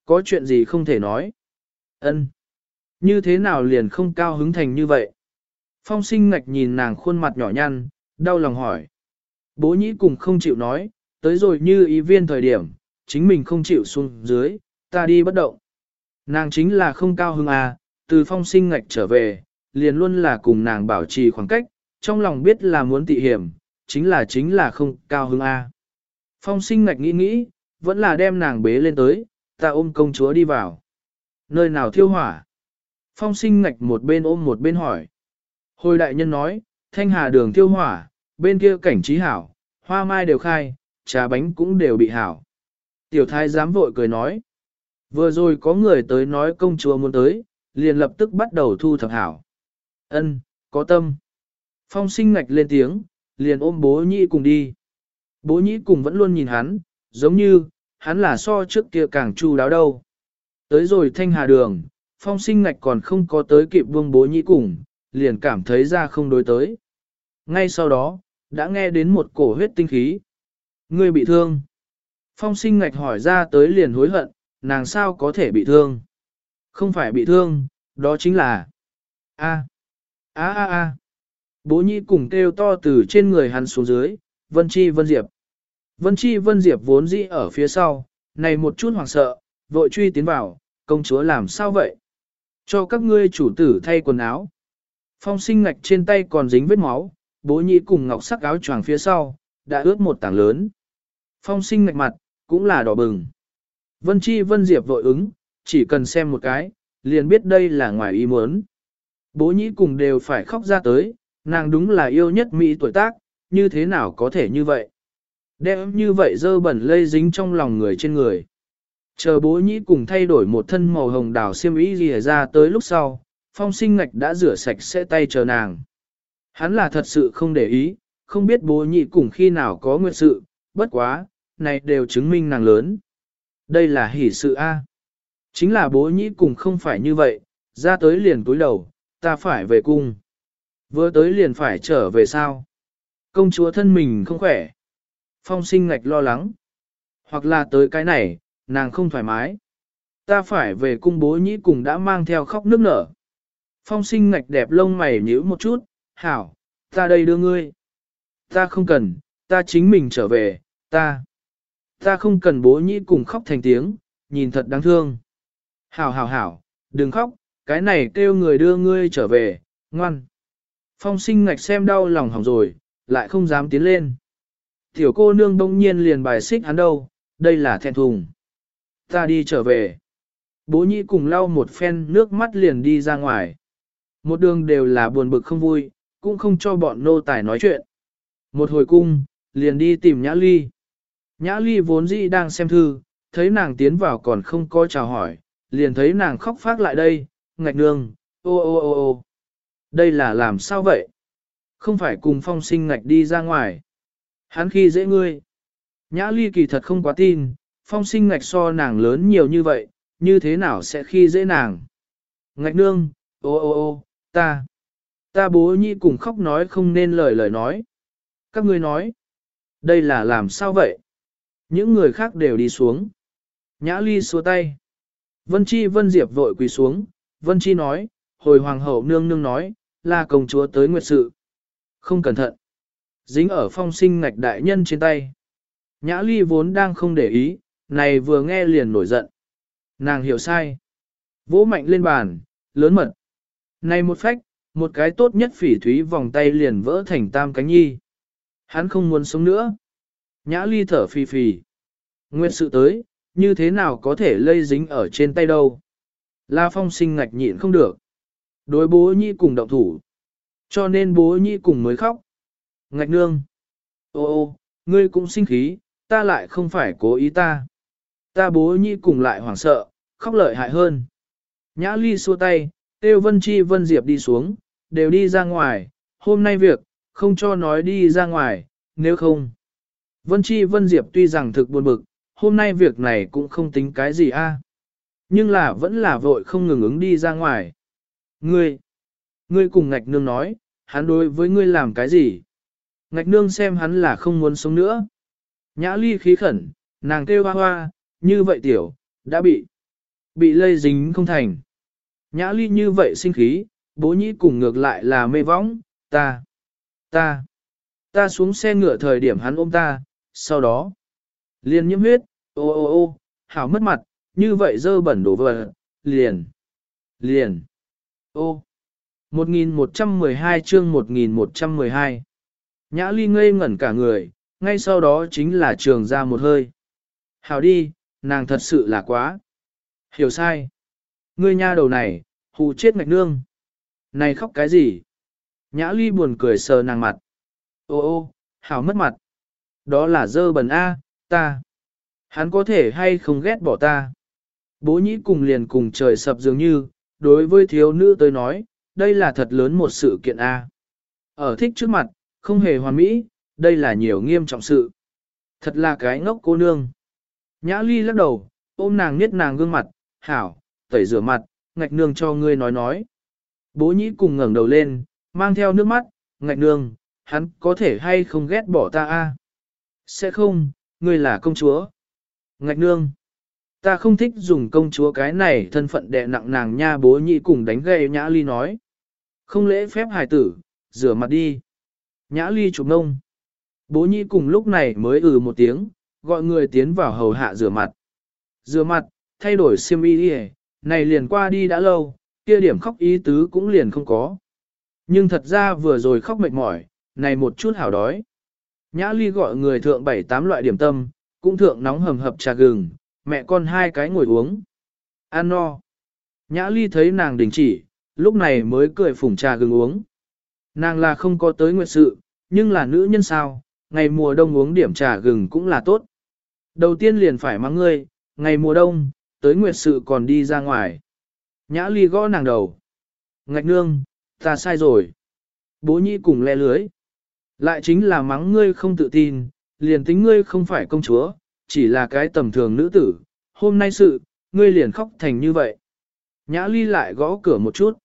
có chuyện gì không thể nói. Ân, như thế nào liền không cao hứng thành như vậy? Phong sinh ngạch nhìn nàng khuôn mặt nhỏ nhăn, đau lòng hỏi. Bố nhĩ cùng không chịu nói, tới rồi như ý viên thời điểm, chính mình không chịu xuống dưới, ta đi bất động. Nàng chính là không cao hứng à, từ phong sinh ngạch trở về, liền luôn là cùng nàng bảo trì khoảng cách, trong lòng biết là muốn tị hiểm, chính là không cao hứng à. Phong sinh ngạch nghĩ, vẫn là đem nàng bế lên tới, ta ôm công chúa đi vào. Nơi nào thiêu hỏa? Phong sinh ngạch một bên ôm một bên hỏi. Hồi đại nhân nói, thanh hà đường thiêu hỏa, bên kia cảnh trí hảo, hoa mai đều khai, trà bánh cũng đều bị hảo. Tiểu thái giám vội cười nói. Vừa rồi có người tới nói công chúa muốn tới, liền lập tức bắt đầu thu thập hảo. Ân, có tâm. Phong sinh ngạch lên tiếng, liền ôm bố nhĩ cùng đi. Bố nhĩ cùng vẫn luôn nhìn hắn, giống như, hắn là so trước kia càng chu đáo đâu. Tới rồi thanh hà đường, phong sinh ngạch còn không có tới kịp buông bố nhĩ cùng, liền cảm thấy ra không đối tới. Ngay sau đó, đã nghe đến một cổ huyết tinh khí. Ngươi bị thương. Phong sinh ngạch hỏi ra tới liền hối hận, nàng sao có thể bị thương. Không phải bị thương, đó chính là... A. Bố nhĩ cùng kêu to từ trên người hắn xuống dưới, Vân Chi Vân Diệp. Vân Chi Vân Diệp vốn dĩ ở phía sau, này một chút hoảng sợ, vội truy tiến vào, công chúa làm sao vậy? Cho các ngươi chủ tử thay quần áo. Phong sinh ngạch trên tay còn dính vết máu, bố nhĩ cùng ngọc sắc áo choàng phía sau, đã ướt một tảng lớn. Phong sinh ngạch mặt, cũng là đỏ bừng. Vân Chi Vân Diệp vội ứng, chỉ cần xem một cái, liền biết đây là ngoài ý muốn. Bố nhĩ cùng đều phải khóc ra tới, nàng đúng là yêu nhất mỹ tuổi tác, như thế nào có thể như vậy? Đem như vậy dơ bẩn lây dính trong lòng người trên người. Chờ bố nhĩ cùng thay đổi một thân màu hồng đào xiêm y gì ra tới lúc sau, phong sinh ngạch đã rửa sạch sẽ tay chờ nàng. Hắn là thật sự không để ý, không biết bố nhĩ cùng khi nào có nguyện sự, bất quá, này đều chứng minh nàng lớn. Đây là hỷ sự A. Chính là bố nhĩ cùng không phải như vậy, ra tới liền túi đầu, ta phải về cung. Vừa tới liền phải trở về sao? Công chúa thân mình không khỏe. Phong sinh ngạch lo lắng. Hoặc là tới cái này, nàng không thoải mái. Ta phải về cung bố nhĩ cùng đã mang theo khóc nước nở. Phong sinh ngạch đẹp lông mày nhíu một chút, hảo, ta đây đưa ngươi. Ta không cần, ta chính mình trở về, ta không cần bố nhĩ cùng khóc thành tiếng, nhìn thật đáng thương. Hảo, đừng khóc, cái này kêu người đưa ngươi trở về, ngoan. Phong sinh ngạch xem đau lòng hỏng rồi, lại không dám tiến lên. Tiểu cô nương đông nhiên liền bài xích hắn đâu, đây là thẹn thùng. Ta đi trở về. Bố nhĩ cùng lau một phen nước mắt liền đi ra ngoài. Một đường đều là buồn bực không vui, cũng không cho bọn nô tài nói chuyện. Một hồi cung, liền đi tìm Nhã Ly. Nhã Ly vốn dĩ đang xem thư, thấy nàng tiến vào còn không có chào hỏi, liền thấy nàng khóc phát lại đây, ngạch nương, ô. Đây là làm sao vậy? Không phải cùng phong sinh ngạch đi ra ngoài. Hắn khi dễ ngươi. Nhã Ly kỳ thật không quá tin, phong sinh ngạch so nàng lớn nhiều như vậy, như thế nào sẽ khi dễ nàng? Ngạch nương, ô, ta bố nhĩ cùng khóc nói không nên lời nói. Các ngươi nói, đây là làm sao vậy? Những người khác đều đi xuống. Nhã Ly xua tay. Vân Chi Vân Diệp vội quỳ xuống, Vân Chi nói, hồi hoàng hậu nương nương nói, là công chúa tới nguyệt sự. Không cẩn thận. Dính ở phong sinh ngạch đại nhân trên tay. Nhã Ly vốn đang không để ý, này vừa nghe liền nổi giận. Nàng hiểu sai. Vỗ mạnh lên bàn, lớn mật. Này một phách, một cái tốt nhất phỉ thúy vòng tay liền vỡ thành tam cánh nhi. Hắn không muốn sống nữa. Nhã Ly thở phì phì. Nguyệt sự tới, như thế nào có thể lây dính ở trên tay đâu. La phong sinh ngạch nhịn không được. Đối bố nhĩ cùng động thủ. Cho nên bố nhĩ cùng mới khóc. Ngạch nương. Ô, ngươi cũng sinh khí, ta lại không phải cố ý ta. Ta bố nhĩ cùng lại hoảng sợ, khóc lợi hại hơn. Nhã Ly xua tay, kêu Vân Chi Vân Diệp đi xuống, đều đi ra ngoài, hôm nay việc, không cho nói đi ra ngoài, nếu không. Vân Chi Vân Diệp tuy rằng thực buồn bực, hôm nay việc này cũng không tính cái gì a, nhưng là vẫn là vội không ngừng ứng đi ra ngoài. Ngươi cùng ngạch nương nói, hắn đối với ngươi làm cái gì? Ngạch nương xem hắn là không muốn sống nữa. Nhã Ly khí khẩn, nàng kêu hoa, như vậy tiểu, đã bị. Bị lây dính không thành. Nhã ly như vậy sinh khí, bố nhĩ cùng ngược lại là mê võng, ta xuống xe ngựa thời điểm hắn ôm ta, sau đó, liền nhiễm huyết, ô, hảo mất mặt, như vậy dơ bẩn đổ vỡ, liền, ô. 1112 chương 1112. Nhã ly ngây ngẩn cả người, ngay sau đó chính là trường ra một hơi. Hảo đi, nàng thật sự là quá. Hiểu sai. Ngươi nha đầu này, hù chết ngạch nương. Này khóc cái gì? Nhã ly buồn cười sờ nàng mặt. Ô, hảo mất mặt. Đó là dơ bẩn A, ta. Hắn có thể hay không ghét bỏ ta. Bố nhĩ cùng liền cùng trời sập dường như, đối với thiếu nữ tới nói, đây là thật lớn một sự kiện A. Ở thích trước mặt, không hề hoàn mỹ, đây là nhiều nghiêm trọng sự. Thật là cái ngốc cô nương. Nhã ly lắc đầu, ôm nàng niết nàng gương mặt, hảo, tẩy rửa mặt, ngạch nương cho ngươi nói. Bố nhĩ cùng ngẩng đầu lên, mang theo nước mắt, ngạch nương, hắn có thể hay không ghét bỏ ta A. Sẽ không, ngươi là công chúa. Ngạch nương, ta không thích dùng công chúa cái này thân phận đè nặng nàng nha. Bố nhĩ cùng đánh gậy Nhã ly nói. Không lễ phép hài tử, rửa mặt đi. Nhã ly chụp ngông. Bố nhĩ cùng lúc này mới một tiếng, gọi người tiến vào hầu hạ rửa mặt. Rửa mặt, thay đổi xiêm y đi, này liền qua đi đã lâu, kia điểm khóc ý tứ cũng liền không có. Nhưng thật ra vừa rồi khóc mệt mỏi, này một chút hảo đói. Nhã ly gọi người thượng 7-8 loại điểm tâm, cũng thượng nóng hầm hập trà gừng, mẹ con hai cái ngồi uống. Ăn no. Nhã ly thấy nàng đình chỉ, lúc này mới cười phủng trà gừng uống. Nàng là không có tới nguyệt sự, nhưng là nữ nhân sao, ngày mùa đông uống điểm trà gừng cũng là tốt. Đầu tiên liền phải mắng ngươi, ngày mùa đông, tới nguyệt sự còn đi ra ngoài. Nhã ly gõ nàng đầu. Ngạch nương, ta sai rồi. Bố nhĩ cùng le lưới. Lại chính là mắng ngươi không tự tin, liền tính ngươi không phải công chúa, chỉ là cái tầm thường nữ tử. Hôm nay sự, ngươi liền khóc thành như vậy. Nhã ly lại gõ cửa một chút.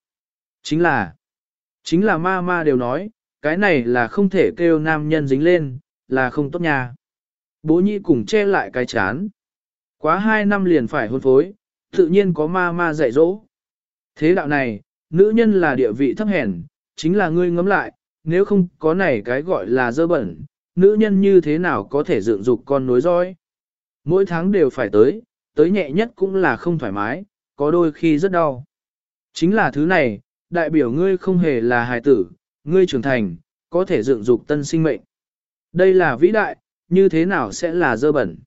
Chính là ma đều nói, cái này là không thể kêu nam nhân dính lên, là không tốt nha. Bố nhĩ cùng che lại cái chán. Quá 2 năm liền phải hôn phối, tự nhiên có ma dạy dỗ. Thế đạo này, nữ nhân là địa vị thấp hèn, chính là ngươi ngẫm lại, nếu không có này cái gọi là dơ bẩn, nữ nhân như thế nào có thể dựng dục con nối dõi. Mỗi tháng đều phải tới nhẹ nhất cũng là không thoải mái, có đôi khi rất đau. Chính là thứ này, đại biểu ngươi không hề là hài tử, ngươi trưởng thành, có thể dựng dục tân sinh mệnh. Đây là vĩ đại, như thế nào sẽ là dơ bẩn.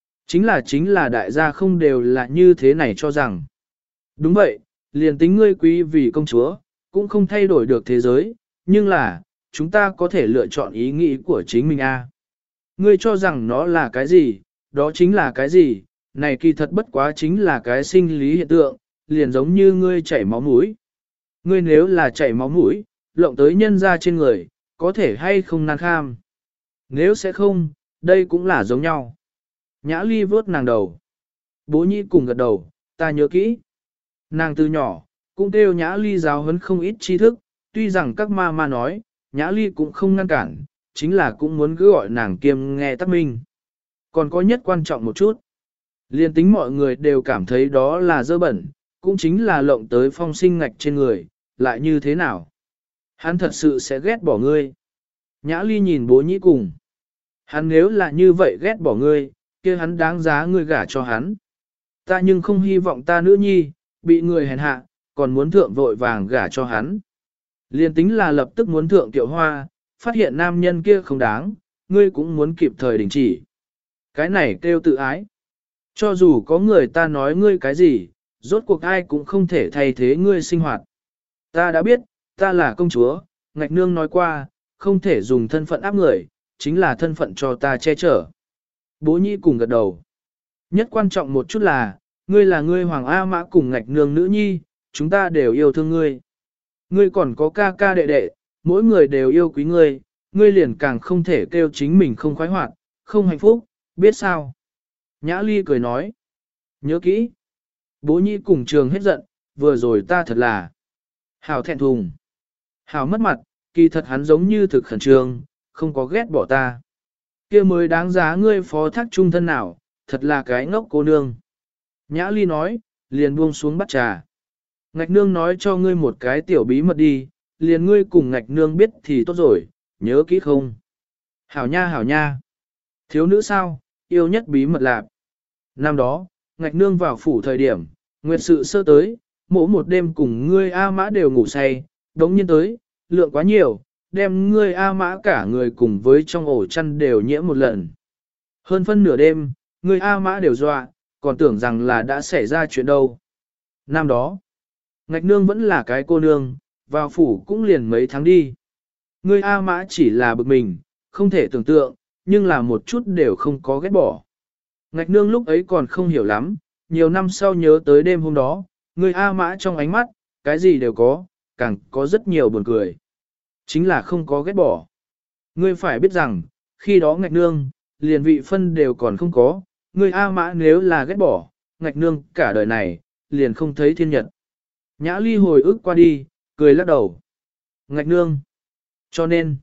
Chính là đại gia không đều là như thế này cho rằng. Đúng vậy, liền tính ngươi quý vì công chúa, cũng không thay đổi được thế giới, nhưng là, chúng ta có thể lựa chọn ý nghĩ của chính mình a. Ngươi cho rằng nó là cái gì, đó chính là cái gì, này kỳ thật bất quá chính là cái sinh lý hiện tượng, liền giống như ngươi chảy máu mũi. Ngươi nếu là chảy máu mũi, lộng tới nhân ra trên người, có thể hay không nan kham. Nếu sẽ không, đây cũng là giống nhau. Nhã ly vớt nàng đầu. Bố nhĩ cùng gật đầu, ta nhớ kỹ. Nàng từ nhỏ, cũng kêu nhã ly giáo huấn không ít tri thức, tuy rằng các ma nói, nhã ly cũng không ngăn cản, chính là cũng muốn cứ gọi nàng kiêm nghe tắc minh. Còn có nhất quan trọng một chút. Liên tính mọi người đều cảm thấy đó là dơ bẩn, cũng chính là lộng tới phong sinh ngạch trên người, lại như thế nào? Hắn thật sự sẽ ghét bỏ ngươi. Nhã ly nhìn bố nhĩ cùng. Hắn nếu là như vậy ghét bỏ ngươi, kia hắn đáng giá ngươi gả cho hắn. Ta nhưng không hy vọng ta nữ nhi, bị người hèn hạ, còn muốn thượng vội vàng gả cho hắn. Liên tính là lập tức muốn thượng tiểu hoa, phát hiện nam nhân kia không đáng, ngươi cũng muốn kịp thời đình chỉ. Cái này kêu tự ái. Cho dù có người ta nói ngươi cái gì, rốt cuộc ai cũng không thể thay thế ngươi sinh hoạt. Ta đã biết, ta là công chúa, ngạch nương nói qua, không thể dùng thân phận áp người, chính là thân phận cho ta che chở. Bố nhĩ cùng gật đầu. Nhất quan trọng một chút là ngươi Hoàng A Mã cùng ngạch nương nữ nhi, chúng ta đều yêu thương ngươi. Ngươi còn có ca ca đệ đệ, mỗi người đều yêu quý ngươi, ngươi liền càng không thể kêu chính mình không khoái hoạt, không hạnh phúc, biết sao? Nhã ly cười nói. Nhớ kỹ. Bố nhĩ cùng trường hết giận, vừa rồi ta thật là hảo thẹn thùng. Hảo mất mặt, kỳ thật hắn giống như thực khẩn trương, không có ghét bỏ ta. Kia mới đáng giá ngươi phó thác trung thân nào, thật là cái ngốc cô nương. Nhã ly nói, liền buông xuống bắt trà. Ngạch nương nói cho ngươi một cái tiểu bí mật đi, liền ngươi cùng ngạch nương biết thì tốt rồi, nhớ kỹ không? Hảo nha hảo nha. Thiếu nữ sao, yêu nhất bí mật lạc. Năm đó, ngạch nương vào phủ thời điểm, nguyệt sự sơ tới, mỗi một đêm cùng ngươi A Mã đều ngủ say, đống nhiên tới, lượng quá nhiều, đem ngươi A Mã cả người cùng với trong ổ chăn đều nhiễm một lần. Hơn phân nửa đêm, ngươi A Mã đều dọa, còn tưởng rằng là đã xảy ra chuyện đâu. Năm đó, ngạch nương vẫn là cái cô nương, vào phủ cũng liền mấy tháng đi. Ngươi A Mã chỉ là bực mình, không thể tưởng tượng, nhưng là một chút đều không có ghét bỏ. Ngạch nương lúc ấy còn không hiểu lắm, nhiều năm sau nhớ tới đêm hôm đó, ngươi A Mã trong ánh mắt, cái gì đều có, càng có rất nhiều buồn cười. Chính là không có ghét bỏ. Ngươi phải biết rằng, khi đó ngạch nương, liền vị phân đều còn không có, ngươi A Mã nếu là ghét bỏ, ngạch nương cả đời này, liền không thấy thiên nhật. Nhã Ly hồi ức qua đi, cười lắc đầu. Ngạch nương. Cho nên,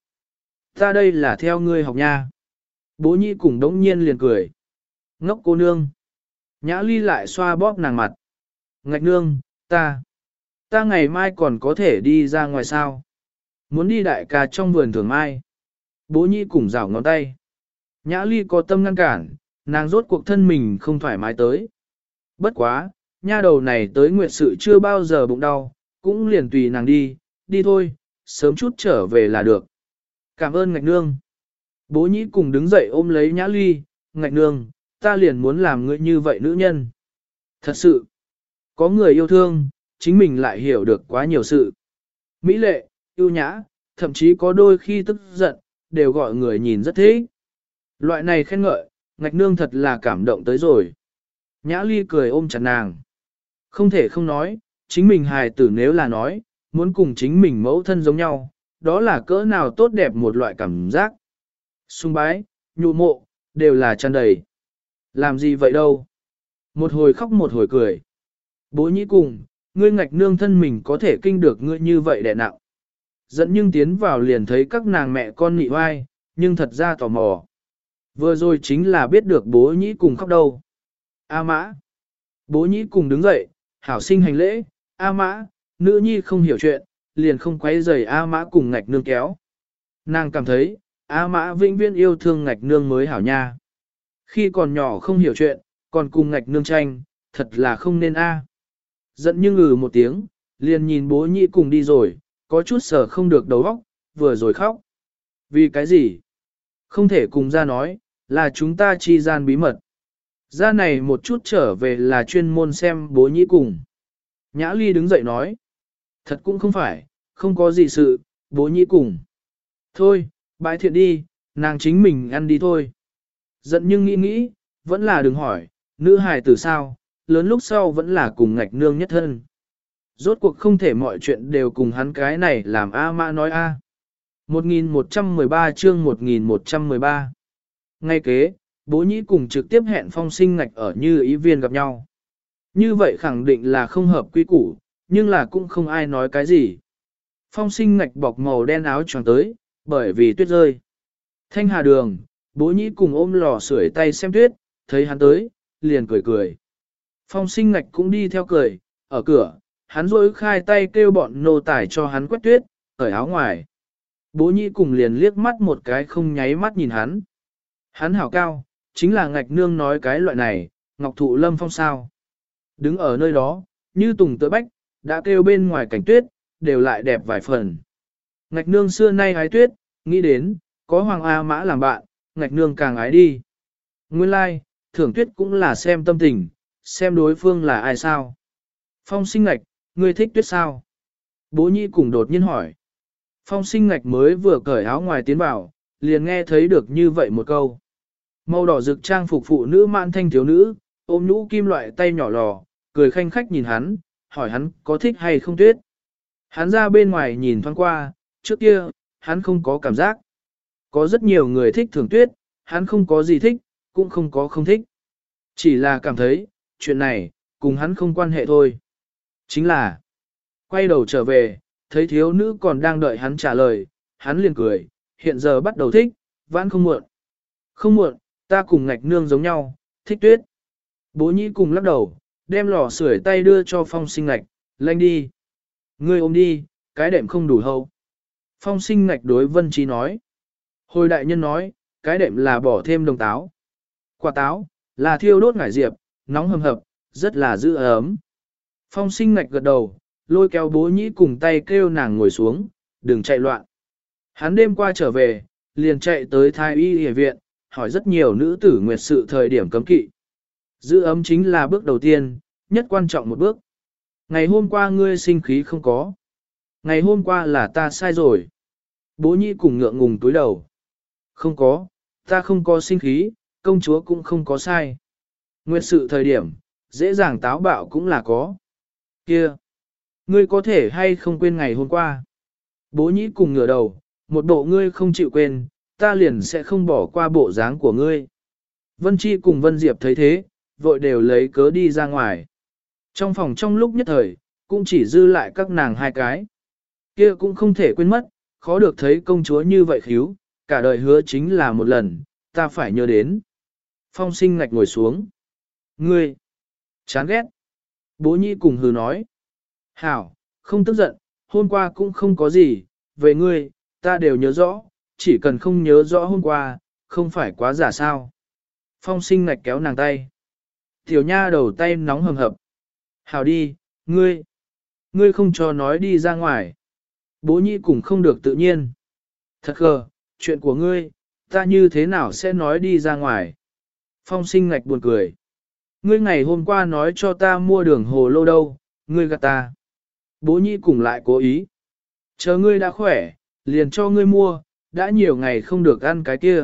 ta đây là theo ngươi học nha. Bố nhị cùng đống nhiên liền cười. Ngốc cô nương. Nhã Ly lại xoa bóp nàng mặt. Ngạch nương, ta ngày mai còn có thể đi ra ngoài sao? Muốn đi đại ca trong vườn thường mai. Bố nhị cùng rảo ngón tay. Nhã Ly có tâm ngăn cản, nàng rốt cuộc thân mình không thoải mái tới. Bất quá, nha đầu này tới nguyệt sự chưa bao giờ bụng đau, cũng liền tùy nàng đi, đi thôi, sớm chút trở về là được. Cảm ơn ngạch nương. Bố nhĩ cùng đứng dậy ôm lấy Nhã Ly, ngạch nương, ta liền muốn làm ngươi như vậy nữ nhân. Thật sự, có người yêu thương, chính mình lại hiểu được quá nhiều sự. Mỹ lệ, yêu nhã, thậm chí có đôi khi tức giận, đều gọi người nhìn rất thích. Loại này khen ngợi, ngạch nương thật là cảm động tới rồi. Nhã Ly cười ôm chặt nàng. Không thể không nói, chính mình hài tử nếu là nói, muốn cùng chính mình mẫu thân giống nhau, đó là cỡ nào tốt đẹp một loại cảm giác. Sung bái, nhụ mộ, đều là tràn đầy. Làm gì vậy đâu? Một hồi khóc một hồi cười. Bố nhĩ cùng, ngươi ngạch nương thân mình có thể kinh được ngươi như vậy đẻ nặng. Dẫn nhưng tiến vào liền thấy các nàng mẹ con nị oai, nhưng thật ra tò mò. Vừa rồi chính là biết được bố nhĩ cùng khóc đâu. A mã. Bố nhĩ cùng đứng dậy, hảo sinh hành lễ. A mã, nữ nhi không hiểu chuyện, liền không quấy rầy A mã cùng ngạch nương kéo. Nàng cảm thấy, A mã vĩnh viễn yêu thương ngạch nương mới hảo nha. Khi còn nhỏ không hiểu chuyện, còn cùng ngạch nương tranh, thật là không nên A. Giận nhưng một tiếng, liền nhìn bố nhĩ cùng đi rồi, có chút sở không được đầu óc, vừa rồi khóc. Vì cái gì? Không thể cùng ra nói, là chúng ta chi gian bí mật. Ra này một chút trở về là chuyên môn xem bố nhĩ cùng. Nhã Ly đứng dậy nói. Thật cũng không phải, không có gì sự, bố nhĩ cùng. Thôi, bãi thiện đi, nàng chính mình ăn đi thôi. Giận nhưng nghĩ, vẫn là đừng hỏi, nữ hài tử sao, lớn lúc sau vẫn là cùng ngạch nương nhất thân. Rốt cuộc không thể mọi chuyện đều cùng hắn cái này làm A mã nói A. 1113 chương 1113 Ngay kế, bố nhĩ cùng trực tiếp hẹn Phong Sinh Ngạch ở Như Ý Viên gặp nhau. Như vậy khẳng định là không hợp quy củ, nhưng là cũng không ai nói cái gì. Phong Sinh Ngạch bọc màu đen áo choàng tới, bởi vì tuyết rơi. Thanh Hà Đường, bố nhĩ cùng ôm lò sưởi tay xem tuyết, thấy hắn tới, liền cười cười. Phong Sinh Ngạch cũng đi theo cười, ở cửa, hắn rỗi khai tay kêu bọn nô tải cho hắn quét tuyết, ở áo ngoài. Bố nhĩ cùng liền liếc mắt một cái không nháy mắt nhìn hắn. Hắn hảo cao, chính là ngạch nương nói cái loại này, ngọc thụ lâm phong sao. Đứng ở nơi đó, như tùng tựa bách, đã kêu bên ngoài cảnh tuyết, đều lại đẹp vài phần. Ngạch nương xưa nay hái tuyết, nghĩ đến, có Hoàng A Mã làm bạn, ngạch nương càng ái đi. Nguyên lai, like, thưởng tuyết cũng là xem tâm tình, xem đối phương là ai sao. Phong Sinh Ngạch, ngươi thích tuyết sao? Bố nhĩ cùng đột nhiên hỏi. Phong Sinh Ngạch mới vừa cởi áo ngoài tiến vào, liền nghe thấy được như vậy một câu. Màu đỏ rực trang phục phụ nữ mạn thanh thiếu nữ, ôm nhũ kim loại tay nhỏ lò, cười khanh khách nhìn hắn, hỏi hắn có thích hay không tuyết. Hắn ra bên ngoài nhìn thoáng qua, trước kia, hắn không có cảm giác. Có rất nhiều người thích thưởng tuyết, hắn không có gì thích, cũng không có không thích. Chỉ là cảm thấy, chuyện này, cùng hắn không quan hệ thôi. Chính là, quay đầu trở về, thấy thiếu nữ còn đang đợi hắn trả lời, hắn liền cười, hiện giờ bắt đầu thích, vãn không muộn. Không muộn, ta cùng ngạch nương giống nhau, thích tuyết. Bố nhĩ cùng lắc đầu, đem lò sưởi tay đưa cho Phong Sinh Ngạch, lanh đi. Ngươi ôm đi, cái đệm không đủ hậu. Phong Sinh Ngạch đối Vân Trí nói. Hồi đại nhân nói, cái đệm là bỏ thêm đồng táo. Quả táo, là thiêu đốt ngải diệp, nóng hầm hập, rất là giữ ấm. Phong Sinh Ngạch gật đầu, lôi kéo Bố Nhĩ cùng tay kêu nàng ngồi xuống, đừng chạy loạn. Hắn đêm qua trở về, liền chạy tới Thái Y y viện, hỏi rất nhiều nữ tử nguyệt sự thời điểm cấm kỵ. Giữ ấm chính là bước đầu tiên, nhất quan trọng một bước. Ngày hôm qua ngươi sinh khí không có. Ngày hôm qua là ta sai rồi. Bố Nhĩ cùng ngượng ngùng túi đầu. Không có, ta không có sinh khí, công chúa cũng không có sai. Nguyệt sự thời điểm, dễ dàng táo bạo cũng là có. Kia, ngươi có thể hay không quên ngày hôm qua. Bố Nhĩ cùng ngửa đầu, một bộ ngươi không chịu quên, ta liền sẽ không bỏ qua bộ dáng của ngươi. Vân Chi cùng Vân Diệp thấy thế, vội đều lấy cớ đi ra ngoài. Trong phòng trong lúc nhất thời, cũng chỉ dư lại các nàng hai cái. Kia cũng không thể quên mất, khó được thấy công chúa như vậy khíu, cả đời hứa chính là một lần, ta phải nhớ đến. Phong Sinh Ngạch ngồi xuống. Ngươi, chán ghét. Bố Nhĩ cùng hừ nói. Hảo, không tức giận, hôm qua cũng không có gì, về ngươi, ta đều nhớ rõ, chỉ cần không nhớ rõ hôm qua, không phải quá giả sao. Phong Sinh Ngạch kéo nàng tay. Tiểu nha đầu tay nóng hầm hập. Hảo đi, ngươi không cho nói đi ra ngoài. Bố Nhĩ cùng không được tự nhiên. Thật gờ, chuyện của ngươi, ta như thế nào sẽ nói đi ra ngoài. Phong Sinh Ngạch buồn cười. Ngươi ngày hôm qua nói cho ta mua đường hồ lô đâu, ngươi gạt ta. Bố Nhĩ cùng lại cố ý. Chờ ngươi đã khỏe, liền cho ngươi mua, đã nhiều ngày không được ăn cái kia.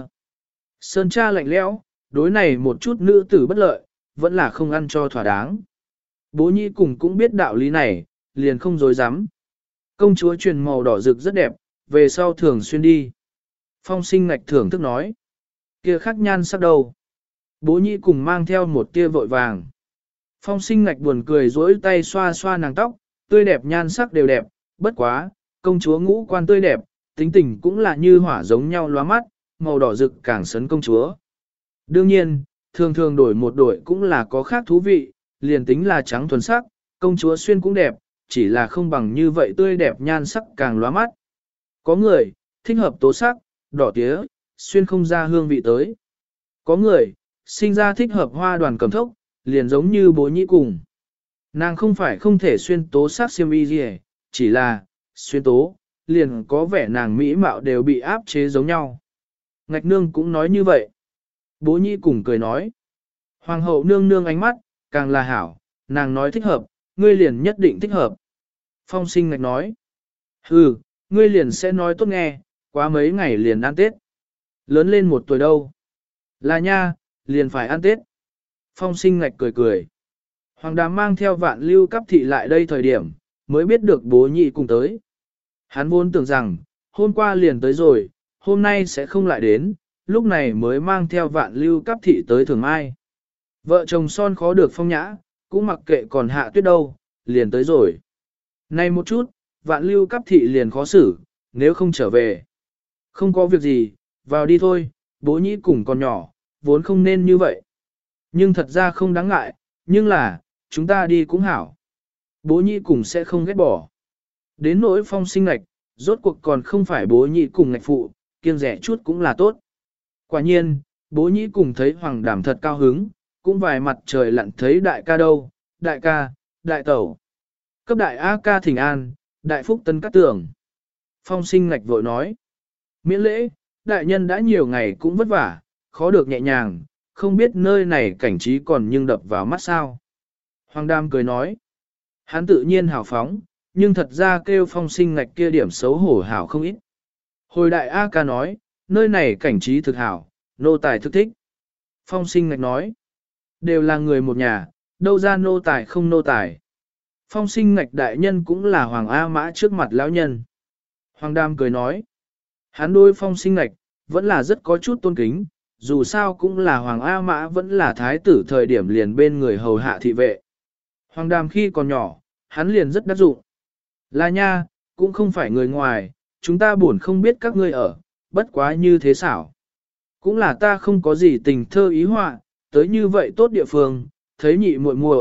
Sơn cha lạnh lẽo, đối này một chút nữ tử bất lợi, vẫn là không ăn cho thỏa đáng. Bố Nhĩ cùng cũng biết đạo lý này, liền không dối dám. Công chúa truyền màu đỏ rực rất đẹp, về sau thường xuyên đi. Phong Sinh Ngạch thưởng thức nói. Kia khác nhan sắc đầu. Bố Nhĩ cùng mang theo một tia vội vàng. Phong Sinh Ngạch buồn cười dỗi tay xoa xoa nàng tóc, tươi đẹp nhan sắc đều đẹp, bất quá, công chúa ngũ quan tươi đẹp, tính tình cũng là như hỏa giống nhau lóa mắt, màu đỏ rực càng sấn công chúa. Đương nhiên, thường thường đổi một đổi cũng là có khác thú vị, liền tính là trắng thuần sắc, công chúa xuyên cũng đẹp, chỉ là không bằng như vậy tươi đẹp nhan sắc càng lóa mắt. Có người, thích hợp tố sắc, đỏ tía, xuyên không ra hương vị tới. Có người, sinh ra thích hợp hoa đoàn cầm thốc, liền giống như Bố Nhĩ cùng. Nàng không phải không thể xuyên tố sắc xiêm y gì, chỉ là, xuyên tố, liền có vẻ nàng mỹ mạo đều bị áp chế giống nhau. Ngạch nương cũng nói như vậy. Bố Nhĩ cùng cười nói. Hoàng hậu nương nương ánh mắt, càng là hảo, nàng nói thích hợp, ngươi liền nhất định thích hợp. Phong Sinh Ngạch nói. Hừ, ngươi liền sẽ nói tốt nghe, quá mấy ngày liền ăn Tết. Lớn lên một tuổi đâu. Là nha, liền phải ăn Tết. Phong Sinh Ngạch cười cười. Hoàng đám mang theo Vạn Lưu Cáp thị lại đây thời điểm, mới biết được Bố Nhĩ cùng tới. Hắn vốn tưởng rằng, hôm qua liền tới rồi, hôm nay sẽ không lại đến, lúc này mới mang theo Vạn Lưu Cáp thị tới Thường Mai. Vợ chồng son khó được phong nhã, cũng mặc kệ còn hạ tuyết đâu, liền tới rồi. Này một chút, Vạn Lưu Cáp thị liền khó xử, nếu không trở về. Không có việc gì, vào đi thôi, Bố Nhĩ cùng còn nhỏ, vốn không nên như vậy. Nhưng thật ra không đáng ngại, nhưng là, chúng ta đi cũng hảo. Bố Nhĩ cùng sẽ không ghét bỏ. Đến nỗi Phong Sinh Ngạch, rốt cuộc còn không phải Bố Nhĩ cùng ngạch phụ, kiêng rẻ chút cũng là tốt. Quả nhiên, Bố Nhĩ cùng thấy Hoàng Đàm thật cao hứng, cũng vài mặt trời lặn thấy đại ca đâu, đại ca, đại tẩu. Cấp đại A ca thỉnh an, đại phúc tân cát tưởng. Phong Sinh Ngạch vội nói. Miễn lễ, đại nhân đã nhiều ngày cũng vất vả, khó được nhẹ nhàng, không biết nơi này cảnh trí còn nhưng đập vào mắt sao. Hoàng Đàm cười nói. Hắn tự nhiên hào phóng, nhưng thật ra kêu Phong Sinh Ngạch kia điểm xấu hổ hảo không ít. Hồi đại A ca nói, nơi này cảnh trí thực hảo, nô tài thực thích. Phong Sinh Ngạch nói, đều là người một nhà, đâu ra nô tài không nô tài. Phong Sinh Ngạch đại nhân cũng là Hoàng A Mã trước mặt lão nhân. Hoàng Đàm cười nói, hắn đối Phong Sinh Ngạch, vẫn là rất có chút tôn kính, dù sao cũng là Hoàng A Mã vẫn là thái tử thời điểm liền bên người hầu hạ thị vệ. Hoàng Đàm khi còn nhỏ, hắn liền rất đắc dụng. Là nha, cũng không phải người ngoài, chúng ta buồn không biết các ngươi ở, bất quá như thế xảo. Cũng là ta không có gì tình thơ ý họa, tới như vậy tốt địa phương, thấy nhị muội muội,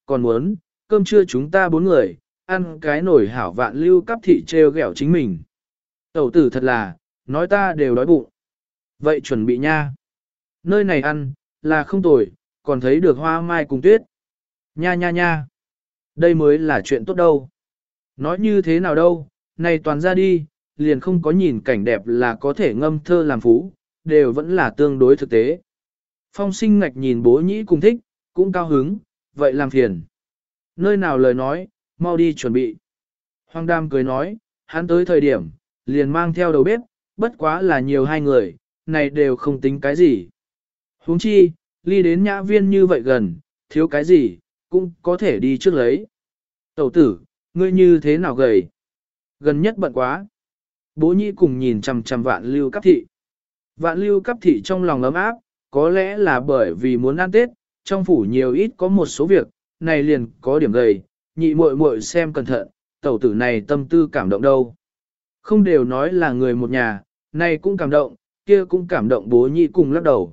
còn muốn, cơm trưa chúng ta 4 người, ăn cái nổi hảo vạn lưu cắp thị treo gẹo chính mình. Tẩu tử thật là, nói ta đều đói bụng. Vậy chuẩn bị nha. Nơi này ăn, là không tồi, còn thấy được hoa mai cùng tuyết. Nha nha nha. Đây mới là chuyện tốt đâu. Nói như thế nào đâu, này toàn ra đi, liền không có nhìn cảnh đẹp là có thể ngâm thơ làm phú, đều vẫn là tương đối thực tế. Phong sinh ngạch nhìn bố nhĩ cùng thích, cũng cao hứng, vậy làm phiền. Nơi nào lời nói, mau đi chuẩn bị. Hoàng Đam cười nói, hắn tới thời điểm, liền mang theo đầu bếp, bất quá là nhiều hai người, này đều không tính cái gì. Huống chi, ly đến nhã viên như vậy gần, thiếu cái gì, cũng có thể đi trước lấy. Tẩu tử, ngươi như thế nào gầy? Gần nhất bận quá. Bố nhĩ cùng nhìn chằm chằm vạn lưu cấp thị. Vạn lưu cấp thị trong lòng ấm áp, có lẽ là bởi vì muốn ăn Tết, trong phủ nhiều ít có một số việc, này liền có điểm gầy, nhị muội muội xem cẩn thận, tẩu tử này tâm tư cảm động đâu. Không đều nói là người một nhà, này cũng cảm động, kia cũng cảm động bố nhị cùng lắc đầu.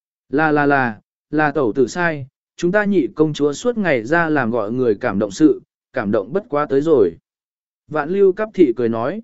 Là tẩu tử sai, chúng ta nhị công chúa suốt ngày ra làm gọi người cảm động sự, cảm động bất quá tới rồi. Vạn lưu cấp thị cười nói.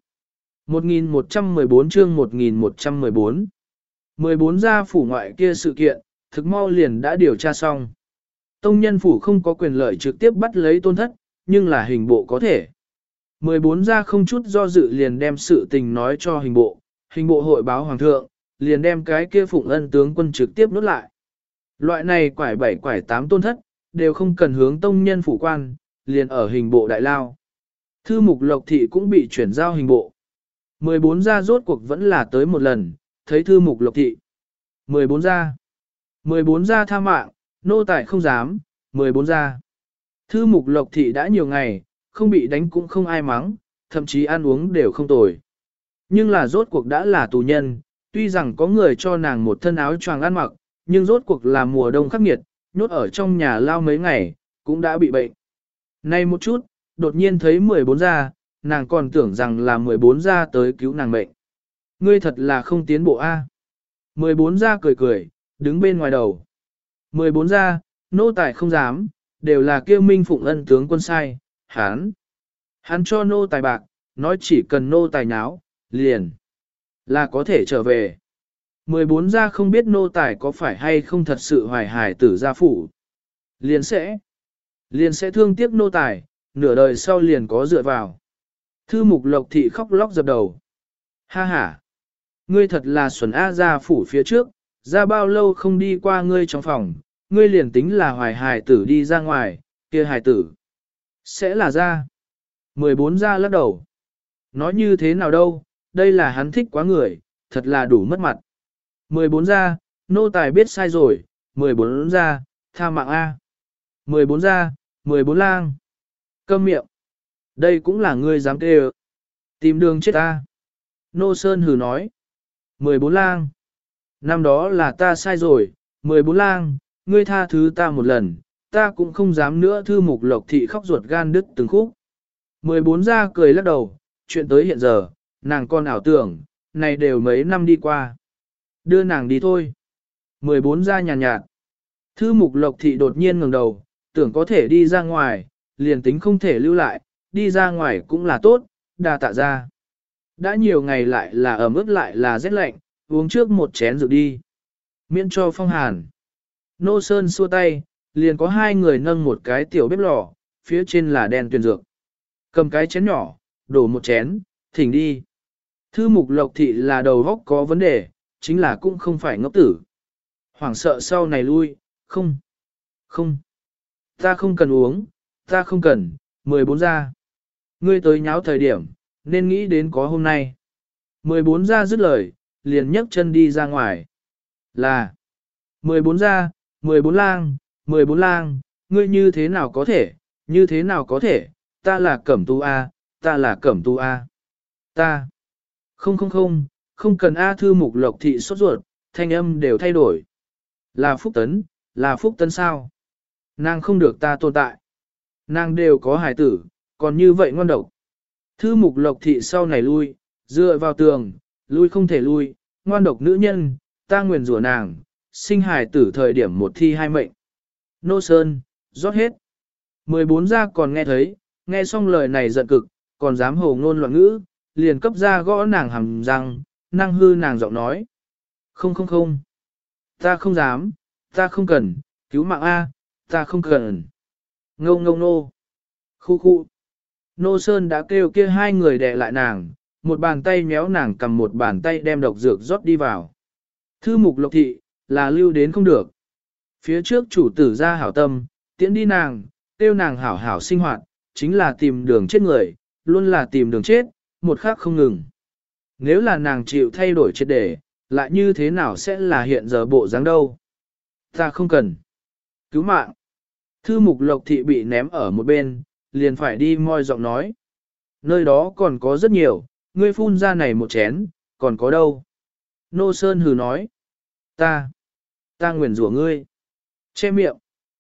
1114 chương 1114 14 gia phủ ngoại kia sự kiện, thực mau liền đã điều tra xong. Tông nhân phủ không có quyền lợi trực tiếp bắt lấy tôn thất, nhưng là hình bộ có thể. 14 gia không chút do dự liền đem sự tình nói cho hình bộ hội báo hoàng thượng, liền đem cái kia Phụng Ân tướng quân trực tiếp nốt lại. Loại này quải 7 quải 8 tôn thất, đều không cần hướng tông nhân phủ quan, liền ở hình bộ đại lao. Thư mục Lộc Thị cũng bị chuyển giao hình bộ. 14 gia rốt cuộc vẫn là tới một lần, thấy thư mục Lộc Thị. 14 gia tha mạng, nô tài không dám, 14 gia. Thư mục Lộc Thị đã nhiều ngày, không bị đánh cũng không ai mắng, thậm chí ăn uống đều không tồi. Nhưng là rốt cuộc đã là tù nhân, tuy rằng có người cho nàng một thân áo choàng ăn mặc, nhưng rốt cuộc là mùa đông khắc nghiệt, nhốt ở trong nhà lao mấy ngày, cũng đã bị bệnh. Nay một chút, đột nhiên thấy 14 gia, nàng còn tưởng rằng là 14 gia tới cứu nàng mệnh. Ngươi thật là không tiến bộ a. 14 gia cười cười, đứng bên ngoài đầu. 14 gia, nô tài không dám, đều là kêu Minh Phụng Ân tướng quân sai, hắn cho nô tài bạc, nói chỉ cần nô tài nháo, liền là có thể trở về. 14 gia không biết nô tài có phải hay không thật sự hoài hài tử gia phủ. Liền sẽ thương tiếc nô tài, nửa đời sau liền có dựa vào. Thư mục Lộc Thị khóc lóc dập đầu. Ha ha, ngươi thật là xuẩn A gia phủ phía trước, ra bao lâu không đi qua ngươi trong phòng, ngươi liền tính là hoài hài tử đi ra ngoài, kia hài tử sẽ là ra. 14 gia lắc đầu. Nói như thế nào đâu, đây là hắn thích quá người, thật là đủ mất mặt. 14 gia, nô tài biết sai rồi, 14 gia, tha mạng A. 14 gia, 14 lang. Câm miệng. Đây cũng là ngươi dám kêu. Tìm đường chết ta. Nô Sơn hừ nói. 14 lang. Năm đó là ta sai rồi, 14 lang, ngươi tha thứ ta một lần, ta cũng không dám nữa. Thư mục Lộc Thị khóc ruột gan đứt từng khúc. 14 gia cười lắc đầu, chuyện tới hiện giờ, nàng còn ảo tưởng, này đều mấy năm đi qua. Đưa nàng đi thôi. 14 gia nhàn nhạt. Thư mục Lộc Thị đột nhiên ngẩng đầu, tưởng có thể đi ra ngoài, liền tính không thể lưu lại, đi ra ngoài cũng là tốt, đa tạ ra. Đã nhiều ngày lại là ẩm ướt lại là rét lạnh, uống trước một chén rượu đi. Miễn cho phong hàn. Nô Sơn xua tay, liền có hai người nâng một cái tiểu bếp lò, phía trên là đèn tuyền dược. Cầm cái chén nhỏ, đổ một chén, thỉnh đi. Thư mục Lộc Thị là đầu góc có vấn đề, chính là cũng không phải ngốc tử. Hoảng sợ sau này lui, không. Ta không cần uống, ta không cần, 14 gia. Ngươi tới nháo thời điểm, nên nghĩ đến có hôm nay. 14 gia dứt lời, liền nhấc chân đi ra ngoài. Là 14 gia, 14 lang, ngươi như thế nào có thể, ta là Cẩm Tu A, ta. Không cần A. Thư mục Lộc Thị sốt ruột, thanh âm đều thay đổi. Là Phúc Tấn sao? Nàng không được ta tồn tại. Nàng đều có hài tử, còn như vậy ngoan độc. Thư mục Lộc Thị sau này lui, dựa vào tường, lui không thể lui, ngoan độc nữ nhân, ta nguyền rủa nàng, sinh hài tử thời điểm một thi hai mệnh. Nô Sơn, rót hết. 14 gia còn nghe thấy, nghe xong lời này giận cực, còn dám hồ ngôn loạn ngữ, liền cấp ra gõ nàng hàm răng, năng hư nàng giọng nói. Không không không, ta không dám, ta không cần, cứu mạng A, ta không cần. Ngâu ngâu nô. Khu khu. Nô Sơn đã kêu kia hai người đè lại nàng, một bàn tay méo nàng cầm một bàn tay đem độc dược rót đi vào. Thư mục lộc thị, là lưu đến không được. Phía trước chủ tử ra hảo tâm, tiễn đi nàng, kêu nàng hảo hảo sinh hoạt, chính là tìm đường chết người, luôn là tìm đường chết, một khắc không ngừng. Nếu là nàng chịu thay đổi triệt để, lại như thế nào sẽ là hiện giờ bộ dáng đâu? Ta không cần. Cứu mạng. Thư mục lộc thị bị ném ở một bên, liền phải đi moi giọng nói. Nơi đó còn có rất nhiều, ngươi phun ra này một chén, còn có đâu? Nô Sơn hừ nói. Ta nguyền rủa ngươi. Che miệng.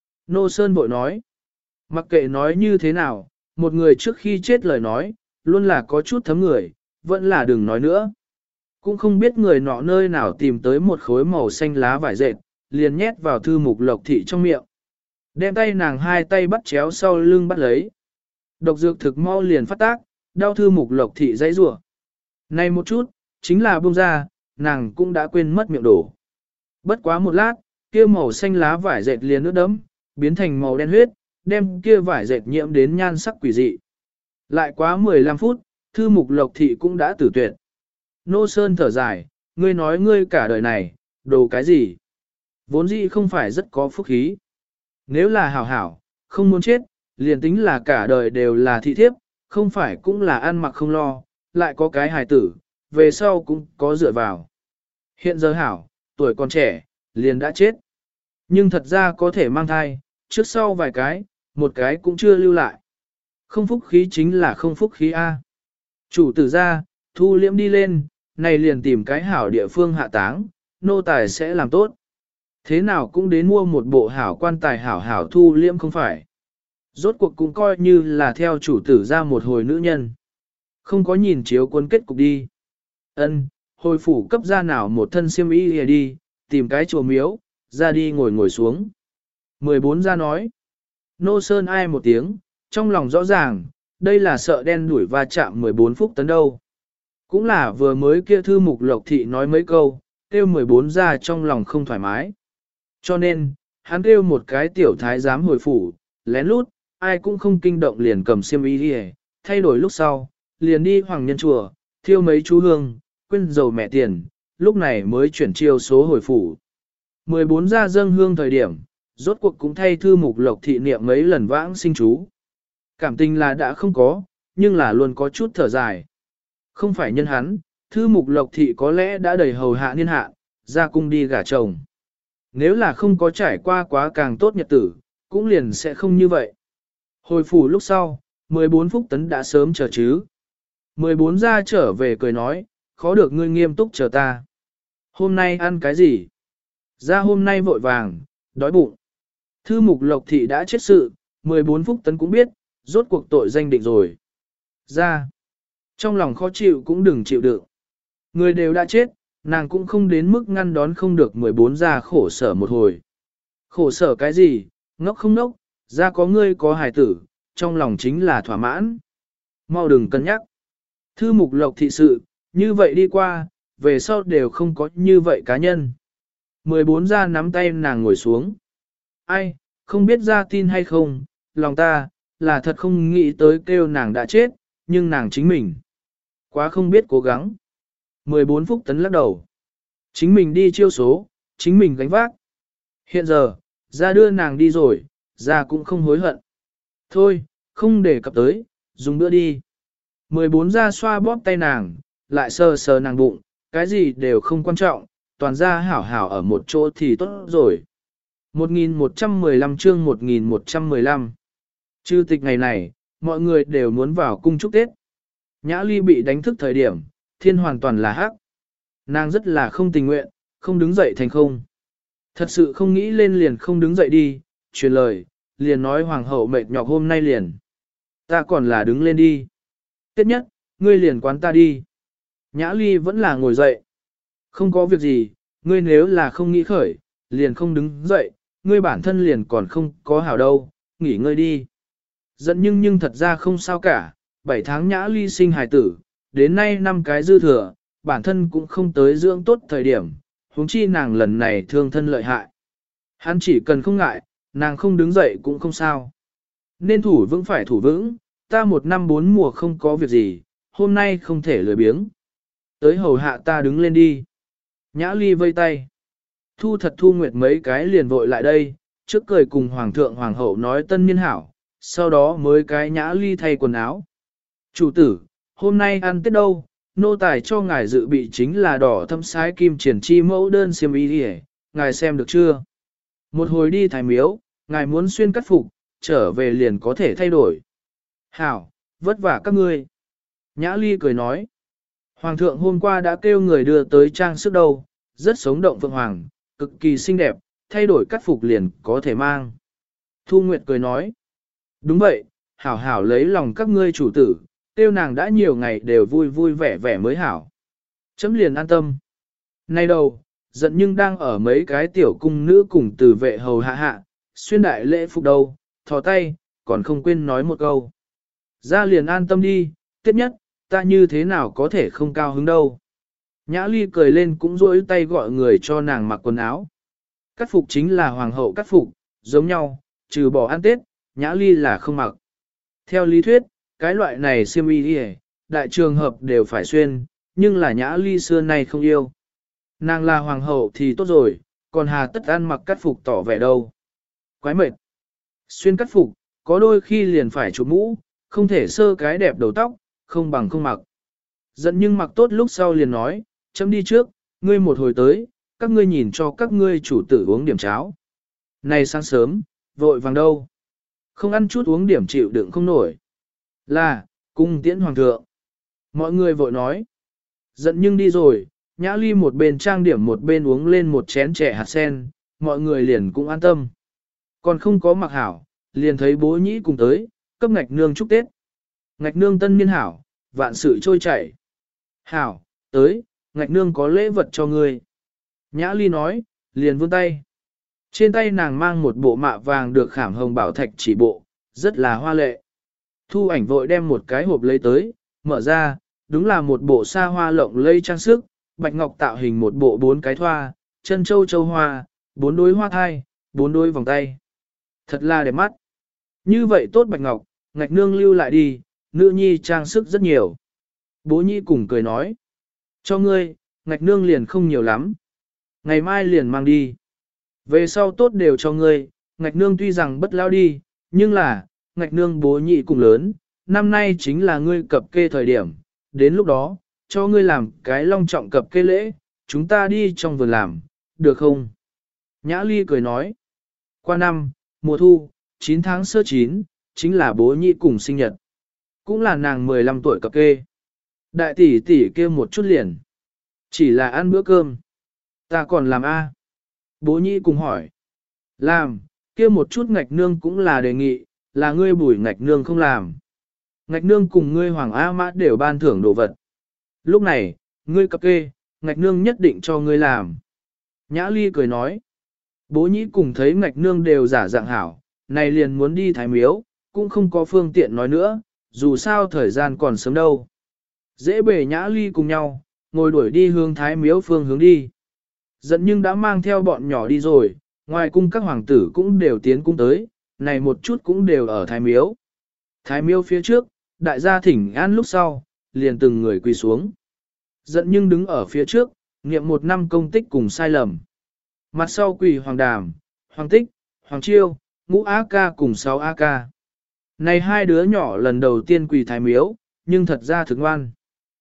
Nô Sơn vội nói. Mặc kệ nói như thế nào, một người trước khi chết lời nói, luôn là có chút thấm người, vẫn là đừng nói nữa. Cũng không biết người nọ nơi nào tìm tới một khối màu xanh lá vải dệt, liền nhét vào thư mục lộc thị trong miệng. Đem tay nàng hai tay bắt chéo sau lưng bắt lấy. Độc dược thực mau liền phát tác, đau thư mục lộc thị dãy rủa. Này một chút, chính là buông ra, nàng cũng đã quên mất miệng đổ. Bất quá một lát, kia màu xanh lá vải dệt liền ướt đẫm, biến thành màu đen huyết, đem kia vải dệt nhiễm đến nhan sắc quỷ dị. Lại quá 15 phút, thư mục lộc thị cũng đã tử tuyệt. Nô Sơn thở dài, ngươi nói ngươi cả đời này, đồ cái gì? Vốn dĩ không phải rất có phúc khí. Nếu là hảo hảo, không muốn chết, liền tính là cả đời đều là thị thiếp, không phải cũng là ăn mặc không lo, lại có cái hài tử, về sau cũng có dựa vào. Hiện giờ hảo, tuổi còn trẻ, liền đã chết. Nhưng thật ra có thể mang thai, trước sau vài cái, một cái cũng chưa lưu lại. Không phúc khí chính là không phúc khí A. Chủ tử ra, thu liễm đi lên, này liền tìm cái hảo địa phương hạ táng, nô tài sẽ làm tốt. Thế nào cũng đến mua một bộ hảo quan tài hảo hảo thu liễm không phải. Rốt cuộc cũng coi như là theo chủ tử ra một hồi nữ nhân. Không có nhìn chiếu quân kết cục đi. Ân, hồi phủ cấp ra nào một thân xiêm y đi, tìm cái chùa miếu, ra đi ngồi xuống. 14 ra nói. Nô Sơn ai một tiếng, trong lòng rõ ràng, đây là sợ đen đuổi va chạm 14 phút tấn đâu. Cũng là vừa mới kia thư mục lộc thị nói mấy câu, kêu 14 ra trong lòng không thoải mái. Cho nên, hắn kêu một cái tiểu thái giám hồi phủ, lén lút, ai cũng không kinh động liền cầm xiêm y đi, thay đổi lúc sau, liền đi hoàng nhân chùa, thiêu mấy chú hương, quên dầu mẹ tiền, lúc này mới chuyển chiêu số hồi phủ. 14 ra dâng hương thời điểm, rốt cuộc cũng thay thư mục lộc thị niệm mấy lần vãng sinh chú. Cảm tình là đã không có, nhưng là luôn có chút thở dài. Không phải nhân hắn, thư mục lộc thị có lẽ đã đầy hầu hạ niên hạ, ra cung đi gả chồng. Nếu là không có trải qua quá càng tốt nhật tử, cũng liền sẽ không như vậy. Hồi phủ lúc sau, 14 phút tấn đã sớm chờ chứ. 14 ra trở về cười nói, khó được ngươi nghiêm túc chờ ta. Hôm nay ăn cái gì? Ra hôm nay vội vàng, đói bụng. Thư mục lộc thị đã chết sự, 14 phút tấn cũng biết, rốt cuộc tội danh định rồi. Ra, trong lòng khó chịu cũng đừng chịu đựng. Người đều đã chết, nàng cũng không đến mức ngăn đón không được 14 ra khổ sở một hồi. Khổ sở cái gì, ngốc không ngốc, ra có ngươi có hài tử, trong lòng chính là thỏa mãn. Mau đừng cân nhắc. Thư mục lộc thị sự, như vậy đi qua, về sau đều không có như vậy cá nhân. 14 ra nắm tay nàng ngồi xuống. Ai, không biết ra tin hay không, lòng ta, là thật không nghĩ tới kêu nàng đã chết, nhưng nàng chính mình. Quá không biết cố gắng. 14 phút tấn lắc đầu. Chính mình đi chiêu số, chính mình gánh vác. Hiện giờ, ra đưa nàng đi rồi, ra cũng không hối hận. Thôi, không để cập tới, dùng bữa đi. 14 ra xoa bóp tay nàng, lại sờ sờ nàng bụng, cái gì đều không quan trọng, toàn ra hảo hảo ở một chỗ thì tốt rồi. 1115 chương 1115. Chư tịch ngày này, mọi người đều muốn vào cung chúc Tết. Nhã Ly bị đánh thức thời điểm, thiên hoàn toàn là hắc. Nàng rất là không tình nguyện, không đứng dậy thành không. Thật sự không nghĩ lên liền không đứng dậy đi, truyền lời, liền nói hoàng hậu mệt nhọc hôm nay liền. Ta còn là đứng lên đi. Tết nhất, ngươi liền quán ta đi. Nhã Ly vẫn là ngồi dậy. Không có việc gì, ngươi nếu là không nghĩ khởi, liền không đứng dậy, ngươi bản thân liền còn không có hảo đâu, nghỉ ngơi đi. Giận nhưng thật ra không sao cả, 7 tháng Nhã Ly sinh hài tử, đến nay 5 cái dư thừa, bản thân cũng không tới dưỡng tốt thời điểm, huống chi nàng lần này thương thân lợi hại. Hắn chỉ cần không ngại, nàng không đứng dậy cũng không sao. Nên thủ vững phải thủ vững, ta 1 năm 4 mùa không có việc gì, hôm nay không thể lười biếng. Tới hầu hạ ta đứng lên đi. Nhã Ly vây tay. Thu Thật Thu Nguyệt mấy cái liền vội lại đây, trước cười cùng Hoàng thượng Hoàng hậu nói tân niên hảo, sau đó mới cái Nhã Ly thay quần áo. Chủ tử, hôm nay ăn Tết đâu, nô tài cho ngài dự bị chính là đỏ thâm sái kim triển chi mẫu đơn xiêm y đi, ngài xem được chưa? Một hồi đi thái miếu, ngài muốn xuyên cắt phục, trở về liền có thể thay đổi. Hảo, vất vả các ngươi. Nhã Ly cười nói. Hoàng thượng hôm qua đã kêu người đưa tới trang sức đâu, rất sống động phượng hoàng, cực kỳ xinh đẹp, thay đổi cắt phục liền có thể mang. Thu Nguyệt cười nói. Đúng vậy, hảo hảo lấy lòng các ngươi chủ tử, kêu nàng đã nhiều ngày đều vui vui vẻ vẻ mới hảo. Chấm liền an tâm. Nay đầu, giận nhưng đang ở mấy cái tiểu cung nữ cùng từ vệ hầu hạ hạ, xuyên đại lễ phục đâu, thò tay, còn không quên nói một câu. Ra liền an tâm đi, tiếp nhất, ta như thế nào có thể không cao hứng đâu. Nhã Ly cười lên cũng rỗi tay gọi người cho nàng mặc quần áo. Cắt phục chính là hoàng hậu cắt phục, giống nhau, trừ bỏ ăn Tết, Nhã Ly là không mặc. Theo lý thuyết, cái loại này xiêm y đi đại trường hợp đều phải xuyên, nhưng là Nhã Ly xưa nay không yêu. Nàng là hoàng hậu thì tốt rồi, còn hà tất ăn mặc cắt phục tỏ vẻ đâu. Quái mệt. Xuyên cắt phục, có đôi khi liền phải chụp mũ, không thể sơ cái đẹp đầu tóc, không bằng không mặc. Giận nhưng mặc tốt lúc sau liền nói, chấm đi trước, ngươi một hồi tới, các ngươi nhìn cho các ngươi chủ tử uống điểm cháo. Này sáng sớm, vội vàng đâu. Không ăn chút uống điểm chịu đựng không nổi. Là, cung tiễn hoàng thượng. Mọi người vội nói. Giận nhưng đi rồi, Nhã Ly một bên trang điểm một bên uống lên một chén trẻ hạt sen, mọi người liền cũng an tâm. Còn không có mặc hảo, liền thấy bố nhĩ cùng tới, cấp ngạch nương chúc Tết. Ngạch nương tân niên hảo, vạn sự trôi chảy. Hảo, tới, ngạch nương có lễ vật cho ngươi. Nhã Ly nói, liền vươn tay. Trên tay nàng mang một bộ mạ vàng được khảm hồng bảo thạch chỉ bộ, rất là hoa lệ. Thu ảnh vội đem một cái hộp lấy tới, mở ra, đúng là một bộ sa hoa lộng lây trang sức, bạch ngọc tạo hình một bộ 4 cái thoa, chân châu châu hoa, 4 đôi hoa thai, 4 đôi vòng tay. Thật là đẹp mắt. Như vậy tốt bạch ngọc, ngạch nương lưu lại đi, nữ nhi trang sức rất nhiều. Bố nhi cùng cười nói. Cho ngươi, ngạch nương liền không nhiều lắm. Ngày mai liền mang đi. Về sau tốt đều cho ngươi, ngạch nương tuy rằng bất lao đi, nhưng là, ngạch nương bố nhị cùng lớn, năm nay chính là ngươi cập kê thời điểm, đến lúc đó, cho ngươi làm cái long trọng cập kê lễ, chúng ta đi trong vườn làm, được không? Nhã Ly cười nói, qua năm, mùa thu, 9 tháng sơ 9, chính là bố nhị cùng sinh nhật, cũng là nàng 15 tuổi cập kê. Đại tỷ tỷ kêu một chút liền, chỉ là ăn bữa cơm, ta còn làm a. Bố nhị cùng hỏi, làm, kia một chút ngạch nương cũng là đề nghị, là ngươi bùi ngạch nương không làm. Ngạch nương cùng ngươi hoàng A mã đều ban thưởng đồ vật. Lúc này, ngươi cập kê, ngạch nương nhất định cho ngươi làm. Nhã Ly cười nói, bố nhĩ cùng thấy ngạch nương đều giả dạng hảo, này liền muốn đi thái miếu, cũng không có phương tiện nói nữa, dù sao thời gian còn sớm đâu. Dễ bể Nhã Ly cùng nhau, ngồi đuổi đi hướng thái miếu phương hướng đi. Giận nhưng đã mang theo bọn nhỏ đi rồi, ngoài cung các hoàng tử cũng đều tiến cung tới, này một chút cũng đều ở thái miếu. Thái miếu phía trước, đại gia thỉnh an lúc sau, liền từng người quỳ xuống. Giận nhưng đứng ở phía trước, niệm 1 năm công tích cùng sai lầm. Mặt sau quỳ hoàng đàm, hoàng tích, hoàng chiêu, ngũ á ca cùng 6 á ca. Này hai đứa nhỏ lần đầu tiên quỳ thái miếu, nhưng thật ra thực ngoan.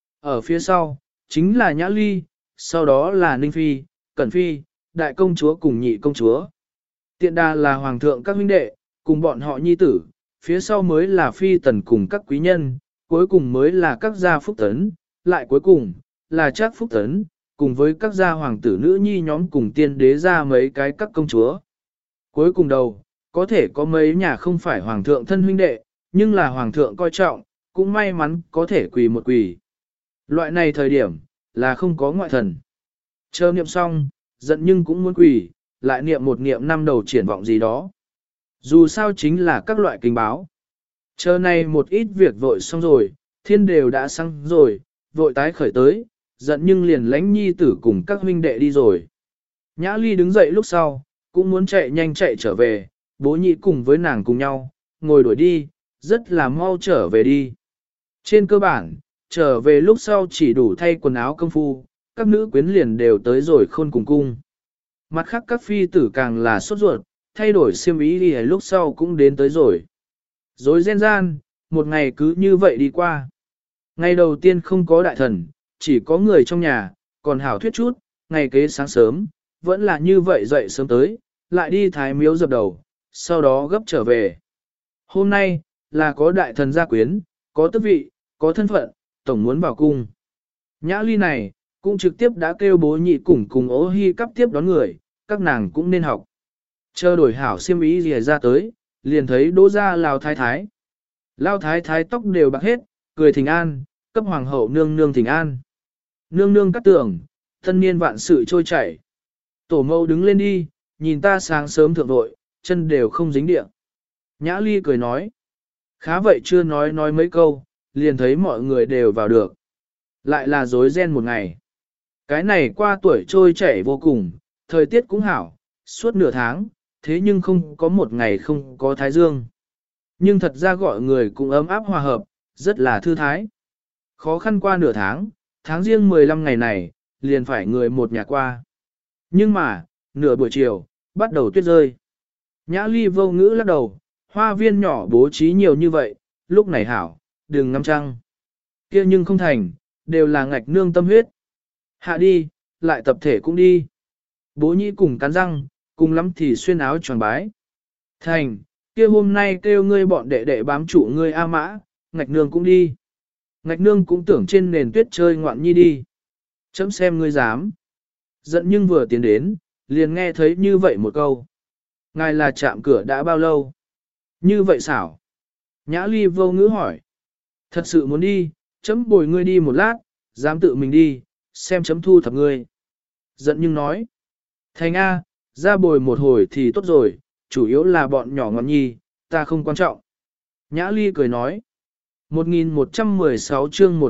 Ở phía sau, chính là Nhã Ly, sau đó là Ninh Phi, Cẩn Phi, Đại công chúa cùng Nhị công chúa. Tiện đà là hoàng thượng các huynh đệ, cùng bọn họ nhi tử, phía sau mới là Phi tần cùng các quý nhân, cuối cùng mới là các gia phúc tấn, lại cuối cùng, là Trác phúc tấn, cùng với các gia hoàng tử nữ nhi nhóm cùng tiên đế ra mấy cái các công chúa. Cuối cùng đầu, có thể có mấy nhà không phải hoàng thượng thân huynh đệ, nhưng là hoàng thượng coi trọng, cũng may mắn có thể quỳ một quỳ. Loại này thời điểm, là không có ngoại thần. Chờ niệm xong, giận nhưng cũng muốn quỳ, lại niệm một niệm năm đầu triển vọng gì đó. Dù sao chính là các loại kinh báo. Chờ này một ít việc vội xong rồi, thiên đều đã sáng rồi, vội tái khởi tới, giận nhưng liền lánh nhi tử cùng các huynh đệ đi rồi. Nhã Ly đứng dậy lúc sau, cũng muốn chạy nhanh chạy trở về, bố nhị cùng với nàng cùng nhau, ngồi đuổi đi, rất là mau trở về đi. Trên cơ bản, trở về lúc sau chỉ đủ thay quần áo công phu, các nữ quyến liền đều tới rồi khôn cùng cung. Mặt khác các phi tử càng là sốt ruột, thay đổi xiêm ý đi lúc sau cũng đến tới rồi. Rồi gen gian, một ngày cứ như vậy đi qua. Ngày đầu tiên không có đại thần, chỉ có người trong nhà, còn hảo thuyết chút, ngày kế sáng sớm, vẫn là như vậy dậy sớm tới, lại đi thái miếu dập đầu, sau đó gấp trở về. Hôm nay, là có đại thần gia quyến, có tước vị, có thân phận, tổng muốn vào cung. Nhã Ly này, cũng trực tiếp đã kêu bố nhị cùng ố hy cắp tiếp đón người, các nàng cũng nên học. Chờ đổi hảo xiêm ý gì ra tới, liền thấy đỗ ra Lao Thái Thái. Lao Thái Thái tóc đều bạc hết, cười thỉnh an, cấp hoàng hậu nương nương thỉnh an. Nương nương cắt tưởng, thân niên vạn sự trôi chảy. Tổ mẫu đứng lên đi, nhìn ta sáng sớm thượng đội, chân đều không dính địa. Nhã Ly cười nói. Khá vậy chưa nói mấy câu, liền thấy mọi người đều vào được. Lại là rối ren một ngày. Cái này qua tuổi trôi chảy vô cùng, thời tiết cũng hảo, suốt nửa tháng, thế nhưng không có một ngày không có thái dương. Nhưng thật ra gọi người cũng ấm áp hòa hợp, rất là thư thái. Khó khăn qua nửa tháng, tháng riêng 15 ngày này, liền phải người một nhà qua. Nhưng mà, nửa buổi chiều, bắt đầu tuyết rơi. Nhã Ly vô ngữ lắc đầu, hoa viên nhỏ bố trí nhiều như vậy, lúc này hảo, đừng ngắm trăng. Kia nhưng không thành, đều là ngạch nương tâm huyết. Hạ đi, lại tập thể cũng đi. Bố nhĩ cùng cắn răng, cùng lắm thì xuyên áo tròn bái. Thành, kia hôm nay kêu ngươi bọn đệ đệ bám trụ ngươi A Mã, ngạch nương cũng đi. Ngạch nương cũng tưởng trên nền tuyết chơi ngoạn nhi đi. Chấm xem ngươi dám. Giận nhưng vừa tiến đến, liền nghe thấy như vậy một câu. Ngài là chạm cửa đã bao lâu? Như vậy xảo. Nhã Ly vô ngữ hỏi. Thật sự muốn đi, chấm bồi ngươi đi một lát, dám tự mình đi, xem chấm thu thập ngươi. Giận nhưng nói. Thành A, ra bồi một hồi thì tốt rồi, chủ yếu là bọn nhỏ ngọn nhi, ta không quan trọng. Nhã Ly cười nói. 1116 chương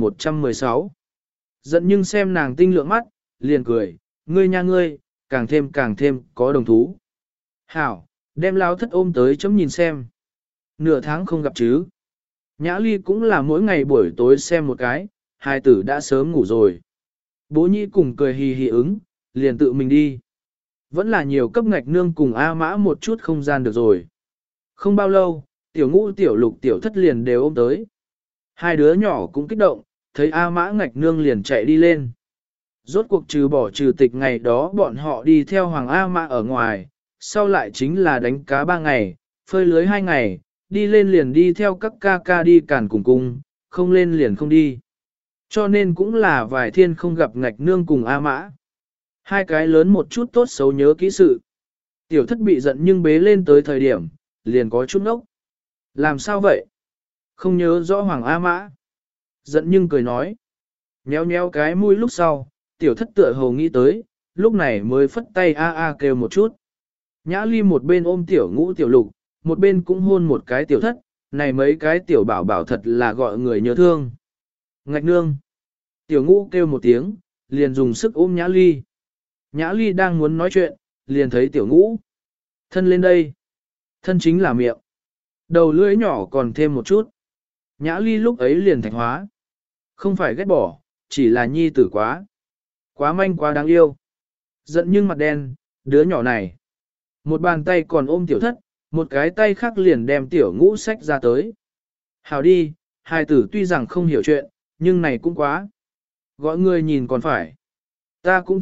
1116. Giận nhưng xem nàng tinh lượng mắt, liền cười, ngươi nha ngươi, càng thêm có đồng thú. Hảo, đem lao thất ôm tới chấm nhìn xem. Nửa tháng không gặp chứ. Nhã Ly cũng là mỗi ngày buổi tối xem một cái, hai tử đã sớm ngủ rồi. Bố nhĩ cùng cười hì hì ứng, liền tự mình đi. Vẫn là nhiều cấp ngạch nương cùng A Mã một chút không gian được rồi. Không bao lâu, tiểu ngũ tiểu lục tiểu thất liền đều ôm tới. Hai đứa nhỏ cũng kích động, thấy A Mã ngạch nương liền chạy đi lên. Rốt cuộc trừ tịch ngày đó bọn họ đi theo Hoàng A Mã ở ngoài, sau lại chính là đánh cá 3 ngày, phơi lưới 2 ngày, đi lên liền đi theo các ca ca đi cản cùng cung, không lên liền không đi. Cho nên cũng là vài thiên không gặp ngạch nương cùng A Mã. Hai cái lớn một chút tốt xấu nhớ kỹ sự. Tiểu thất bị giận nhưng bế lên tới thời điểm, liền có chút ngốc. Làm sao vậy? Không nhớ rõ Hoàng A Mã. Giận nhưng cười nói. Nhéo nhéo cái mũi lúc sau, tiểu thất tựa hồ nghĩ tới, lúc này mới phất tay a kêu một chút. Nhã Ly một bên ôm tiểu ngũ tiểu lục, một bên cũng hôn một cái tiểu thất, này mấy cái tiểu bảo bảo thật là gọi người nhớ thương. Ngạch nương. Tiểu ngũ kêu một tiếng, liền dùng sức ôm Nhã Ly. Nhã Ly đang muốn nói chuyện, liền thấy tiểu ngũ. Thân lên đây. Thân chính là miệng. Đầu lưỡi nhỏ còn thêm một chút. Nhã Ly lúc ấy liền thạch hóa. Không phải ghét bỏ, chỉ là nhi tử quá. Quá manh quá đáng yêu. Giận nhưng mặt đen, đứa nhỏ này. Một bàn tay còn ôm tiểu thất, một cái tay khác liền đem tiểu ngũ sách ra tới. Hào đi, hai tử tuy rằng không hiểu chuyện, nhưng này cũng quá. Gọi người nhìn còn phải. Ta cũng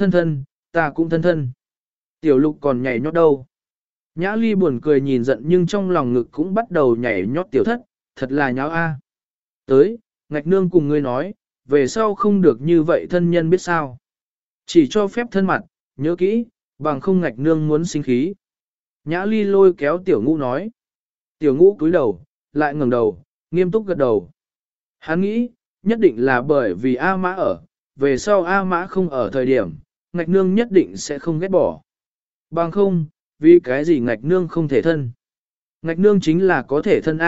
thân thân. Tiểu lục còn nhảy nhót đâu. Nhã Ly buồn cười nhìn giận nhưng trong lòng ngực cũng bắt đầu nhảy nhót tiểu thất, thật là nháo a. Tới, ngạch nương cùng ngươi nói, về sau không được như vậy thân nhân biết sao. Chỉ cho phép thân mặt, nhớ kỹ, bằng không ngạch nương muốn sinh khí. Nhã Ly lôi kéo tiểu ngũ nói. Tiểu ngũ cúi đầu, lại ngẩng đầu, nghiêm túc gật đầu. Hắn nghĩ, nhất định là bởi vì A Mã ở, về sau A Mã không ở thời điểm, ngạch nương nhất định sẽ không ghét bỏ. Bằng không, vì cái gì ngạch nương không thể thân. Ngạch nương chính là có thể thân A,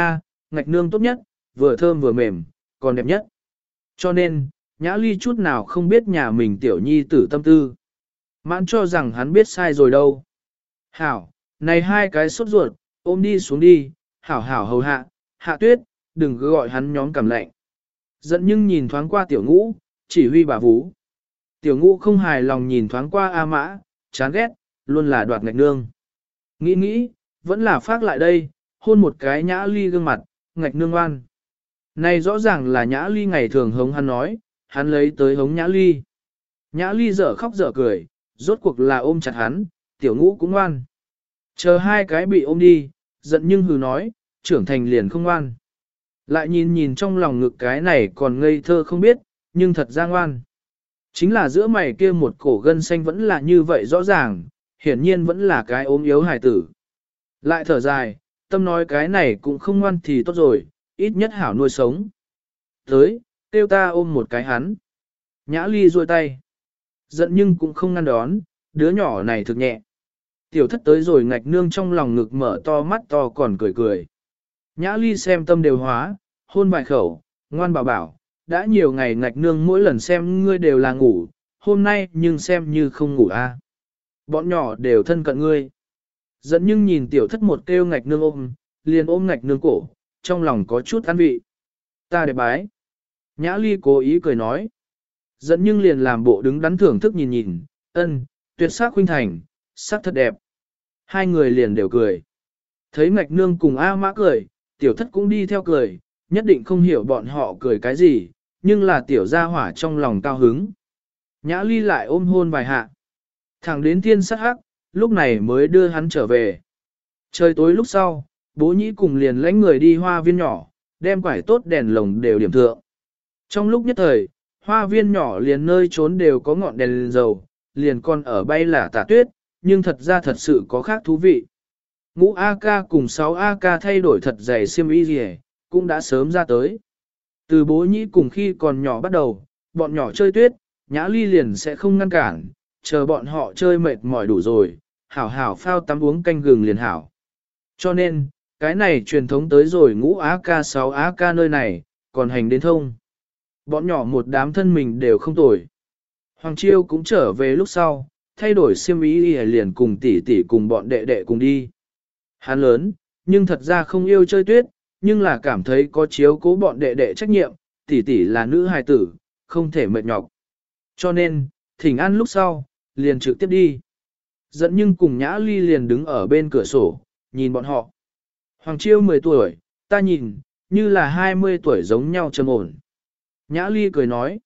ngạch nương tốt nhất, vừa thơm vừa mềm, còn đẹp nhất. Cho nên, Nhã Ly chút nào không biết nhà mình tiểu nhi tử tâm tư. Mãn cho rằng hắn biết sai rồi đâu. Hảo, này hai cái sốt ruột, ôm đi xuống đi, hảo hảo hầu hạ, Hạ Tuyết, đừng cứ gọi hắn nhóm cảm lạnh. Giận nhưng nhìn thoáng qua tiểu ngũ, chỉ huy bà Vú. Tiểu ngũ không hài lòng nhìn thoáng qua A Mã, chán ghét, luôn là đoạt ngạch nương. Nghĩ, vẫn là phát lại đây, hôn một cái Nhã Ly gương mặt, ngạch nương oan. Này rõ ràng là Nhã Ly ngày thường hống hắn nói, hắn lấy tới hống Nhã Ly. Nhã Ly dở khóc dở cười, rốt cuộc là ôm chặt hắn, tiểu ngũ cũng ngoan. Chờ hai cái bị ôm đi, giận nhưng hừ nói, trưởng thành liền không ngoan. Lại nhìn trong lòng ngực cái này còn ngây thơ không biết, nhưng thật ra ngoan. Chính là giữa mày kia một cổ gân xanh vẫn là như vậy rõ ràng, hiển nhiên vẫn là cái ốm yếu hài tử. Lại thở dài, tâm nói cái này cũng không ngoan thì tốt rồi, ít nhất hảo nuôi sống. Tới, tiêu ta ôm một cái hắn. Nhã Ly duỗi tay. Giận nhưng cũng không ngăn đón, đứa nhỏ này thực nhẹ. Tiểu thất tới rồi ngạch nương trong lòng ngực mở to mắt to còn cười cười. Nhã Ly xem tâm đều hóa, hôn vài khẩu, ngoan bảo bảo, đã nhiều ngày ngạch nương mỗi lần xem ngươi đều là ngủ, hôm nay nhưng xem như không ngủ a. Bọn nhỏ đều thân cận ngươi. Giận nhưng nhìn tiểu thất một kêu ngạch nương ôm, liền ôm ngạch nương cổ, trong lòng có chút an vị. Ta đẹp bái. Nhã Ly cố ý cười nói. Giận nhưng liền làm bộ đứng đắn thưởng thức nhìn, tuyệt sắc khuynh thành, sắc thật đẹp. Hai người liền đều cười. Thấy ngạch nương cùng A Mã cười, tiểu thất cũng đi theo cười, nhất định không hiểu bọn họ cười cái gì, nhưng là tiểu gia hỏa trong lòng cao hứng. Nhã Ly lại ôm hôn vài hạ. Thẳng đến thiên sát hắc, lúc này mới đưa hắn trở về. Trời tối lúc sau, bố nhĩ cùng liền lãnh người đi hoa viên nhỏ, đem quải tốt đèn lồng đều điểm thượng. Trong lúc nhất thời, hoa viên nhỏ liền nơi trốn đều có ngọn đèn dầu, liền còn ở bay là tả tuyết, nhưng thật ra thật sự có khác thú vị. Ngũ AK cùng 6 AK thay đổi thật dày xiêm y gì cũng đã sớm ra tới. Từ bố nhĩ cùng khi còn nhỏ bắt đầu, bọn nhỏ chơi tuyết, Nhã Ly liền sẽ không ngăn cản, chờ bọn họ chơi mệt mỏi đủ rồi, hảo hảo phao tắm uống canh gừng liền hảo. Cho nên, cái này truyền thống tới rồi ngũ AK 6 AK nơi này, còn hành đến thông. Bọn nhỏ một đám thân mình đều không tồi. Hoàng Chiêu cũng trở về lúc sau, thay đổi xiêm y liền cùng tỷ tỷ cùng bọn đệ đệ cùng đi. Hắn lớn, nhưng thật ra không yêu chơi tuyết, nhưng là cảm thấy có chiếu cố bọn đệ đệ trách nhiệm, tỷ tỷ là nữ hài tử, không thể mệt nhọc. Cho nên, thỉnh ăn lúc sau, liền trực tiếp đi. Giận nhưng cùng Nhã Ly liền đứng ở bên cửa sổ, nhìn bọn họ. Hoàng Chiêu 10 tuổi, ta nhìn, như là 20 tuổi giống nhau trầm ổn. Nhã Ly cười nói,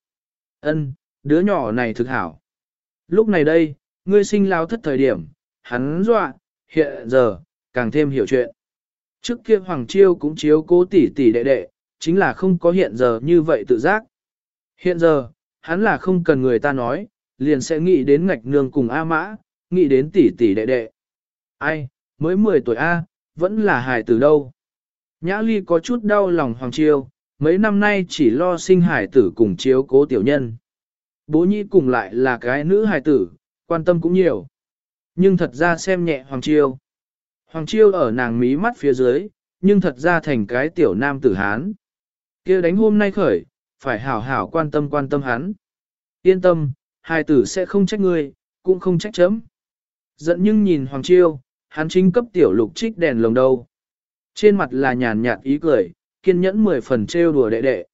đứa nhỏ này thực hảo. Lúc này đây, ngươi sinh lao thất thời điểm, hắn dọa, hiện giờ, càng thêm hiểu chuyện. Trước kia Hoàng Chiêu cũng chiếu cố tỷ tỷ đệ đệ, chính là không có hiện giờ như vậy tự giác. Hiện giờ, hắn là không cần người ta nói, liền sẽ nghĩ đến ngạch nương cùng A Mã, nghĩ đến tỷ tỷ đệ đệ. Ai, mới 10 tuổi A, vẫn là hài tử đâu. Nhã Ly có chút đau lòng Hoàng Chiêu, mấy năm nay chỉ lo sinh hài tử cùng chiếu cố tiểu nhân. Bố nhĩ cùng lại là cái nữ hài tử, quan tâm cũng nhiều. Nhưng thật ra xem nhẹ Hoàng Chiêu. Hoàng Chiêu ở nàng mí mắt phía dưới, nhưng thật ra thành cái tiểu nam tử Hán. Kia đánh hôm nay khởi, phải hảo hảo quan tâm hắn. Yên tâm, hài tử sẽ không trách ngươi, cũng không trách chấm. Giận nhưng nhìn Hoàng Chiêu, hắn chính cấp tiểu lục trích đèn lồng đầu. Trên mặt là nhàn nhạt ý cười, kiên nhẫn 10 phần trêu đùa đệ đệ.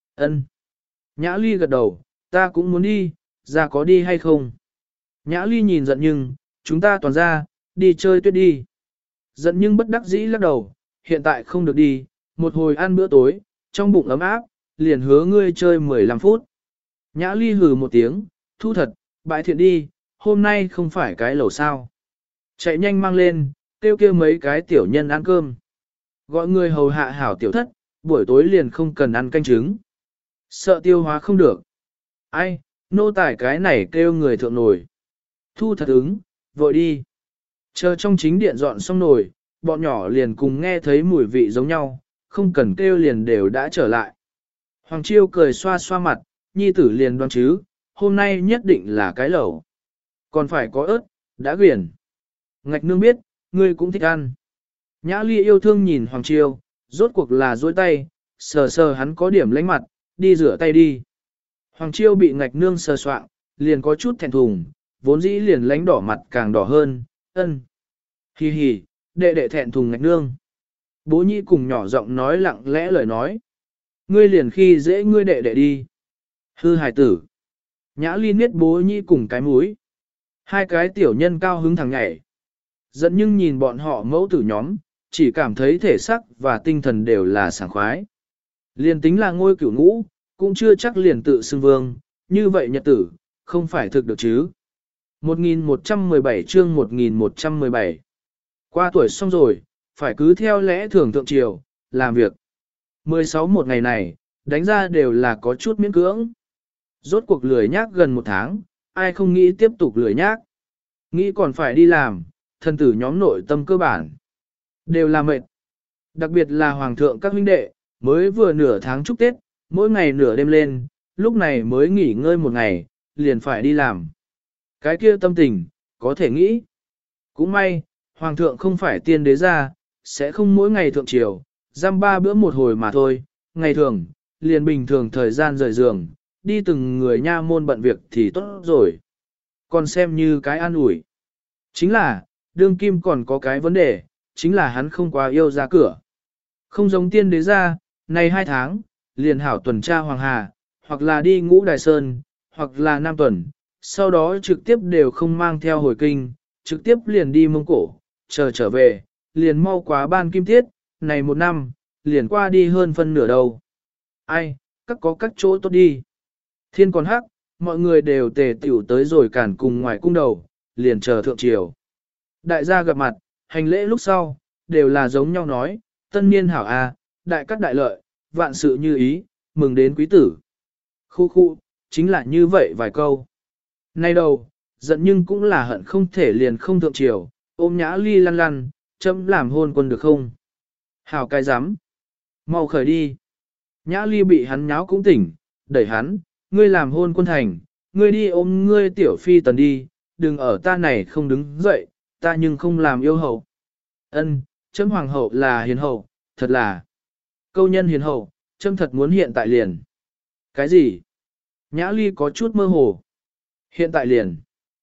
Nhã Ly gật đầu, ta cũng muốn đi, ra có đi hay không? Nhã Ly nhìn giận nhưng, chúng ta toàn ra, đi chơi tuyết đi. Giận nhưng bất đắc dĩ lắc đầu, hiện tại không được đi, một hồi ăn bữa tối, trong bụng ấm áp, liền hứa ngươi chơi 15 phút. Nhã Ly hừ một tiếng, thu thật, bãi thiện đi, hôm nay không phải cái lẩu sao. Chạy nhanh mang lên, kêu kêu mấy cái tiểu nhân ăn cơm. Gọi người hầu hạ hảo tiểu thất, buổi tối liền không cần ăn canh trứng. Sợ tiêu hóa không được. Ai, nô tải cái này kêu người thượng nổi. Thu thật ứng, vội đi. Chờ trong chính điện dọn xong nồi, bọn nhỏ liền cùng nghe thấy mùi vị giống nhau, không cần kêu liền đều đã trở lại. Hoàng Chiêu cười xoa xoa mặt, nhi tử liền đoán chứ, hôm nay nhất định là cái lẩu. Còn phải có ớt, đã quyển. Ngạch nương biết, ngươi cũng thích ăn. Nhã Ly yêu thương nhìn Hoàng Chiêu, rốt cuộc là duỗi tay, sờ sờ hắn có điểm lánh mặt, đi rửa tay đi. Hoàng Chiêu bị ngạch nương sờ soạng, liền có chút thẹn thùng, vốn dĩ liền lánh đỏ mặt càng đỏ hơn, ân. Hi hi, đệ đệ thẹn thùng ngạch nương. Bố nhĩ cùng nhỏ giọng nói lặng lẽ lời nói. Ngươi liền khi dễ ngươi đệ đệ đi. Hư hài tử. Nhã Ly niết bố nhĩ cùng cái múi. Hai cái tiểu nhân cao hứng thằng nhảy. Giận nhưng nhìn bọn họ mẫu tử nhóm, chỉ cảm thấy thể xác và tinh thần đều là sảng khoái. Liền tính là ngôi cửu ngũ, cũng chưa chắc liền tự xưng vương, như vậy nhật tử, không phải thực được chứ. 1117 chương 1117 Qua tuổi xong rồi, phải cứ theo lẽ thường thượng triều, làm việc. 16 một ngày này, đánh ra đều là có chút miễn cưỡng. Rốt cuộc lười nhác gần một tháng, ai không nghĩ tiếp tục lười nhác. Nghĩ còn phải đi làm, thân tử nhóm nội tâm cơ bản. Đều là mệt. Đặc biệt là hoàng thượng các huynh đệ, mới vừa nửa tháng chúc Tết, mỗi ngày nửa đêm lên, lúc này mới nghỉ ngơi một ngày, liền phải đi làm. Cái kia tâm tình, có thể nghĩ. Cũng may, hoàng thượng không phải tiên đế ra, sẽ không mỗi ngày thượng triều, giam 3 bữa một hồi mà thôi, ngày thường, liền bình thường thời gian rời giường, đi từng người nha môn bận việc thì tốt rồi. Còn xem như cái an ủi. Chính là, đương kim còn có cái vấn đề, chính là hắn không quá yêu ra cửa. Không giống tiên đế ra, này 2 tháng, liền hảo tuần tra Hoàng Hà, hoặc là đi Ngũ Đài Sơn, hoặc là Nam Tuần, sau đó trực tiếp đều không mang theo hồi kinh, trực tiếp liền đi Mông Cổ, chờ trở về, liền mau quá ban kim tiết, này 1 năm, liền qua đi hơn phân nửa đầu. Ai, các có các chỗ tốt đi. Thiên còn hắc, mọi người đều tề tiểu tới rồi cản cùng ngoài cung đầu, liền chờ thượng triều. Đại gia gặp mặt, hành lễ lúc sau, đều là giống nhau nói, tân niên hảo a, đại cắt đại lợi, vạn sự như ý, mừng đến quý tử. Khu khu, chính là như vậy vài câu. Nay đầu, giận nhưng cũng là hận không thể liền không thượng triều, ôm Nhã Ly lăn lăn, chấm làm hôn quân được không? Hảo cái dám. Mau khởi đi. Nhã Ly bị hắn nháo cũng tỉnh, đẩy hắn, ngươi làm hôn quân thành, ngươi đi ôm ngươi tiểu phi tần đi, đừng ở ta này không đứng dậy, ta nhưng không làm yêu hậu. Ân, chấm hoàng hậu là hiền hậu, thật là. Câu nhân hiền hậu, chấm thật muốn hiện tại liền. Cái gì? Nhã Ly có chút mơ hồ. Hiện tại liền.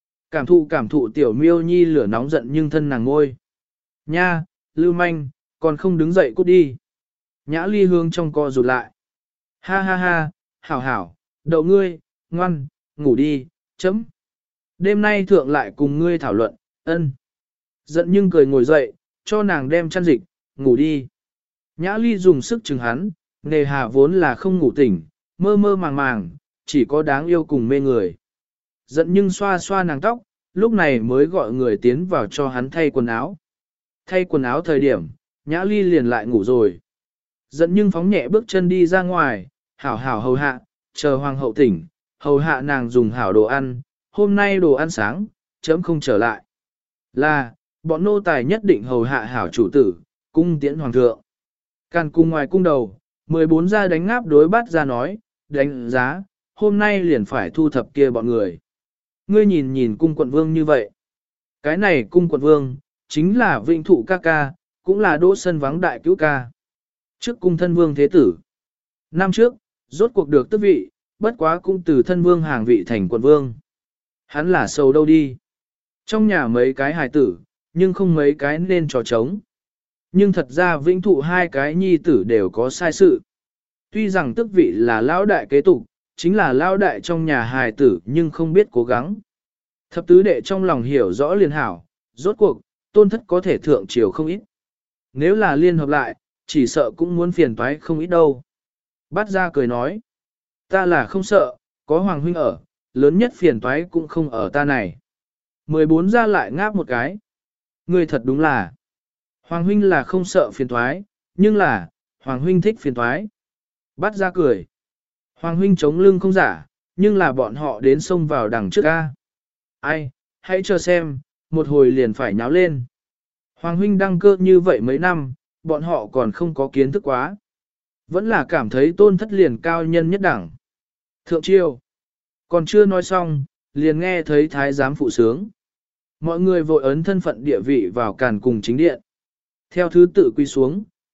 Cảm thụ tiểu miêu nhi lửa nóng giận nhưng thân nàng ngôi. Nha, lưu manh, còn không đứng dậy cút đi. Nhã Ly hương trong co rụt lại. Ha ha ha, hảo hảo, đậu ngươi, ngoan, ngủ đi, chấm. Đêm nay thượng lại cùng ngươi thảo luận, ân. Giận nhưng cười ngồi dậy, cho nàng đem chăn dịch, ngủ đi. Nhã Ly dùng sức chừng hắn, nề hà vốn là không ngủ tỉnh, mơ mơ màng màng, chỉ có đáng yêu cùng mê người. Giận nhưng xoa xoa nàng tóc, lúc này mới gọi người tiến vào cho hắn thay quần áo. Thay quần áo thời điểm, Nhã Ly liền lại ngủ rồi. Giận nhưng phóng nhẹ bước chân đi ra ngoài, hảo hảo hầu hạ, chờ hoàng hậu tỉnh, hầu hạ nàng dùng hảo đồ ăn, hôm nay đồ ăn sáng, chấm không trở lại. Là, bọn nô tài nhất định hầu hạ hảo chủ tử, cung tiễn hoàng thượng. Càn cung ngoài cung đầu, 14 gia đánh ngáp đối bắt ra nói, đánh giá, hôm nay liền phải thu thập kia bọn người. Ngươi nhìn nhìn cung quận vương như vậy. Cái này cung quận vương, chính là vinh thụ ca ca, cũng là đỗ sân vắng đại cứu ca. Trước cung thân vương thế tử. Năm trước, rốt cuộc được tước vị, bất quá cũng từ thân vương hàng vị thành quận vương. Hắn là sâu đâu đi. Trong nhà mấy cái hài tử, nhưng không mấy cái nên trò trống. Nhưng thật ra vĩnh thụ 2 cái nhi tử đều có sai sự. Tuy rằng tước vị là lão đại kế tục, chính là lão đại trong nhà hài tử nhưng không biết cố gắng. Thập tứ đệ trong lòng hiểu rõ liền hảo, rốt cuộc, tôn thất có thể thượng triều không ít. Nếu là liên hợp lại, chỉ sợ cũng muốn phiền toái không ít đâu. Bát ra cười nói, ta là không sợ, có hoàng huynh ở, lớn nhất phiền toái cũng không ở ta này. 14 ra lại ngáp một cái. Ngươi thật đúng là, hoàng huynh là không sợ phiền toái, nhưng là, hoàng huynh thích phiền toái. Bát ra cười. Hoàng huynh chống lưng không giả, nhưng là bọn họ đến xông vào đằng trước ca. Ai, hãy chờ xem, một hồi liền phải nháo lên. Hoàng huynh đăng cơ như vậy mấy năm, bọn họ còn không có kiến thức quá. Vẫn là cảm thấy tôn thất liền cao nhân nhất đẳng. Thượng triều. Còn chưa nói xong, liền nghe thấy thái giám phụ sướng. Mọi người vội ấn thân phận địa vị vào càn cùng chính điện. Theo thứ tự quy xuống,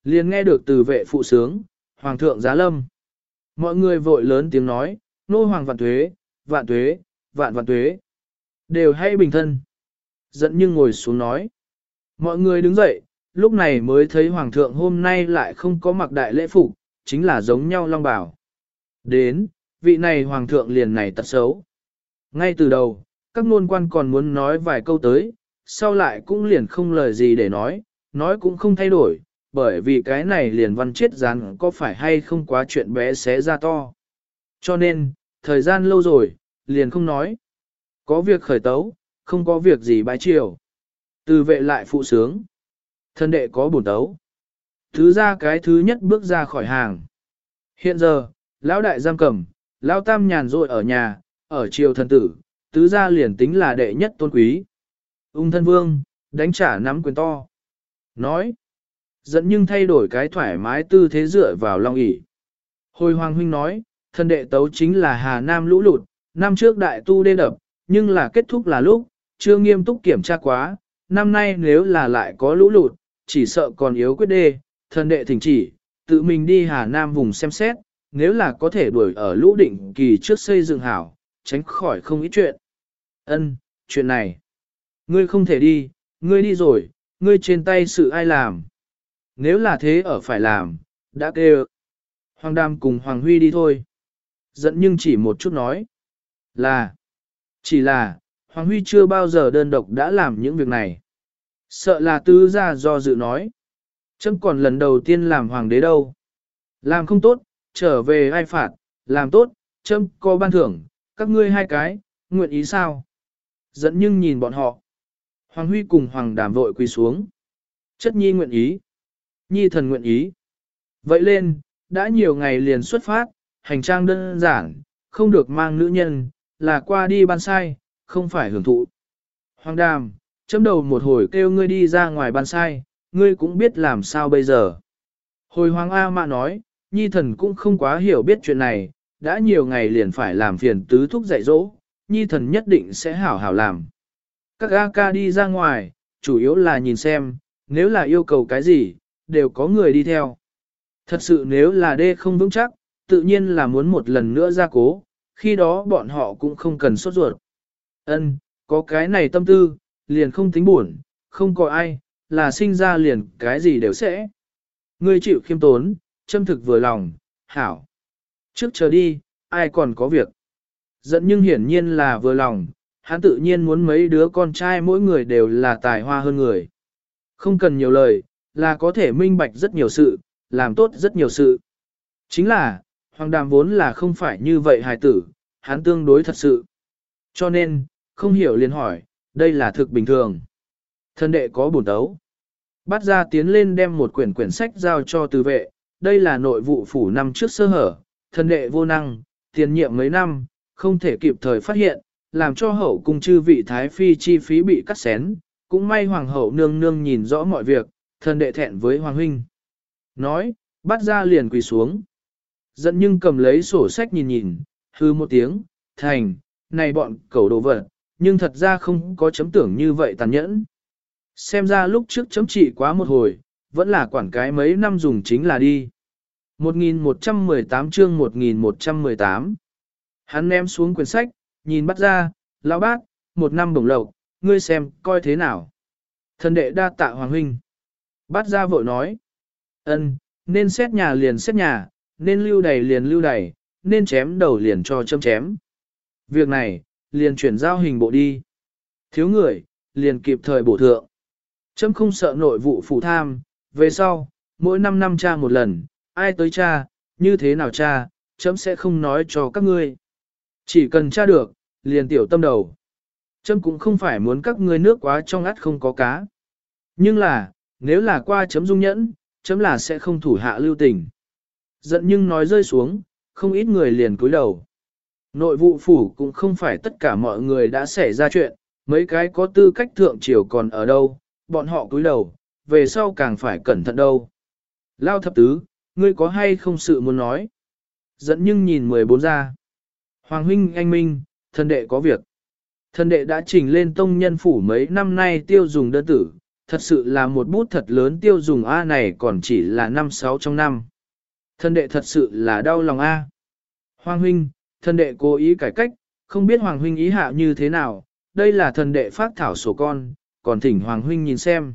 Liền nghe được từ vệ phụ sướng, Hoàng thượng giá lâm. Mọi người vội lớn tiếng nói, nô hoàng vạn tuế, vạn tuế, vạn vạn tuế. Đều hay bình thân. Giận nhưng ngồi xuống nói. Mọi người đứng dậy, lúc này mới thấy Hoàng thượng hôm nay lại không có mặc đại lễ phục, chính là giống nhau long bào. Đến, vị này Hoàng thượng liền này tật xấu. Ngay từ đầu, các ngôn quan còn muốn nói vài câu tới, sau lại cũng liền không lời gì để nói cũng không thay đổi, bởi vì cái này liền văn chết rán có phải hay không quá chuyện bé xé ra to. Cho nên, thời gian lâu rồi, liền không nói. Có việc khởi tấu, không có việc gì bái triều. Từ vệ lại phụ sướng. Thân đệ có bổn tấu. Thứ ra cái thứ nhất bước ra khỏi hàng. Hiện giờ, lão đại giam cầm, lão tam nhàn rỗi ở nhà, ở triều thần tử, tứ gia liền tính là đệ nhất tôn quý. Ung thân vương, đánh trả nắm quyền to. Nói, dẫn nhưng thay đổi cái thoải mái tư thế dựa vào long ỷ. Hồi hoàng huynh nói, thân đệ tấu chính là Hà Nam lũ lụt, năm trước đại tu đê đập, nhưng là kết thúc là lúc, chưa nghiêm túc kiểm tra quá, năm nay nếu là lại có lũ lụt, chỉ sợ còn yếu quyết đê, thân đệ thỉnh chỉ, tự mình đi Hà Nam vùng xem xét, nếu là có thể đuổi ở lũ định kỳ trước xây dựng hảo, tránh khỏi không ít chuyện. Ân, chuyện này, ngươi không thể đi, ngươi đi rồi, ngươi trên tay sự ai làm. Nếu là thế ở phải làm, đã kêu. Hoàng Đam cùng Hoàng Huy đi thôi. Giận nhưng chỉ một chút nói. Chỉ là, Hoàng Huy chưa bao giờ đơn độc đã làm những việc này. Sợ là tứ gia do dự nói. Chấm còn lần đầu tiên làm hoàng đế đâu. Làm không tốt, trở về ai phạt, làm tốt, chấm có ban thưởng, các ngươi hai cái, nguyện ý sao? Giận nhưng nhìn bọn họ. Hoàng Huy cùng Hoàng Đàm vội quỳ xuống. Chất nhi nguyện ý. Nhi thần nguyện ý. Vậy lên, đã nhiều ngày liền xuất phát, hành trang đơn giản, không được mang nữ nhân, là qua đi ban sai, không phải hưởng thụ. Hoàng Đàm, chấm đầu một hồi kêu ngươi đi ra ngoài ban sai, ngươi cũng biết làm sao bây giờ. Hồi Hoàng A Mã nói, Nhi thần cũng không quá hiểu biết chuyện này, đã nhiều ngày liền phải làm phiền tứ thúc dạy dỗ, Nhi thần nhất định sẽ hảo hảo làm. Các A ca đi ra ngoài, chủ yếu là nhìn xem, nếu là yêu cầu cái gì, đều có người đi theo. Thật sự nếu là đê không vững chắc, tự nhiên là muốn một lần nữa ra cố, khi đó bọn họ cũng không cần sốt ruột. Ân, có cái này tâm tư, liền không tính buồn, không có ai, là sinh ra liền cái gì đều sẽ. Ngươi chịu khiêm tốn, châm thực vừa lòng, hảo. Trước chờ đi, ai còn có việc. Giận nhưng hiển nhiên là vừa lòng, hắn tự nhiên muốn mấy đứa con trai mỗi người đều là tài hoa hơn người. Không cần nhiều lời, là có thể minh bạch rất nhiều sự, làm tốt rất nhiều sự. Chính là, Hoàng Đàm vốn là không phải như vậy hài tử, hắn tương đối thật sự. Cho nên, không hiểu liền hỏi, đây là thực bình thường. Thân đệ có bổn tấu. Bắt ra tiến lên đem một quyển sách giao cho từ vệ, đây là nội vụ phủ năm trước sơ hở, thân đệ vô năng, tiền nhiệm mấy năm, không thể kịp thời phát hiện, làm cho hậu cung chư vị thái phi chi phí bị cắt xén, cũng may hoàng hậu nương nương nhìn rõ mọi việc, thân đệ thẹn với hoàng huynh. Nói, bắt ra liền quỳ xuống. Giận nhưng cầm lấy sổ sách nhìn nhìn, hư một tiếng, thành, này bọn cẩu đồ vật, nhưng thật ra không có chấm tưởng như vậy tàn nhẫn. Xem ra lúc trước chấm trị quá một hồi, vẫn là quản cái mấy năm dùng chính là đi. 1118 chương 1118. Hắn ném xuống quyển sách, nhìn bắt ra, lão bác, một năm bổng lộc, ngươi xem, coi thế nào. Thần đệ đa tạ hoàng huynh. Bắt ra vội nói. Ân, nên xét nhà liền xét nhà, nên lưu đày liền lưu đày, nên chém đầu liền cho châm chém. Việc này, liền chuyển giao hình bộ đi. Thiếu người, liền kịp thời bổ thượng. Chấm không sợ nội vụ phủ tham, về sau, mỗi 5 năm tra một lần, ai tới tra, như thế nào tra, chấm sẽ không nói cho các ngươi. Chỉ cần tra được, liền tiểu tâm đầu. Chấm cũng không phải muốn các ngươi nước quá trong ắt không có cá. Nhưng là, nếu là qua chấm dung nhẫn, chấm là sẽ không thủ hạ lưu tình. Giận nhưng nói rơi xuống, không ít người liền cúi đầu. Nội vụ phủ cũng không phải tất cả mọi người đã xảy ra chuyện, mấy cái có tư cách thượng triều còn ở đâu, bọn họ cúi đầu, về sau càng phải cẩn thận đâu. Lao thập tứ, ngươi có hay không sự muốn nói? Giận nhưng nhìn 14 ra. Hoàng huynh anh minh, thân đệ có việc. Thân đệ đã trình lên tông nhân phủ mấy năm nay tiêu dùng đơn tử, thật sự là một bút thật lớn tiêu dùng A này còn chỉ là 5-6 trong năm. Thân đệ thật sự là đau lòng A. Hoàng huynh, thân đệ cố ý cải cách, không biết Hoàng huynh ý hạ như thế nào, đây là thần đệ phát thảo sổ con, còn thỉnh Hoàng huynh nhìn xem.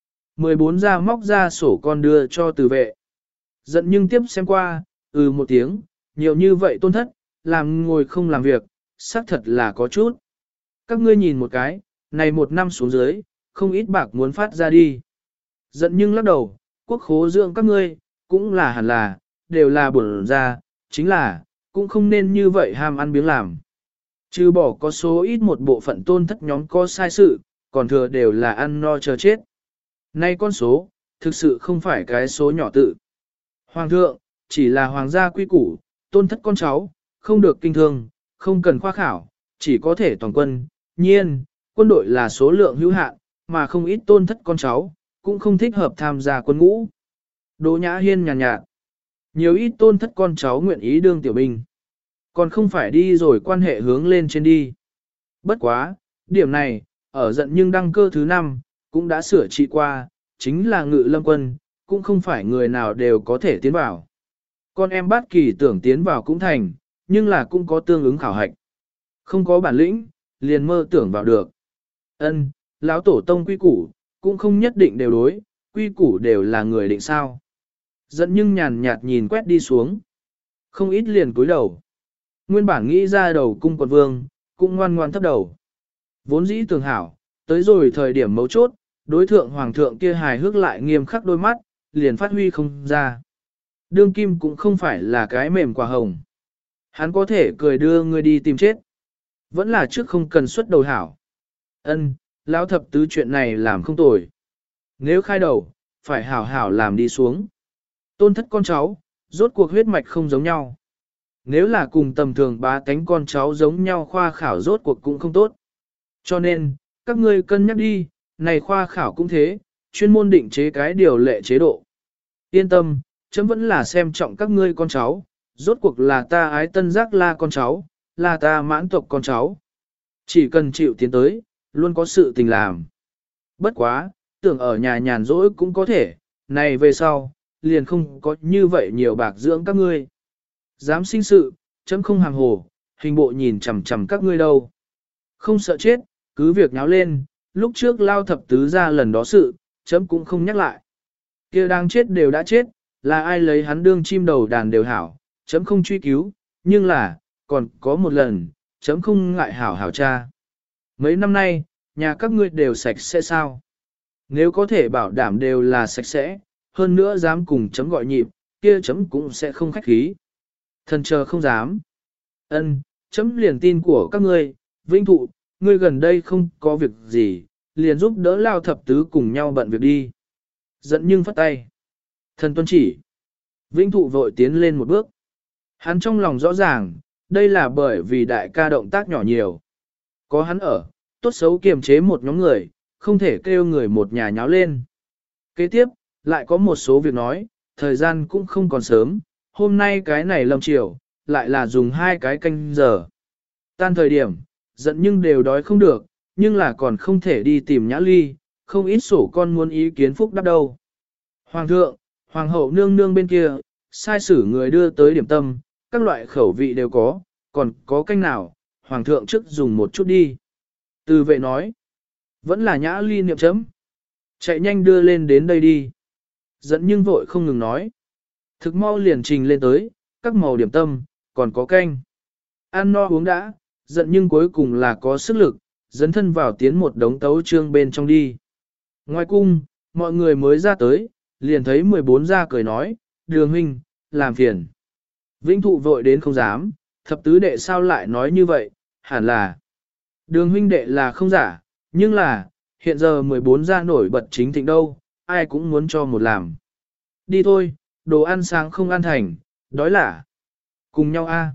14 ra móc ra sổ con đưa cho từ vệ. Giận nhưng tiếp xem qua, một tiếng, nhiều như vậy tôn thất, làm ngồi không làm việc, xác thật là có chút. Các ngươi nhìn một cái, này một năm xuống dưới, không ít bạc muốn phát ra đi. Giận nhưng lắc đầu, quốc khố dưỡng các ngươi, cũng là hẳn là, đều là bổn ra, chính là, cũng không nên như vậy ham ăn biếng làm. Trừ bỏ có số ít một bộ phận tôn thất nhóm có sai sự, còn thừa đều là ăn no chờ chết. Nay con số, thực sự không phải cái số nhỏ tự. Hoàng thượng, chỉ là hoàng gia quy củ, tôn thất con cháu, không được kinh thương, không cần khoa khảo, chỉ có thể toàn quân. Nhiên, quân đội là số lượng hữu hạn, mà không ít tôn thất con cháu, cũng không thích hợp tham gia quân ngũ. Đỗ Nhã Hiên nhàn nhạt. Nhiều ít tôn thất con cháu nguyện ý đương tiểu binh. Còn không phải đi rồi quan hệ hướng lên trên đi. Bất quá, điểm này, ở giận nhưng đăng cơ thứ 5, cũng đã sửa trị qua, chính là ngự lâm quân, cũng không phải người nào đều có thể tiến vào. Con em bát kỳ tưởng tiến vào cũng thành, nhưng là cũng có tương ứng khảo hạch. Không có bản lĩnh, liền mơ tưởng vào được. Ân, lão tổ tông quy củ, cũng không nhất định đều đối, quy củ đều là người định sao. Giận nhưng nhàn nhạt nhìn quét đi xuống. Không ít liền cúi đầu. Nguyên bản nghĩ ra đầu cung quận vương, cũng ngoan ngoan thấp đầu. Vốn dĩ tường hảo, tới rồi thời điểm mấu chốt, đối thượng hoàng thượng kia hài hước lại nghiêm khắc đôi mắt, liền phát huy không ra. Đương kim cũng không phải là cái mềm quả hồng. Hắn có thể cười đưa người đi tìm chết. Vẫn là trước không cần xuất đầu hảo. Ân, lão thập tứ chuyện này làm không tồi. Nếu khai đầu, phải hảo hảo làm đi xuống. Tôn thất con cháu, rốt cuộc huyết mạch không giống nhau. Nếu là cùng tầm thường bá tánh con cháu giống nhau khoa khảo rốt cuộc cũng không tốt. Cho nên, các ngươi cân nhắc đi, này khoa khảo cũng thế, chuyên môn định chế cái điều lệ chế độ. Yên tâm, chấm vẫn là xem trọng các ngươi con cháu, rốt cuộc là ta ái tân giác la con cháu, là ta mãn tộc con cháu. Chỉ cần chịu tiến tới, luôn có sự tình làm. Bất quá, tưởng ở nhà nhàn rỗi cũng có thể, này về sau, liền không có như vậy nhiều bạc dưỡng các ngươi. Dám sinh sự, chấm không hàng hồ, hình bộ nhìn chằm chằm các ngươi đâu. Không sợ chết, cứ việc nháo lên, lúc trước lao thập tứ ra lần đó sự, chấm cũng không nhắc lại. Kia đang chết đều đã chết, là ai lấy hắn đương chim đầu đàn đều hảo, chấm không truy cứu, nhưng là, còn có một lần, chấm không ngại hảo hảo cha. Mấy năm nay, nhà các ngươi đều sạch sẽ sao? Nếu có thể bảo đảm đều là sạch sẽ, hơn nữa dám cùng chấm gọi nhịp, kia chấm cũng sẽ không khách khí. Thần chờ không dám. Ân, chấm liền tin của các ngươi, Vinh Thụ, ngươi gần đây không có việc gì, liền giúp đỡ lao thập tứ cùng nhau bận việc đi. Giận nhưng phất tay. Thần tuân chỉ. Vinh Thụ vội tiến lên một bước. Hắn trong lòng rõ ràng, đây là bởi vì đại ca động tác nhỏ nhiều. Có hắn ở, tốt xấu kiềm chế một nhóm người, không thể kêu người một nhà nháo lên. Kế tiếp, lại có một số việc nói, thời gian cũng không còn sớm, hôm nay cái này lâm chiều, lại là dùng 2 cái canh giờ. Tan thời điểm, giận nhưng đều đói không được, nhưng là còn không thể đi tìm Nhã Ly, không ít sổ con muốn ý kiến phúc đáp đâu. Hoàng thượng, hoàng hậu nương nương bên kia, sai sử người đưa tới điểm tâm, các loại khẩu vị đều có, còn có canh nào, hoàng thượng trước dùng một chút đi. Từ vệ nói, vẫn là Nhã Ly niệm chấm. Chạy nhanh đưa lên đến đây đi. Giận nhưng vội không ngừng nói. Thực mau liền trình lên tới, các màu điểm tâm, còn có canh. Ăn no uống đã, giận nhưng cuối cùng là có sức lực, dấn thân vào tiến một đống tấu trương bên trong đi. Ngoài cung, mọi người mới ra tới, liền thấy 14 ra cười nói, Đường huynh, làm phiền. Vĩnh Thụ vội đến không dám, thập tứ đệ sao lại nói như vậy, hẳn là. Đường huynh đệ là không giả, nhưng là, hiện giờ 14 ra nổi bật chính thịnh đâu, ai cũng muốn cho một làm. Đi thôi, đồ ăn sáng không ăn thành, đói lả. Cùng nhau a.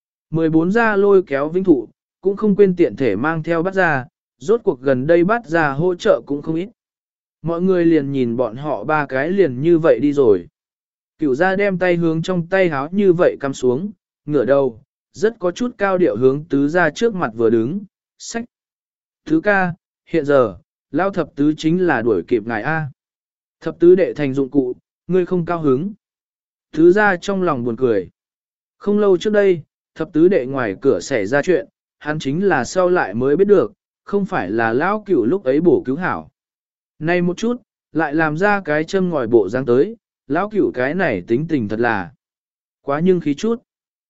14 ra lôi kéo Vĩnh Thụ, cũng không quên tiện thể mang theo bát ra, rốt cuộc gần đây bát ra hỗ trợ cũng không ít. Mọi người liền nhìn bọn họ 3 cái liền như vậy đi rồi. Cửu ra đem tay hướng trong tay háo như vậy cắm xuống, ngửa đầu, rất có chút cao điệu hướng tứ ra trước mặt vừa đứng, sách. Thứ ca, hiện giờ, lao thập tứ chính là đuổi kịp ngài A. Thập tứ đệ thành dụng cụ, ngươi không cao hứng. Thứ ra trong lòng buồn cười. Không lâu trước đây, thập tứ đệ ngoài cửa xảy ra chuyện, hắn chính là sau lại mới biết được, không phải là lão cửu lúc ấy bổ cứu hảo. Nay một chút, lại làm ra cái châm ngòi bộ dáng tới, lão cửu cái này tính tình thật là quá nhưng khí chút.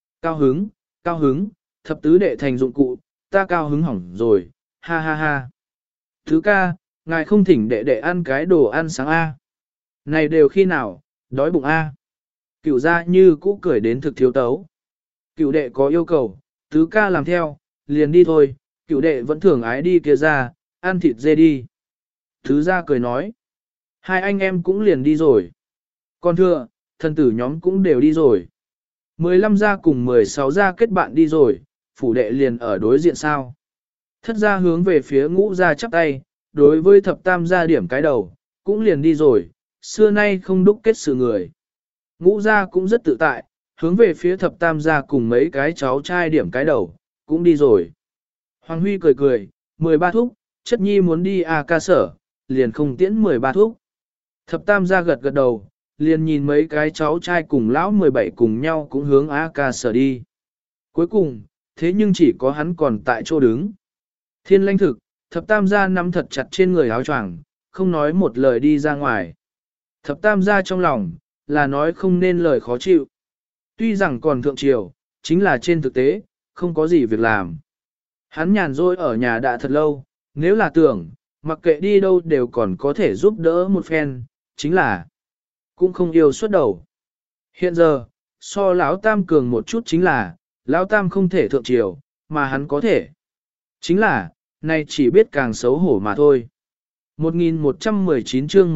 Cao hứng, thập tứ đệ thành dụng cụ, ta cao hứng hỏng rồi, ha ha ha. Thứ ca, ngài không thỉnh đệ đệ ăn cái đồ ăn sáng A. Này đều khi nào, đói bụng A. Cửu ra như cũ cười đến thực thiếu tấu. Cửu đệ có yêu cầu, tứ ca làm theo, liền đi thôi, cửu đệ vẫn thường ái đi kia ra, ăn thịt dê đi. Thứ ra cười nói, hai anh em cũng liền đi rồi. Còn thưa, thân tử nhóm cũng đều đi rồi. 15 gia cùng 16 gia kết bạn đi rồi, phủ đệ liền ở đối diện sao. Thất gia hướng về phía ngũ gia chắp tay, đối với thập tam gia điểm cái đầu, cũng liền đi rồi, xưa nay không đúc kết sự người. Ngũ gia cũng rất tự tại, hướng về phía thập tam gia cùng mấy cái cháu trai điểm cái đầu, cũng đi rồi. Hoàng Huy cười cười, 13 thúc, chất nhi muốn đi ca sở, liền không tiễn 13 thúc. Thập tam gia gật gật đầu, liền nhìn mấy cái cháu trai cùng lão 17 cùng nhau cũng hướng ca sở đi. Cuối cùng, thế nhưng chỉ có hắn còn tại chỗ đứng. Thiên lãnh thực, thập tam gia nắm thật chặt trên người áo choàng, không nói một lời đi ra ngoài. Thập tam gia trong lòng, là nói không nên lời khó chịu. Tuy rằng còn thượng triều, chính là trên thực tế, không có gì việc làm. Hắn nhàn rỗi ở nhà đã thật lâu, nếu là tưởng, mặc kệ đi đâu đều còn có thể giúp đỡ một phen, chính là cũng không yêu xuất đầu. Hiện giờ, so lão tam cường một chút chính là, lão tam không thể thượng triều, mà hắn có thể. Chính là, nay chỉ biết càng xấu hổ mà thôi. 1119 chương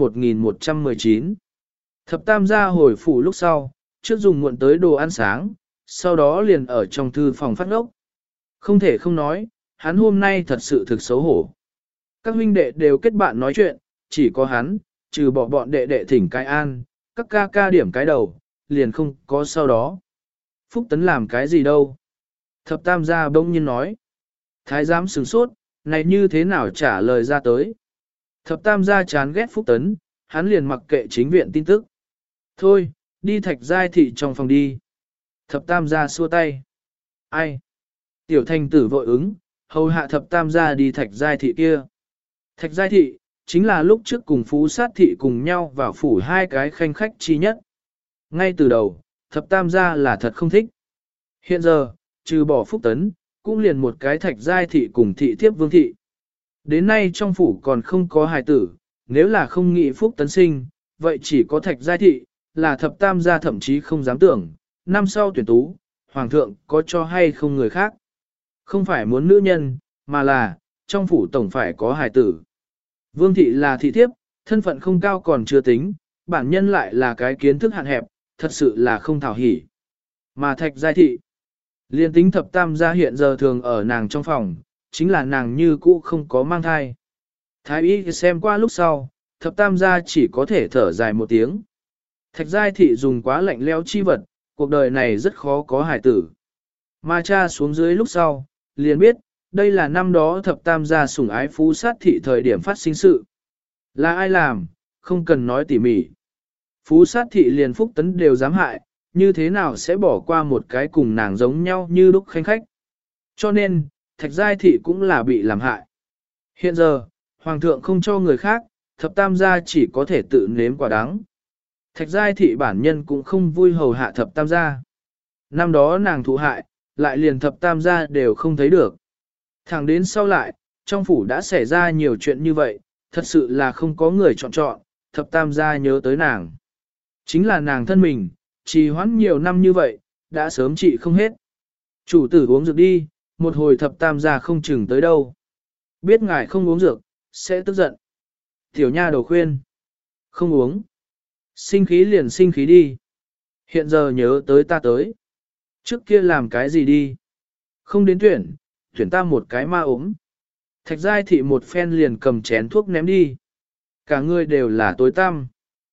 1119 Thập tam gia hồi phủ lúc sau, trước dùng muộn tới đồ ăn sáng, sau đó liền ở trong thư phòng phát ngốc. Không thể không nói, hắn hôm nay thật sự thực xấu hổ. Các huynh đệ đều kết bạn nói chuyện, chỉ có hắn, trừ bỏ bọn đệ đệ thỉnh cái an, các ca ca điểm cái đầu, liền không có sau đó. Phúc Tấn làm cái gì đâu? Thập tam gia bỗng nhiên nói. Thái giám sửng sốt, này như thế nào trả lời ra tới? Thập tam gia chán ghét Phúc Tấn, hắn liền mặc kệ chính viện tin tức. Thôi, đi Thạch Giai thị trong phòng đi. Thập tam gia xua tay. Ai? Tiểu thành tử vội ứng, hầu hạ thập tam gia đi Thạch Giai thị kia. Thạch Giai thị, chính là lúc trước cùng Phú Sát thị cùng nhau vào phủ hai cái khanh khách chi nhất. Ngay từ đầu, thập tam gia là thật không thích. Hiện giờ, trừ bỏ Phúc Tấn, cũng liền một cái Thạch Giai thị cùng thị thiếp Vương thị. Đến nay trong phủ còn không có hài tử, nếu là không nghĩ Phúc Tấn sinh, vậy chỉ có Thạch Giai thị, là thập tam gia thậm chí không dám tưởng, năm sau tuyển tú, hoàng thượng có cho hay không người khác. Không phải muốn nữ nhân, mà là, trong phủ tổng phải có hài tử. Vương thị là thị thiếp, thân phận không cao còn chưa tính, bản nhân lại là cái kiến thức hạn hẹp, thật sự là không thảo hỉ. Mà Thạch Giai thị, liên tính thập tam gia hiện giờ thường ở nàng trong phòng, chính là nàng như cũ không có mang thai. Thái y xem qua lúc sau, thập tam gia chỉ có thể thở dài một tiếng. Thạch Giai thị dùng quá lạnh leo chi vật, cuộc đời này rất khó có hài tử. Mà cha xuống dưới lúc sau, liền biết, đây là năm đó thập tam gia sủng ái Phú Sát thị thời điểm phát sinh sự. Là ai làm, không cần nói tỉ mỉ. Phú Sát thị liền Phúc Tấn đều dám hại, như thế nào sẽ bỏ qua một cái cùng nàng giống nhau như lúc khanh khách. Cho nên, Thạch Giai thị cũng là bị làm hại. Hiện giờ, Hoàng thượng không cho người khác, thập tam gia chỉ có thể tự nếm quả đắng. Thạch Giai thị bản nhân cũng không vui hầu hạ thập tam gia. Năm đó nàng thụ hại, lại liền thập tam gia đều không thấy được. Thẳng đến sau lại, trong phủ đã xảy ra nhiều chuyện như vậy, thật sự là không có người chọn, thập tam gia nhớ tới nàng. Chính là nàng thân mình, trì hoãn nhiều năm như vậy, đã sớm trị không hết. Chủ tử uống dược đi, một hồi thập tam gia không chừng tới đâu. Biết ngài không uống dược, sẽ tức giận. Tiểu nha đầu khuyên. Không uống. Sinh khí liền sinh khí đi. Hiện giờ nhớ tới ta tới. Trước kia làm cái gì đi? Không đến tuyển ta một cái ma ốm. Thạch Giai thị một phen liền cầm chén thuốc ném đi. Cả người đều là tối tăm.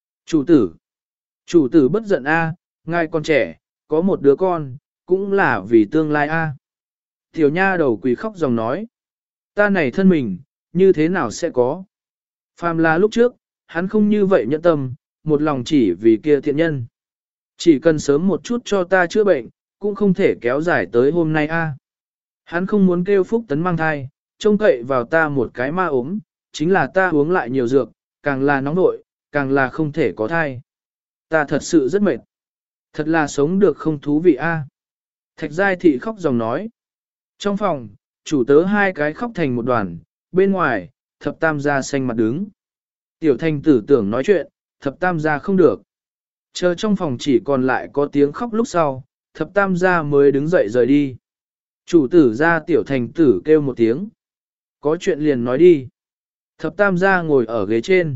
Chủ tử bất giận a, ngài còn trẻ, có một đứa con, cũng là vì tương lai a. Tiểu nha đầu quỳ khóc dòng nói. Ta này thân mình, như thế nào sẽ có? Phàm là lúc trước, hắn không như vậy nhẫn tâm, một lòng chỉ vì kia thiện nhân. Chỉ cần sớm một chút cho ta chữa bệnh, cũng không thể kéo dài tới hôm nay a. Hắn không muốn kêu Phúc Tấn mang thai, trông cậy vào ta một cái ma ốm, chính là ta uống lại nhiều dược, càng là nóng nội, càng là không thể có thai. Ta thật sự rất mệt. Thật là sống được không thú vị a. Thạch Giai Thị khóc dòng nói. Trong phòng, chủ tớ hai cái khóc thành một đoàn, bên ngoài, thập tam gia xanh mặt đứng. Tiểu Thanh tử tưởng nói chuyện, thập tam gia không được. Chờ trong phòng chỉ còn lại có tiếng khóc lúc sau, thập tam gia mới đứng dậy rời đi. Chủ tử ra tiểu thành tử kêu một tiếng. Có chuyện liền nói đi. Thập tam gia ngồi ở ghế trên.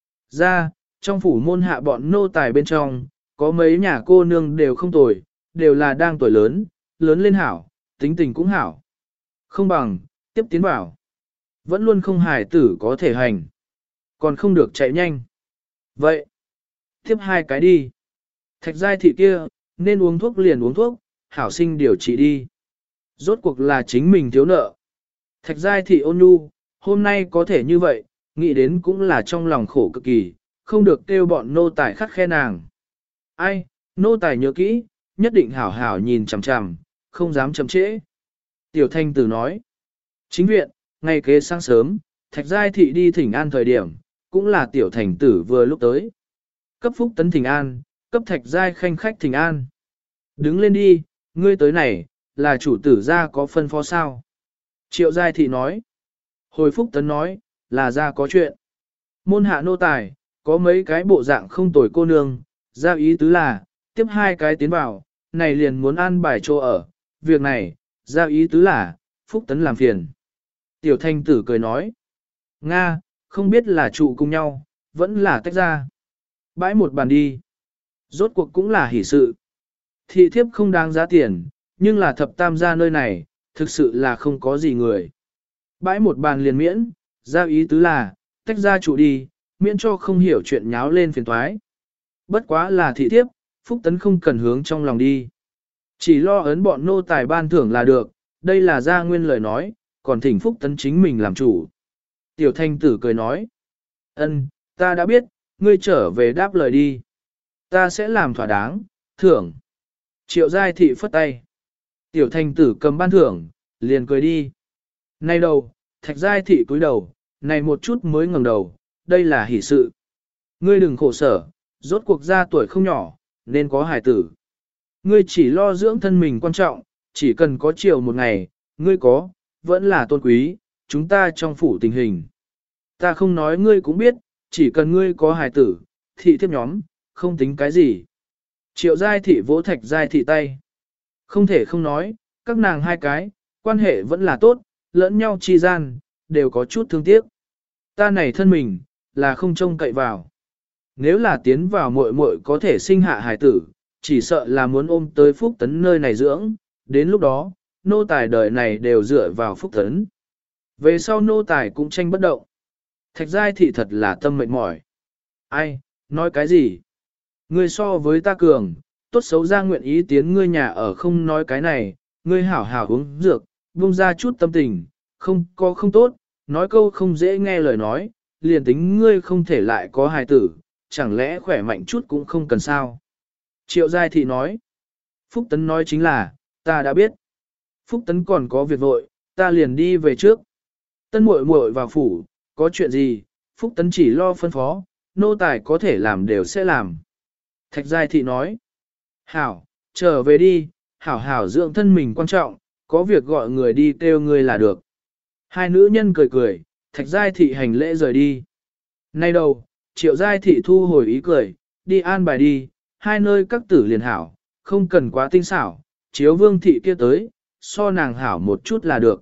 Ra, trong phủ môn hạ bọn nô tài bên trong, có mấy nhà cô nương đều không tồi, đều là đang tuổi lớn, lớn lên hảo, tính tình cũng hảo. Không bằng, tiếp tiến bảo. Vẫn luôn không hài tử có thể hành. Còn không được chạy nhanh. Vậy, tiếp hai cái đi. Thạch Giai Thị kia, nên uống thuốc liền uống thuốc, hảo sinh điều trị đi. Rốt cuộc là chính mình thiếu nợ. Thạch Giai Thị ôn nhu, hôm nay có thể như vậy, nghĩ đến cũng là trong lòng khổ cực kỳ, không được kêu bọn nô tài khắt khe nàng. Ai, nô tài nhớ kỹ, nhất định hảo hảo nhìn chằm chằm, không dám chậm trễ. Tiểu Thanh Tử nói, chính viện, ngày kế sáng sớm, Thạch Giai Thị đi thỉnh an thời điểm, cũng là Tiểu Thành Tử vừa lúc tới. Cấp Phúc Tấn thỉnh an, cấp Thạch Giai khanh khách thỉnh an. Đứng lên đi, ngươi tới này, là chủ tử ra có phân phó sao? Triệu Giai Thị nói. Hồi Phúc Tấn nói, là ra có chuyện. Môn hạ nô tài, có mấy cái bộ dạng không tồi cô nương, ra ý tứ là, tiếp hai cái tiến vào, này liền muốn an bài chỗ ở. Việc này, ra ý tứ là, Phúc Tấn làm phiền. Tiểu Thanh Tử cười nói. Nga, không biết là trụ cùng nhau, vẫn là tách ra. Bãi một bàn đi. Rốt cuộc cũng là hỷ sự. Thị thiếp không đáng giá tiền, nhưng là thập tam gia nơi này, thực sự là không có gì người. Bãi một bàn liền miễn, ra ý tứ là, tách ra trụ đi, miễn cho không hiểu chuyện nháo lên phiền toái. Bất quá là thị thiếp, Phúc Tấn không cần hướng trong lòng đi. Chỉ lo ấn bọn nô tài ban thưởng là được, đây là gia nguyên lời nói, còn thỉnh Phúc Tấn chính mình làm chủ. Tiểu Thanh Tử cười nói, ân, ta đã biết, ngươi trở về đáp lời đi. Ta sẽ làm thỏa đáng, thưởng. Triệu Giai Thị phất tay. Tiểu Thanh Tử cầm ban thưởng, liền cười đi. Nay đầu, Thạch Giai Thị cúi đầu, này một chút mới ngẩng đầu, đây là hỷ sự. Ngươi đừng khổ sở, rốt cuộc ra tuổi không nhỏ, nên có hài tử. Ngươi chỉ lo dưỡng thân mình quan trọng, chỉ cần có chiều một ngày, ngươi có, vẫn là tôn quý, chúng ta trong phủ tình hình. Ta không nói ngươi cũng biết, chỉ cần ngươi có hài tử, thị thiếp nhóm, không tính cái gì. Triệu Giai Thị vỗ Thạch Giai Thị tay. Không thể không nói, các nàng hai cái, quan hệ vẫn là tốt, lẫn nhau chi gian, đều có chút thương tiếc. Ta này thân mình, là không trông cậy vào. Nếu là tiến vào muội muội có thể sinh hạ hài tử, chỉ sợ là muốn ôm tới Phúc Tấn nơi này dưỡng, đến lúc đó, nô tài đời này đều dựa vào Phúc Tấn. Về sau nô tài cũng tranh bất động. Thạch Giai Thị thật là tâm mệt mỏi. Ai, nói cái gì? Ngươi so với ta cường, tốt xấu ra nguyện ý tiến ngươi nhà ở không nói cái này, ngươi hảo hảo uống dược, buông ra chút tâm tình, không có không tốt, nói câu không dễ nghe lời nói, liền tính ngươi không thể lại có hài tử, chẳng lẽ khỏe mạnh chút cũng không cần sao. Triệu Giai Thị nói, Phúc Tấn nói chính là, ta đã biết. Phúc Tấn còn có việc vội, ta liền đi về trước. Tân muội muội vào phủ, có chuyện gì, Phúc Tấn chỉ lo phân phó, nô tài có thể làm đều sẽ làm. Thạch Giai Thị nói, hảo, trở về đi, hảo hảo dưỡng thân mình quan trọng, có việc gọi người đi kêu người là được. Hai nữ nhân cười cười, Thạch Giai Thị hành lễ rời đi. Nay đầu, Triệu Giai Thị thu hồi ý cười, đi an bài đi, hai nơi các tử liền hảo, không cần quá tinh xảo, chiếu Vương Thị kia tới, so nàng hảo một chút là được.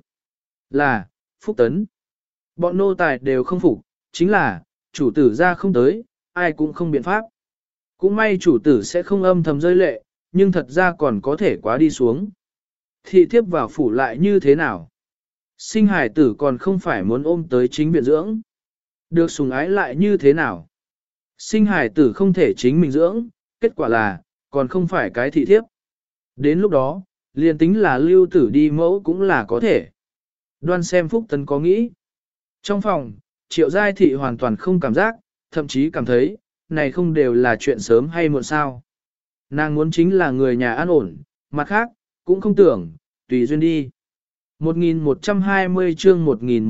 Là, Phúc Tấn. Bọn nô tài đều không phục, chính là, chủ tử ra không tới, ai cũng không biện pháp. Cũng may chủ tử sẽ không âm thầm rơi lệ, nhưng thật ra còn có thể quá đi xuống. Thị thiếp vào phủ lại như thế nào? Sinh hải tử còn không phải muốn ôm tới chính viện dưỡng. Được sủng ái lại như thế nào? Sinh hải tử không thể chính mình dưỡng, kết quả là, còn không phải cái thị thiếp. Đến lúc đó, liền tính là lưu tử đi mẫu cũng là có thể. Đoan xem Phúc Tấn có nghĩ. Trong phòng, Triệu Giai Thị hoàn toàn không cảm giác, thậm chí cảm thấy, này không đều là chuyện sớm hay muộn sao. Nàng muốn chính là người nhà an ổn, mặt khác, cũng không tưởng, tùy duyên đi. 1120 chương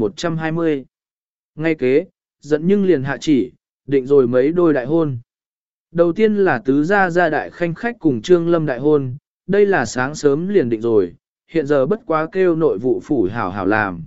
1120 Ngay kế, giận nhưng liền hạ chỉ, định rồi mấy đôi đại hôn. Đầu tiên là tứ gia gia đại khanh khách cùng Trương Lâm đại hôn, đây là sáng sớm liền định rồi, hiện giờ bất quá kêu nội vụ phủ hảo hảo làm.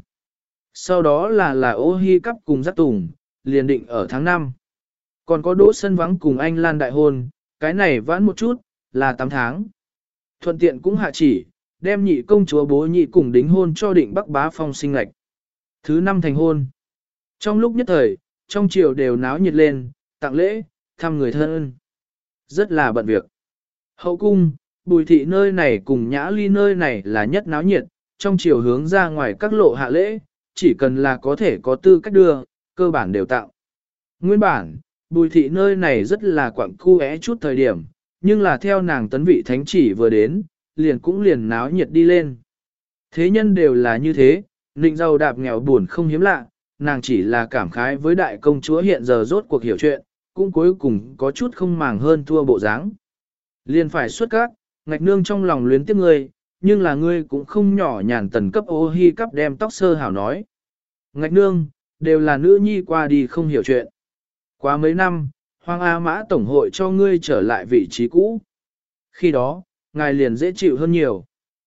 Sau đó là Ô Hi Cắp cùng Giác Tùng, liền định ở tháng 5. Còn có Đỗ Sân Vắng cùng anh Lan đại hôn, cái này vãn một chút, là 8 tháng. Thuận tiện cũng hạ chỉ, đem nhị công chúa Bố Nhị cùng đính hôn cho Định Bắc Bá Phong sinh lệch. Thứ 5 thành hôn. Trong lúc nhất thời, trong triều đều náo nhiệt lên, tặng lễ, thăm người thân. Rất là bận việc. Hậu cung, Bùi thị nơi này cùng Nhã Ly nơi này là nhất náo nhiệt, trong triều hướng ra ngoài các lộ hạ lễ, chỉ cần là có thể có tư cách đưa, cơ bản đều tặng. Nguyên bản, Bùi thị nơi này rất là quặng cu é chút thời điểm, nhưng là theo nàng tấn vị thánh chỉ vừa đến, liền cũng liền náo nhiệt đi lên. Thế nhân đều là như thế, nịnh giàu đạp nghèo buồn không hiếm lạ, nàng chỉ là cảm khái với đại công chúa hiện giờ rốt cuộc hiểu chuyện, cũng cuối cùng có chút không màng hơn thua bộ dáng. Liền phải xuất các, ngạch nương trong lòng luyến tiếc ngươi, nhưng là ngươi cũng không nhỏ nhàn tần cấp Ô Hi Cắp đem tóc sơ hảo nói. Ngạch nương, đều là nữ nhi qua đi không hiểu chuyện. Quá mấy năm, Hoàng A Mã Tổng hội cho ngươi trở lại vị trí cũ. Khi đó, ngài liền dễ chịu hơn nhiều.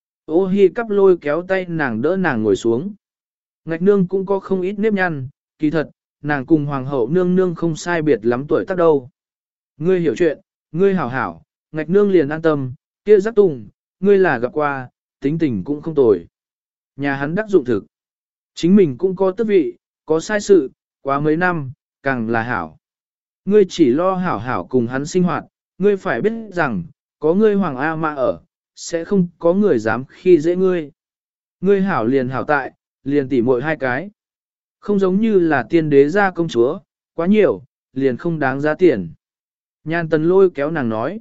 Ô Hi Cắp lôi kéo tay nàng đỡ nàng ngồi xuống. Ngạch nương cũng có không ít nếp nhăn, kỳ thật, nàng cùng Hoàng hậu nương nương không sai biệt lắm tuổi tác đâu. Ngươi hiểu chuyện, ngươi hảo hảo, ngạch nương liền an tâm, kia Giác Tùng, ngươi là gặp qua, tính tình cũng không tồi. Nhà hắn đắc dụng thực. Chính mình cũng có tước vị, có sai sự, quá mấy năm, càng là hảo. Ngươi chỉ lo hảo hảo cùng hắn sinh hoạt, ngươi phải biết rằng, có ngươi Hoàng A Mã ở, sẽ không có người dám khi dễ ngươi. Ngươi hảo liền hảo tại, liền tỉ muội hai cái. Không giống như là tiên đế gia công chúa, quá nhiều, liền không đáng giá tiền. Nhan Tần lôi kéo nàng nói,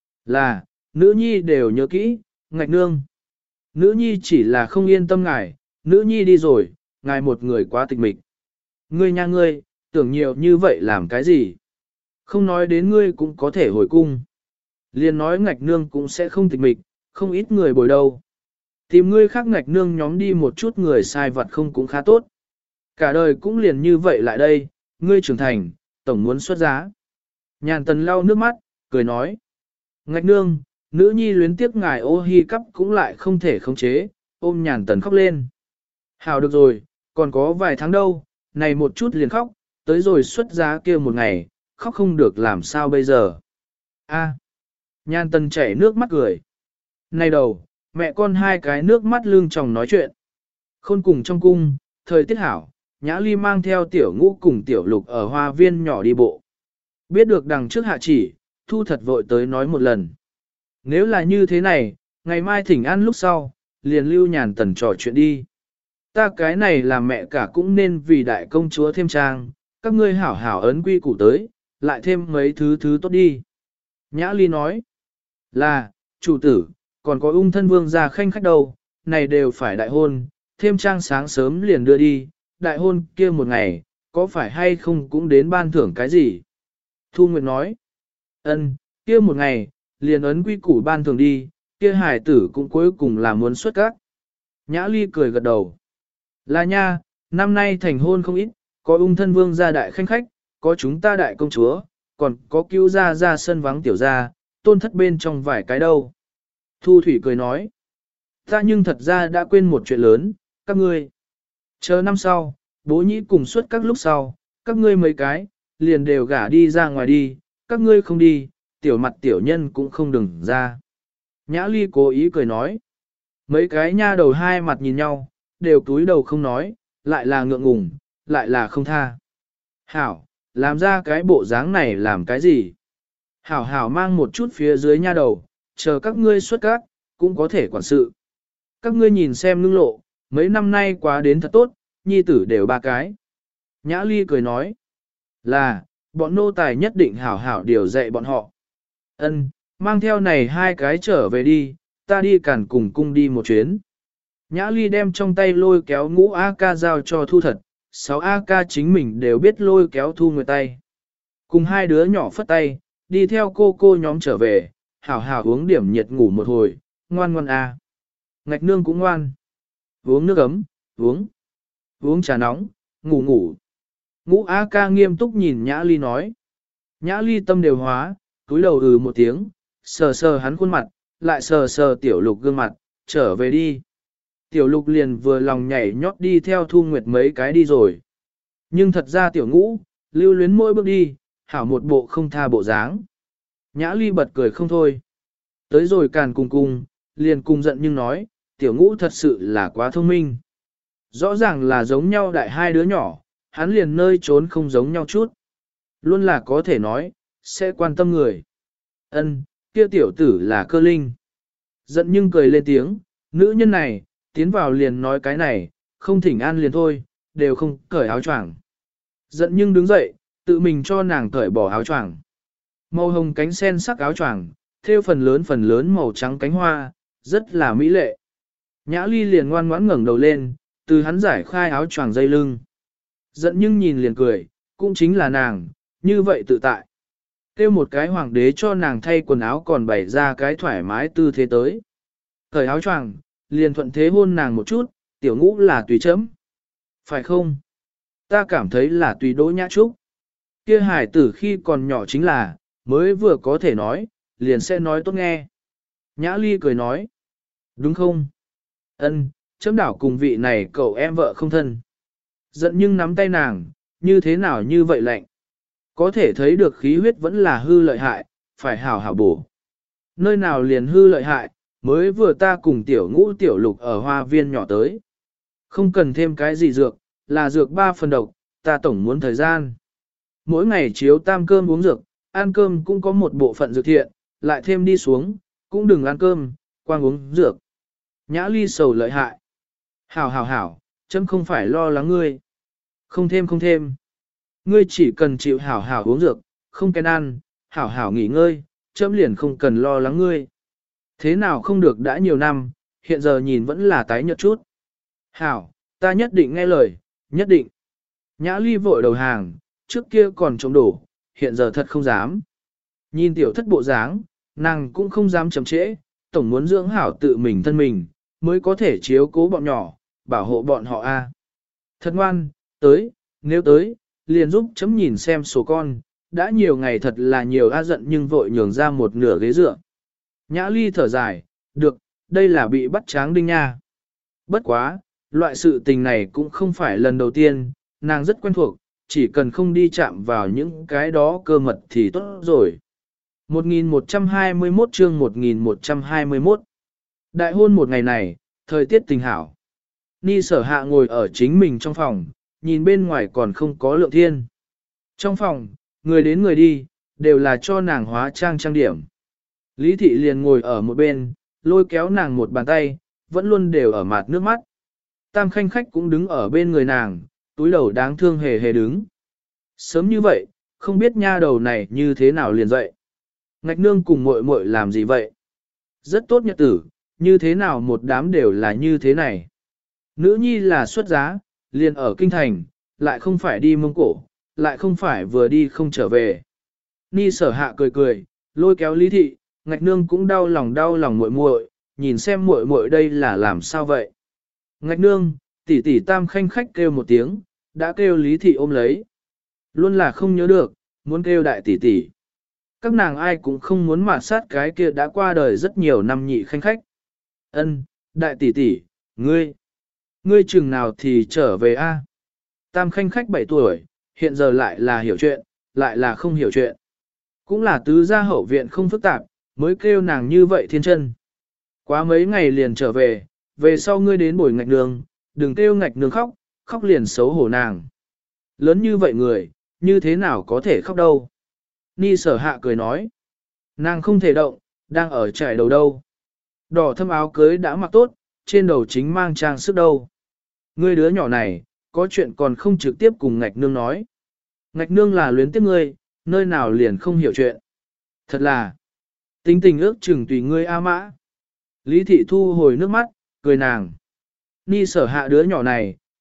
là, nữ nhi đều nhớ kỹ, ngạch nương. Nữ nhi chỉ là không yên tâm ngài, nữ nhi đi rồi, ngài một người quá tịch mịch. Ngươi nha ngươi, tưởng nhiều như vậy làm cái gì? Không nói đến ngươi cũng có thể hồi cung. Liền nói ngạch nương cũng sẽ không tịch mịch, không ít người bồi đâu. Tìm ngươi khác ngạch nương nhóm đi một chút người sai vặt không cũng khá tốt. Cả đời cũng liền như vậy lại đây, ngươi trưởng thành, tổng muốn xuất giá. Nhàn Tần lau nước mắt, cười nói. Ngạch nương, nữ nhi luyến tiếc ngài Ô Hi Cắp cũng lại không thể khống chế, ôm Nhàn Tần khóc lên. Hảo được rồi, còn có vài tháng đâu, này một chút liền khóc, tới rồi xuất giá kia một ngày, khóc không được làm sao bây giờ. A, Nhàn Tần chảy nước mắt cười. Này đầu, mẹ con hai cái nước mắt lưng tròng nói chuyện. Khôn cùng trong cung, thời tiết hảo, Nhã Ly mang theo tiểu ngũ cùng tiểu lục ở hoa viên nhỏ đi bộ. Biết được đằng trước hạ chỉ, Thu thật vội tới nói một lần. Nếu là như thế này, ngày mai thỉnh ăn lúc sau, liền lưu Nhàn Tần trò chuyện đi. Ta cái này là mẹ cả cũng nên vì đại công chúa thêm trang, các ngươi hảo hảo ấn quy củ tới, lại thêm mấy thứ tốt đi. Nhã Ly nói, là, chủ tử, còn có ung thân vương gia khanh khách đâu, này đều phải đại hôn, thêm trang sáng sớm liền đưa đi, đại hôn kia một ngày, có phải hay không cũng đến ban thưởng cái gì? Thu Nguyệt nói, ân, kia một ngày, liền ấn quy củ ban thưởng đi, kia hải tử cũng cuối cùng là muốn xuất các. Nhã Ly cười gật đầu. Là nha, năm nay thành hôn không ít, có ung thân vương gia đại khanh khách, có chúng ta đại công chúa, còn có cứu ra sân vắng tiểu gia, tôn thất bên trong vài cái đâu. Thu Thủy cười nói, ta nhưng thật ra đã quên một chuyện lớn, các ngươi. Chờ năm sau, Bố Nhĩ cùng xuất các lúc sau, các ngươi mấy cái, liền đều gả đi ra ngoài đi, các ngươi không đi, tiểu mặt tiểu nhân cũng không đừng ra. Nhã Ly cố ý cười nói, mấy cái nha đầu hai mặt nhìn nhau, đều túi đầu không nói, lại là ngượng ngùng, lại là không tha. Hảo, làm ra cái bộ dáng này làm cái gì? Hảo hảo mang một chút phía dưới nha đầu, chờ các ngươi xuất các, cũng có thể quản sự. Các ngươi nhìn xem ngưng lộ, mấy năm nay quá đến thật tốt, nhi tử đều ba cái. Nhã Ly cười nói, là, bọn nô tài nhất định hảo hảo điều dạy bọn họ. Ân, mang theo này hai cái trở về đi, ta đi cản cùng cung đi một chuyến. Nhã Ly đem trong tay lôi kéo ngũ A ca giao cho Thu Thật, 6A ca chính mình đều biết lôi kéo Thu Nguyệt tay. Cùng hai đứa nhỏ phất tay, đi theo cô nhóm trở về, hảo hảo uống điểm nhiệt ngủ một hồi, ngoan ngoan a. Ngạch nương cũng ngoan. Uống nước ấm, uống trà nóng, ngủ ngủ. Ngũ A ca nghiêm túc nhìn Nhã Ly nói. Nhã Ly tâm đều hóa, túi đầu một tiếng, sờ sờ hắn khuôn mặt, lại sờ sờ tiểu lục gương mặt, trở về đi. Tiểu lục liền vừa lòng nhảy nhót đi theo Thu Nguyệt mấy cái đi rồi. Nhưng thật ra tiểu ngũ, lưu luyến mỗi bước đi, hảo một bộ không tha bộ dáng. Nhã Ly bật cười không thôi. Tới rồi càn cùng, liền cùng giận nhưng nói, tiểu ngũ thật sự là quá thông minh. Rõ ràng là giống nhau đại hai đứa nhỏ, hắn liền nơi trốn không giống nhau chút. Luôn là có thể nói, sẽ quan tâm người. Ân, kia tiểu tử là cơ linh. Giận nhưng cười lên tiếng, nữ nhân này, tiến vào liền nói cái này, không thỉnh an liền thôi, đều không cởi áo choàng. Giận nhưng đứng dậy, tự mình cho nàng cởi bỏ áo choàng. Màu hồng cánh sen sắc áo choàng, thêu phần lớn màu trắng cánh hoa, rất là mỹ lệ. Nhã Ly liền ngoan ngoãn ngẩng đầu lên, từ hắn giải khai áo choàng dây lưng. Giận nhưng nhìn liền cười, cũng chính là nàng, như vậy tự tại. Kêu một cái hoàng đế cho nàng thay quần áo còn bày ra cái thoải mái tư thế tới. Cởi áo choàng, liền thuận thế hôn nàng một chút, tiểu ngũ là tùy chấm. Phải không? Ta cảm thấy là tùy Đỗ Nhã Trúc. Kia hải tử khi còn nhỏ chính là, mới vừa có thể nói, liền sẽ nói tốt nghe. Nhã Ly cười nói. Đúng không? Ân, chấm đảo cùng vị này cậu em vợ không thân. Giận nhưng nắm tay nàng, như thế nào như vậy lạnh. Có thể thấy được khí huyết vẫn là hư lợi hại, phải hảo hảo bổ. Nơi nào liền hư lợi hại, mới vừa ta cùng tiểu ngũ tiểu lục ở hoa viên nhỏ tới. Không cần thêm cái gì dược, là dược 3 phần độc, ta tổng muốn thời gian. Mỗi ngày chiếu tam cơm uống dược, ăn cơm cũng có một bộ phận dược thiện, lại thêm đi xuống, cũng đừng ăn cơm, quang uống dược. Nhã Ly sầu lợi hại. Hảo, chấm không phải lo lắng ngươi. Không thêm. Ngươi chỉ cần chịu hảo uống dược, không kén ăn, hảo nghỉ ngơi, chấm liền không cần lo lắng ngươi. Thế nào không được đã nhiều năm, hiện giờ nhìn vẫn là tái nhợt chút. Hảo, ta nhất định nghe lời, nhất định. Nhã Ly vội đầu hàng, trước kia còn chống đổ, hiện giờ thật không dám. Nhìn tiểu thất bộ dáng, nàng cũng không dám chậm trễ, tổng muốn dưỡng hảo tự mình thân mình, mới có thể chiếu cố bọn nhỏ, bảo hộ bọn họ a. Thật ngoan, nếu tới, liền giúp chấm nhìn xem số con, đã nhiều ngày thật là nhiều a giận nhưng vội nhường ra một nửa ghế dựa. Nhã Ly thở dài, được, đây là bị bắt tráng đinh nha. Bất quá, loại sự tình này cũng không phải lần đầu tiên, nàng rất quen thuộc, chỉ cần không đi chạm vào những cái đó cơ mật thì tốt rồi. 1121 chương 1121 Đại hôn một ngày này, thời tiết tình hảo. Ni Sở Hạ ngồi ở chính mình trong phòng, nhìn bên ngoài còn không có lượng thiên. Trong phòng, người đến người đi, đều là cho nàng hóa trang trang điểm. Lý Thị liền ngồi ở một bên, lôi kéo nàng một bàn tay, vẫn luôn đều ở mặt nước mắt. Tam Khanh Khách cũng đứng ở bên người nàng, túi đầu đáng thương hề hề đứng. Sớm như vậy, không biết nha đầu này như thế nào liền dậy. Ngạch nương cùng muội muội làm gì vậy? Rất tốt nhật tử, như thế nào một đám đều là như thế này. Nữ nhi là xuất giá, liền ở kinh thành, lại không phải đi Mông Cổ, lại không phải vừa đi không trở về. Ni Sở Hạ cười, lôi kéo Lý Thị, Ngạch nương cũng đau lòng muội muội, nhìn xem muội muội đây là làm sao vậy. Ngạch nương, tỷ Tam Khanh Khách kêu một tiếng, đã kêu Lý Thị ôm lấy. Luôn là không nhớ được, muốn kêu đại tỷ. Các nàng ai cũng không muốn mạt sát cái kia đã qua đời rất nhiều năm nhị Khanh Khách. Ân, đại tỷ, ngươi chừng nào thì trở về a? Tam Khanh Khách 7 tuổi, hiện giờ lại là hiểu chuyện, lại là không hiểu chuyện. Cũng là tứ gia hậu viện không phức tạp, mới kêu nàng như vậy thiên chân. Quá mấy ngày liền trở về sau ngươi đến bồi Ngạch nương, đừng kêu Ngạch nương khóc liền xấu hổ nàng. Lớn như vậy người, như thế nào có thể khóc đâu. Ni Sở Hạ cười nói, nàng không thể động, đang ở trải đầu đâu. Đỏ thâm áo cưới đã mặc tốt, trên đầu chính mang trang sức đâu. Ngươi đứa nhỏ này, có chuyện còn không trực tiếp cùng Ngạch nương nói. Ngạch nương là luyến tiếc ngươi, nơi nào liền không hiểu chuyện. Thật là, tính tình ước chừng tùy ngươi a mã. Lý Thị thu hồi nước mắt, cười nàng. Ni Sở Hạ đứa nhỏ này,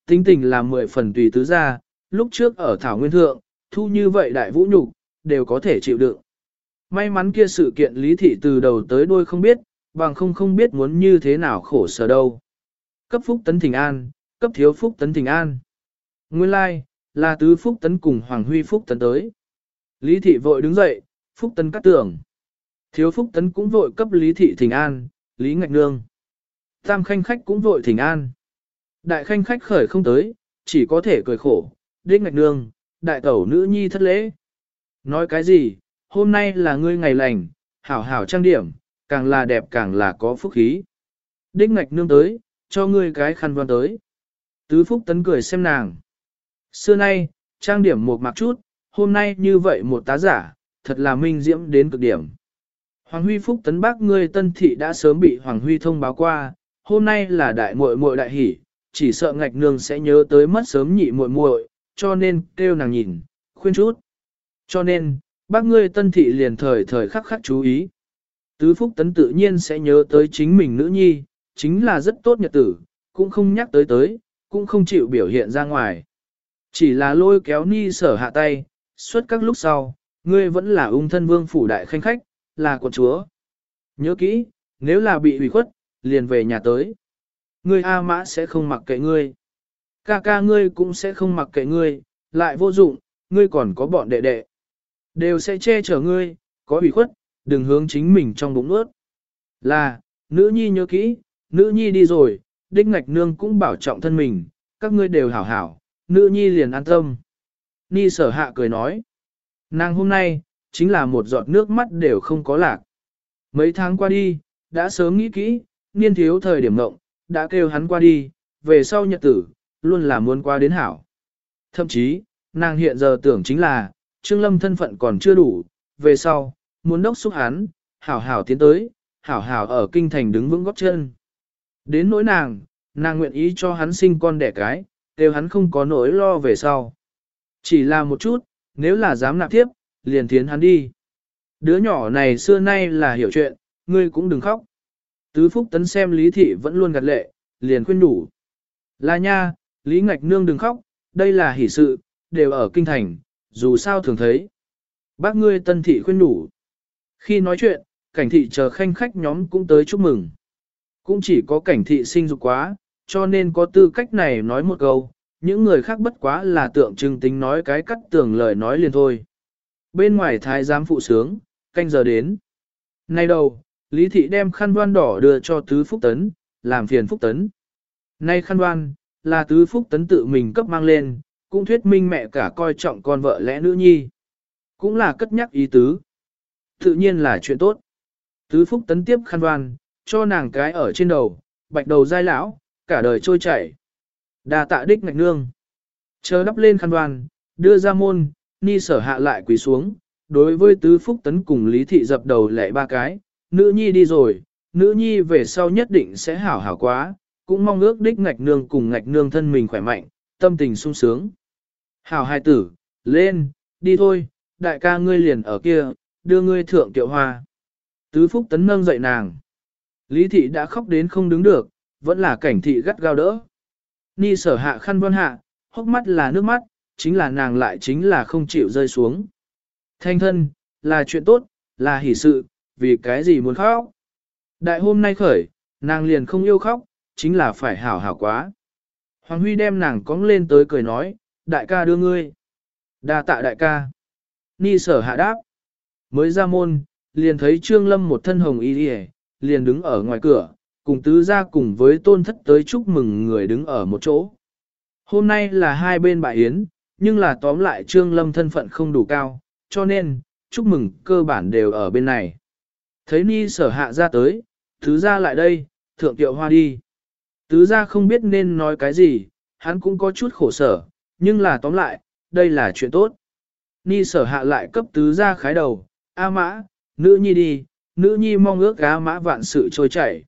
tính tình là 10 phần tùy tứ gia, lúc trước ở Thảo Nguyên Thượng, thu như vậy đại vũ nhục, đều có thể chịu đựng. May mắn kia sự kiện Lý Thị từ đầu tới đuôi không biết, bằng không biết muốn như thế nào khổ sở đâu. Cấp phúc tấn thỉnh an, cấp thiếu phúc tấn thỉnh an. Nguyên lai, là tứ phúc tấn cùng Hoàng Huy phúc tấn tới. Lý Thị vội đứng dậy, phúc tấn cắt tưởng. Thiếu phúc tấn cũng vội cấp Lý Thị thỉnh an, Lý Ngạch Nương. Tam khanh khách cũng vội thỉnh an. Đại khanh khách khởi không tới, chỉ có thể cười khổ, Đích Ngạch Nương, đại tẩu nữ nhi thất lễ. Nói cái gì, hôm nay là ngươi ngày lành, hảo hảo trang điểm, càng là đẹp càng là có phúc khí. Đích Ngạch Nương tới, cho ngươi cái khăn voan tới. Tứ Phúc Tấn cười xem nàng. Xưa nay, trang điểm một mặc chút, hôm nay như vậy một tá giả, thật là minh diễm đến cực điểm. Hoàng Huy Phúc Tấn bác ngươi Tân Thị đã sớm bị Hoàng Huy thông báo qua, hôm nay là đại muội muội đại hỷ, chỉ sợ Ngạch Nương sẽ nhớ tới mất sớm nhị muội muội, cho nên kêu nàng nhìn, khuyên chút. Cho nên, bác ngươi Tân Thị liền thời thời khắc khắc chú ý. Tứ Phúc Tấn tự nhiên sẽ nhớ tới chính mình nữ nhi, chính là rất tốt nhật tử, cũng không nhắc tới, cũng không chịu biểu hiện ra ngoài. Chỉ là lôi kéo Ni Sở hạ tay, suốt các lúc sau, ngươi vẫn là ung thân vương phủ đại khanh khách, là quận chúa. Nhớ kỹ, nếu là bị hủy khuất, liền về nhà tới. Ngươi A Mã sẽ không mặc kệ ngươi. Ca ca ngươi cũng sẽ không mặc kệ ngươi, lại vô dụng, ngươi còn có bọn đệ đệ. Đều sẽ che chở ngươi, có hủy khuất, đừng hướng chính mình trong bụng ướt. Là, nữ nhi nhớ kỹ, nữ nhi đi rồi, Đích Ngạch Nương cũng bảo trọng thân mình, các ngươi đều hảo hảo, nữ nhi liền an tâm. Ni Sở hạ cười nói, nàng hôm nay, chính là một giọt nước mắt đều không có lạc. Mấy tháng qua đi, đã sớm nghĩ kỹ, niên thiếu thời điểm mộng, đã kêu hắn qua đi, về sau nhật tử, luôn là muốn qua đến hảo. Thậm chí, nàng hiện giờ tưởng chính là, Trương Lâm thân phận còn chưa đủ, về sau, muốn đốc xúc hắn, hảo hảo tiến tới, hảo hảo ở kinh thành đứng vững góp chân. Đến nỗi nàng nguyện ý cho hắn sinh con đẻ cái, đều hắn không có nỗi lo về sau. Chỉ là một chút, nếu là dám nạp tiếp, liền thiến hắn đi. Đứa nhỏ này xưa nay là hiểu chuyện, ngươi cũng đừng khóc. Tứ Phúc Tấn xem Lý Thị vẫn luôn gật lệ, liền khuyên đủ. Là nha, Lý Ngạch Nương đừng khóc, đây là hỷ sự, đều ở kinh thành, dù sao thường thấy. Bác ngươi Tân Thị khuyên đủ. Khi nói chuyện, Cảnh Thị chờ khanh khách nhóm cũng tới chúc mừng. Cũng chỉ có Cảnh Thị sinh dục quá, cho nên có tư cách này nói một câu, những người khác bất quá là tượng trưng tính nói cái cắt tường lời nói liền thôi. Bên ngoài thái giám phụ sướng, canh giờ đến. Nay đầu, Lý Thị đem khăn đoan đỏ đưa cho Tứ Phúc Tấn, làm phiền Phúc Tấn. Nay khăn đoan, là Tứ Phúc Tấn tự mình cấp mang lên, cũng thuyết minh mẹ cả coi trọng con vợ lẽ nữ nhi. Cũng là cất nhắc ý tứ. Tự nhiên là chuyện tốt. Tứ Phúc Tấn tiếp khăn đoan, cho nàng cái ở trên đầu, bạch đầu dai lão, cả đời trôi chảy. Đà tạ Đích Ngạch Nương. Chờ đắp lên khăn đoan, đưa ra môn, Ni Sở hạ lại quỳ xuống, đối với Tứ Phúc Tấn cùng Lý Thị dập đầu lệ ba cái, nữ nhi đi rồi, nữ nhi về sau nhất định sẽ hảo hảo quá, cũng mong ước Đích Ngạch Nương cùng Ngạch Nương thân mình khỏe mạnh, tâm tình sung sướng. Hảo hài tử, lên, đi thôi, đại ca ngươi liền ở kia, đưa ngươi thượng tiệu hoa. Tứ Phúc Tấn nâng dậy nàng. Lý Thị đã khóc đến không đứng được, vẫn là Cảnh Thị gắt gao đỡ. Ni Sở hạ khăn đoan hạ, hốc mắt là nước mắt, chính là nàng lại chính là không chịu rơi xuống. Thanh thân, là chuyện tốt, là hỷ sự, vì cái gì muốn khóc. Đại hôm nay khởi, nàng liền không yêu khóc, chính là phải hảo hảo quá. Hoàng Huy đem nàng cong lên tới cười nói, đại ca đưa ngươi. Đa tạ đại ca. Ni Sở hạ đáp. Mới ra môn, liền thấy Trương Lâm một thân hồng y đi liền đứng ở ngoài cửa, cùng tứ gia cùng với tôn thất tới chúc mừng người đứng ở một chỗ. Hôm nay là hai bên bại yến, nhưng là tóm lại Trương Lâm thân phận không đủ cao, cho nên, chúc mừng cơ bản đều ở bên này. Thấy Ni Sở hạ ra tới, tứ gia lại đây, thượng tiệu hoa đi. Tứ gia không biết nên nói cái gì, hắn cũng có chút khổ sở, nhưng là tóm lại, đây là chuyện tốt. Ni Sở hạ lại cấp tứ gia khái đầu, A Mã, nữ nhi đi, nữ nhi mong ước A Mã vạn sự trôi chảy.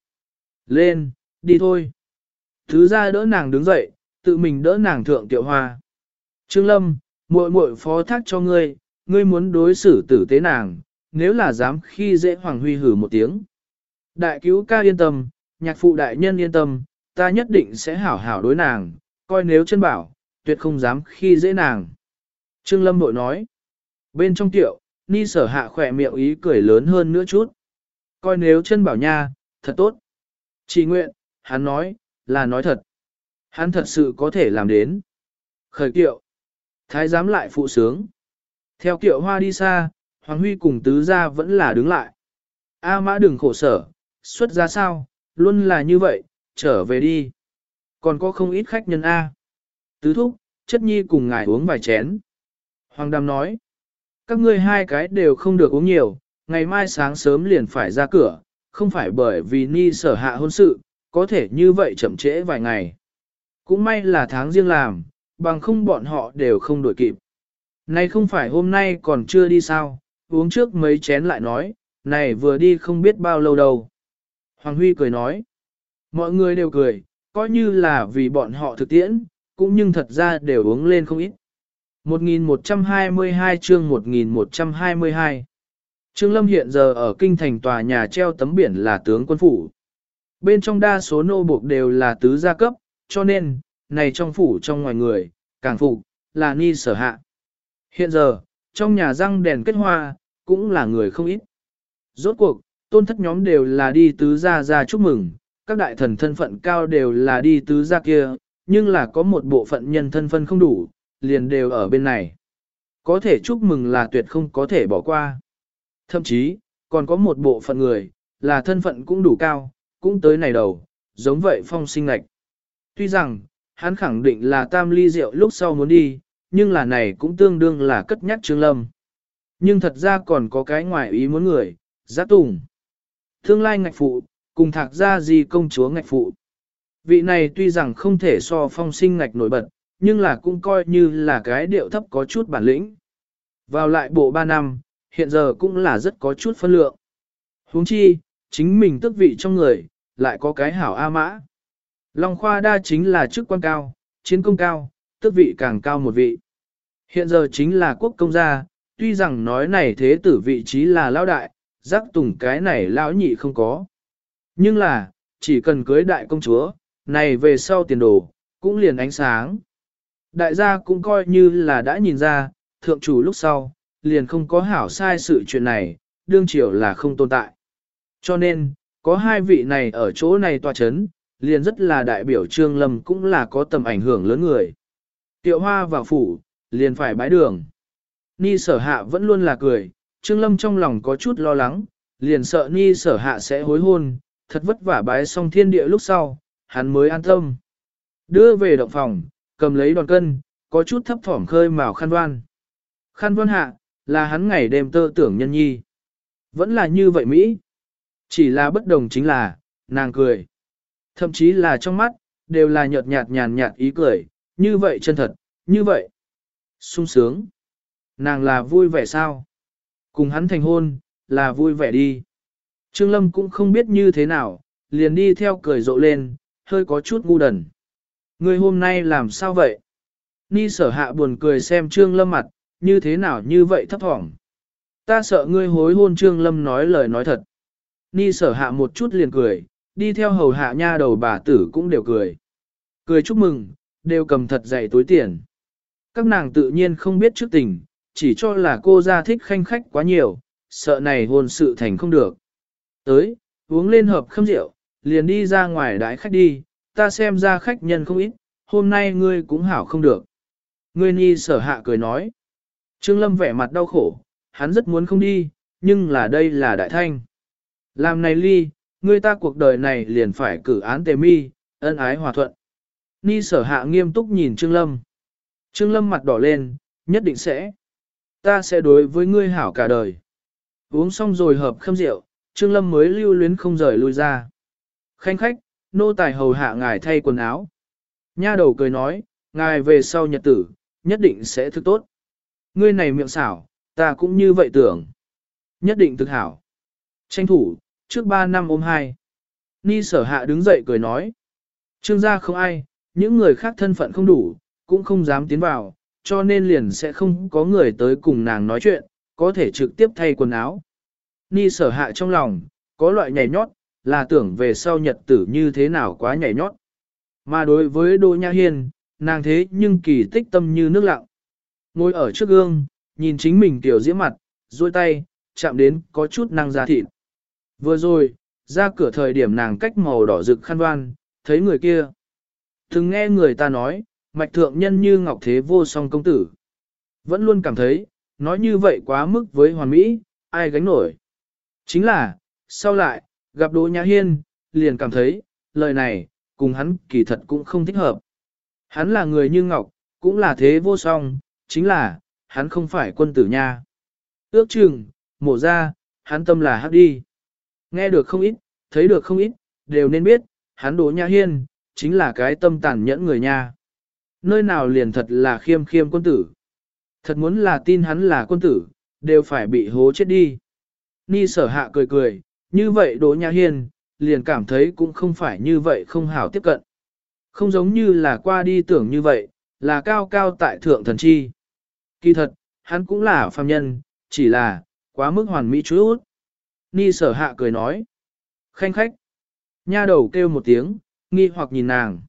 Lên, đi thôi. Tứ gia đỡ nàng đứng dậy, tự mình đỡ nàng thượng tiệu hoa. Trương Lâm, muội muội phó thác cho ngươi, ngươi muốn đối xử tử tế nàng, nếu là dám khi dễ Hoàng Huy hử một tiếng. Đại cứu ca yên tâm, nhạc phụ đại nhân yên tâm, ta nhất định sẽ hảo hảo đối nàng, coi nếu chân bảo, tuyệt không dám khi dễ nàng. Trương Lâm bội nói, bên trong tiệu, Ni Sở Hạ khỏe miệng ý cười lớn hơn nữa chút. Coi nếu chân bảo nha, thật tốt. Chỉ nguyện, hắn nói, là nói thật. Hắn thật sự có thể làm đến. Khởi kiệu. Thái giám lại phụ sướng. Theo kiệu hoa đi xa, Hoàng Huy cùng tứ gia vẫn là đứng lại. A Mã đừng khổ sở, xuất ra sao, luôn là như vậy, trở về đi. Còn có không ít khách nhân A. Tứ thúc, chất nhi cùng ngài uống vài chén. Hoàng Đàm nói, các ngươi hai cái đều không được uống nhiều, ngày mai sáng sớm liền phải ra cửa, không phải bởi vì Ni Sở Hạ hôn sự, có thể như vậy chậm trễ vài ngày. Cũng may là tháng riêng làm, bằng không bọn họ đều không đuổi kịp. Này không phải hôm nay còn chưa đi sao, uống trước mấy chén lại nói, này vừa đi không biết bao lâu đâu. Hoàng Huy cười nói, mọi người đều cười, coi như là vì bọn họ thực tiễn, cũng nhưng thật ra đều uống lên không ít. 1122 chương 1122 Trương Lâm hiện giờ ở kinh thành tòa nhà treo tấm biển là tướng quân phủ. Bên trong đa số nô buộc đều là tứ gia cấp, cho nên, này trong phủ trong ngoài người, càng phục, là Ni Sở Hạ. Hiện giờ, trong nhà răng đèn kết hoa, cũng là người không ít. Rốt cuộc, tôn thất nhóm đều là đi tứ gia ra chúc mừng, các đại thần thân phận cao đều là đi tứ gia kia, nhưng là có một bộ phận nhân thân phận không đủ, liền đều ở bên này. Có thể chúc mừng là tuyệt không có thể bỏ qua. Thậm chí, còn có một bộ phận người, là thân phận cũng đủ cao, cũng tới này đầu, giống vậy Phong Sinh Lạch. Tuy rằng, hắn khẳng định là tam ly rượu lúc sau muốn đi, nhưng là này cũng tương đương là cất nhắc Trương Lâm. Nhưng thật ra còn có cái ngoài ý muốn người, Giác Tùng. Tương lai ngạch phụ, cùng Thạc Gia Di công chúa ngạch phụ. Vị này tuy rằng không thể so Phong Sinh Ngạch nổi bật, nhưng là cũng coi như là cái điệu thấp có chút bản lĩnh. Vào lại bộ 3 năm, hiện giờ cũng là rất có chút phân lượng. Huống chi, chính mình tước vị trong người, lại có cái hảo A Mã. Long Khoa Đa chính là chức quan cao, chiến công cao, tước vị càng cao một vị. Hiện giờ chính là quốc công gia, tuy rằng nói này thế tử vị trí là lão đại, Giác Tùng cái này lão nhị không có. Nhưng là, chỉ cần cưới đại công chúa, này về sau tiền đồ, cũng liền ánh sáng. Đại gia cũng coi như là đã nhìn ra, thượng chủ lúc sau, liền không có hảo sai sự chuyện này, đương triều là không tồn tại. Cho nên, có hai vị này ở chỗ này tòa chấn, liền rất là đại biểu Trương Lâm cũng là có tầm ảnh hưởng lớn người. Tiệu Hoa vào phủ, liền phải bái đường. Ni Sở Hạ vẫn luôn là cười, Trương Lâm trong lòng có chút lo lắng, liền sợ Ni Sở Hạ sẽ hối hôn, thật vất vả bái xong thiên địa lúc sau, hắn mới an tâm. Đưa về động phòng, cầm lấy đòn cân, có chút thấp thỏm khơi mào khăn đoan. Khăn đoan hạ, là hắn ngày đêm tơ tưởng nhân nhi. Vẫn là như vậy Mỹ. Chỉ là bất đồng chính là, nàng cười. Thậm chí là trong mắt, đều là nhợt nhạt nhàn nhạt ý cười, như vậy chân thật, như vậy. Sung sướng. Nàng là vui vẻ sao? Cùng hắn thành hôn, là vui vẻ đi. Trương Lâm cũng không biết như thế nào, liền đi theo cười rộ lên, hơi có chút ngu đần. Ngươi hôm nay làm sao vậy? Ni Sở Hạ buồn cười xem Trương Lâm mặt, như thế nào như vậy thấp thỏm. Ta sợ ngươi hối hôn. Trương Lâm nói lời nói thật. Ni Sở Hạ một chút liền cười, đi theo hầu hạ nha đầu bà tử cũng đều cười. Cười chúc mừng, đều cầm thật dày túi tiền. Các nàng tự nhiên không biết trước tình, chỉ cho là cô ra thích khanh khách quá nhiều, sợ này hôn sự thành không được. Tới, uống lên hộp khâm rượu, liền đi ra ngoài đái khách đi, ta xem ra khách nhân không ít, hôm nay ngươi cũng hảo không được. Ngươi Ni Sở Hạ cười nói. Trương Lâm vẻ mặt đau khổ, hắn rất muốn không đi, nhưng là đây là đại thanh. Làm này ly, người ta cuộc đời này liền phải cử án tề mi, ân ái hòa thuận. Ni Sở Hạ nghiêm túc nhìn Trương Lâm. Trương Lâm mặt đỏ lên, nhất định sẽ. Ta sẽ đối với ngươi hảo cả đời. Uống xong rồi hợp khâm rượu, Trương Lâm mới lưu luyến không rời lui ra. Khanh khách, nô tài hầu hạ ngài thay quần áo. Nha đầu cười nói, ngài về sau nhật tử, nhất định sẽ thức tốt. Ngươi này miệng xảo, ta cũng như vậy tưởng. Nhất định thực hảo. Tranh thủ, trước 3 năm ôm 2. Ni Sở Hạ đứng dậy cười nói. Trương gia không ai, những người khác thân phận không đủ, cũng không dám tiến vào, cho nên liền sẽ không có người tới cùng nàng nói chuyện, có thể trực tiếp thay quần áo. Ni Sở Hạ trong lòng, có loại nhảy nhót, là tưởng về sau nhật tử như thế nào quá nhảy nhót. Mà đối với Đỗ Nha Hiên, nàng thế nhưng kỳ tích tâm như nước lặng. Ngồi ở trước gương, nhìn chính mình tiểu diễm mặt, duỗi tay, chạm đến có chút năng da thịt. Vừa rồi, ra cửa thời điểm nàng cách màu đỏ rực khăn đoan, thấy người kia. Từng nghe người ta nói, mạch thượng nhân như ngọc thế vô song công tử. Vẫn luôn cảm thấy, nói như vậy quá mức với hoàn mỹ, ai gánh nổi. Chính là, sau lại, gặp Đỗ Nhã Hiên, liền cảm thấy, lời này, cùng hắn kỳ thật cũng không thích hợp. Hắn là người như ngọc, cũng là thế vô song, chính là, hắn không phải quân tử nha. Ước chừng, mổ ra, hắn tâm là hắc đi. Nghe được không ít, thấy được không ít, đều nên biết, hắn Đỗ Nhã Hiên, chính là cái tâm tàn nhẫn người nha. Nơi nào liền thật là khiêm khiêm quân tử. Thật muốn là tin hắn là quân tử, đều phải bị hố chết đi. Ni Sở Hạ cười cười, như vậy Đỗ Nhã Hiên, liền cảm thấy cũng không phải như vậy không hảo tiếp cận. Không giống như là qua đi tưởng như vậy, là cao cao tại thượng thần chi. Kỳ thật, hắn cũng là phàm nhân, chỉ là, quá mức hoàn mỹ chút. Ni Sở Hạ cười nói. Khanh khách. Nha đầu kêu một tiếng, nghi hoặc nhìn nàng.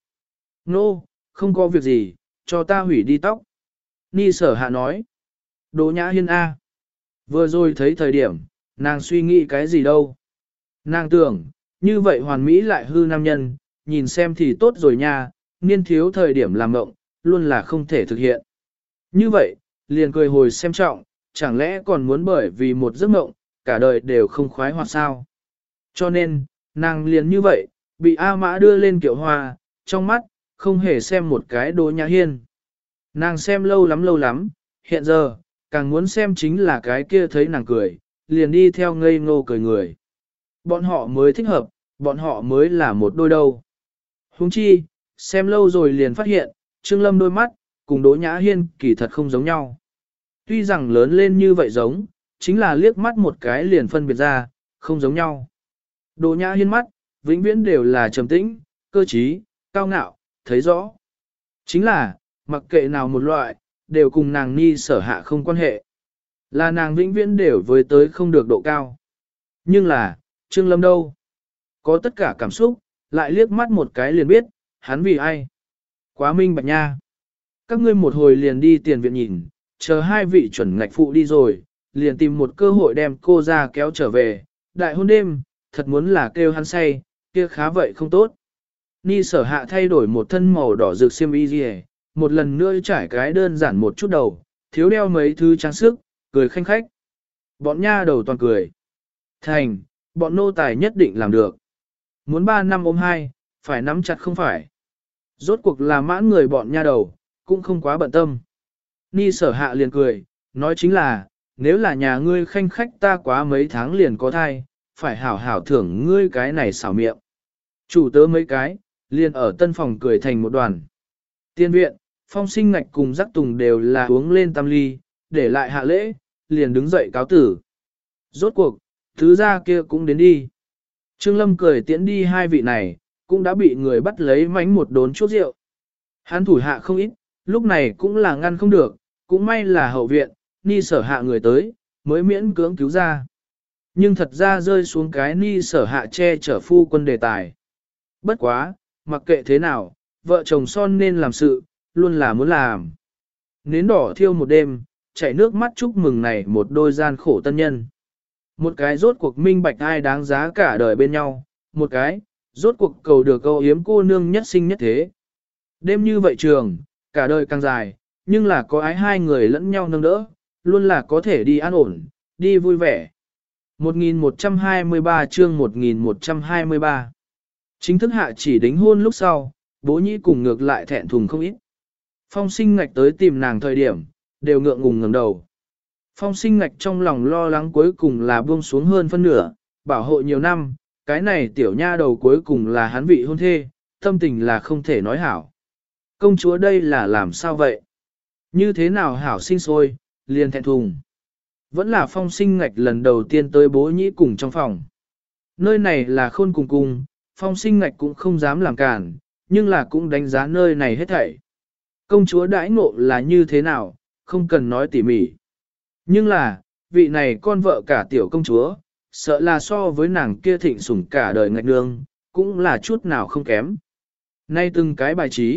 Nô, không có việc gì, cho ta hủy đi tóc. Ni Sở Hạ nói. Đỗ Nhã Hiên A. Vừa rồi thấy thời điểm, nàng suy nghĩ cái gì đâu. Nàng tưởng, như vậy hoàn mỹ lại hư nam nhân, nhìn xem thì tốt rồi nha, niên thiếu thời điểm làm mộng, luôn là không thể thực hiện. Như vậy, liền cười hồi xem trọng, chẳng lẽ còn muốn bởi vì một giấc mộng, cả đời đều không khoái hoặc sao. Cho nên, nàng liền như vậy, bị A Mã đưa lên kiệu hoa, trong mắt, không hề xem một cái Đỗ Nhã Hiên. Nàng xem lâu lắm, hiện giờ, càng muốn xem chính là cái kia thấy nàng cười, liền đi theo ngây ngô cười người. Bọn họ mới thích hợp, bọn họ mới là một đôi đâu. Huống chi, xem lâu rồi liền phát hiện, Trương Lâm đôi mắt, cùng Đỗ Nhã Hiên kỳ thật không giống nhau. Tuy rằng lớn lên như vậy giống, chính là liếc mắt một cái liền phân biệt ra, không giống nhau. Đỗ Nhã Hiên mắt, vĩnh viễn đều là trầm tĩnh, cơ trí, cao ngạo, thấy rõ. Chính là, mặc kệ nào một loại, đều cùng nàng Ni Sở Hạ không quan hệ. Là nàng vĩnh viễn đều với tới không được độ cao. Nhưng là, Trương Lâm đâu? Có tất cả cảm xúc, lại liếc mắt một cái liền biết, hắn vì ai? Quá minh bạch nha. Các ngươi một hồi liền đi tiền viện nhìn, chờ hai vị chuẩn ngạch phụ đi rồi, liền tìm một cơ hội đem cô ra kéo trở về. Đại hôn đêm, thật muốn là kêu hắn say, kia khá vậy không tốt. Ni Sở Hạ thay đổi một thân màu đỏ rực xiêm y gì, một lần nữa trải cái đơn giản một chút đầu, thiếu đeo mấy thứ trang sức, cười khanh khách. Bọn nha đầu toàn cười. Thành, bọn nô tài nhất định làm được. Muốn 3 năm ôm 2, phải nắm chặt không phải. Rốt cuộc là mãn người bọn nha đầu, cũng không quá bận tâm. Ni Sở Hạ liền cười, nói chính là, nếu là nhà ngươi khanh khách ta quá mấy tháng liền có thai, phải hảo hảo thưởng ngươi cái này xảo miệng. Chủ tớ mấy cái, liền ở tân phòng cười thành một đoàn. Tiên viện, Phong Sinh Ngạch cùng Giác Tùng đều là uống lên tam ly, để lại hạ lễ, liền đứng dậy cáo tử. Rốt cuộc, thứ gia kia cũng đến đi. Trương Lâm cười tiễn đi hai vị này, cũng đã bị người bắt lấy mánh một đốn chuốc rượu. Hắn thủ hạ không ít, lúc này cũng là ngăn không được, cũng may là hậu viện, Ni Sở Hạ người tới, mới miễn cưỡng cứu ra. Nhưng thật ra rơi xuống cái Ni Sở Hạ che chở phu quân đề tài. Bất quá, mặc kệ thế nào, vợ chồng son nên làm sự, luôn là muốn làm. Nến đỏ thiêu một đêm, chảy nước mắt chúc mừng này một đôi gian khổ tân nhân. Một cái rốt cuộc minh bạch ai đáng giá cả đời bên nhau, một cái, rốt cuộc cầu được câu yếm cô nương nhất sinh nhất thế. Đêm như vậy trường, cả đời càng dài, nhưng là có ái hai người lẫn nhau nâng đỡ, luôn là có thể đi an ổn, đi vui vẻ. 1123 chương 1123 Chính thức hạ chỉ đính hôn lúc sau, Bố Nhĩ cùng ngược lại thẹn thùng không ít. Phong Sinh Ngạch tới tìm nàng thời điểm, đều ngượng ngùng ngẩng đầu. Phong Sinh Ngạch trong lòng lo lắng cuối cùng là buông xuống hơn phân nửa, bảo hộ nhiều năm, cái này tiểu nha đầu cuối cùng là hắn vị hôn thê, tâm tình là không thể nói hảo. Công chúa đây là làm sao vậy? Như thế nào hảo sinh sôi, liền thẹn thùng. Vẫn là Phong Sinh Ngạch lần đầu tiên tới Bố Nhĩ cùng trong phòng. Nơi này là khôn cùng cung, Phong Sinh Ngạch cũng không dám làm cản, nhưng là cũng đánh giá nơi này hết thảy. Công chúa đãi ngộ là như thế nào, không cần nói tỉ mỉ. Nhưng là, vị này con vợ cả tiểu công chúa, sợ là so với nàng kia thịnh sủng cả đời Ngạch nương, cũng là chút nào không kém. Nay từng cái bài trí,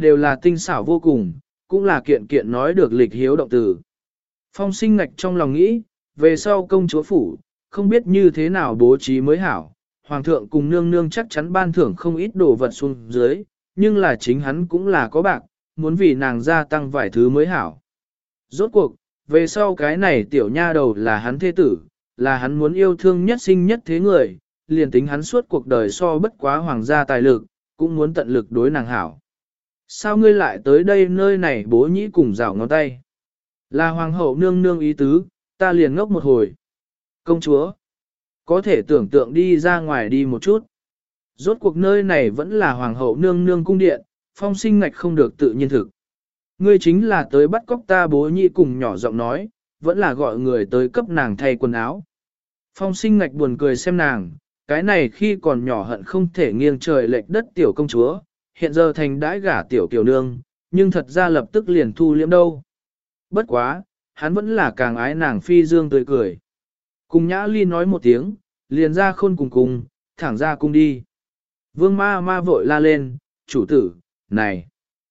đều là tinh xảo vô cùng, cũng là kiện kiện nói được lịch hiếu động từ. Phong sinh ngạch trong lòng nghĩ, về sau công chúa phủ, không biết như thế nào bố trí mới hảo, hoàng thượng cùng nương nương chắc chắn ban thưởng không ít đồ vật xuống dưới, nhưng là chính hắn cũng là có bạc, muốn vì nàng gia tăng vài thứ mới hảo. Rốt cuộc, về sau cái này tiểu nha đầu là hắn thế tử, là hắn muốn yêu thương nhất sinh nhất thế người, liền tính hắn suốt cuộc đời so bất quá hoàng gia tài lực, cũng muốn tận lực đối nàng hảo. Sao ngươi lại tới đây nơi này bố nhĩ cùng rảo ngón tay? Là hoàng hậu nương nương ý tứ, ta liền ngốc một hồi. Công chúa, có thể tưởng tượng đi ra ngoài đi một chút. Rốt cuộc nơi này vẫn là hoàng hậu nương nương cung điện, phong sinh ngạch không được tự nhiên thực. Ngươi chính là tới bắt cóc ta bố nhĩ cùng nhỏ giọng nói, vẫn là gọi người tới cấp nàng thay quần áo. Phong sinh ngạch buồn cười xem nàng, cái này khi còn nhỏ hận không thể nghiêng trời lệch đất tiểu công chúa, hiện giờ thành đãi gả tiểu tiểu nương, nhưng thật ra lập tức liền thu liễm đâu. Bất quá, hắn vẫn là càng ái nàng phi dương tươi cười. Cùng Nhã Ly nói một tiếng, liền ra khôn cùng, thẳng ra cung đi. Vương ma ma vội la lên, chủ tử, này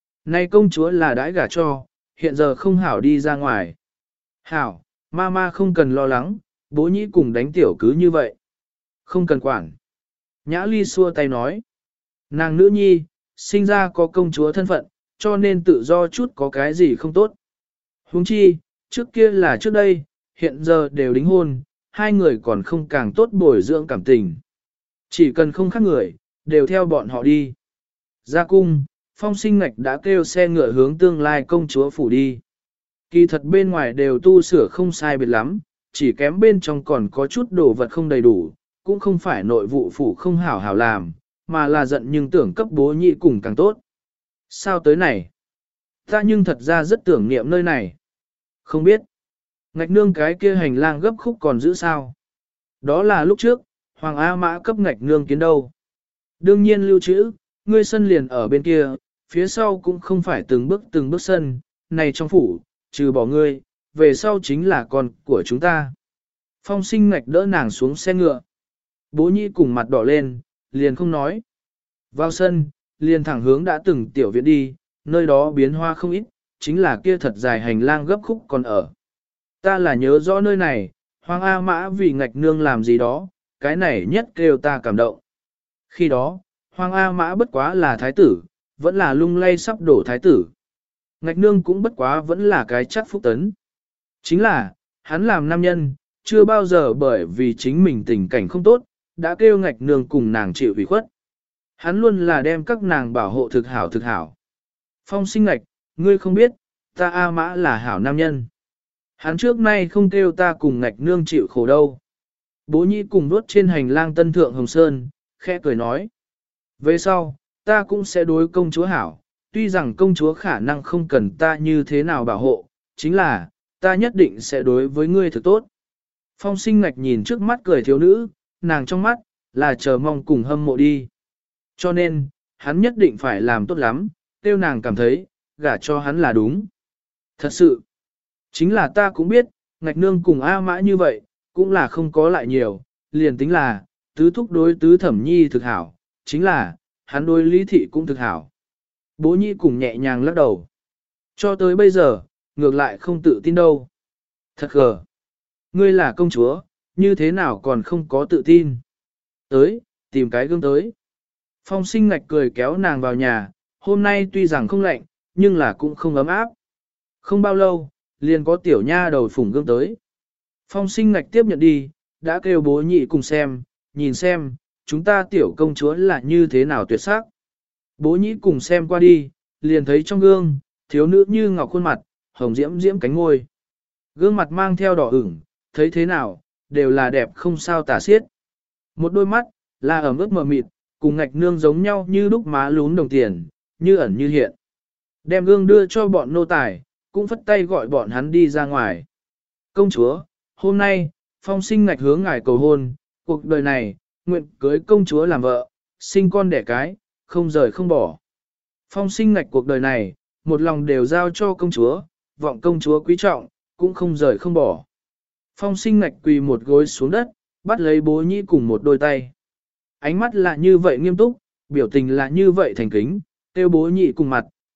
công chúa là đãi gả cho, hiện giờ không hảo đi ra ngoài. Hảo, ma ma không cần lo lắng, bố nhĩ cùng đánh tiểu cứ như vậy. Không cần quản. Nhã Ly xua tay nói. Nàng nữ nhi, sinh ra có công chúa thân phận, cho nên tự do chút có cái gì không tốt. Huống chi, trước kia là trước đây, hiện giờ đều đính hôn, hai người còn không càng tốt bồi dưỡng cảm tình. Chỉ cần không khác người, đều theo bọn họ đi. Ra cung, phong sinh ngạch đã kêu xe ngựa hướng tương lai công chúa phủ đi. Kỳ thật bên ngoài đều tu sửa không sai biệt lắm, chỉ kém bên trong còn có chút đồ vật không đầy đủ, cũng không phải nội vụ phủ không hảo hảo làm, mà là giận nhưng tưởng cấp bố nhị cùng càng tốt. Sao tới này? Ta nhưng thật ra rất tưởng niệm nơi này. Không biết. Ngạch nương cái kia hành lang gấp khúc còn giữ sao? Đó là lúc trước, Hoàng A Mã cấp ngạch nương kiến đâu. Đương nhiên lưu trữ, ngươi sân liền ở bên kia, phía sau cũng không phải từng bước sân, này trong phủ, trừ bỏ ngươi, về sau chính là con của chúng ta. Phong sinh ngạch đỡ nàng xuống xe ngựa. Bố nhị cùng mặt đỏ lên, liền không nói. Vào sân, liền thẳng hướng đã từng tiểu viện đi, nơi đó biến hoa không ít, chính là kia thật dài hành lang gấp khúc còn ở. Ta là nhớ rõ nơi này, Hoàng A Mã vì ngạch nương làm gì đó, cái này nhất kêu ta cảm động. Khi đó, Hoàng A Mã bất quá là thái tử, vẫn là lung lay sắp đổ thái tử. Ngạch nương cũng bất quá vẫn là cái chắc phúc tấn. Chính là, hắn làm nam nhân, chưa bao giờ bởi vì chính mình tình cảnh không tốt, đã kêu ngạch nương cùng nàng chịu ủy khuất. Hắn luôn là đem các nàng bảo hộ thực hảo thực hảo. Phong sinh ngạch, ngươi không biết, ta A Mã là hảo nam nhân. Hắn trước nay không kêu ta cùng ngạch nương chịu khổ đâu. Bố nhĩ cùng đốt trên hành lang tân thượng Hồng Sơn, khẽ cười nói. Về sau, ta cũng sẽ đối công chúa hảo, tuy rằng công chúa khả năng không cần ta như thế nào bảo hộ, chính là, ta nhất định sẽ đối với ngươi thực tốt. Phong sinh ngạch nhìn trước mắt cười thiếu nữ, nàng trong mắt, là chờ mong cùng hâm mộ đi. Cho nên, hắn nhất định phải làm tốt lắm, tiêu nàng cảm thấy, gả cho hắn là đúng. Thật sự, chính là ta cũng biết, ngạch nương cùng A Mã như vậy, cũng là không có lại nhiều, liền tính là, tứ thúc đối tứ thẩm nhi thực hảo, chính là, hắn đối lý thị cũng thực hảo. Bố nhi cùng nhẹ nhàng lắc đầu. Cho tới bây giờ, ngược lại không tự tin đâu. Thật gờ. Ngươi là công chúa, như thế nào còn không có tự tin. Tới, tìm cái gương tới. Phong sinh ngạch cười kéo nàng vào nhà, hôm nay tuy rằng không lạnh, nhưng là cũng không ấm áp. Không bao lâu, liền có tiểu nha đầu phủng gương tới. Phong sinh ngạch tiếp nhận đi, đã kêu bố nhị cùng xem, nhìn xem, chúng ta tiểu công chúa là như thế nào tuyệt sắc. Bố nhị cùng xem qua đi, liền thấy trong gương, thiếu nữ như ngọc khuôn mặt, hồng diễm diễm cánh ngôi. Gương mặt mang theo đỏ ửng, thấy thế nào, đều là đẹp không sao tả xiết. Một đôi mắt, là ẩm ướt mờ mịt, cùng ngạch nương giống nhau như lúc má lún đồng tiền, như ẩn như hiện. Đem gương đưa cho bọn nô tài, cũng phất tay gọi bọn hắn đi ra ngoài. Công chúa, hôm nay, phong sinh ngạch hướng ngài cầu hôn, cuộc đời này, nguyện cưới công chúa làm vợ, sinh con đẻ cái, không rời không bỏ. Phong sinh ngạch cuộc đời này, một lòng đều giao cho công chúa, vọng công chúa quý trọng, cũng không rời không bỏ. Phong sinh ngạch quỳ một gối xuống đất, bắt lấy bố nhĩ cùng một đôi tay. Ánh mắt là như vậy nghiêm túc, biểu tình là như vậy thành kính, tiêu bố nhị cùng mặt,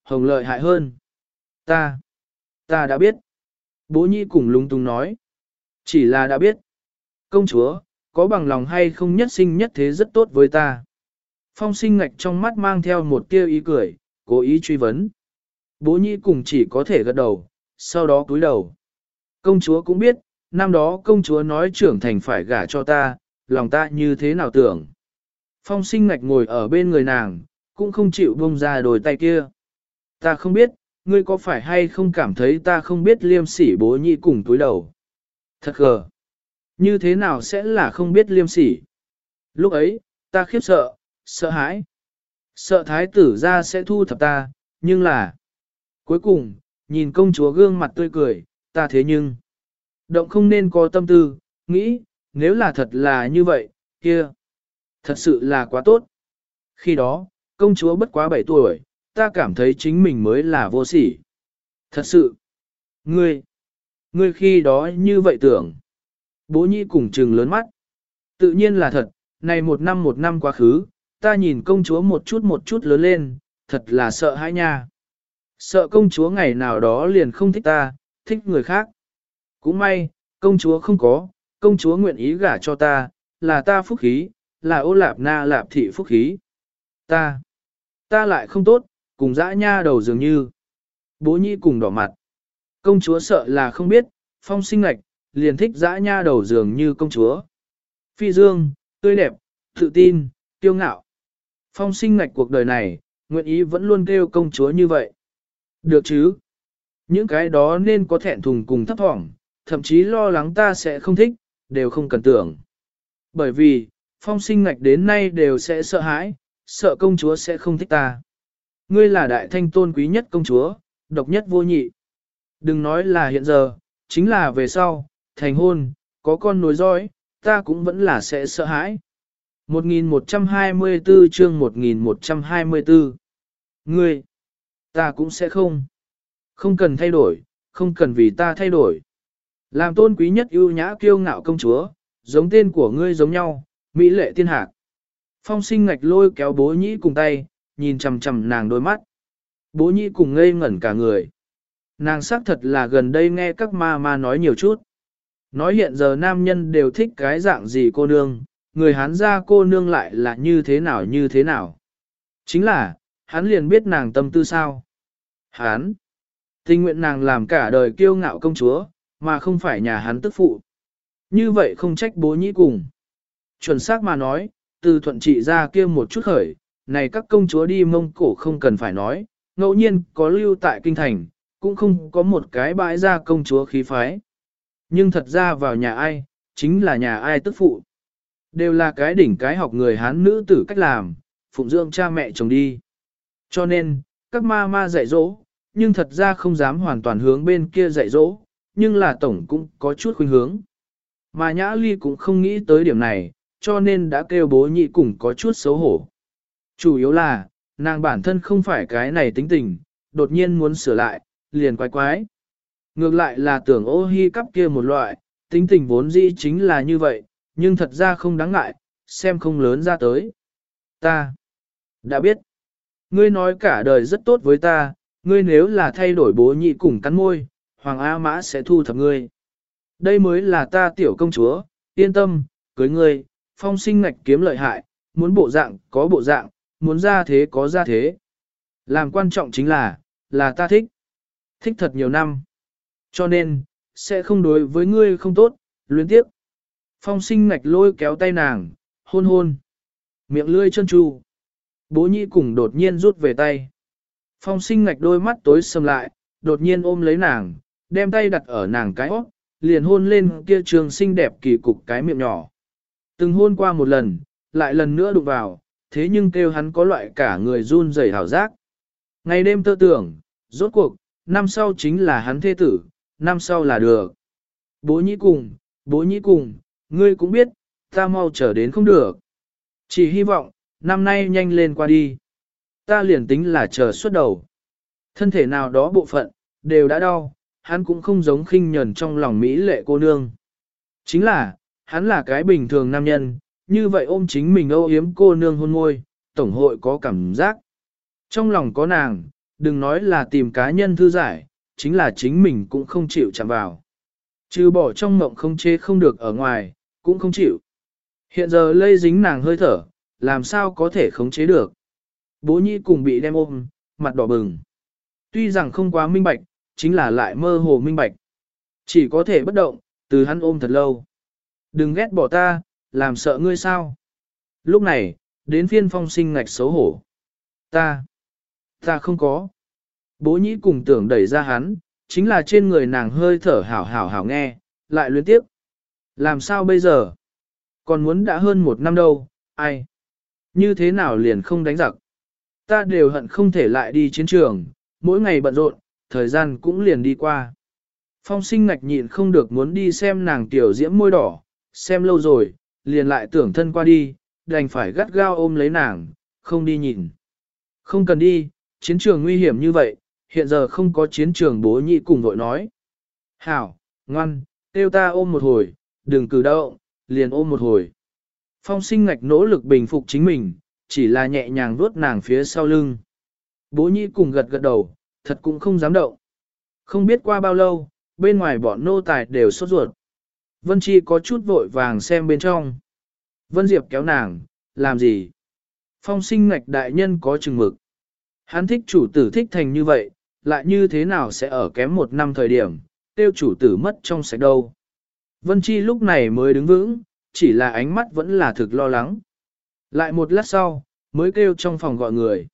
hồng lợi hại hơn. Ta đã biết. Bố nhĩ cùng lúng túng nói. Chỉ là đã biết. Công chúa, có bằng lòng hay không nhất sinh nhất thế rất tốt với ta. Phong Sinh Ngạch trong mắt mang theo một tia ý cười, cố ý truy vấn. Bố nhĩ cùng chỉ có thể gật đầu, sau đó cúi đầu. Công chúa cũng biết, năm đó công chúa nói trưởng thành phải gả cho ta, lòng ta như thế nào tưởng. Phong Sinh Ngạch ngồi ở bên người nàng, cũng không chịu buông ra đôi tay kia. Ta không biết, ngươi có phải hay không cảm thấy ta không biết liêm sỉ bố nhĩ cùng túi đầu. Thật gờ. Như thế nào sẽ là không biết liêm sỉ? Lúc ấy, ta khiếp sợ, sợ hãi. Sợ thái tử ra sẽ thu thập ta, nhưng là... Cuối cùng, nhìn công chúa gương mặt tươi cười, ta thế nhưng... Động không nên có tâm tư, nghĩ, nếu là thật là như vậy, kia... Thật sự là quá tốt. Khi đó, công chúa bất quá 7 tuổi, ta cảm thấy chính mình mới là vô sỉ. Thật sự, ngươi khi đó như vậy tưởng. Bố nhĩ cùng trừng lớn mắt. Tự nhiên là thật, này một năm quá khứ, ta nhìn công chúa một chút lớn lên, thật là sợ hãi nha. Sợ công chúa ngày nào đó liền không thích ta, thích người khác. Cũng may, công chúa không có, công chúa nguyện ý gả cho ta, là ta phúc khí, là Ô Lạp Na Lạp thị phúc khí. Ta lại không tốt, cùng dã nha đầu dường như. Bố nhĩ cùng đỏ mặt. Công chúa sợ là không biết, Phong Sinh Ngạch, liền thích dã nha đầu dường như công chúa. Phi dương, tươi đẹp, tự tin, kiêu ngạo. Phong Sinh Ngạch cuộc đời này, nguyện ý vẫn luôn kêu công chúa như vậy. Được chứ? Những cái đó nên có thẹn thùng cùng thấp thỏm, thậm chí lo lắng ta sẽ không thích, đều không cần tưởng. Bởi vì, Phong Sinh Ngạch đến nay đều sẽ sợ hãi, sợ công chúa sẽ không thích ta. Ngươi là đại thanh tôn quý nhất công chúa, độc nhất vô nhị. Đừng nói là hiện giờ, chính là về sau, thành hôn, có con nối dõi, ta cũng vẫn là sẽ sợ hãi. 1124 chương 1124 Ngươi, ta cũng sẽ không. Không cần thay đổi, không cần vì ta thay đổi. Làm tôn quý nhất ưu nhã kiêu ngạo công chúa, giống tên của ngươi giống nhau, mỹ lệ thiên hạc. Phong Sinh Ngạch lôi kéo bố nhĩ cùng tay, nhìn chằm chằm nàng đôi mắt. Bố nhĩ cùng ngây ngẩn cả người. Nàng xác thật là gần đây nghe các ma nói nhiều chút. Nói hiện giờ nam nhân đều thích cái dạng gì cô nương, người Hán gia cô nương lại là như thế nào như thế nào. Chính là, hắn liền biết nàng tâm tư sao. Hán, tình nguyện nàng làm cả đời kiêu ngạo công chúa, mà không phải nhà hắn tức phụ. Như vậy không trách bố nhĩ cùng. Chuẩn xác mà nói, từ thuận trị ra kia một chút khởi, này các công chúa đi Mông Cổ không cần phải nói, ngẫu nhiên có lưu tại kinh thành, cũng không có một cái bãi ra công chúa khí phái. Nhưng thật ra vào nhà ai, chính là nhà ai tức phụ. Đều là cái đỉnh cái học người Hán nữ tử cách làm, phụng dưỡng cha mẹ chồng đi. Cho nên, các ma dạy dỗ, nhưng thật ra không dám hoàn toàn hướng bên kia dạy dỗ, nhưng là tổng cũng có chút khuynh hướng. Mà Nhã Ly cũng không nghĩ tới điểm này, cho nên đã kêu bố nhị cùng có chút xấu hổ. Chủ yếu là, nàng bản thân không phải cái này tính tình, đột nhiên muốn sửa lại, liền quái quái. Ngược lại là tưởng Ô Hi cắp kia một loại, tính tình vốn dĩ chính là như vậy, nhưng thật ra không đáng ngại, xem không lớn ra tới. Ta đã biết, ngươi nói cả đời rất tốt với ta, ngươi nếu là thay đổi bố nhị cùng cắn môi, Hoàng A Mã sẽ thu thập ngươi. Đây mới là ta tiểu công chúa, yên tâm, cưới ngươi, Phong Sinh Ngạch kiếm lợi hại, muốn bộ dạng có bộ dạng, muốn ra thế có ra thế. Làm quan trọng chính là ta thích thật nhiều năm. Cho nên, sẽ không đối với ngươi không tốt, luyến tiếp. Phong Sinh Ngạch lôi kéo tay nàng, hôn hôn. Miệng lươi chân tru. Bố nhị cùng đột nhiên rút về tay. Phong Sinh Ngạch đôi mắt tối sầm lại, đột nhiên ôm lấy nàng, đem tay đặt ở nàng cái hót, liền hôn lên kia trường xinh đẹp kỳ cục cái miệng nhỏ. Từng hôn qua một lần, lại lần nữa đụng vào, thế nhưng kêu hắn có loại cả người run rẩy hảo giác. Ngày đêm tơ tưởng, rốt cuộc, năm sau chính là hắn thê tử, năm sau là được. Bố nhĩ cùng, ngươi cũng biết, ta mau chờ đến không được. Chỉ hy vọng, năm nay nhanh lên qua đi. Ta liền tính là chờ suốt đầu. Thân thể nào đó bộ phận, đều đã đau, hắn cũng không giống khinh nhẫn trong lòng mỹ lệ cô nương. Chính là, hắn là cái bình thường nam nhân, như vậy ôm chính mình âu yếm cô nương hôn môi, tổng hội có cảm giác. Trong lòng có nàng, đừng nói là tìm cá nhân thư giải, chính là chính mình cũng không chịu chạm vào. Trừ bỏ trong mộng không chế không được ở ngoài, cũng không chịu. Hiện giờ lây dính nàng hơi thở, làm sao có thể khống chế được. Bố Nhĩ cùng bị đem ôm, mặt đỏ bừng. Tuy rằng không quá minh bạch, chính là lại mơ hồ minh bạch. Chỉ có thể bất động, từ hắn ôm thật lâu. Đừng ghét bỏ ta, làm sợ ngươi sao. Lúc này, đến phiên Phong Sinh ngạch xấu hổ. Ta không có. Bố Nhĩ cùng tưởng đẩy ra hắn, chính là trên người nàng hơi thở hảo hảo hảo nghe, lại luyến tiếp. Làm sao bây giờ? Còn muốn đã hơn 1 năm đâu, ai? Như thế nào liền không đánh giặc? Ta đều hận không thể lại đi chiến trường, mỗi ngày bận rộn, thời gian cũng liền đi qua. Phong Sinh ngạch nhịn không được muốn đi xem nàng tiểu diễm môi đỏ, xem lâu rồi, liền lại tưởng thân qua đi, đành phải gắt gao ôm lấy nàng, không đi nhìn. Không cần đi, chiến trường nguy hiểm như vậy, hiện giờ không có chiến trường. Bố Nhĩ cùng vội nói. Hảo, ngoan, kêu ta ôm một hồi, đừng cử động, liền ôm một hồi. Phong Sinh ngạch nỗ lực bình phục chính mình, chỉ là nhẹ nhàng vuốt nàng phía sau lưng. Bố Nhĩ cùng gật gật đầu, thật cũng không dám động. Không biết qua bao lâu, bên ngoài bọn nô tài đều sốt ruột. Vân Chi có chút vội vàng xem bên trong. Vân Diệp kéo nàng, làm gì? Phong Sinh ngạch đại nhân có chừng mực. Hắn thích chủ tử thích thành như vậy, lại như thế nào sẽ ở kém 1 năm thời điểm, tiêu chủ tử mất trong sạch đâu. Vân Chi lúc này mới đứng vững, chỉ là ánh mắt vẫn là thực lo lắng. Lại một lát sau, mới kêu trong phòng gọi người.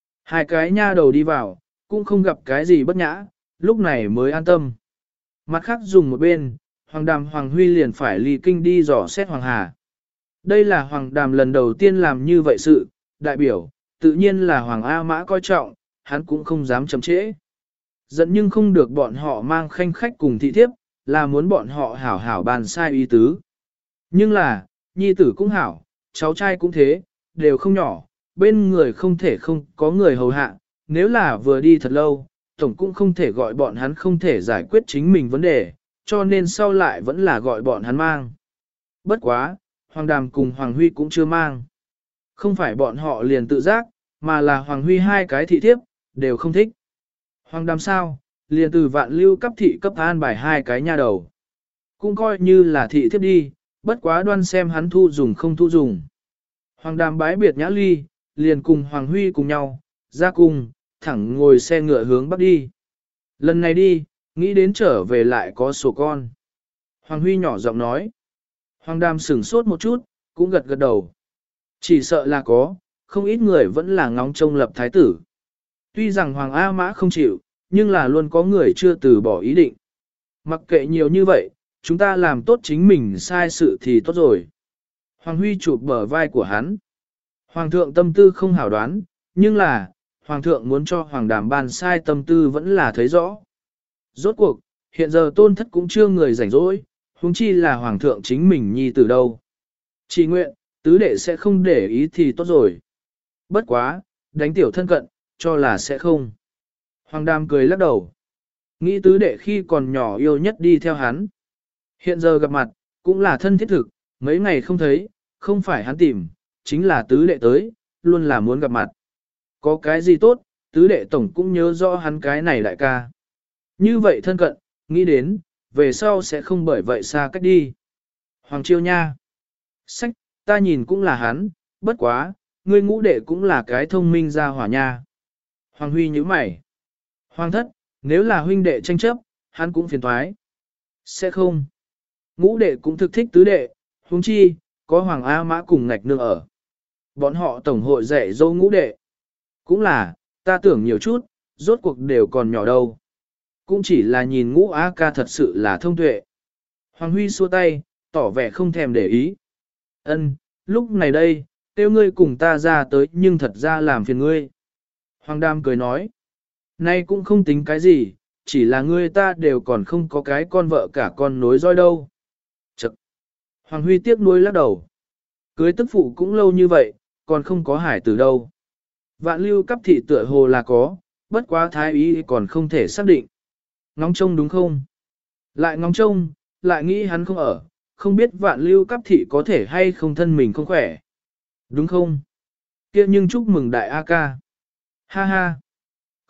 2 cái nha đầu đi vào, cũng không gặp cái gì bất nhã, lúc này mới an tâm. Mặt khác dùng một bên, Hoàng Đàm Hoàng Huy liền phải ly kinh đi dò xét Hoàng Hà. Đây là Hoàng Đàm lần đầu tiên làm như vậy sự, đại biểu, tự nhiên là Hoàng A Mã coi trọng, hắn cũng không dám chậm trễ. Giận nhưng không được bọn họ mang khanh khách cùng thị thiếp, là muốn bọn họ hảo hảo bàn sai ý tứ. Nhưng là, nhi tử cũng hảo, cháu trai cũng thế, đều không nhỏ, bên người không thể không có người hầu hạ, nếu là vừa đi thật lâu, tổng cũng không thể gọi bọn hắn không thể giải quyết chính mình vấn đề, cho nên sau lại vẫn là gọi bọn hắn mang. Bất quá, Hoàng Đàm cùng Hoàng Huy cũng chưa mang. Không phải bọn họ liền tự giác, mà là Hoàng Huy 2 cái thị thiếp, đều không thích. Hoàng Đàm sao, liền từ Vạn Lưu cấp thị cấp an bài 2 cái nha đầu. Cũng coi như là thị thiếp đi, bất quá đoan xem hắn thu dùng không thu dùng. Hoàng Đàm bái biệt nhã ly, liền cùng Hoàng Huy cùng nhau, ra cùng, thẳng ngồi xe ngựa hướng bắc đi. Lần này đi, nghĩ đến trở về lại có sổ con. Hoàng Huy nhỏ giọng nói. Hoàng Đàm sửng sốt một chút, cũng gật gật đầu. Chỉ sợ là có, không ít người vẫn là ngóng trông lập thái tử. Tuy rằng Hoàng A Mã không chịu, nhưng là luôn có người chưa từ bỏ ý định. Mặc kệ nhiều như vậy, chúng ta làm tốt chính mình sai sự thì tốt rồi. Hoàng Huy chụp bờ vai của hắn. Hoàng thượng tâm tư không hảo đoán, nhưng là, Hoàng thượng muốn cho Hoàng Đàm ban sai tâm tư vẫn là thấy rõ. Rốt cuộc, hiện giờ tôn thất cũng chưa người rảnh rỗi, huống chi là Hoàng thượng chính mình nhi từ đâu. Chỉ nguyện, tứ đệ sẽ không để ý thì tốt rồi. Bất quá, đánh tiểu thân cận, cho là sẽ không. Hoàng Đàm cười lắc đầu. Nghĩ tứ đệ khi còn nhỏ yêu nhất đi theo hắn. Hiện giờ gặp mặt, cũng là thân thiết thực, mấy ngày không thấy, không phải hắn tìm, chính là tứ đệ tới, luôn là muốn gặp mặt. Có cái gì tốt, tứ đệ tổng cũng nhớ rõ hắn cái này đại ca. Như vậy thân cận, nghĩ đến, về sau sẽ không bởi vậy xa cách đi. Hoàng Chiêu nha. Sách, ta nhìn cũng là hắn, bất quá, ngươi ngũ đệ cũng là cái thông minh ra hỏa nha. Hoàng Huy nhíu mày. Hoàng thất, nếu là huynh đệ tranh chấp, hắn cũng phiền toái. Sẽ không. Ngũ đệ cũng thực thích tứ đệ, huống chi, có Hoàng A Mã cùng ngạch nương ở. Bọn họ tổng hội dạy dỗ ngũ đệ. Cũng là, ta tưởng nhiều chút, rốt cuộc đều còn nhỏ đâu. Cũng chỉ là nhìn ngũ A ca thật sự là thông tuệ. Hoàng Huy xua tay, tỏ vẻ không thèm để ý. Ân, lúc này đây, tiêu ngươi cùng ta ra tới nhưng thật ra làm phiền ngươi. Hoàng Đam cười nói. Nay cũng không tính cái gì, chỉ là ngươi ta đều còn không có cái con vợ cả con nối dõi đâu. Chật! Hoàng Huy tiếc nuối lắc đầu. Cưới tức phụ cũng lâu như vậy, còn không có hải từ đâu. Vạn Lưu cấp thị tựa hồ là có, bất quá thái ý còn không thể xác định. Ngóng trông đúng không? Lại ngóng trông, lại nghĩ hắn không ở, không biết Vạn Lưu cấp thị có thể hay không thân mình không khỏe. Đúng không? Kia nhưng chúc mừng đại A ca. Ha ha!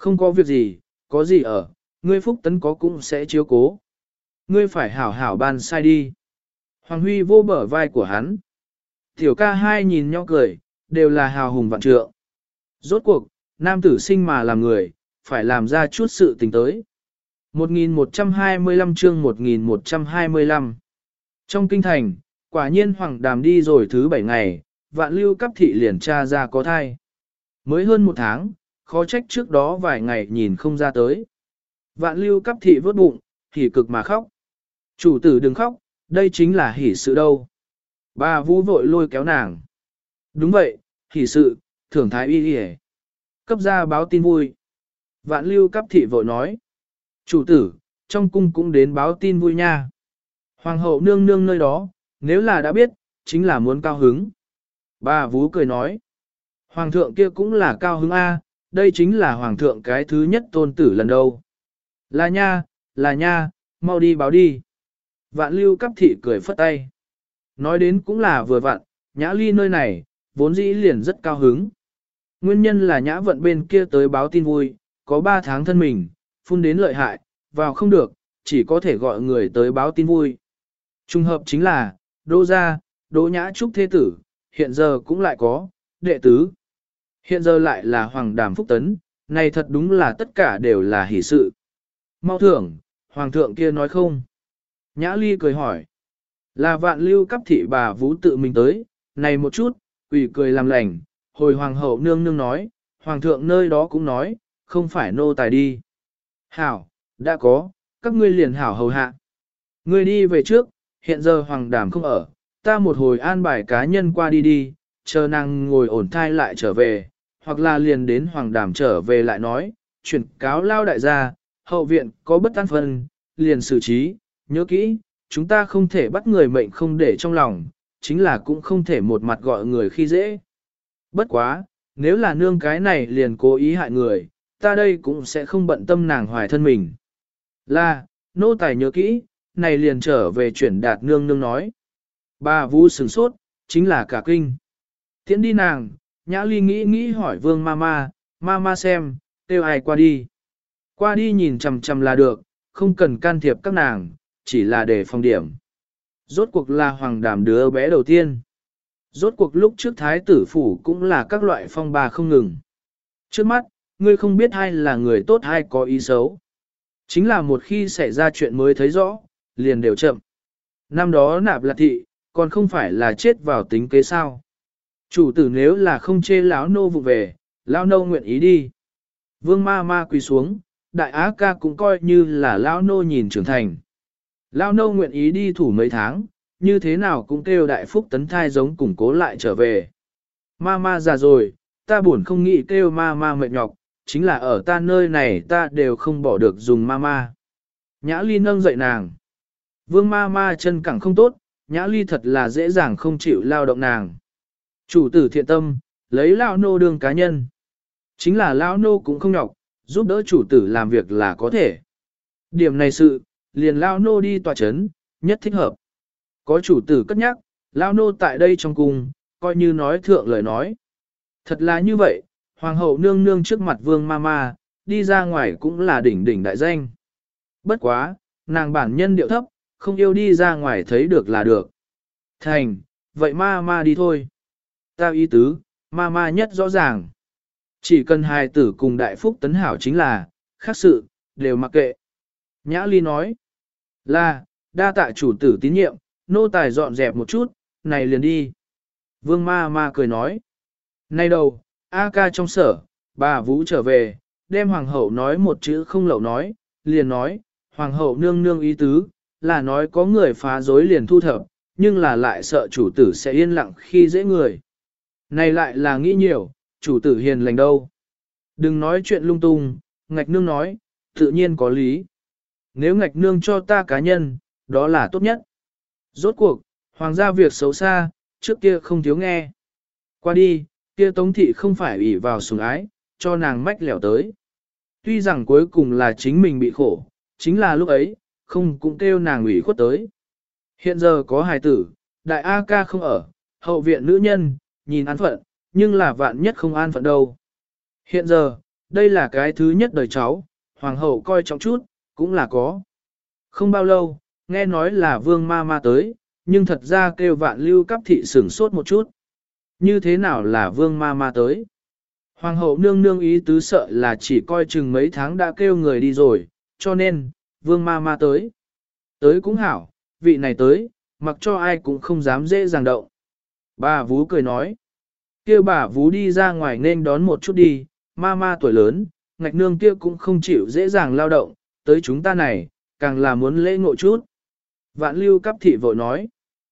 Không có việc gì, có gì ở, ngươi Phúc Tấn có cũng sẽ chiếu cố. Ngươi phải hảo hảo ban sai đi. Hoàng Huy vô bờ vai của hắn. Tiểu ca hai nhìn nhau cười, đều là hào hùng vạn trượng. Rốt cuộc, nam tử sinh mà làm người, phải làm ra chút sự tình tới. 1125 chương 1125 Trong kinh thành, quả nhiên Hoàng Đàm đi rồi thứ 7 ngày, Vạn Lưu Cấp thị liền tra ra có thai. Mới hơn 1 tháng, khó trách trước đó vài ngày nhìn không ra tới. Vạn Lưu Cấp thị vớt bụng, hỉ cực mà khóc. Chủ tử đừng khóc, đây chính là hỉ sự đâu. Bà Vũ vội lôi kéo nàng. Đúng vậy, hỉ sự, thưởng thái y y. Cấp ra báo tin vui. Vạn Lưu Cấp thị vội nói. Chủ tử, trong cung cũng đến báo tin vui nha. Hoàng hậu nương nương nơi đó, nếu là đã biết, chính là muốn cao hứng. Bà Vú cười nói. Hoàng thượng kia cũng là cao hứng A, đây chính là hoàng thượng cái thứ nhất tôn tử lần đầu. Là nha, mau đi báo đi. Vạn Lưu Cấp thị cười phất tay. Nói đến cũng là vừa vặn, Nhã Ly nơi này, vốn dĩ liền rất cao hứng. Nguyên nhân là Nhã Vận bên kia tới báo tin vui, có 3 tháng thân mình, phun đến lợi hại, vào không được, chỉ có thể gọi người tới báo tin vui. Trùng hợp chính là, Đỗ gia, Đỗ Nhã Trúc thế tử, hiện giờ cũng lại có, đệ tứ. Hiện giờ lại là Hoàng Đàm Phúc Tấn, này thật đúng là tất cả đều là hỷ sự. Mau thưởng, Hoàng thượng kia nói không? Nhã Ly cười hỏi. Là Vạn Lưu Cấp thị bà Vũ tự mình tới, này một chút, quỷ cười làm lành, hồi Hoàng hậu nương nương nói, Hoàng thượng nơi đó cũng nói, không phải nô tài đi. Hảo, đã có, các ngươi liền hảo hầu hạ. Ngươi đi về trước, hiện giờ Hoàng Đàm không ở, ta một hồi an bài cá nhân qua đi đi, chờ nàng ngồi ổn thai lại trở về, hoặc là liền đến Hoàng Đàm trở về lại nói, chuyển cáo lao đại gia, hậu viện có bất an phân, liền xử trí, nhớ kỹ, chúng ta không thể bắt người mệnh không để trong lòng, chính là cũng không thể một mặt gọi người khi dễ. Bất quá, nếu là nương cái này liền cố ý hại người, ta đây cũng sẽ không bận tâm nàng hoài thân mình. Là, nô tài nhớ kỹ, này liền trở về chuyển đạt nương nương nói. Bà Vũ sửng sốt, chính là cả kinh. Tiễn đi nàng, Nhã Ly nghĩ hỏi Vương Mama xem, kêu ai qua đi. Qua đi nhìn chằm chằm là được, không cần can thiệp các nàng, chỉ là để phòng điểm. Rốt cuộc là Hoàng Đàm đứa bé đầu tiên. Rốt cuộc lúc trước thái tử phủ cũng là các loại phong ba không ngừng. Trước mắt, ngươi không biết ai là người tốt hay có ý xấu. Chính là một khi xảy ra chuyện mới thấy rõ, liền đều chậm. Năm đó Nạp Lạc thị, còn không phải là chết vào tính kế sao. Chủ tử nếu là không chê lão nô vụ về, lão nô nguyện ý đi. Vương ma quỳ xuống, đại á ca cũng coi như là lão nô nhìn trưởng thành. Lão nô nguyện ý đi thủ mấy tháng, như thế nào cũng kêu đại phúc tấn thai giống củng cố lại trở về. Ma già rồi, ta buồn không nghĩ kêu ma mệt nhọc, chính là ở ta nơi này ta đều không bỏ được dùng ma. Nhã Ly nâng dậy nàng. Vương ma chân cẳng không tốt, Nhã Ly thật là dễ dàng không chịu lao động nàng. Chủ tử thiện tâm, lấy lão nô đương cá nhân. Chính là lão nô cũng không nhọc, giúp đỡ chủ tử làm việc là có thể. Điểm này sự, liền lão nô đi tòa chấn, nhất thích hợp. Có chủ tử cất nhắc, lão nô tại đây trong cung, coi như nói thượng lời nói. Thật là như vậy, hoàng hậu nương nương trước mặt vương ma, đi ra ngoài cũng là đỉnh đại danh. Bất quá, nàng bản nhân điệu thấp, không yêu đi ra ngoài thấy được là được. Thành, vậy ma đi thôi. Ta ý tứ, ma nhất rõ ràng. Chỉ cần hài tử cùng đại phúc tấn hảo chính là, khác sự, đều mặc kệ. Nhã Ly nói, là, đa tạ chủ tử tín nhiệm, nô tài dọn dẹp một chút, này liền đi. Vương ma cười nói, nay đầu, A ca trong sở, bà Vũ trở về, đem hoàng hậu nói một chữ không lậu nói, liền nói, hoàng hậu nương nương ý tứ, là nói có người phá rối liền thu thập, nhưng là lại sợ chủ tử sẽ yên lặng khi dễ người. Này lại là nghĩ nhiều, chủ tử hiền lành đâu. Đừng nói chuyện lung tung, ngạch nương nói, tự nhiên có lý. Nếu ngạch nương cho ta cá nhân, đó là tốt nhất. Rốt cuộc, hoàng gia việc xấu xa, trước kia không thiếu nghe. Qua đi, kia tống thị không phải ủy vào sủng ái, cho nàng mách lẻo tới. Tuy rằng cuối cùng là chính mình bị khổ, chính là lúc ấy, không cũng kêu nàng ủy khuất tới. Hiện giờ có hài tử, đại A ca không ở, hậu viện nữ nhân, nhìn an phận, nhưng là vạn nhất không an phận đâu. Hiện giờ, đây là cái thứ nhất đời cháu, hoàng hậu coi trọng chút, cũng là có. Không bao lâu, nghe nói là vương ma ma tới, nhưng thật ra kêu Vạn Lưu Cấp thị sửng sốt một chút. Như thế nào là vương ma ma tới? Hoàng hậu nương nương ý tứ sợ là chỉ coi chừng mấy tháng đã kêu người đi rồi, cho nên, vương ma ma tới. Tới cũng hảo, vị này tới, mặc cho ai cũng không dám dễ dàng động. Bà Vú cười nói, kêu bà Vú đi ra ngoài nên đón một chút đi, ma ma tuổi lớn, ngạch nương kia cũng không chịu dễ dàng lao động, tới chúng ta này, càng là muốn lễ ngộ chút. Vạn Lưu Cấp thị vội nói,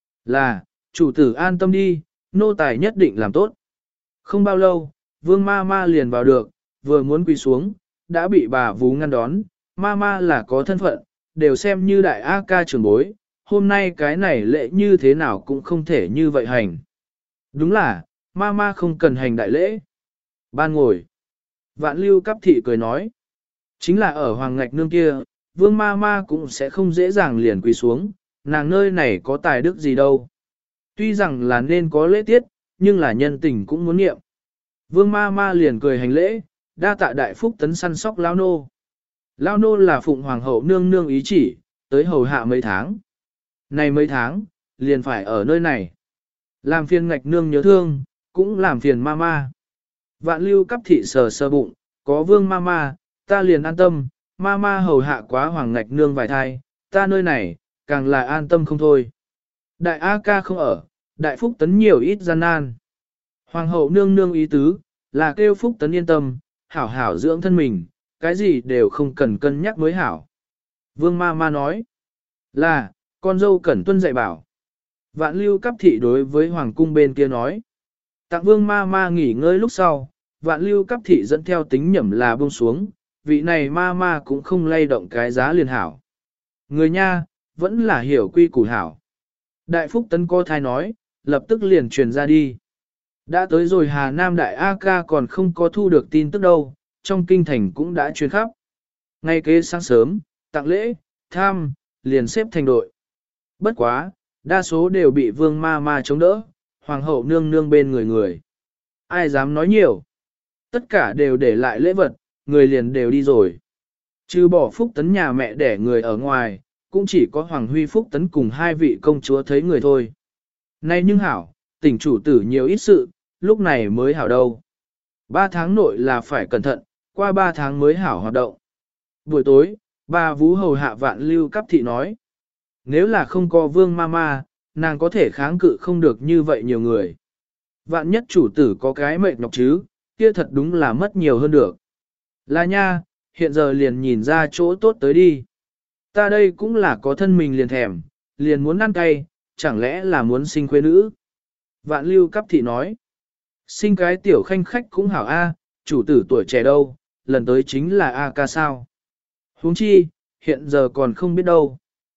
là, chủ tử an tâm đi, nô tài nhất định làm tốt. Không bao lâu, vương ma ma liền vào được, vừa muốn quỳ xuống, đã bị bà Vú ngăn đón, ma ma là có thân phận, đều xem như đại A ca trưởng bối, hôm nay cái này lễ như thế nào cũng không thể như vậy hành. Đúng là, ma ma không cần hành đại lễ. Ban ngồi. Vạn Lưu Cấp thị cười nói, chính là ở hoàng ngạch nương kia, vương ma ma cũng sẽ không dễ dàng liền quỳ xuống, nàng nơi này có tài đức gì đâu. Tuy rằng là nên có lễ tiết, nhưng là nhân tình cũng muốn niệm. Vương ma ma liền cười hành lễ, đa tạ đại phúc tấn săn sóc lao nô. Lao nô là phụng hoàng hậu nương nương ý chỉ, tới hầu hạ mấy tháng. Này mấy tháng, liền phải ở nơi này. Làm phiền ngạch nương nhớ thương, cũng làm phiền ma ma. Vạn Lưu Cấp thị sờ sờ bụng, có vương ma ma, ta liền an tâm, ma ma hầu hạ quá hoàng ngạch nương vài thai, ta nơi này, càng là an tâm không thôi. Đại A ca không ở, đại phúc tấn nhiều ít gian nan. Hoàng hậu nương nương ý tứ, là kêu phúc tấn yên tâm, hảo hảo dưỡng thân mình, cái gì đều không cần cân nhắc mới hảo. Vương ma ma nói, là, con dâu cẩn tuân dạy bảo. Vạn Lưu Cấp thị đối với hoàng cung bên kia nói, tặng vương ma ma nghỉ ngơi lúc sau, Vạn Lưu Cấp thị dẫn theo tính nhẩm là buông xuống, vị này ma ma cũng không lay động cái giá liền hảo. Người nha, vẫn là hiểu quy củ hảo. Đại phúc tấn co thai nói, lập tức liền truyền ra đi. Đã tới rồi Hà Nam Đại A ca còn không có thu được tin tức đâu, trong kinh thành cũng đã truyền khắp. Ngay kế sáng sớm, tặng lễ, tham, liền xếp thành đội. Bất quá, đa số đều bị vương ma ma chống đỡ, hoàng hậu nương nương bên người người. Ai dám nói nhiều. Tất cả đều để lại lễ vật, người liền đều đi rồi. Trừ bỏ phúc tấn nhà mẹ đẻ người ở ngoài, cũng chỉ có Hoàng Huy Phúc tấn cùng hai vị công chúa thấy người thôi. Nay nhưng hảo, tỉnh chủ tử nhiều ít sự, lúc này mới hảo đâu. 3 tháng nội là phải cẩn thận, qua 3 tháng mới hảo hoạt động. Buổi tối, bà Vú hầu hạ Vạn Lưu Cấp thị nói, nếu là không có vương ma ma, nàng có thể kháng cự không được như vậy nhiều người. Vạn nhất chủ tử có cái mệt nhọc chứ, kia thật đúng là mất nhiều hơn được. Là nha, hiện giờ liền nhìn ra chỗ tốt tới đi. Ta đây cũng là có thân mình liền thèm, liền muốn ăn cay, chẳng lẽ là muốn sinh khuê nữ. Vạn Lưu Cấp thị nói, sinh cái tiểu khanh khách cũng hảo a, chủ tử tuổi trẻ đâu, lần tới chính là A ca sao. Huống chi, hiện giờ còn không biết đâu.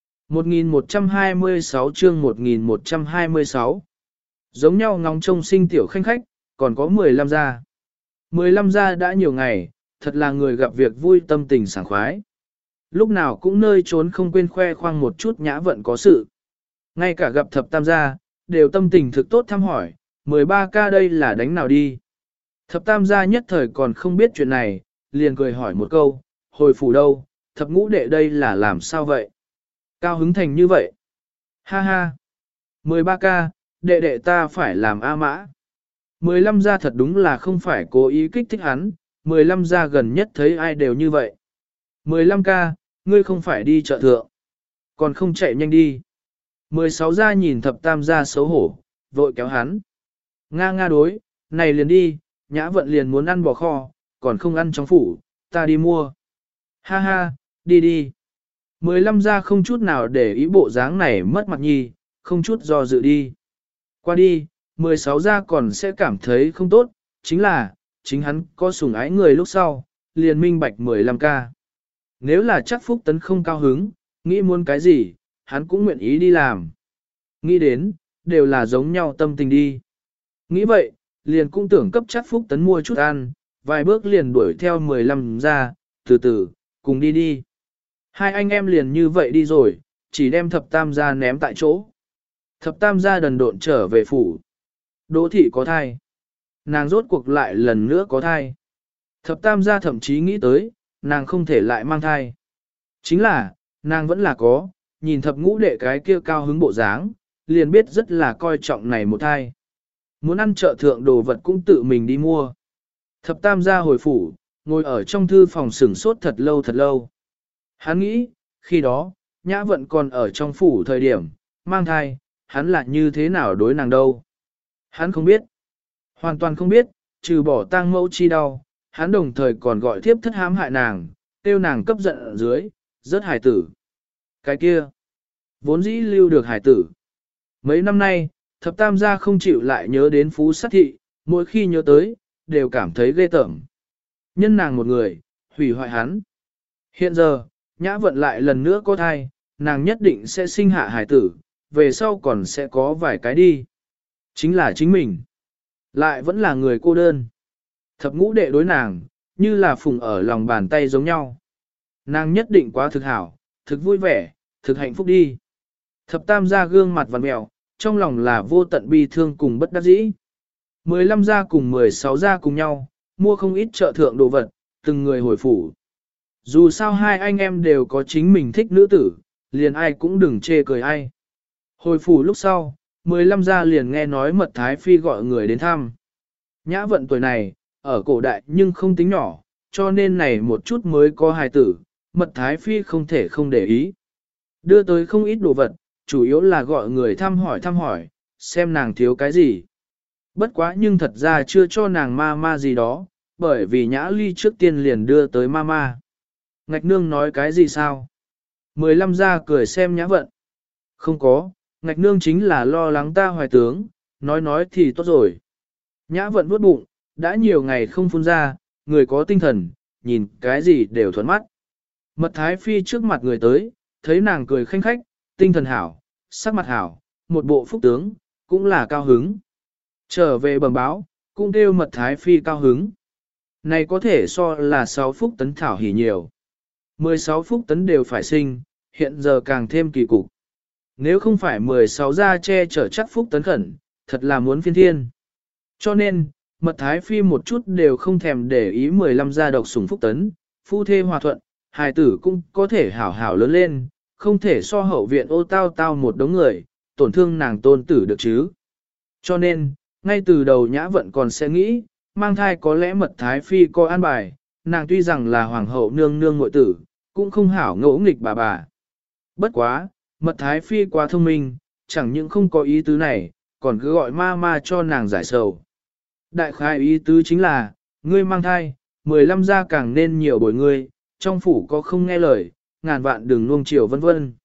1126 chương 1126 giống nhau ngóng trông sinh tiểu khanh khách, còn có 15 gia. 15 gia đã nhiều ngày, thật là người gặp việc vui tâm tình sảng khoái. Lúc nào cũng nơi trốn không quên khoe khoang một chút nhã vận có sự. Ngay cả gặp thập tam gia, đều tâm tình thực tốt thăm hỏi, 13 ca đây là đánh nào đi. Thập tam gia nhất thời còn không biết chuyện này, liền cười hỏi một câu, hồi phủ đâu, thập ngũ đệ đây là làm sao vậy? Cao hứng thành như vậy. Ha ha. 13 ca, đệ đệ ta phải làm A mã. 15 gia thật đúng là không phải cố ý kích thích hắn, 15 gia gần nhất thấy ai đều như vậy. 15 ca, ngươi không phải đi chợ thượng. Còn không chạy nhanh đi. 16 gia nhìn thập tam gia xấu hổ, vội kéo hắn. Nga nga đối, này liền đi, nhã vận liền muốn ăn bò kho, còn không ăn trong phủ, ta đi mua. Ha ha, đi đi. 15 gia không chút nào để ý bộ dáng này mất mặt nhi, không chút do dự đi. Qua đi, 16 gia còn sẽ cảm thấy không tốt, chính là, chính hắn có sủng ái người lúc sau, liền minh bạch 15 ca. Nếu là chắc Phúc Tấn không cao hứng, nghĩ muốn cái gì, hắn cũng nguyện ý đi làm. Nghĩ đến, đều là giống nhau tâm tình đi. Nghĩ vậy, liền cũng tưởng cấp chắc Phúc Tấn mua chút ăn, vài bước liền đuổi theo 15 ra, từ từ, cùng đi đi. Hai anh em liền như vậy đi rồi, chỉ đem thập tam gia ném tại chỗ. Thập tam gia đần độn trở về phủ. Đỗ thị có thai. Nàng rốt cuộc lại lần nữa có thai. Thập tam gia thậm chí nghĩ tới, nàng không thể lại mang thai. Chính là, nàng vẫn là có, nhìn thập ngũ đệ cái kia cao hứng bộ dáng, liền biết rất là coi trọng này một thai. Muốn ăn chợ thượng đồ vật cũng tự mình đi mua. Thập tam gia hồi phủ, ngồi ở trong thư phòng sửng sốt thật lâu thật lâu. Hắn nghĩ, khi đó, Nhã Vận còn ở trong phủ thời điểm, mang thai, hắn là như thế nào đối nàng đâu. Hắn không biết, hoàn toàn không biết, trừ bỏ tang mẫu chi đau, hắn đồng thời còn gọi thiếp thất hãm hại nàng, tiêu nàng cấp giận ở dưới, rớt hải tử. Cái kia, vốn dĩ lưu được hải tử. Mấy năm nay, thập tam gia không chịu lại nhớ đến phú sát thị, mỗi khi nhớ tới, đều cảm thấy ghê tởm. Nhân nàng một người, hủy hoại hắn. Hiện giờ, Nhã Vận lại lần nữa có thai, nàng nhất định sẽ sinh hạ hải tử, về sau còn sẽ có vài cái đi. Chính là chính mình. Lại vẫn là người cô đơn. Thập ngũ đệ đối nàng, như là phùng ở lòng bàn tay giống nhau. Nàng nhất định quá thực hảo, thực vui vẻ, thực hạnh phúc đi. Thập tam gia gương mặt vằn mèo, trong lòng là vô tận bi thương cùng bất đắc dĩ. 15 gia cùng 16 gia cùng nhau, mua không ít chợ thượng đồ vật, từng người hồi phủ. Dù sao hai anh em đều có chính mình thích nữ tử, liền ai cũng đừng chê cười ai. Hồi phủ lúc sau, 15 gia liền nghe nói Mật Thái Phi gọi người đến thăm. Nhã Vận tuổi này, ở cổ đại nhưng không tính nhỏ, cho nên này một chút mới có hài tử, Mật Thái Phi không thể không để ý. Đưa tới không ít đồ vật, chủ yếu là gọi người thăm hỏi, xem nàng thiếu cái gì. Bất quá nhưng thật ra chưa cho nàng ma gì đó, bởi vì Nhã Ly trước tiên liền đưa tới ma. Ngạch nương nói cái gì sao? 15 gia cười xem Nhã Vận. Không có, ngạch nương chính là lo lắng ta hoài tướng, nói thì tốt rồi. Nhã Vận vuốt bụng, đã nhiều ngày không phun ra, người có tinh thần, nhìn cái gì đều thuận mắt. Mật Thái Phi trước mặt người tới, thấy nàng cười khanh khách, tinh thần hảo, sắc mặt hảo, một bộ phúc tướng, cũng là cao hứng. Trở về bẩm báo, cũng kêu Mật Thái Phi cao hứng. Này có thể so là 6 phúc tấn thảo hỉ nhiều. 16 phúc tấn đều phải sinh, hiện giờ càng thêm kỳ cục. Nếu không phải 16 gia che chở chắc phúc tấn khẩn, thật là muốn phiên thiên. Cho nên, Mật Thái Phi một chút đều không thèm để ý 15 gia độc sủng phúc tấn, phu thê hòa thuận, hài tử cũng có thể hảo hảo lớn lên, không thể so hậu viện ô tao một đống người, tổn thương nàng tôn tử được chứ. Cho nên, ngay từ đầu Nhã Vận còn sẽ nghĩ, mang thai có lẽ Mật Thái Phi có an bài, nàng tuy rằng là hoàng hậu nương nương muội tử, cũng không hảo ngỗ nghịch bà. Bất quá, Mật Thái Phi quá thông minh, chẳng những không có ý tứ này, còn cứ gọi ma cho nàng giải sầu. Đại khái ý tứ chính là, ngươi mang thai, 15 gia càng nên nhiều bồi ngươi, trong phủ có không nghe lời, ngàn vạn đừng nuông chiều vân vân.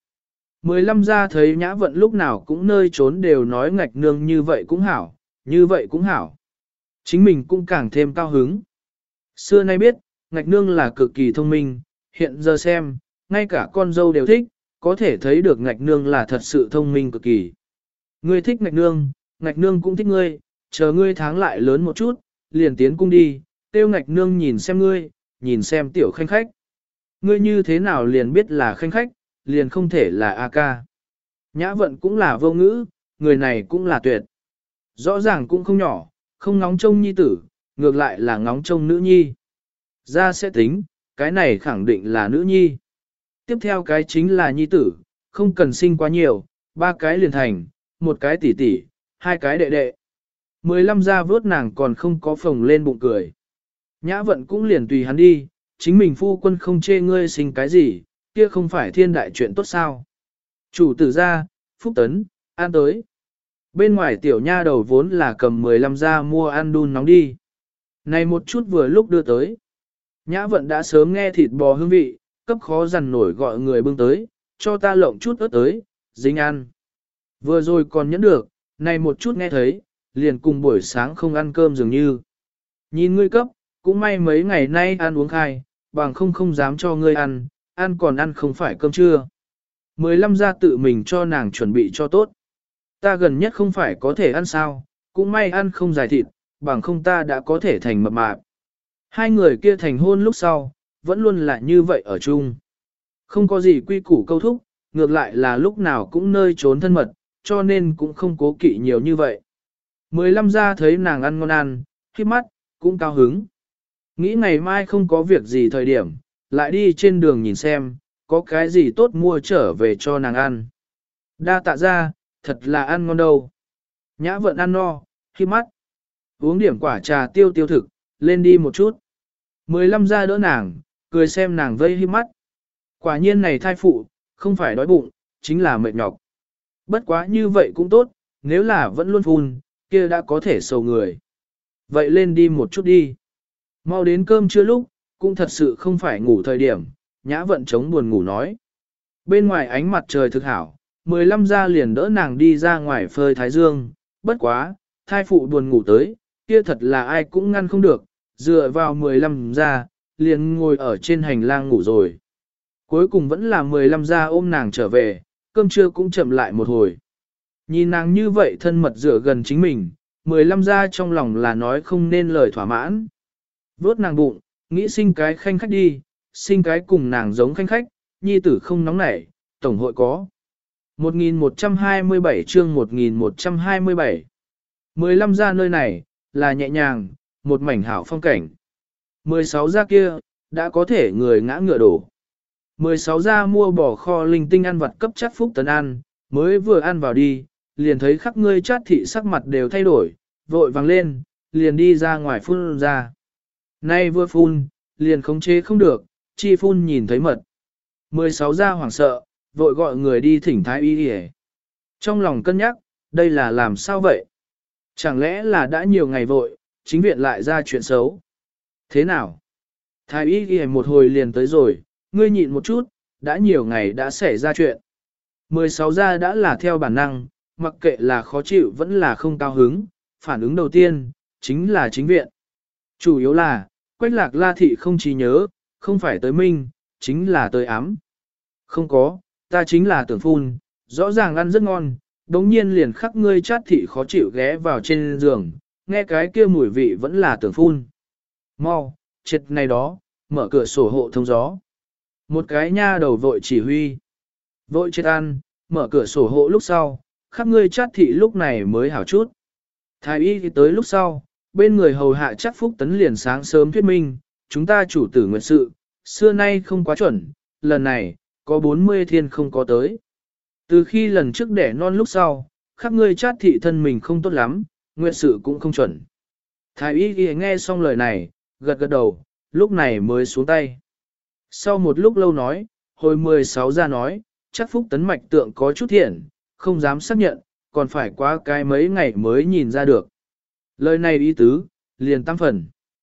15 gia thấy Nhã Vận lúc nào cũng nơi trốn đều nói ngạch nương như vậy cũng hảo, như vậy cũng hảo. Chính mình cũng càng thêm cao hứng. Xưa nay biết, ngạch nương là cực kỳ thông minh, hiện giờ xem, ngay cả con dâu đều thích, có thể thấy được ngạch nương là thật sự thông minh cực kỳ. Ngươi thích ngạch nương cũng thích ngươi, chờ ngươi tháng lại lớn một chút, liền tiến cung đi, tiêu ngạch nương nhìn xem ngươi, nhìn xem tiểu khanh khách. Ngươi như thế nào liền biết là khanh khách, liền không thể là A ca. Nhã Vận cũng là vô ngữ, người này cũng là tuyệt. Rõ ràng cũng không nhỏ, không ngóng trông nhi tử, ngược lại là ngóng trông nữ nhi. Ra sẽ tính, cái này khẳng định là nữ nhi. Tiếp theo cái chính là nhi tử, không cần sinh quá nhiều, 3 cái liền thành, 1 cái tỷ tỷ, 2 cái đệ đệ. 15 gia vớt nàng còn không có phồng lên bụng cười. Nhã Vận cũng liền tùy hắn đi, chính mình phu quân không chê ngươi sinh cái gì, kia không phải thiên đại chuyện tốt sao. Chủ tử gia, Phúc Tấn, an tới. Bên ngoài tiểu nha đầu vốn là cầm 15 gia mua ăn đun nóng đi. Này một chút vừa lúc đưa tới. Nhã Vận đã sớm nghe thịt bò hương vị, cấp khó dằn nổi gọi người bưng tới, cho ta lộng chút ớt tới, dính ăn. Vừa rồi còn nhẫn được, này một chút nghe thấy, liền cùng buổi sáng không ăn cơm dường như. Nhìn ngươi cấp, cũng may mấy ngày nay ăn uống khai, bằng không dám cho ngươi ăn còn ăn không phải cơm trưa. 15 gia tự mình cho nàng chuẩn bị cho tốt. Ta gần nhất không phải có thể ăn sao, cũng may ăn không dài thịt, bằng không ta đã có thể thành mập mạp. Hai người kia thành hôn lúc sau, vẫn luôn là như vậy ở chung. Không có gì quy củ câu thúc, ngược lại là lúc nào cũng nơi trốn thân mật, cho nên cũng không cố kỵ nhiều như vậy. 15 gia thấy nàng ăn ngon ăn, khi mắt, cũng cao hứng. Nghĩ ngày mai không có việc gì thời điểm, lại đi trên đường nhìn xem, có cái gì tốt mua trở về cho nàng ăn. Đa tạ ra, thật là ăn ngon đâu. Nhã vận ăn no, khi mắt. Uống điểm quả trà tiêu tiêu thực, lên đi một chút. 15 ra đỡ nàng, cười xem nàng vây hiếp mắt. Quả nhiên này thai phụ, không phải đói bụng, chính là mệt nhọc. Bất quá như vậy cũng tốt, nếu là vẫn luôn phun, kia đã có thể sầu người. Vậy lên đi một chút đi. Mau đến cơm trưa lúc, cũng thật sự không phải ngủ thời điểm, nhã vận chống buồn ngủ nói. Bên ngoài ánh mặt trời thực hảo, 15 ra liền đỡ nàng đi ra ngoài phơi thái dương, bất quá, thai phụ buồn ngủ tới, kia thật là ai cũng ngăn không được, dựa vào 15 ra, liền ngồi ở trên hành lang ngủ rồi. Cuối cùng vẫn là 15 ra ôm nàng trở về, cơm trưa cũng chậm lại một hồi. Nhìn nàng như vậy thân mật dựa gần chính mình, 15 ra trong lòng là nói không nên lời thỏa mãn. Vốt nàng bụng, nghĩ sinh cái khanh khách đi, sinh cái cùng nàng giống khanh khách, nhi tử không nóng nảy, tổng hội có. 1127 chương 1127 15 ra nơi này, là nhẹ nhàng, một mảnh hảo phong cảnh. 16 ra kia, đã có thể người ngã ngựa đổ. 16 ra mua bò kho linh tinh ăn vặt cấp chất phúc tấn ăn, mới vừa ăn vào đi, liền thấy khắp ngươi chát thị sắc mặt đều thay đổi, vội vàng lên, liền đi ra ngoài phun ra. Nay vừa phun, liền khống chế không được, chi phun nhìn thấy mật. 16 ra hoảng sợ, vội gọi người đi thỉnh thái y đi. Trong lòng cân nhắc, đây là làm sao vậy? Chẳng lẽ là đã nhiều ngày vội, chính viện lại ra chuyện xấu? Thế nào? Thái y đi một hồi liền tới rồi, ngươi nhịn một chút, đã nhiều ngày đã xảy ra chuyện. 16 ra đã là theo bản năng, mặc kệ là khó chịu vẫn là không cao hứng, phản ứng đầu tiên, chính là chính viện. Chủ yếu là, Quách Lạc La Thị không trí nhớ, không phải tới minh, chính là tới ám. Không có, ta chính là tưởng phun, rõ ràng ăn rất ngon, đống nhiên liền khắc ngươi chát thị khó chịu ghé vào trên giường, nghe cái kia mùi vị vẫn là tưởng phun. Mau, chết này đó, mở cửa sổ hộ thông gió. Một cái nha đầu vội chỉ huy. Vội chết ăn, mở cửa sổ hộ lúc sau, khắc ngươi chát thị lúc này mới hảo chút. Thái y thì tới lúc sau, bên người hầu hạ chắc Phúc Tấn liền sáng sớm thuyết minh, chúng ta chủ tử nguyện sự, xưa nay không quá chuẩn, lần này, có 40 thiên không có tới. Từ khi lần trước đẻ non lúc sau, khắp ngươi chát thị thân mình không tốt lắm, nguyện sự cũng không chuẩn. Thái y ghi nghe xong lời này, gật gật đầu, lúc này mới xuống tay. Sau một lúc lâu nói, hồi 16 ra nói, chắc Phúc Tấn mạch tượng có chút thiện, không dám xác nhận, còn phải qua cái mấy ngày mới nhìn ra được. Lời này ý tứ, liền tăng phần.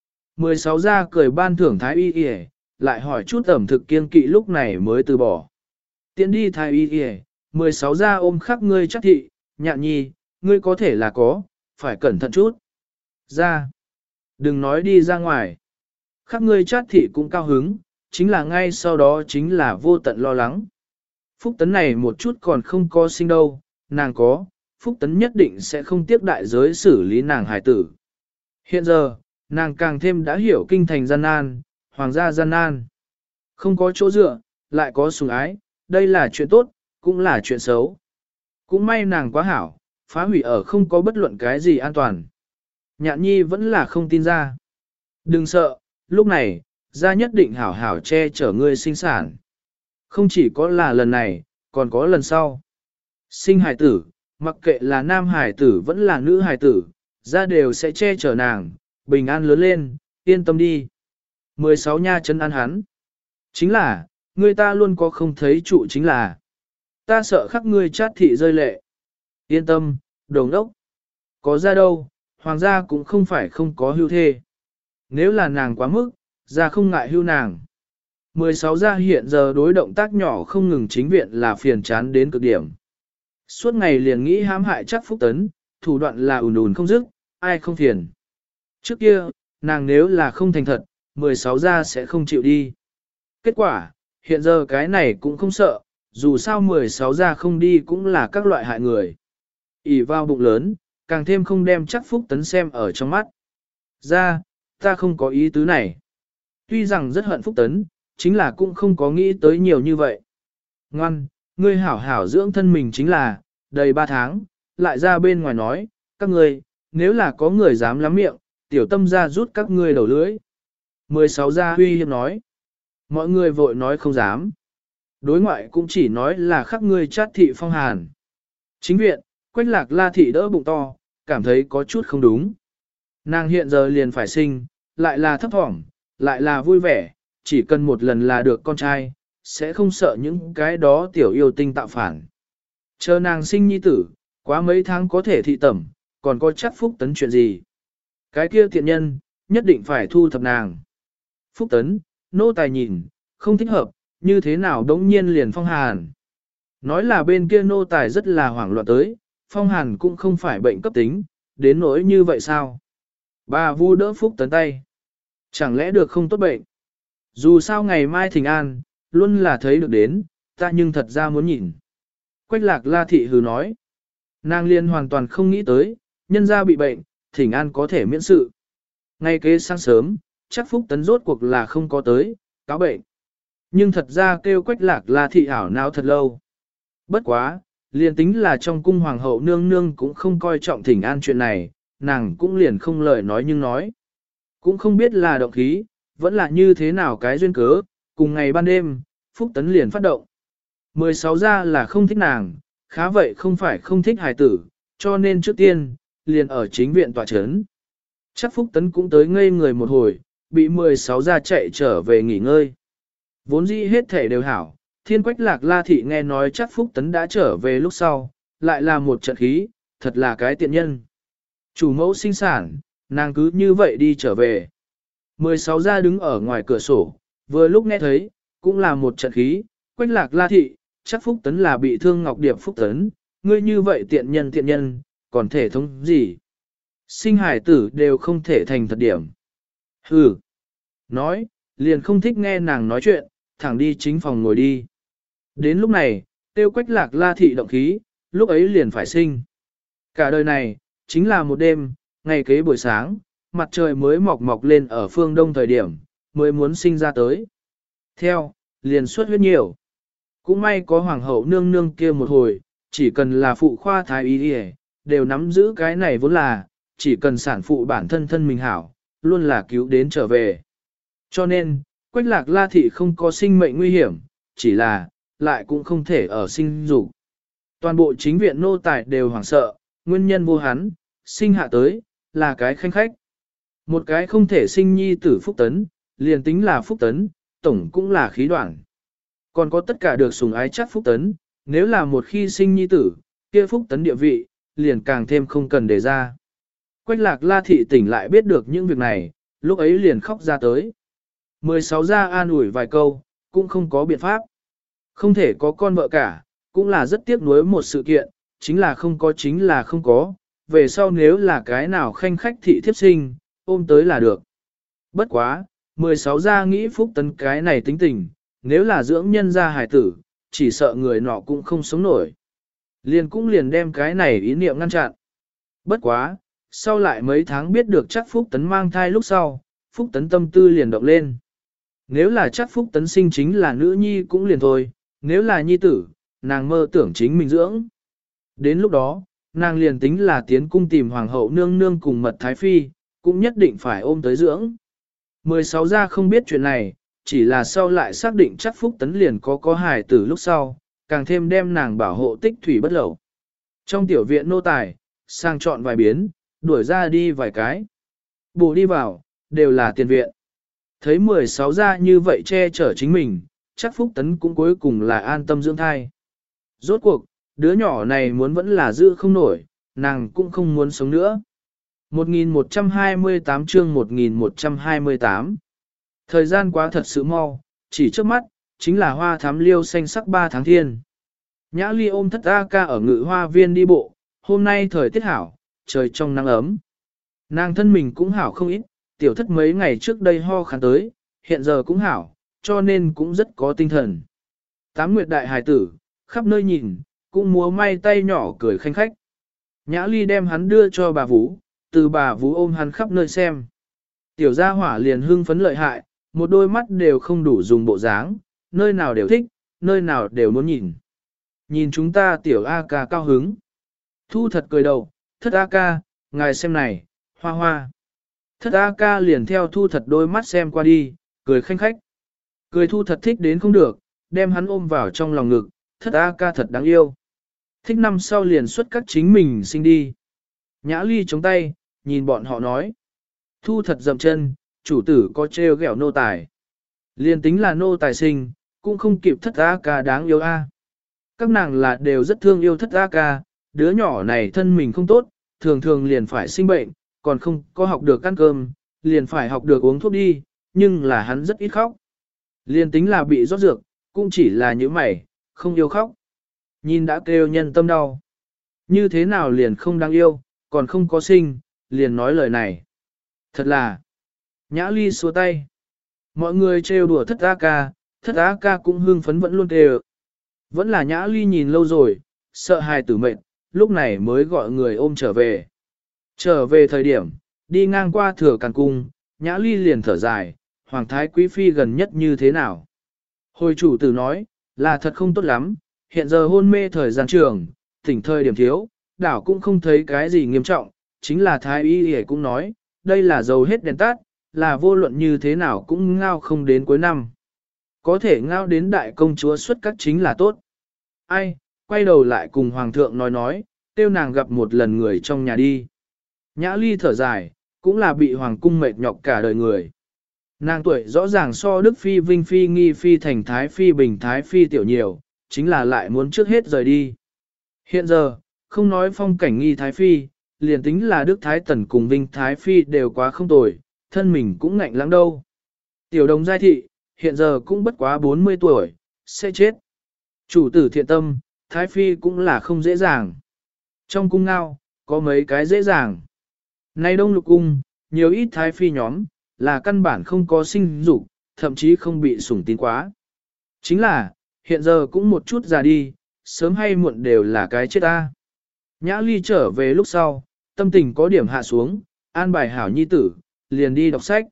16 ra cười ban thưởng thái y y, lại hỏi chút ẩm thực kiên kỵ lúc này mới từ bỏ. Tiến đi thái y y, 16 ra ôm khắc ngươi chắc thị, nhạn nhi, ngươi có thể là có, phải cẩn thận chút. Ra, đừng nói đi ra ngoài. Khắc ngươi chắc thị cũng cao hứng, chính là ngay sau đó chính là vô tận lo lắng. Phúc Tấn này một chút còn không có sinh đâu, nàng có, Phúc Tấn nhất định sẽ không tiếc đại giới xử lý nàng hài tử. Hiện giờ, nàng càng thêm đã hiểu kinh thành gian nan, hoàng gia gian nan. Không có chỗ dựa, lại có sủng ái, đây là chuyện tốt, cũng là chuyện xấu. Cũng may nàng quá hảo, phá hủy ở không có bất luận cái gì an toàn. Nhạn nhi vẫn là không tin ra. Đừng sợ, lúc này, ra nhất định hảo hảo che chở ngươi sinh sản. Không chỉ có là lần này, còn có lần sau. Sinh hài tử, mặc kệ là nam hài tử vẫn là nữ hài tử, ra đều sẽ che chở nàng, bình an lớn lên, yên tâm đi. 16 nha chân ăn hắn. Chính là, người ta luôn có không thấy trụ chính là. Ta sợ khắc ngươi chát thị rơi lệ. Yên tâm, đồng đốc. Có ra đâu, hoàng gia cũng không phải không có hưu thê. Nếu là nàng quá mức, ra không ngại hưu nàng. 16 gia hiện giờ đối động tác nhỏ không ngừng chính viện là phiền chán đến cực điểm. Suốt ngày liền nghĩ hãm hại chắc Phúc Tấn, thủ đoạn là ùn ùn không dứt, ai không phiền. Trước kia, nàng nếu là không thành thật, 16 gia sẽ không chịu đi. Kết quả, hiện giờ cái này cũng không sợ, dù sao 16 gia không đi cũng là các loại hại người. ỷ vào bụng lớn, càng thêm không đem chắc Phúc Tấn xem ở trong mắt. Ra, ta không có ý tứ này. Tuy rằng rất hận Phúc Tấn, chính là cũng không có nghĩ tới nhiều như vậy. Ngoan, ngươi hảo hảo dưỡng thân mình chính là, đầy 3 tháng, lại ra bên ngoài nói, các ngươi, nếu là có người dám lắm miệng, tiểu tâm ra rút các ngươi đầu lưỡi. 16 gia huy hiếp nói. Mọi người vội nói không dám. Đối ngoại cũng chỉ nói là khắc ngươi chát thị phong hàn. Chính viện, Quách Lạc La thị đỡ bụng to, cảm thấy có chút không đúng. Nàng hiện giờ liền phải sinh, lại là thấp thỏm, lại là vui vẻ, chỉ cần một lần là được con trai, sẽ không sợ những cái đó tiểu yêu tinh tạo phản. Chờ nàng sinh nhi tử, quá mấy tháng có thể thị tẩm, còn có chắc Phúc Tấn chuyện gì. Cái kia thiện nhân, nhất định phải thu thập nàng. Phúc Tấn, nô tài nhìn, không thích hợp, như thế nào đống nhiên liền phong hàn. Nói là bên kia nô tài rất là hoảng loạn tới, phong hàn cũng không phải bệnh cấp tính, đến nỗi như vậy sao? Bà Vu đỡ Phúc Tấn tay. Chẳng lẽ được không tốt bệnh? Dù sao ngày mai thỉnh an, luôn là thấy được đến, ta nhưng thật ra muốn nhìn. Quách Lạc La thị hừ nói. Nàng liên hoàn toàn không nghĩ tới, nhân gia bị bệnh, thỉnh an có thể miễn sự. Ngay kế sáng sớm, chắc Phúc Tấn rốt cuộc là không có tới, cáo bệnh. Nhưng thật ra kêu Quách Lạc La thị ảo não thật lâu. Bất quá, liền tính là trong cung hoàng hậu nương nương cũng không coi trọng thỉnh an chuyện này, nàng cũng liền không lời nói nhưng nói. Cũng không biết là động khí, vẫn là như thế nào cái duyên cớ, cùng ngày ban đêm, Phúc Tấn liền phát động. 16 ra là không thích nàng, khá vậy không phải không thích hài tử, cho nên trước tiên, liền ở chính viện tòa chấn. Chắc Phúc Tấn cũng tới ngây người một hồi, bị 16 ra chạy trở về nghỉ ngơi. Vốn dĩ hết thể đều hảo, Thiên Quách Lạc La thị nghe nói chắc Phúc Tấn đã trở về lúc sau, lại là một trận khí, thật là cái tiện nhân. Chủ mẫu sinh sản, nàng cứ như vậy đi trở về. 16 ra đứng ở ngoài cửa sổ, vừa lúc nghe thấy, cũng là một trận khí, Quách Lạc La thị, chắc Phúc Tấn là bị thương Ngọc Điệp Phúc Tấn, ngươi như vậy tiện nhân, còn thể thống gì? Sinh hải tử đều không thể thành thật điểm. Hừ. Nói, liền không thích nghe nàng nói chuyện, thẳng đi chính phòng ngồi đi. Đến lúc này, tiêu Quách Lạc La thị động khí, lúc ấy liền phải sinh. Cả đời này, chính là một đêm, ngày kế buổi sáng, mặt trời mới mọc lên ở phương đông thời điểm, mới muốn sinh ra tới. Theo, liền xuất huyết nhiều. Cũng may có hoàng hậu nương nương kia một hồi, chỉ cần là phụ khoa thái y đi đều nắm giữ cái này vốn là, chỉ cần sản phụ bản thân mình hảo, luôn là cứu đến trở về. Cho nên, Quách Lạc La thị không có sinh mệnh nguy hiểm, chỉ là, lại cũng không thể ở sinh dục. Toàn bộ chính viện nô tài đều hoảng sợ, nguyên nhân vô hắn, sinh hạ tới, là cái khanh khách. Một cái không thể sinh nhi tử Phúc Tấn, liền tính là Phúc Tấn, tổng cũng là khí đoạn. Còn có tất cả được sủng ái chắc Phúc Tấn, nếu là một khi sinh nhi tử, kia Phúc Tấn địa vị, liền càng thêm không cần đề ra. Quách Lạc La thị tỉnh lại biết được những việc này, lúc ấy liền khóc ra tới. 16 gia an ủi vài câu, cũng không có biện pháp. Không thể có con vợ cả, cũng là rất tiếc nuối một sự kiện, chính là không có, về sau nếu là cái nào khanh khách thị thiếp sinh, ôm tới là được. Bất quá, 16 gia nghĩ Phúc Tấn cái này tính tình, nếu là dưỡng nhân gia hài tử, chỉ sợ người nọ cũng không sống nổi. Liền đem cái này ý niệm ngăn chặn. Bất quá, sau lại mấy tháng biết được chắc Phúc Tấn mang thai lúc sau, Phúc Tấn tâm tư liền động lên. Nếu là chắc Phúc Tấn sinh chính là nữ nhi cũng liền thôi, nếu là nhi tử, nàng mơ tưởng chính mình dưỡng. Đến lúc đó, nàng liền tính là tiến cung tìm hoàng hậu nương nương cùng mật thái phi, cũng nhất định phải ôm tới dưỡng. 16 gia không biết chuyện này, chỉ là sau lại xác định chắc Phúc Tấn liền có hài tử lúc sau, càng thêm đem nàng bảo hộ tích thủy bất lẩu. Trong tiểu viện nô tài, sang chọn vài biến, đuổi ra đi vài cái. Bù đi vào, đều là tiền viện. Thấy 16 gia như vậy che chở chính mình, chắc Phúc Tấn cũng cuối cùng là an tâm dưỡng thai. Rốt cuộc, đứa nhỏ này muốn vẫn là giữ không nổi, nàng cũng không muốn sống nữa. 1128 chương 1128 Thời gian quá thật sự mau, chỉ trước mắt, chính là hoa thám liêu xanh sắc 3 tháng thiên. Nhã Ly ôm thất A ca ở ngự hoa viên đi bộ, hôm nay thời tiết hảo, trời trong nắng ấm. Nàng thân mình cũng hảo không ít, tiểu thất mấy ngày trước đây ho khăn tới, hiện giờ cũng hảo, cho nên cũng rất có tinh thần. Tám nguyệt đại hài tử, khắp nơi nhìn, cũng múa may tay nhỏ cười khanh khách. Nhã Ly đem hắn đưa cho bà Vũ, từ bà Vũ ôm hắn khắp nơi xem. Tiểu gia hỏa liền hưng phấn lợi hại, một đôi mắt đều không đủ dùng bộ dáng, nơi nào đều thích, nơi nào đều muốn nhìn. Nhìn chúng ta tiểu A ca cao hứng. Thu thật cười đầu, thất A ca, ngài xem này, hoa hoa. Thất A ca liền theo Thu Thật đôi mắt xem qua đi, cười khanh khách. Cười Thu Thật thích đến không được, đem hắn ôm vào trong lòng ngực, Thất A ca thật đáng yêu. Thích năm sau liền xuất các chính mình sinh đi. Nhã Ly chống tay, nhìn bọn họ nói. Thu Thật dậm chân, chủ tử có trêu ghẹo nô tài. Liền tính là nô tài sinh, cũng không kịp Thất A ca đáng yêu a. Các nàng là đều rất thương yêu Thất A ca, đứa nhỏ này thân mình không tốt, thường thường liền phải sinh bệnh, còn không có học được ăn cơm, liền phải học được uống thuốc đi, nhưng là hắn rất ít khóc. Liền tính là bị rót dược, cũng chỉ là những mày, không yêu khóc. Nhìn đã kêu nhân tâm đau. Như thế nào liền không đáng yêu, còn không có sinh, liền nói lời này. Thật là, Nhã Ly xua tay. Mọi người trêu đùa Thất A ca cũng hưng phấn vẫn luôn kêu. Vẫn là Nhã Ly nhìn lâu rồi, sợ hài tử mệnh, lúc này mới gọi người ôm trở về. Trở về thời điểm, đi ngang qua Thừa Càn Cung, Nhã Ly liền thở dài, Hoàng thái quý phi gần nhất như thế nào. Hồi chủ tử nói, là thật không tốt lắm, hiện giờ hôn mê thời gian trường, tỉnh thời điểm thiếu, đảo cũng không thấy cái gì nghiêm trọng, chính là thái y y cũng nói, đây là dầu hết đèn tắt, là vô luận như thế nào cũng ngao không đến cuối năm. Có thể ngao đến đại công chúa xuất các chính là tốt. Ai, quay đầu lại cùng hoàng thượng nói, tiêu nàng gặp một lần người trong nhà đi. Nhã Ly thở dài, cũng là bị hoàng cung mệt nhọc cả đời người. Nàng tuổi rõ ràng so Đức Phi Vinh Phi Nghi Phi Thành Thái Phi Bình Thái Phi tiểu nhiều, chính là lại muốn trước hết rời đi. Hiện giờ, không nói phong cảnh Nghi Thái Phi, liền tính là Đức Thái Tần cùng Vinh Thái Phi đều quá không tồi, thân mình cũng ngạnh lắm đâu. Tiểu đồng giai thị, hiện giờ cũng bất quá 40 tuổi, sẽ chết. Chủ tử thiện tâm, Thái Phi cũng là không dễ dàng. Trong cung ngao, có mấy cái dễ dàng. Nay Đông Lục Cung, nhiều ít Thái Phi nhóm, là căn bản không có sinh dục, thậm chí không bị sủng tín quá. Chính là, hiện giờ cũng một chút già đi, sớm hay muộn đều là cái chết ta. Nhã Ly trở về lúc sau, tâm tình có điểm hạ xuống, an bài hảo nhi tử, liền đi đọc sách.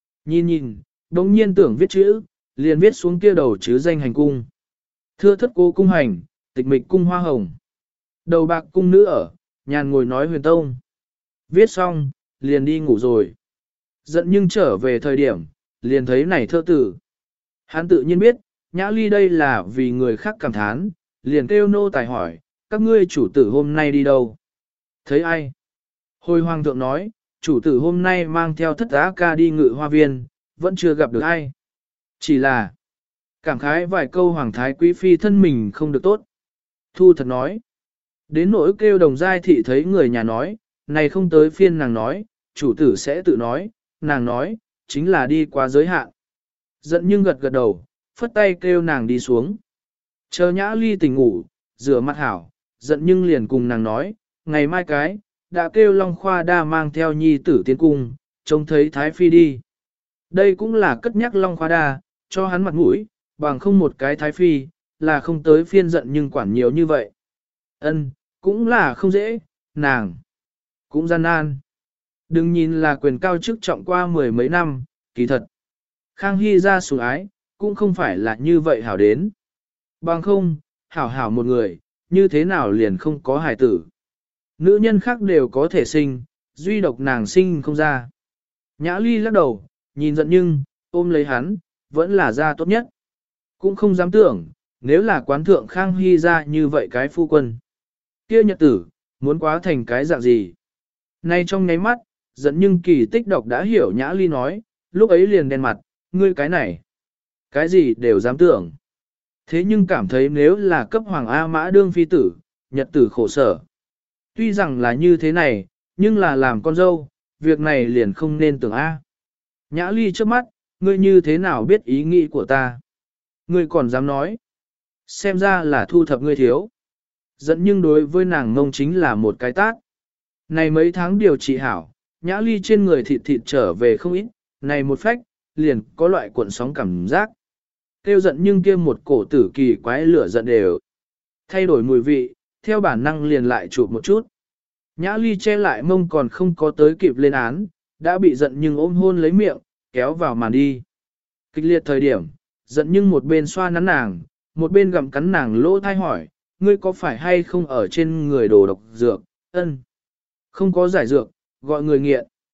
Nhìn, đồng nhiên tưởng viết chữ, liền viết xuống kia đầu chữ danh hành cung. Thưa thất cô cung hành, tịch mịch cung hoa hồng. Đầu bạc cung nữ ở, nhàn ngồi nói huyền tông. Viết xong, liền đi ngủ rồi. Giận nhưng trở về thời điểm, liền thấy này thơ tử. Hắn tự nhiên biết, Nhã Ly đây là vì người khác cảm thán, liền kêu nô tài hỏi, các ngươi chủ tử hôm nay đi đâu? Thấy ai? Hồi hoàng thượng nói, chủ tử hôm nay mang theo Thất A ca đi ngự hoa viên, vẫn chưa gặp được ai. Chỉ là, cảm khái vài câu hoàng thái quý phi thân mình không được tốt. Thu Thật nói, đến nỗi kêu đồng giai thị thấy người nhà nói, này không tới phiên nàng nói, chủ tử sẽ tự nói, nàng nói, chính là đi qua giới hạn. Giận nhưng gật gật đầu, phất tay kêu nàng đi xuống. Chờ Nhã Ly tỉnh ngủ, rửa mặt hảo, giận nhưng liền cùng nàng nói, ngày mai cái, đã kêu Long Khoa Đa mang theo nhi tử tiến cung, trông thấy Thái Phi đi. Đây cũng là cất nhắc Long Khoa Đa, cho hắn mặt mũi, bằng không một cái Thái Phi, là không tới phiên giận nhưng quản nhiều như vậy. Ân, cũng là không dễ, nàng, cũng gian nan. Đừng nhìn là quyền cao chức trọng qua mười mấy năm, kỳ thật. Khang Hy ra sủng ái, cũng không phải là như vậy hảo đến. Bằng không, hảo một người, như thế nào liền không có hài tử. Nữ nhân khác đều có thể sinh, duy độc nàng sinh không ra. Nhã Ly lắc đầu, nhìn giận nhưng, ôm lấy hắn, vẫn là ra tốt nhất. Cũng không dám tưởng, nếu là quán thượng Khang Hy ra như vậy cái phu quân. Kia nhật tử, muốn quá thành cái dạng gì. Nay trong nháy mắt, giận nhưng kỳ tích độc đã hiểu Nhã Ly nói, lúc ấy liền đen mặt, ngươi cái này. Cái gì đều dám tưởng. Thế nhưng cảm thấy nếu là cấp hoàng A Mã đương phi tử, nhật tử khổ sở. Tuy rằng là như thế này, nhưng là làm con dâu, việc này liền không nên tưởng A. Nhã Ly trước mắt, ngươi như thế nào biết ý nghĩ của ta? Ngươi còn dám nói. Xem ra là thu thập ngươi thiếu. Giận nhưng đối với nàng ngông chính là một cái tát. Này mấy tháng điều trị hảo, Nhã Ly trên người thịt thịt trở về không ít, này một phách, liền có loại cuộn sóng cảm giác. Kêu giận nhưng kia một cổ tử kỳ quái lửa giận đều. Thay đổi mùi vị, theo bản năng liền lại chụp một chút. Nhã Ly che lại mông còn không có tới kịp lên án, đã bị giận nhưng ôm hôn lấy miệng, kéo vào màn đi. Kịch liệt thời điểm, giận nhưng một bên xoa nắn nàng, một bên gặm cắn nàng lỗ thai hỏi, ngươi có phải hay không ở trên người đồ độc dược, ân. Không có giải dược, gọi người nghiện.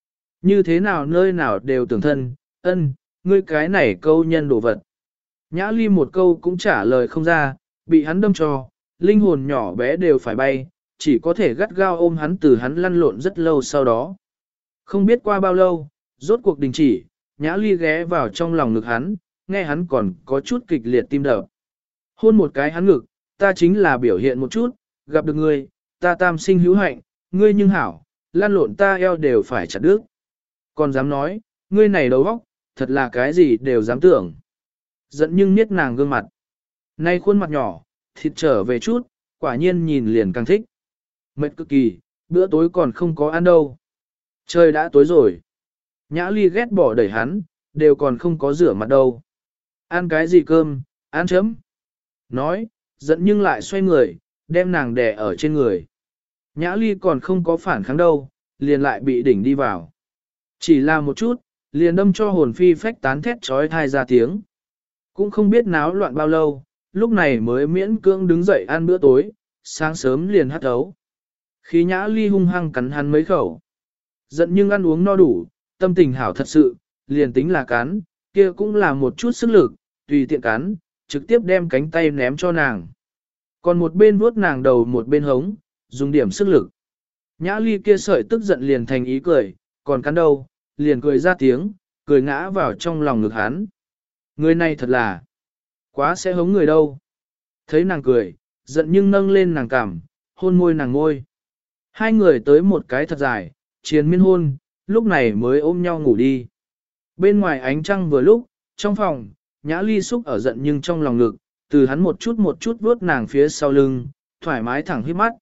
Như thế nào nơi nào đều tưởng thân, ân, ngươi cái này câu nhân đồ vật. Nhã ly một câu cũng trả lời không ra, bị hắn đâm cho, linh hồn nhỏ bé đều phải bay, chỉ có thể gắt gao ôm hắn từ hắn lăn lộn rất lâu sau đó. Không biết qua bao lâu, rốt cuộc đình chỉ, nhã ly ghé vào trong lòng ngực hắn, nghe hắn còn có chút kịch liệt tim đập. Hôn một cái hắn ngực, ta chính là biểu hiện một chút, gặp được ngươi, ta tam sinh hữu hạnh, ngươi nhưng hảo, lăn lộn ta eo đều phải chặt đứt. Còn dám nói, ngươi này đầu óc, thật là cái gì đều dám tưởng. Giận nhưng niết nàng gương mặt. Nay khuôn mặt nhỏ, thịt trở về chút, quả nhiên nhìn liền càng thích. Mệt cực kỳ, bữa tối còn không có ăn đâu. Trời đã tối rồi. Nhã ly ghét bỏ đẩy hắn, đều còn không có rửa mặt đâu. Ăn cái gì cơm, ăn chấm. Nói, giận nhưng lại xoay người, đem nàng đè ở trên người. Nhã ly còn không có phản kháng đâu, liền lại bị đỉnh đi vào. Chỉ là một chút, liền đâm cho hồn phi phách tán thét trói thai ra tiếng. Cũng không biết náo loạn bao lâu, lúc này mới miễn cưỡng đứng dậy ăn bữa tối, sáng sớm liền hắt thấu. Khi nhã ly hung hăng cắn hắn mấy khẩu. Giận nhưng ăn uống no đủ, tâm tình hảo thật sự, liền tính là cắn, kia cũng là một chút sức lực, tùy tiện cắn, trực tiếp đem cánh tay ném cho nàng. Còn một bên vuốt nàng đầu một bên hống, dùng điểm sức lực. Nhã ly kia sợi tức giận liền thành ý cười, còn cắn đâu, liền cười ra tiếng, cười ngã vào trong lòng ngực hắn. Người này thật là, quá sẽ hống người đâu. Thấy nàng cười, giận nhưng nâng lên nàng cằm, hôn môi nàng ngôi. Hai người tới một cái thật dài, triền miên hôn, lúc này mới ôm nhau ngủ đi. Bên ngoài ánh trăng vừa lúc, trong phòng, nhã ly xúc ở giận nhưng trong lòng ngực, từ hắn một chút vuốt nàng phía sau lưng, thoải mái thẳng hít mắt.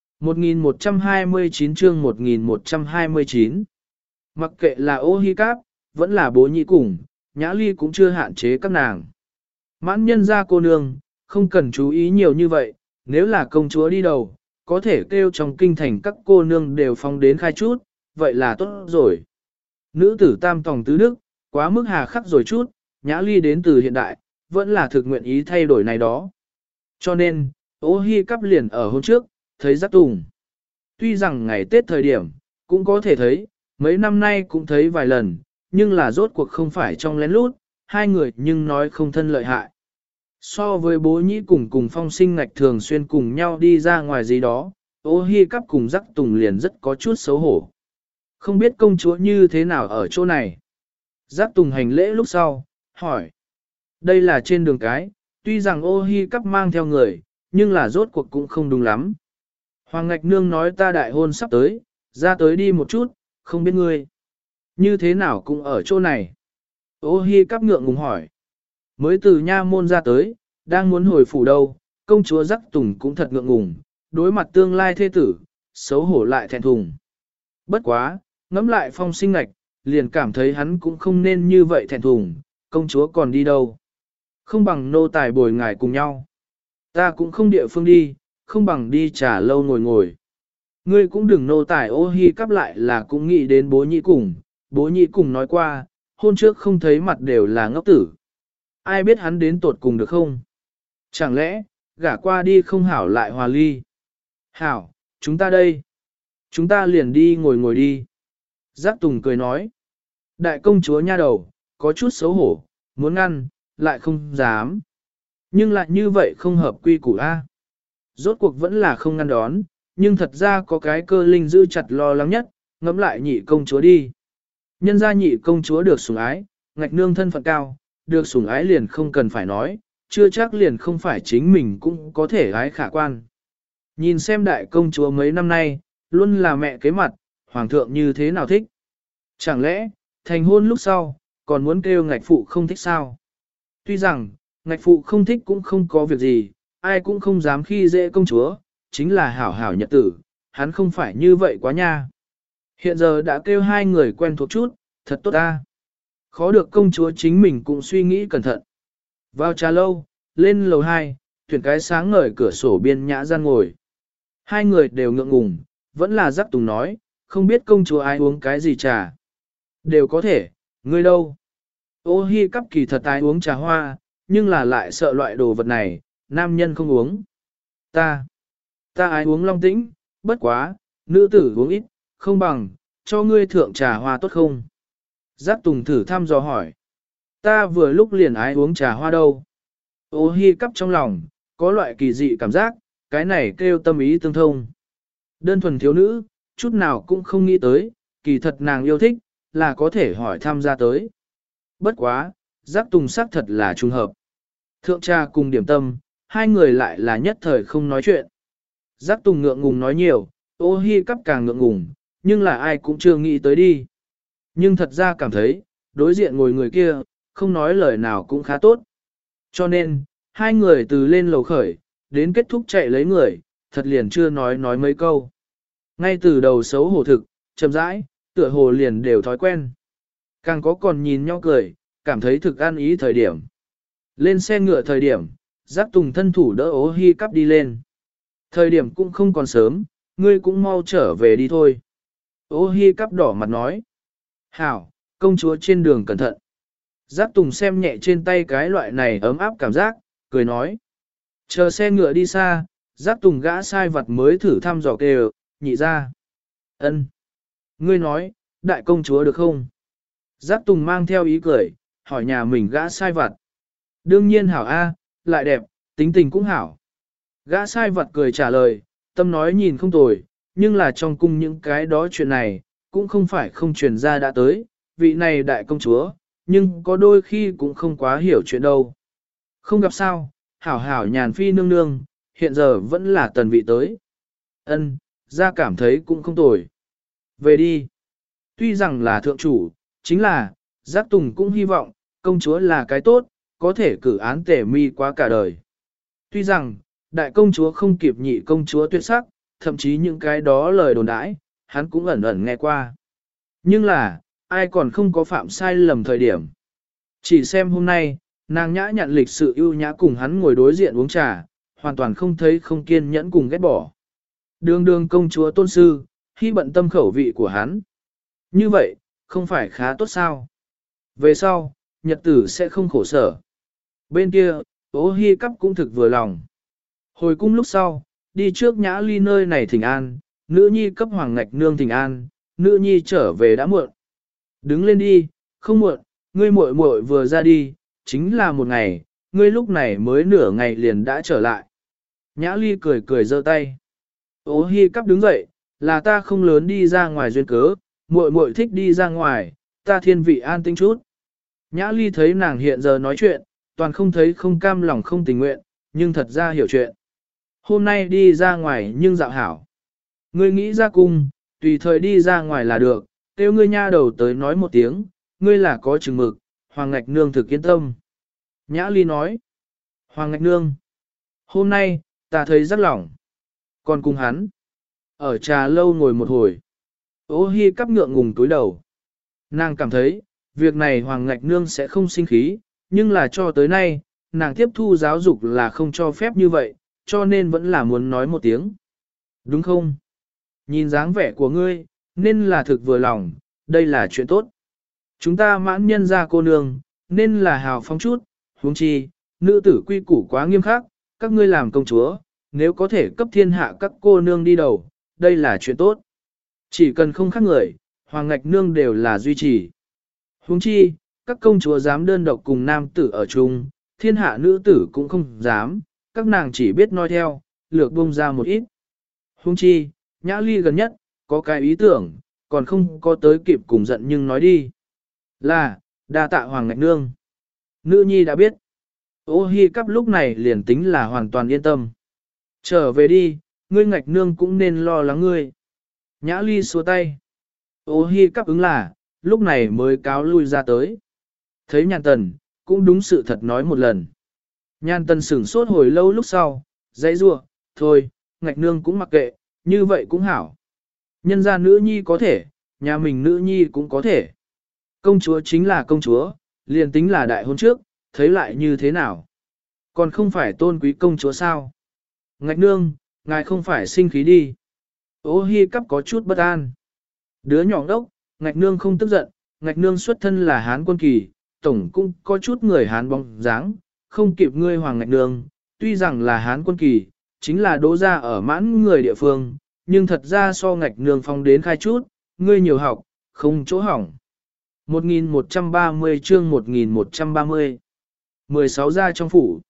1129 chương 1129 Mặc kệ là ô hi cáp, vẫn là bố nhị cùng, nhã ly cũng chưa hạn chế các nàng. Mãn nhân ra cô nương, không cần chú ý nhiều như vậy, nếu là công chúa đi đầu, có thể kêu trong kinh thành các cô nương đều phong đến khai chút, vậy là tốt rồi. Nữ tử tam tòng tứ đức, quá mức hà khắc rồi chút, nhã ly đến từ hiện đại, vẫn là thực nguyện ý thay đổi này đó. Cho nên, ô hi cắp liền ở hôm trước, thấy giác tùng. Tuy rằng ngày Tết thời điểm, cũng có thể thấy, mấy năm nay cũng thấy vài lần, nhưng là rốt cuộc không phải trong lén lút, hai người nhưng nói không thân lợi hại. So với bố nhĩ cùng phong sinh ngạch thường xuyên cùng nhau đi ra ngoài gì đó, ô hi cắp cùng giác tùng liền rất có chút xấu hổ. Không biết công chúa như thế nào ở chỗ này. Giác tùng hành lễ lúc sau, hỏi. Đây là trên đường cái, tuy rằng ô hi cắp mang theo người, nhưng là rốt cuộc cũng không đúng lắm. Hoàng Ngạch Nương nói ta đại hôn sắp tới, ra tới đi một chút, không biết ngươi. Như thế nào cũng ở chỗ này. Ô hi cắp ngượng ngùng hỏi. Mới từ nha môn ra tới, đang muốn hồi phủ đâu, công chúa Giác Tùng cũng thật ngượng ngùng, đối mặt tương lai thê tử, xấu hổ lại thẹn thùng. Bất quá, ngẫm lại phong sinh ngạch, liền cảm thấy hắn cũng không nên như vậy thẹn thùng, công chúa còn đi đâu. Không bằng nô tài bồi ngài cùng nhau. Ta cũng không địa phương đi, không bằng đi trà lâu ngồi ngồi. Ngươi cũng đừng nô tài ô hi cắp lại là cũng nghĩ đến bố nhị cùng nói qua, hôn trước không thấy mặt đều là ngốc tử. Ai biết hắn đến tột cùng được không? Chẳng lẽ, gả qua đi không hảo lại hòa ly? Hảo, chúng ta đây. Chúng ta liền đi ngồi ngồi đi. Giác Tùng cười nói. Đại công chúa nha đầu, có chút xấu hổ, muốn ngăn, lại không dám. Nhưng lại như vậy không hợp quy củ A. Rốt cuộc vẫn là không ngăn đón, nhưng thật ra có cái cơ linh giữ chặt lo lắng nhất, ngẫm lại nhị công chúa đi. Nhân ra nhị công chúa được sủng ái, Ngạch Nương thân phận cao, được sủng ái liền không cần phải nói, chưa chắc liền không phải chính mình cũng có thể ái khả quan. Nhìn xem đại công chúa mấy năm nay, luôn là mẹ kế mặt, hoàng thượng như thế nào thích. Chẳng lẽ, thành hôn lúc sau, còn muốn kêu ngạch phụ không thích sao? Tuy rằng, ngạch phụ không thích cũng không có việc gì, ai cũng không dám khi dễ công chúa, chính là hảo hảo nhật tử, hắn không phải như vậy quá nha. Hiện giờ đã kêu hai người quen thuộc chút, thật tốt ta. Khó được công chúa chính mình cũng suy nghĩ cẩn thận. Vào trà lâu, lên lầu 2, tuyển cái sáng ngời cửa sổ biên nhã gian ngồi. Hai người đều ngượng ngùng, vẫn là Giác Tùng nói, không biết công chúa ai uống cái gì trà. Đều có thể, ngươi đâu? Ô hi cắp kỳ thật ai uống trà hoa, nhưng là lại sợ loại đồ vật này, nam nhân không uống. Ta ai uống long tĩnh, bất quá, nữ tử uống ít, không bằng, cho ngươi thượng trà hoa tốt không? Giác Tùng thử thăm dò hỏi. Ta vừa lúc liền ái uống trà hoa đâu. Ô hi cắp trong lòng, có loại kỳ dị cảm giác, cái này kêu tâm ý tương thông. Đơn thuần thiếu nữ, chút nào cũng không nghĩ tới, kỳ thật nàng yêu thích, là có thể hỏi thăm ra tới. Bất quá, Giác Tùng xác thật là trùng hợp. Thượng trà cùng điểm tâm, hai người lại là nhất thời không nói chuyện. Giác Tùng ngượng ngùng nói nhiều, ô hi cắp càng ngượng ngùng, nhưng là ai cũng chưa nghĩ tới đi. Nhưng thật ra cảm thấy, đối diện ngồi người kia, không nói lời nào cũng khá tốt. Cho nên, hai người từ lên lầu khởi, đến kết thúc chạy lấy người, thật liền chưa nói mấy câu. Ngay từ đầu xấu hổ thực, chậm rãi, tựa hồ liền đều thói quen. Càng có còn nhìn nhau cười, cảm thấy thực an ý thời điểm. Lên xe ngựa thời điểm, Giác Tùng thân thủ đỡ Ô hi cắp đi lên. Thời điểm cũng không còn sớm, ngươi cũng mau trở về đi thôi. Ô hi cắp đỏ mặt nói. Hảo, công chúa trên đường cẩn thận. Giác Tùng xem nhẹ trên tay cái loại này ấm áp cảm giác, cười nói. Chờ xe ngựa đi xa, Giác Tùng gã sai vật mới thử thăm dò kêu, nhị ra. Ân, ngươi nói, đại công chúa được không? Giác Tùng mang theo ý cười, hỏi nhà mình gã sai vật. Đương nhiên hảo A, lại đẹp, tính tình cũng hảo. Gã sai vật cười trả lời, tâm nói nhìn không tồi, nhưng là trong cung những cái đó chuyện này, cũng không phải không truyền ra đã tới, vị này đại công chúa, nhưng có đôi khi cũng không quá hiểu chuyện đâu. Không gặp sao, hảo hảo nhàn phi nương nương, hiện giờ vẫn là tần vị tới. Ân, ra cảm thấy cũng không tồi. Về đi. Tuy rằng là thượng chủ, chính là, Giác Tùng cũng hy vọng, công chúa là cái tốt, có thể cử án tể mi quá cả đời. Tuy rằng, đại công chúa không kịp nhị công chúa tuyệt sắc, thậm chí những cái đó lời đồn đãi, hắn cũng ẩn ẩn nghe qua. Nhưng là, ai còn không có phạm sai lầm thời điểm. Chỉ xem hôm nay, nàng nhã nhặn lịch sự ưu nhã cùng hắn ngồi đối diện uống trà, hoàn toàn không thấy không kiên nhẫn cùng ghét bỏ. Đường đường công chúa tôn sư, hy bận tâm khẩu vị của hắn. Như vậy, không phải khá tốt sao? Về sau, nhật tử sẽ không khổ sở. Bên kia, Ô hi cắp cũng thực vừa lòng. Hồi cung lúc sau, đi trước Nhã Ly nơi này thỉnh an, nữ nhi cấp Hoàng Ngạch Nương thỉnh an, nữ nhi trở về đã muộn. Đứng lên đi, không muộn, ngươi muội muội vừa ra đi, chính là một ngày, ngươi lúc này mới nửa ngày liền đã trở lại. Nhã Ly cười cười giơ tay. Ô hi cắp đứng dậy, là ta không lớn đi ra ngoài duyên cớ, muội muội thích đi ra ngoài, ta thiên vị an tĩnh chút. Nhã Ly thấy nàng hiện giờ nói chuyện, toàn không thấy không cam lòng không tình nguyện, nhưng thật ra hiểu chuyện. Hôm nay đi ra ngoài nhưng dạo hảo. Ngươi nghĩ ra cung, tùy thời đi ra ngoài là được, kêu ngươi nha đầu tới nói một tiếng, ngươi là có chừng mực, Hoàng Ngạch Nương thực yên tâm. Nhã Ly nói, Hoàng Ngạch Nương, hôm nay, ta thấy rất lỏng. Còn cùng hắn, ở trà lâu ngồi một hồi. Ô hi cắp ngượng ngùng túi đầu. Nàng cảm thấy, việc này Hoàng Ngạch Nương sẽ không sinh khí, nhưng là cho tới nay, nàng tiếp thu giáo dục là không cho phép như vậy, cho nên vẫn là muốn nói một tiếng. Đúng không? Nhìn dáng vẻ của ngươi, nên là thực vừa lòng, đây là chuyện tốt. Chúng ta mãn nhân ra cô nương, nên là hào phóng chút, huống chi, nữ tử quy củ quá nghiêm khắc, các ngươi làm công chúa, nếu có thể cấp thiên hạ các cô nương đi đầu, đây là chuyện tốt. Chỉ cần không khác người, Hoàng Ngạch Nương đều là duy trì. Huống chi, các công chúa dám đơn độc cùng nam tử ở chung, thiên hạ nữ tử cũng không dám, các nàng chỉ biết nói theo, lược bông ra một ít. Huống chi, Nhã Ly gần nhất, có cái ý tưởng, còn không có tới kịp cùng giận nhưng nói đi. Là, đa tạ Hoàng Ngạch Nương. Nữ nhi đã biết. Ô hi cắp lúc này liền tính là hoàn toàn yên tâm. Trở về đi, ngươi Ngạch Nương cũng nên lo lắng ngươi. Nhã Ly xua tay. Ô hi cắp ứng là, lúc này mới cáo lui ra tới. Thấy Nhàn Tần, cũng đúng sự thật nói một lần. Nhàn Tần sửng sốt hồi lâu lúc sau, dãy rua, thôi, Ngạch Nương cũng mặc kệ, như vậy cũng hảo. Nhân gia nữ nhi có thể, nhà mình nữ nhi cũng có thể. Công chúa chính là công chúa, liền tính là đại hôn trước, thấy lại như thế nào. Còn không phải tôn quý công chúa sao? Ngạch Nương, ngài không phải sinh khí đi. Ô hi cắp có chút bất an. Đứa nhỏ đốc, Ngạch Nương không tức giận, Ngạch Nương xuất thân là Hán quân kỳ, tổng cũng có chút người Hán bóng dáng, không kịp ngươi Hoàng Ngạch Nương, tuy rằng là Hán quân kỳ, chính là đỗ ra ở mãn người địa phương, nhưng thật ra so Ngạch Nương phong đến khai chút, ngươi nhiều học, không chỗ hỏng. 1130 chương 1130 16 gia trong phủ.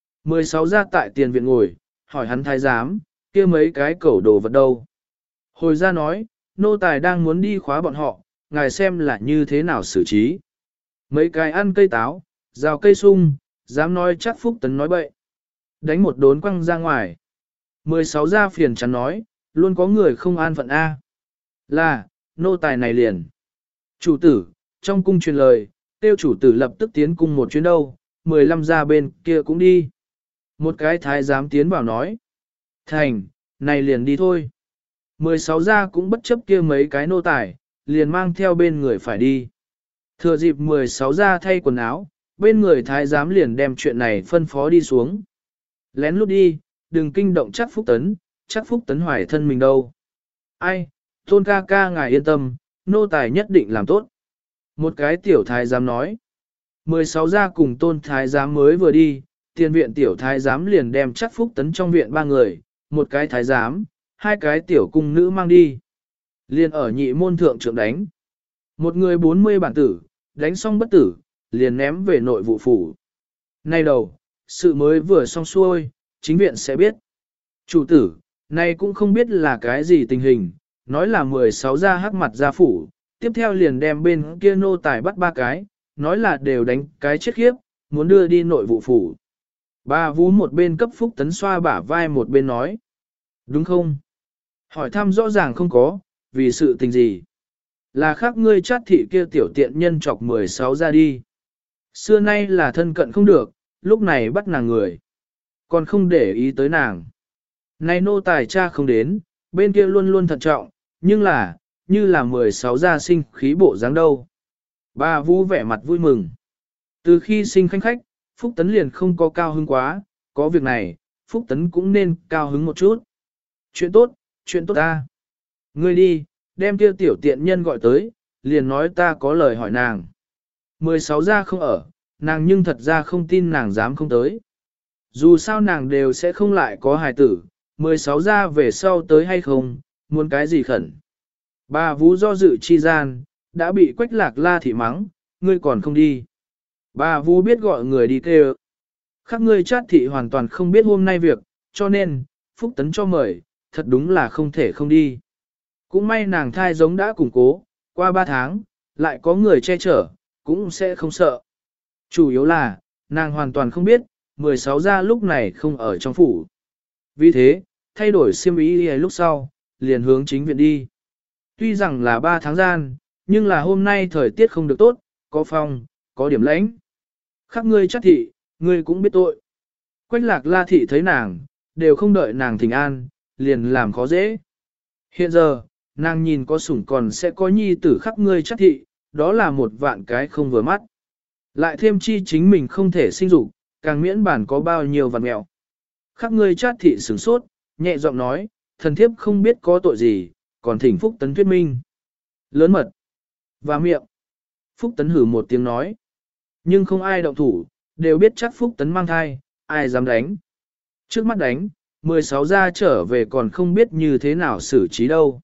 16 gia tại tiền viện ngồi, hỏi hắn thái giám, kia mấy cái cẩu đồ vật đâu. Hồi ra nói, nô tài đang muốn đi khóa bọn họ, ngài xem là như thế nào xử trí. Mấy cái ăn cây táo, rào cây sung, dám nói chắc Phúc Tấn nói bậy. Đánh một đốn quăng ra ngoài. 16 gia phiền chắn nói, luôn có người không an phận A. Là, nô tài này liền. Chủ tử, trong cung truyền lời, tiêu chủ tử lập tức tiến cung một chuyến đâu, 15 gia bên kia cũng đi. Một cái thái giám tiến vào nói. Thành, này liền đi thôi. 16 gia cũng bất chấp kia mấy cái nô tài, liền mang theo bên người phải đi. Thừa dịp 16 gia thay quần áo, bên người thái giám liền đem chuyện này phân phó đi xuống. Lén lút đi, đừng kinh động chắc Phúc Tấn hoài thân mình đâu. Ai, tôn ca ca ngài yên tâm, nô tài nhất định làm tốt. Một cái tiểu thái giám nói. 16 gia cùng tôn thái giám mới vừa đi, tiền viện tiểu thái giám liền đem chắc Phúc Tấn trong viện 3 người, một cái thái giám, 2 cái tiểu cung nữ mang đi. Liền ở nhị môn thượng trượng đánh. Một người 40 bản tử, đánh xong bất tử, liền ném về nội vụ phủ. Nay đầu, sự mới vừa xong xuôi, chính viện sẽ biết. Chủ tử, nay cũng không biết là cái gì tình hình, nói là 16 gia hắc mặt gia phủ, tiếp theo liền đem bên kia nô tài bắt 3 cái, nói là đều đánh cái chết khiếp, muốn đưa đi nội vụ phủ. Bà Vú một bên cấp Phúc Tấn xoa bả vai một bên nói. Đúng không? Hỏi thăm rõ ràng không có, vì sự tình gì? Là khác ngươi chát thị kia tiểu tiện nhân chọc 16 ra đi. Xưa nay là thân cận không được, lúc này bắt nàng người. Còn không để ý tới nàng. Này nô tài cha không đến, bên kia luôn luôn thận trọng, nhưng là, như là 16 gia sinh khí bộ dáng đâu. Bà Vũ vẻ mặt vui mừng. Từ khi sinh khanh khách, Phúc Tấn liền không có cao hứng quá, có việc này, Phúc Tấn cũng nên cao hứng một chút. Chuyện tốt ta. Ngươi đi, đem kia tiểu tiện nhân gọi tới, liền nói ta có lời hỏi nàng. 16 gia không ở, nàng nhưng thật ra không tin nàng dám không tới. Dù sao nàng đều sẽ không lại có hài tử, 16 gia về sau tới hay không, muốn cái gì khẩn. Bà Vũ do dự chi gian, đã bị Quách Lạc La thị mắng, ngươi còn không đi. Bà Vũ biết gọi người đi kêu. Khác ngươi chát thị hoàn toàn không biết hôm nay việc, cho nên, Phúc Tấn cho mời, thật đúng là không thể không đi. Cũng may nàng thai giống đã củng cố, qua 3 tháng, lại có người che chở, cũng sẽ không sợ. Chủ yếu là, nàng hoàn toàn không biết, 16 gia lúc này không ở trong phủ. Vì thế, thay đổi xiêm ý lúc sau, liền hướng chính viện đi. Tuy rằng là 3 tháng gian, nhưng là hôm nay thời tiết không được tốt, có phong, có điểm lãnh. Khác ngươi chắc thị, ngươi cũng biết tội. Quách Lạc La thị thấy nàng, đều không đợi nàng thỉnh an, liền làm khó dễ. Hiện giờ, nàng nhìn có sủng còn sẽ có nhi tử khắc ngươi chắc thị, đó là một vạn cái không vừa mắt. Lại thêm chi chính mình không thể sinh dục, càng miễn bản có bao nhiêu vạn mẹo. Khắc ngươi chắc thị sửng sốt, nhẹ giọng nói, thần thiếp không biết có tội gì, còn thỉnh Phúc Tấn thuyết minh. Lớn mật. Và miệng. Phúc Tấn hử một tiếng nói. Nhưng không ai động thủ, đều biết chắc Phúc Tấn mang thai, ai dám đánh. Trước mắt đánh, 16 gia trở về còn không biết như thế nào xử trí đâu.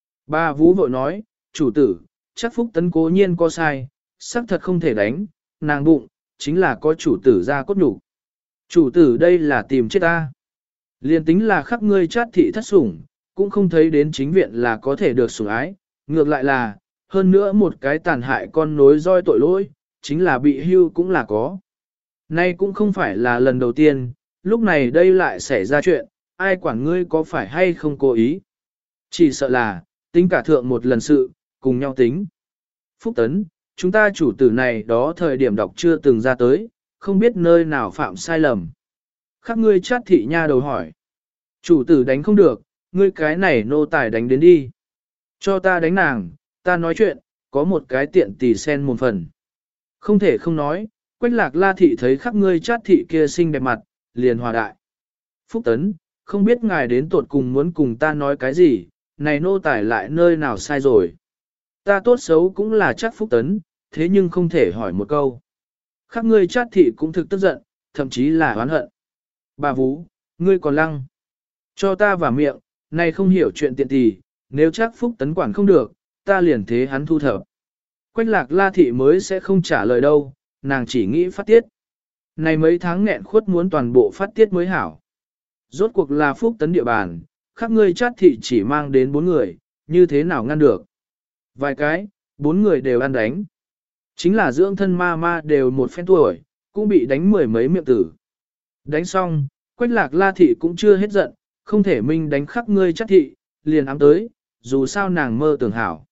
Bà Vũ vội nói, chủ tử, chắc Phúc Tấn cố nhiên có sai, xác thật không thể đánh, nàng bụng, chính là có chủ tử ra cốt nhục. Chủ tử đây là tìm chết ta. Liên tính là khắc ngươi chát thị thất sủng, cũng không thấy đến chính viện là có thể được sủng ái, ngược lại là, hơn nữa một cái tàn hại con nối roi tội lỗi, chính là bị hưu cũng là có. Nay cũng không phải là lần đầu tiên, lúc này đây lại xảy ra chuyện, ai quản ngươi có phải hay không cố ý. Chỉ sợ là, tính cả thượng một lần sự, cùng nhau tính. Phúc Tấn, chúng ta chủ tử này đó thời điểm đọc chưa từng ra tới, không biết nơi nào phạm sai lầm. Khắc ngươi chát thị nha đầu hỏi. Chủ tử đánh không được, ngươi cái này nô tài đánh đến đi. Cho ta đánh nàng, ta nói chuyện, có một cái tiện tỷ sen một phần. Không thể không nói, Quách Lạc La thị thấy khắc ngươi chát thị kia xinh đẹp mặt, liền hòa đại. Phúc Tấn, không biết ngài đến tuột cùng muốn cùng ta nói cái gì, này nô tài lại nơi nào sai rồi. Ta tốt xấu cũng là chắc Phúc Tấn, thế nhưng không thể hỏi một câu. Khắc ngươi chát thị cũng thực tức giận, thậm chí là oán hận. Bà Vũ, ngươi còn lăng. Cho ta vào miệng, này không hiểu chuyện tiện tỷ, nếu chắc Phúc Tấn quản không được, ta liền thế hắn thu thập. Quách lạc la thị mới sẽ không trả lời đâu, nàng chỉ nghĩ phát tiết. Này mấy tháng nghẹn khuất muốn toàn bộ phát tiết mới hảo. Rốt cuộc là Phúc Tấn địa bàn, khác ngươi Chát thị chỉ mang đến 4 người, như thế nào ngăn được. Vài cái, 4 người đều ăn đánh. Chính là dưỡng thân ma ma đều một phen tuổi, cũng bị đánh 10 mấy miệng tử. Đánh xong, Quách lạc la thị cũng chưa hết giận, không thể minh đánh khắc ngươi Chát thị, liền ám tới, dù sao nàng mơ tưởng hảo.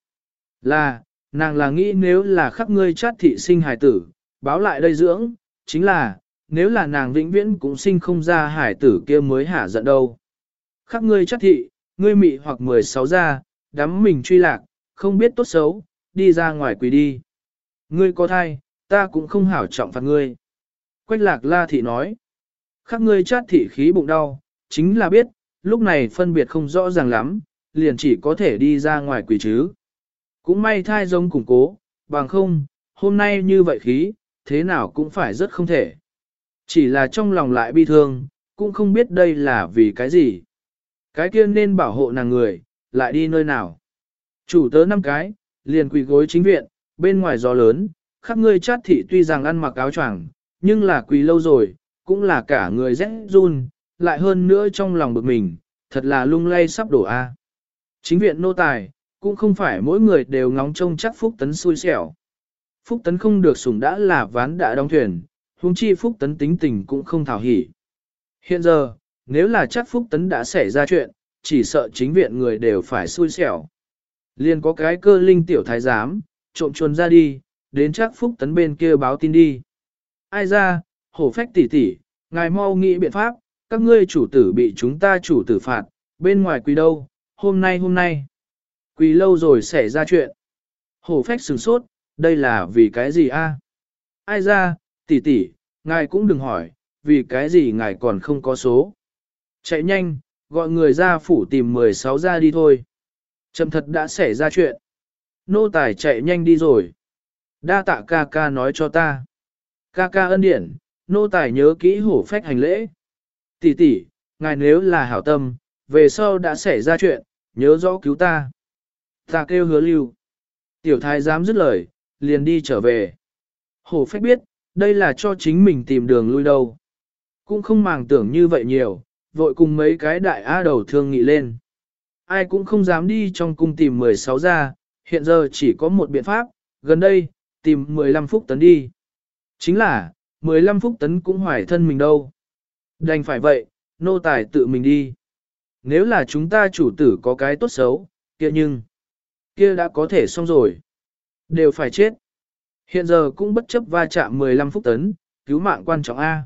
Nàng là nghĩ nếu là khắc ngươi Chát thị sinh hài tử, báo lại đây dưỡng, chính là, nếu là nàng vĩnh viễn cũng sinh không ra hải tử kia mới hả giận đâu. Khắc ngươi Chát thị, ngươi mị hoặc 16 ra, đắm mình truy lạc, không biết tốt xấu, đi ra ngoài quỳ đi. Ngươi có thai, ta cũng không hảo trọng phạt ngươi. Quách lạc la thị nói, khắc ngươi Chát thị khí bụng đau, chính là biết, lúc này phân biệt không rõ ràng lắm, liền chỉ có thể đi ra ngoài quỳ chứ. Cũng may thai giống củng cố, bằng không, hôm nay như vậy khí, thế nào cũng phải rất không thể. Chỉ là trong lòng lại bi thương, cũng không biết đây là vì cái gì. Cái kia nên bảo hộ nàng người, lại đi nơi nào. Chủ tớ 5 cái, liền quỳ gối chính viện, bên ngoài gió lớn, khắp ngươi Chát thị tuy rằng ăn mặc áo choàng, nhưng là quỳ lâu rồi, cũng là cả người rét run, lại hơn nữa trong lòng bực mình, thật là lung lay sắp đổ a. Chính viện nô tài, cũng không phải mỗi người đều ngóng trông chắc Phúc Tấn xui xẻo. Phúc Tấn không được sủng đã là ván đã đóng thuyền, huống chi Phúc Tấn tính tình cũng không thảo hỉ. Hiện giờ, nếu là chắc Phúc Tấn đã xảy ra chuyện, chỉ sợ chính viện người đều phải xui xẻo. Liền có cái cơ linh tiểu thái giám, trộm chuồn ra đi, đến chắc Phúc Tấn bên kia báo tin đi. Ai ra, hổ phách tỷ tỷ, ngài mau nghĩ biện pháp, các ngươi chủ tử bị chúng ta chủ tử phạt, bên ngoài quỳ đâu, hôm nay. Quỳ lâu rồi xảy ra chuyện. Hổ phách sửng sốt, đây là vì cái gì a? Ai ra, tỷ tỷ, ngài cũng đừng hỏi, vì cái gì ngài còn không có số. Chạy nhanh, gọi người ra phủ tìm 16 ra đi thôi. Chậm thật đã xảy ra chuyện. Nô tài chạy nhanh đi rồi. Đa tạ ca ca nói cho ta. Ca ca ân điển, nô tài nhớ kỹ hổ phách hành lễ. Tỷ tỷ, ngài nếu là hảo tâm, về sau đã xảy ra chuyện, nhớ rõ cứu ta. Ta kêu Hứa Lưu. Tiểu thái dám dứt lời, liền đi trở về. Hổ phách biết, đây là cho chính mình tìm đường lui đâu. Cũng không màng tưởng như vậy nhiều, vội cùng mấy cái đại á đầu thương nghị lên. Ai cũng không dám đi trong cung tìm 16 ra, hiện giờ chỉ có một biện pháp, gần đây, tìm 15 Phúc Tấn đi. Chính là, 15 Phúc Tấn cũng hoài thân mình đâu. Đành phải vậy, nô tài tự mình đi. Nếu là chúng ta chủ tử có cái tốt xấu, kia đã có thể xong rồi. Đều phải chết. Hiện giờ cũng bất chấp va chạm 15 Phúc Tấn, cứu mạng quan trọng A.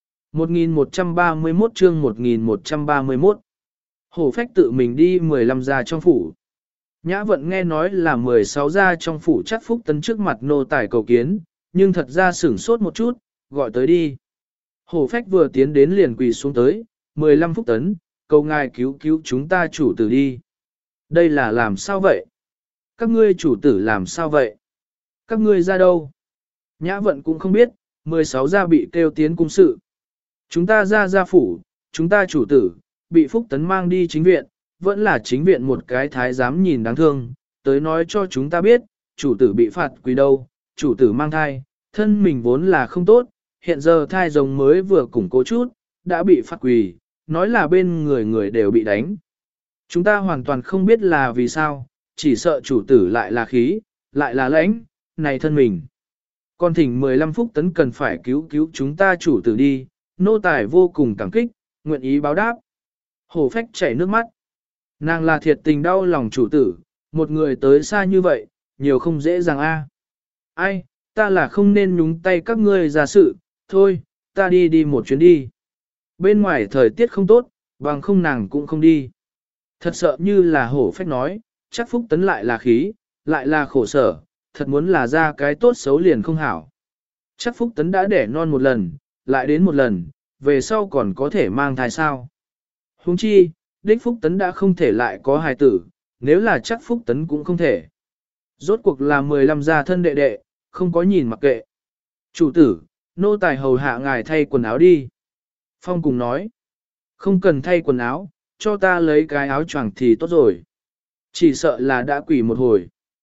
1131 chương 1131. Hổ phách tự mình đi 15 gia trong phủ. Nhã vận nghe nói là 16 gia trong phủ chắc Phúc Tấn trước mặt nô tài cầu kiến, nhưng thật ra sửng sốt một chút, gọi tới đi. Hổ phách vừa tiến đến liền quỳ xuống tới, 15 Phúc Tấn, cầu ngài cứu chúng ta chủ tử đi. Đây là làm sao vậy? Các ngươi chủ tử làm sao vậy? Các ngươi ra đâu? Nhã vận cũng không biết, 16 gia bị kêu tiến cung sự. Chúng ta ra phủ, chúng ta chủ tử, bị Phúc Tấn mang đi chính viện, vẫn là chính viện một cái thái giám nhìn đáng thương, tới nói cho chúng ta biết, chủ tử bị phạt quỳ đâu, chủ tử mang thai, thân mình vốn là không tốt, hiện giờ thai rồng mới vừa củng cố chút, đã bị phạt quỳ, nói là bên người đều bị đánh. Chúng ta hoàn toàn không biết là vì sao, chỉ sợ chủ tử lại là khí, lại là lãnh, này thân mình. Còn thỉnh 15 Phúc Tấn cần phải cứu chúng ta chủ tử đi, nô tài vô cùng cảm kích, nguyện ý báo đáp. Hổ phách chảy nước mắt. Nàng là thiệt tình đau lòng chủ tử, một người tới xa như vậy, nhiều không dễ dàng a. Ai, ta là không nên nhúng tay các ngươi ra sự, thôi, ta đi một chuyến đi. Bên ngoài thời tiết không tốt, bằng không nàng cũng không đi. Thật sợ như là hổ phách nói, chắc Phúc Tấn lại là khí, lại là khổ sở, thật muốn là ra cái tốt xấu liền không hảo. Chắc Phúc Tấn đã đẻ non một lần, lại đến một lần, về sau còn có thể mang thai sao. Huống chi, đích Phúc Tấn đã không thể lại có hài tử, nếu là chắc Phúc Tấn cũng không thể. Rốt cuộc là 15 gia thân đệ đệ, không có nhìn mặc kệ. Chủ tử, nô tài hầu hạ ngài thay quần áo đi. Phong cùng nói, không cần thay quần áo, cho ta lấy cái áo choàng thì tốt rồi. Chỉ sợ là đã quỷ một hồi.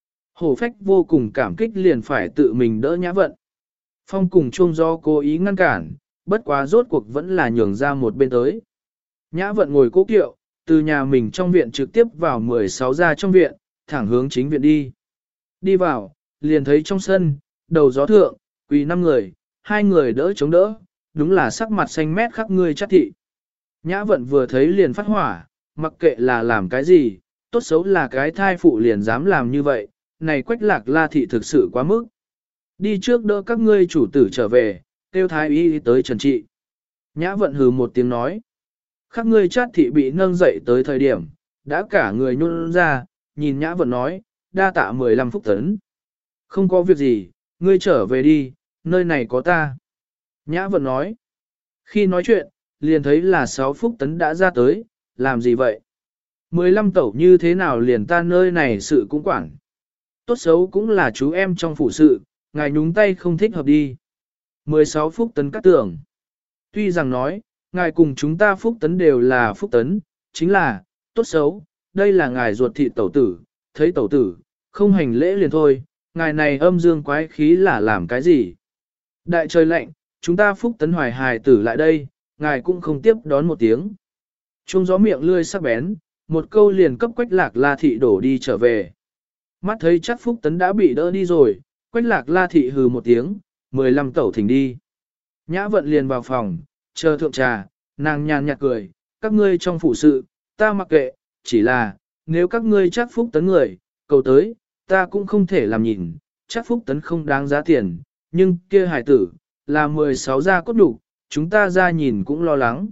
Hổ phách vô cùng cảm kích liền phải tự mình đỡ Nhã Vận. Phong cùng chuông do cố ý ngăn cản, bất quá rốt cuộc vẫn là nhường ra một bên tới. Nhã Vận ngồi cố kiệu, từ nhà mình trong viện trực tiếp vào 16 ra trong viện, thẳng hướng chính viện đi. Đi vào, liền thấy trong sân, đầu gió thượng, quỳ 5 người, 2 người đỡ chống đỡ, đúng là sắc mặt xanh mét khắp người chắc thị. Nhã Vận vừa thấy liền phát hỏa, mặc kệ là làm cái gì, tốt xấu là cái thai phụ liền dám làm như vậy, này Quách Lạc La thị thực sự quá mức. Đi trước đỡ các ngươi chủ tử trở về, tiêu thái y tới trần trị. Nhã Vận hừ một tiếng nói. Các ngươi chát thị bị nâng dậy tới thời điểm, đã cả người nhún ra, nhìn Nhã Vận nói, đa tạ 15 phúc tấn. Không có việc gì, ngươi trở về đi, nơi này có ta. Nhã Vận nói. Khi nói chuyện, liền thấy là 6 phúc tấn đã ra tới, làm gì vậy? 15 tẩu như thế nào liền ta nơi này sự cũng quản. Tốt xấu cũng là chú em trong phủ sự, ngài nhúng tay không thích hợp đi. 16 phúc tấn cắt tưởng. Tuy rằng nói, ngài cùng chúng ta phúc tấn đều là phúc tấn, chính là, tốt xấu, đây là ngài ruột thịt tẩu tử, thấy tẩu tử, không hành lễ liền thôi, ngài này âm dương quái khí là làm cái gì? Đại trời lạnh, chúng ta phúc tấn hoài hài tử lại đây, ngài cũng không tiếp đón một tiếng. Chuông gió miệng lươi sắc bén, một câu liền cấp Quách Lạc La thị đổ đi trở về. Mắt thấy chắc phúc tấn đã bị đỡ đi rồi, Quách Lạc La thị hừ một tiếng, 15 tẩu thỉnh đi. Nhã Vận liền vào phòng, chờ thượng trà, nàng nhàn nhạt cười, các ngươi trong phủ sự, ta mặc kệ, chỉ là, nếu các ngươi chắc phúc tấn người, cầu tới, ta cũng không thể làm nhìn, chắc phúc tấn không đáng giá tiền, nhưng kia hải tử, là 16 gia cốt đủ, chúng ta ra nhìn cũng lo lắng.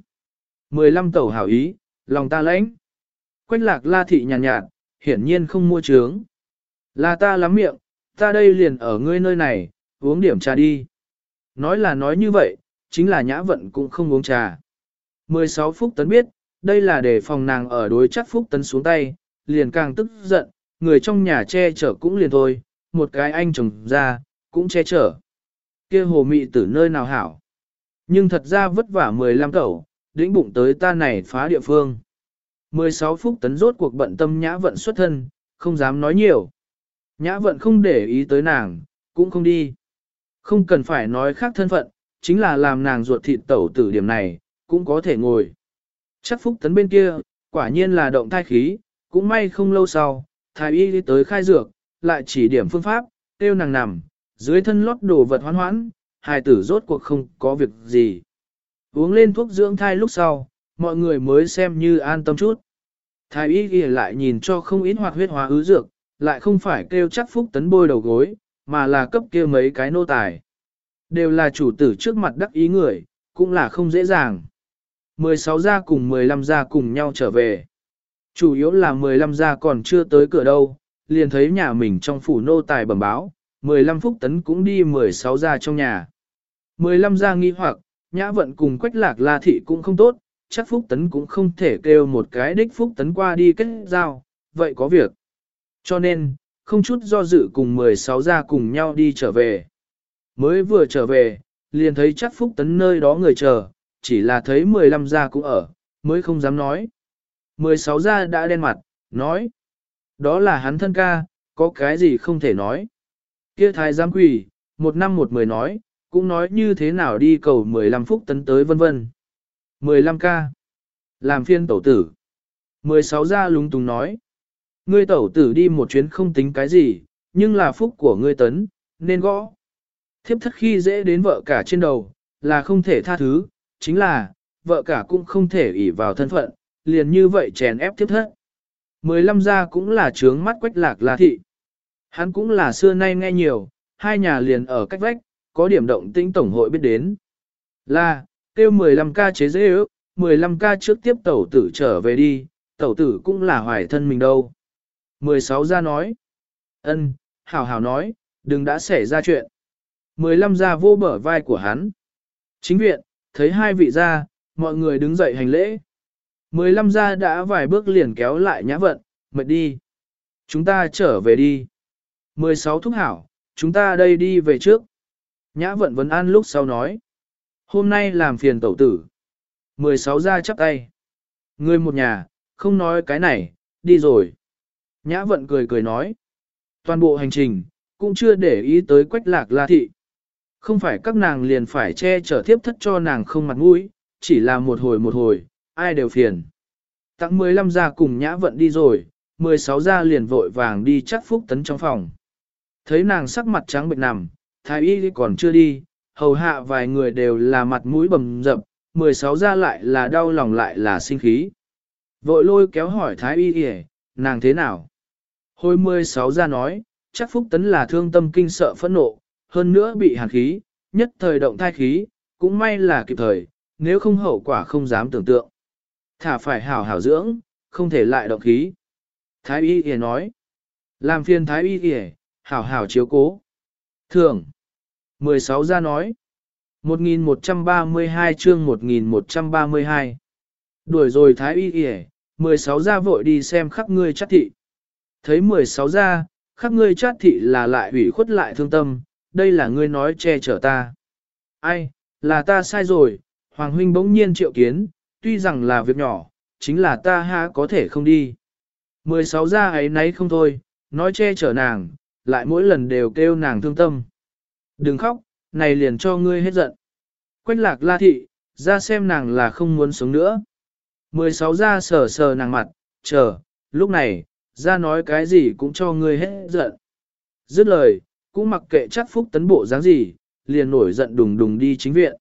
15 tẩu hảo ý, lòng ta lãnh. Quách Lạc La thị nhàn nhạt, hiển nhiên không mua trướng. Là ta lắm miệng, ta đây liền ở ngươi nơi này, uống điểm trà đi. Nói là nói như vậy, chính là Nhã Vận cũng không uống trà. 16 phúc tấn biết, đây là để phòng nàng ở đối chắc phúc tấn xuống tay, liền càng tức giận, người trong nhà che chở cũng liền thôi, một cái anh chồng ra, cũng che chở. Kia hồ mị tử nơi nào hảo. Nhưng thật ra vất vả 15 cẩu, đĩnh bụng tới ta này phá địa phương. 16 phúc tấn rốt cuộc bận tâm Nhã Vận xuất thân, không dám nói nhiều. Nhã Vận không để ý tới nàng, cũng không đi. Không cần phải nói khác thân phận, chính là làm nàng ruột thịt tẩu tử điểm này, cũng có thể ngồi. Chắc phúc tấn bên kia, quả nhiên là động thai khí, cũng may không lâu sau, thái y đi tới khai dược, lại chỉ điểm phương pháp, tiêu nàng nằm, dưới thân lót đồ vật hoán hoãn, hài tử rốt cuộc không có việc gì. Uống lên thuốc dưỡng thai lúc sau, mọi người mới xem như an tâm chút. Thái y ghi lại nhìn cho không ít hoạt huyết hóa ứ dược, lại không phải kêu chắc phúc tấn bôi đầu gối, mà là cấp kia mấy cái nô tài. Đều là chủ tử trước mặt đắc ý người, cũng là không dễ dàng. 16 gia cùng 15 gia cùng nhau trở về. Chủ yếu là 15 gia còn chưa tới cửa đâu, liền thấy nhà mình trong phủ nô tài bẩm báo, 15 phúc tấn cũng đi 16 gia trong nhà. 15 gia nghi hoặc, Nhã Vận cùng Quách Lạc La thị cũng không tốt, chắc phúc tấn cũng không thể kêu một cái đích phúc tấn qua đi kết giao, vậy có việc. Cho nên, không chút do dự cùng 16 gia cùng nhau đi trở về. Mới vừa trở về, liền thấy chắc phúc tấn nơi đó người chờ, chỉ là thấy 15 gia cũng ở, mới không dám nói. 16 gia đã đen mặt, nói. Đó là hắn thân ca, có cái gì không thể nói. Kia thái giám quỷ, 1 năm 1 10 nói, cũng nói như thế nào đi cầu 15 phúc tấn tới vân vân. 15 ca. Làm phiên tẩu tử. 16 gia lúng túng nói. Ngươi tẩu tử đi một chuyến không tính cái gì, nhưng là phúc của ngươi tấn, nên gõ. Thiếp thất khi dễ đến vợ cả trên đầu, là không thể tha thứ, chính là, vợ cả cũng không thể ỷ vào thân phận, liền như vậy chèn ép thiếp thất. 15 gia cũng là trướng mắt Quách Lạc La thị. Hắn cũng là xưa nay nghe nhiều, hai nhà liền ở cách vách, có điểm động tĩnh tổng hội biết đến. Là, kêu 15 ca chế dễ ước, 15 ca trước tiếp tẩu tử trở về đi, tẩu tử cũng là hoài thân mình đâu. 16 gia nói. Ân, hảo hảo nói, đừng đã xảy ra chuyện. 15 gia vô bờ vai của hắn. Chính viện, thấy hai vị gia, mọi người đứng dậy hành lễ. 15 gia đã vài bước liền kéo lại Nhã Vận, mệt đi. Chúng ta trở về đi. 16 thúc hảo, chúng ta đây đi về trước. Nhã Vận vấn an lúc sau nói. Hôm nay làm phiền tẩu tử. 16 gia chắp tay. Người một nhà, không nói cái này, đi rồi. Nhã Vận cười cười nói. Toàn bộ hành trình, cũng chưa để ý tới Quách Lạc La thị. Không phải các nàng liền phải che chở tiếp thất cho nàng không mặt mũi, chỉ là một hồi, ai đều phiền. Tặng 15 gia cùng Nhã Vận đi rồi, 16 gia liền vội vàng đi chắc Phúc Tấn trong phòng. Thấy nàng sắc mặt trắng bệnh nằm, thái y còn chưa đi, hầu hạ vài người đều là mặt mũi bầm dập, 16 gia lại là đau lòng lại là sinh khí. Vội lôi kéo hỏi thái y kìa, nàng thế nào? Hồi 16 gia nói, chắc Phúc Tấn là thương tâm kinh sợ phẫn nộ, hơn nữa bị hàn khí, nhất thời động thai khí, cũng may là kịp thời, nếu không hậu quả không dám tưởng tượng. Thả phải hảo hảo dưỡng, không thể lại động khí. Thái y kìa nói, làm phiền thái y kìa, hảo hảo chiếu cố. Thường, 16 gia nói, 1132 chương 1132. Đuổi rồi thái y kìa, 16 gia vội đi xem khắp ngươi chắc thị. Thấy 16 gia, khắp ngươi chát thị là lại ủy khuất lại thương tâm, đây là ngươi nói che chở ta. Ai, là ta sai rồi, Hoàng huynh bỗng nhiên triệu kiến, tuy rằng là việc nhỏ, chính là ta há có thể không đi. 16 gia ấy nấy không thôi, nói che chở nàng, lại mỗi lần đều kêu nàng thương tâm. Đừng khóc, này liền cho ngươi hết giận. Quách Lạc La thị, ra xem nàng là không muốn sống nữa. 16 gia sờ sờ nàng mặt, chờ, lúc này, ra nói cái gì cũng cho ngươi hết giận. Dứt lời, cũng mặc kệ chắc Phúc Tấn bộ dáng gì, liền nổi giận đùng đùng đi chính viện.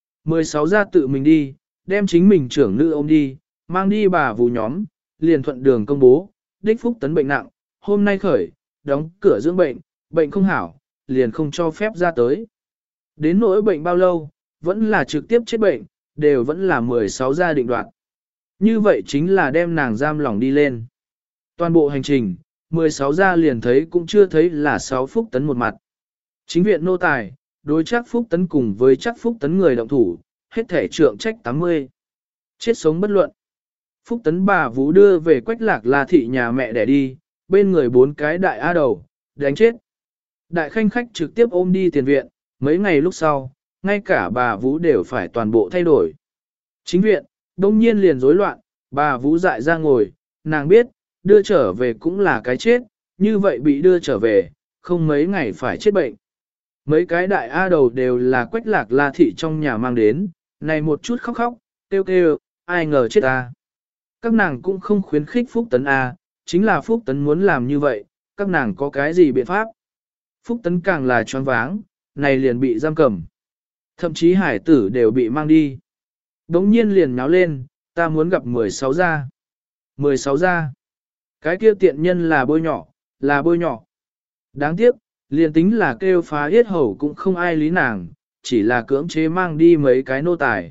16 gia tự mình đi, đem chính mình trưởng nữ ôm đi, mang đi bà vù nhóm, liền thuận đường công bố, đích Phúc Tấn bệnh nặng, hôm nay khởi, đóng cửa dưỡng bệnh, bệnh không hảo, liền không cho phép ra tới. Đến nỗi bệnh bao lâu, vẫn là trực tiếp chết bệnh, đều vẫn là 16 gia định đoạt. Như vậy chính là đem nàng giam lỏng đi lên. Toàn bộ hành trình, 16 gia liền thấy cũng chưa thấy là 6 Phúc Tấn một mặt. Chính viện nô tài, đối chắc Phúc Tấn cùng với chắc Phúc Tấn người động thủ, hết thể trượng trách 80. Chết sống bất luận. Phúc Tấn bà Vũ đưa về Quách Lạc La thị nhà mẹ để đi, bên người 4 cái đại a đầu, đánh chết. Đại khanh khách trực tiếp ôm đi tiền viện, mấy ngày lúc sau, ngay cả bà Vũ đều phải toàn bộ thay đổi. Chính viện, đông nhiên liền rối loạn, bà Vũ dại ra ngồi, nàng biết, đưa trở về cũng là cái chết, như vậy bị đưa trở về, không mấy ngày phải chết bệnh. Mấy cái đại A đầu đều là Quách Lạc La thị trong nhà mang đến, này một chút khóc khóc, kêu kêu, ai ngờ chết ta. Các nàng cũng không khuyến khích Phúc Tấn A, chính là Phúc Tấn muốn làm như vậy, các nàng có cái gì biện pháp. Phúc Tấn càng là choáng váng, này liền bị giam cầm. Thậm chí hải tử đều bị mang đi. Đống nhiên liền náo lên, ta muốn gặp 16 gia. 16 gia. Cái kia tiện nhân là bôi nhỏ, là bôi nhỏ. Đáng tiếc, liền tính là kêu phá yết hầu cũng không ai lý nàng, chỉ là cưỡng chế mang đi mấy cái nô tài.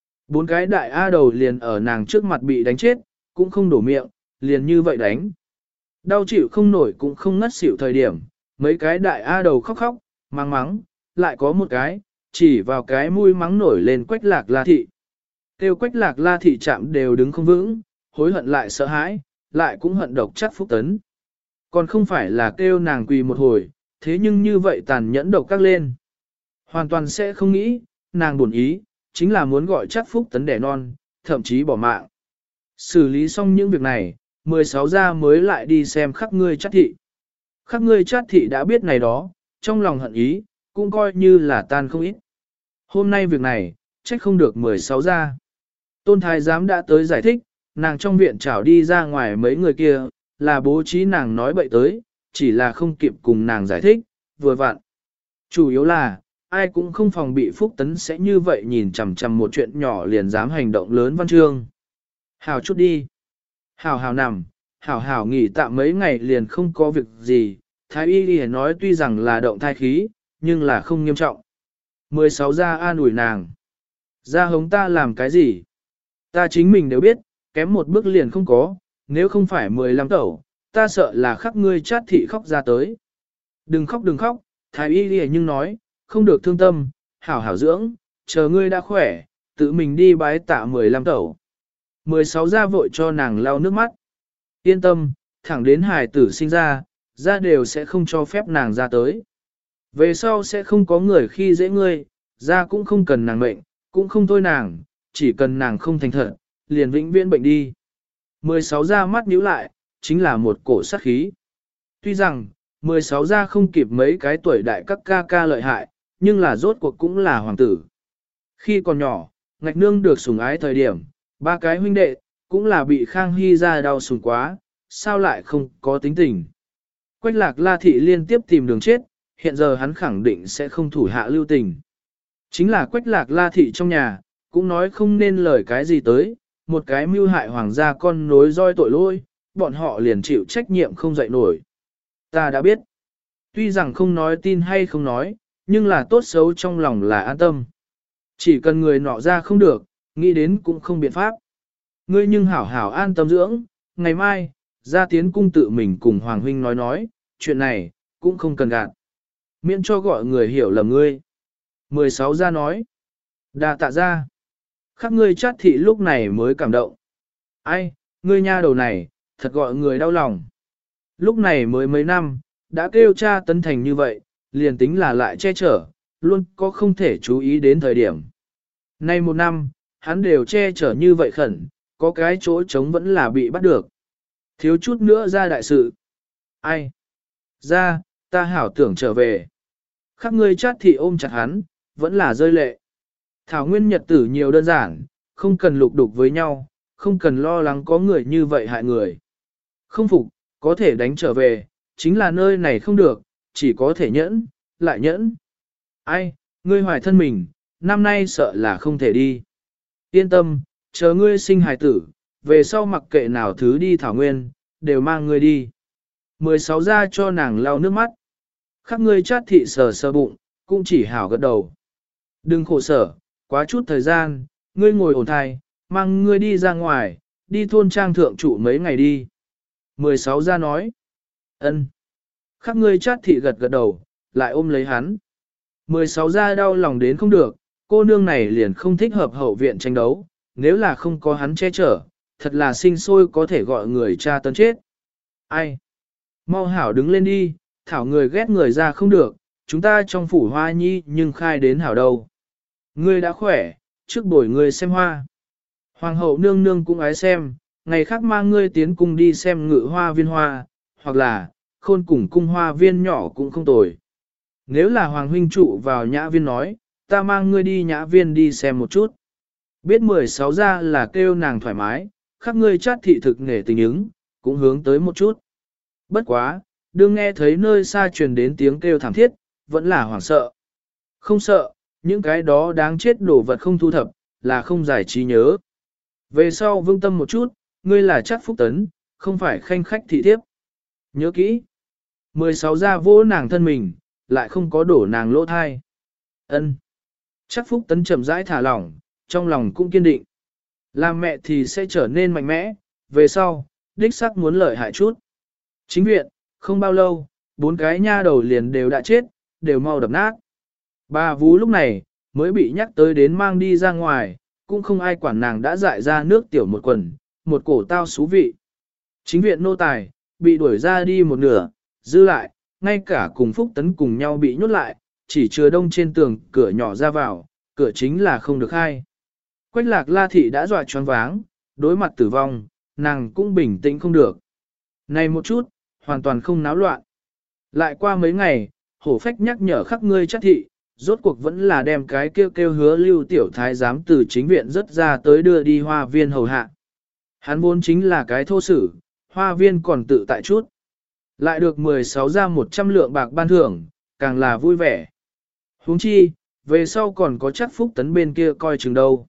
4 cái đại A đầu liền ở nàng trước mặt bị đánh chết, cũng không đổ miệng, liền như vậy đánh. Đau chịu không nổi cũng không ngất xỉu thời điểm, mấy cái đại A đầu khóc khóc, mắng mắng, lại có một cái, chỉ vào cái mũi mắng nổi lên Quách Lạc La thị. Kêu Quách Lạc La thị chạm đều đứng không vững, hối hận lại sợ hãi, lại cũng hận độc chắc Phúc Tấn. Còn không phải là kêu nàng quỳ một hồi, thế nhưng như vậy tàn nhẫn độc các lên. Hoàn toàn sẽ không nghĩ, nàng buồn ý, chính là muốn gọi chắc Phúc Tấn đẻ non, thậm chí bỏ mạng. Xử lý xong những việc này, 16 gia mới lại đi xem khắc ngươi chắc thị. Khắc ngươi chắc thị đã biết này đó, trong lòng hận ý, cũng coi như là tan không ít. Hôm nay việc này, trách không được 16 gia. Tôn thái giám đã tới giải thích, nàng trong viện trảo đi ra ngoài mấy người kia, là bố trí nàng nói bậy tới, chỉ là không kịp cùng nàng giải thích, vừa vặn. Chủ yếu là, ai cũng không phòng bị Phúc Tấn sẽ như vậy nhìn chằm chằm một chuyện nhỏ liền dám hành động lớn văn chương. Hảo chút đi. Hảo hảo nằm, hảo hảo nghỉ tạm mấy ngày liền không có việc gì, thái y liền nói tuy rằng là động thai khí, nhưng là không nghiêm trọng. 16 gia an ủi nàng. Gia hống ta làm cái gì? Ta chính mình đều biết, kém một bước liền không có, nếu không phải 15 tẩu, ta sợ là khắc ngươi chát thị khóc ra tới. Đừng khóc, thái y liền nhưng nói, không được thương tâm, hảo hảo dưỡng, chờ ngươi đã khỏe, tự mình đi bái tạ 15 tẩu. 16 gia vội cho nàng lau nước mắt. Yên tâm, thẳng đến hài tử sinh ra đều sẽ không cho phép nàng ra tới. Về sau sẽ không có người khi dễ ngươi, ra cũng không cần nàng mệnh, cũng không thôi nàng, chỉ cần nàng không thành thật, liền vĩnh viễn bệnh đi. 16 ra mắt nhíu lại, chính là một cổ sát khí. Tuy rằng, 16 ra không kịp mấy cái tuổi đại các ca ca lợi hại, nhưng là rốt cuộc cũng là hoàng tử. Khi còn nhỏ, ngạch nương được sủng ái thời điểm, ba cái huynh đệ, cũng là bị Khang Hy ra đau sủng quá, sao lại không có tính tình. Quách lạc La Thị liên tiếp tìm đường chết, hiện giờ hắn khẳng định sẽ không thủ hạ lưu tình. Chính là Quách lạc La Thị trong nhà, cũng nói không nên lời cái gì tới, một cái mưu hại hoàng gia con nối roi tội lỗi, bọn họ liền chịu trách nhiệm không dậy nổi. Ta đã biết. Tuy rằng không nói tin hay không nói, nhưng là tốt xấu trong lòng là an tâm. Chỉ cần người nọ ra không được, nghĩ đến cũng không biện pháp. Ngươi nhưng hảo hảo an tâm dưỡng, ngày mai, ra tiến cung tự mình cùng Hoàng Huynh nói, chuyện này, cũng không cần gạt. Miễn cho gọi người hiểu lầm ngươi. 16 ra nói. Đa tạ ra. Khắc ngươi chát thị lúc này mới cảm động. Ai, ngươi nha đầu này, thật gọi người đau lòng. Lúc này mới mấy năm, đã kêu cha tấn thành như vậy, liền tính là lại che chở, luôn có không thể chú ý đến thời điểm. Nay một năm, hắn đều che chở như vậy khẩn, có cái chỗ trống vẫn là bị bắt được. Thiếu chút nữa ra đại sự. Ai? Ra, ta hảo tưởng trở về. Khắc ngươi chát thị ôm chặt hắn, vẫn là rơi lệ. Thảo nguyên nhật tử nhiều đơn giản, không cần lục đục với nhau, không cần lo lắng có người như vậy hại người. Không phục, có thể đánh trở về, chính là nơi này không được, chỉ có thể nhẫn, lại nhẫn. Ai, ngươi hoài thân mình, năm nay sợ là không thể đi. Yên tâm, chờ ngươi sinh hài tử, về sau mặc kệ nào thứ đi thảo nguyên, đều mang ngươi đi. 16 ra cho nàng lau nước mắt. Khắc ngươi chát thị sờ sờ bụng, cũng chỉ hảo gật đầu. Đừng khổ sở, quá chút thời gian, ngươi ngồi ổn thai, mang ngươi đi ra ngoài, đi thôn trang thượng trụ mấy ngày đi. 16 ra nói. Ân. Khắc ngươi chát thị gật gật đầu, lại ôm lấy hắn. 16 ra đau lòng đến không được, cô nương này liền không thích hợp hậu viện tranh đấu, nếu là không có hắn che chở, thật là sinh sôi có thể gọi người cha tấn chết. Ai? Mau hảo đứng lên đi, thảo người ghét người ra không được, chúng ta trong phủ hoa nhi nhưng khai đến hảo đâu. Ngươi đã khỏe, trước bồi ngươi xem hoa. Hoàng hậu nương nương cũng ái xem, ngày khác mang ngươi tiến cung đi xem ngự hoa viên hoa, hoặc là, khôn cùng cung hoa viên nhỏ cũng không tồi. Nếu là hoàng huynh trụ vào nhã viên nói, ta mang ngươi đi nhã viên đi xem một chút. Biết 16 ra là kêu nàng thoải mái, khắc ngươi chát thị thực nghề tình ứng, cũng hướng tới một chút. Bất quá, đương nghe thấy nơi xa truyền đến tiếng kêu thảm thiết, vẫn là hoảng sợ. Không sợ, những cái đó đáng chết đổ vật không thu thập, là không giải trí nhớ. Về sau vương tâm một chút, ngươi là chắc phúc tấn, không phải khanh khách thị thiếp. Nhớ kỹ. 16 ra vỗ nàng thân mình, lại không có đổ nàng lỗ thai. Ân. Chắc phúc tấn chậm rãi thả lỏng, trong lòng cũng kiên định. Làm mẹ thì sẽ trở nên mạnh mẽ, về sau, đích xác muốn lợi hại chút. Chính viện, không bao lâu, 4 cái nha đầu liền đều đã chết, đều mau đập nát. Bà Vú lúc này, mới bị nhắc tới đến mang đi ra ngoài, cũng không ai quản nàng đã dại ra nước tiểu một quần, một cổ tao xú vị. Chính viện nô tài, bị đuổi ra đi một nửa, dư lại, ngay cả cùng Phúc Tấn cùng nhau bị nhốt lại, chỉ chứa đông trên tường cửa nhỏ ra vào, cửa chính là không được khai. Quách lạc La Thị đã dọa choáng váng, đối mặt tử vong, nàng cũng bình tĩnh không được. Này một chút, hoàn toàn không náo loạn. Lại qua mấy ngày, hổ phách nhắc nhở khắc ngươi chắc thị, rốt cuộc vẫn là đem cái kêu hứa lưu tiểu thái giám từ chính viện rất ra tới đưa đi hoa viên hầu hạ. Hắn vốn chính là cái thô sử, hoa viên còn tự tại chút. Lại được 16 ra 100 lượng bạc ban thưởng, càng là vui vẻ. Huống chi, về sau còn có chắc Phúc Tấn bên kia coi chừng đâu.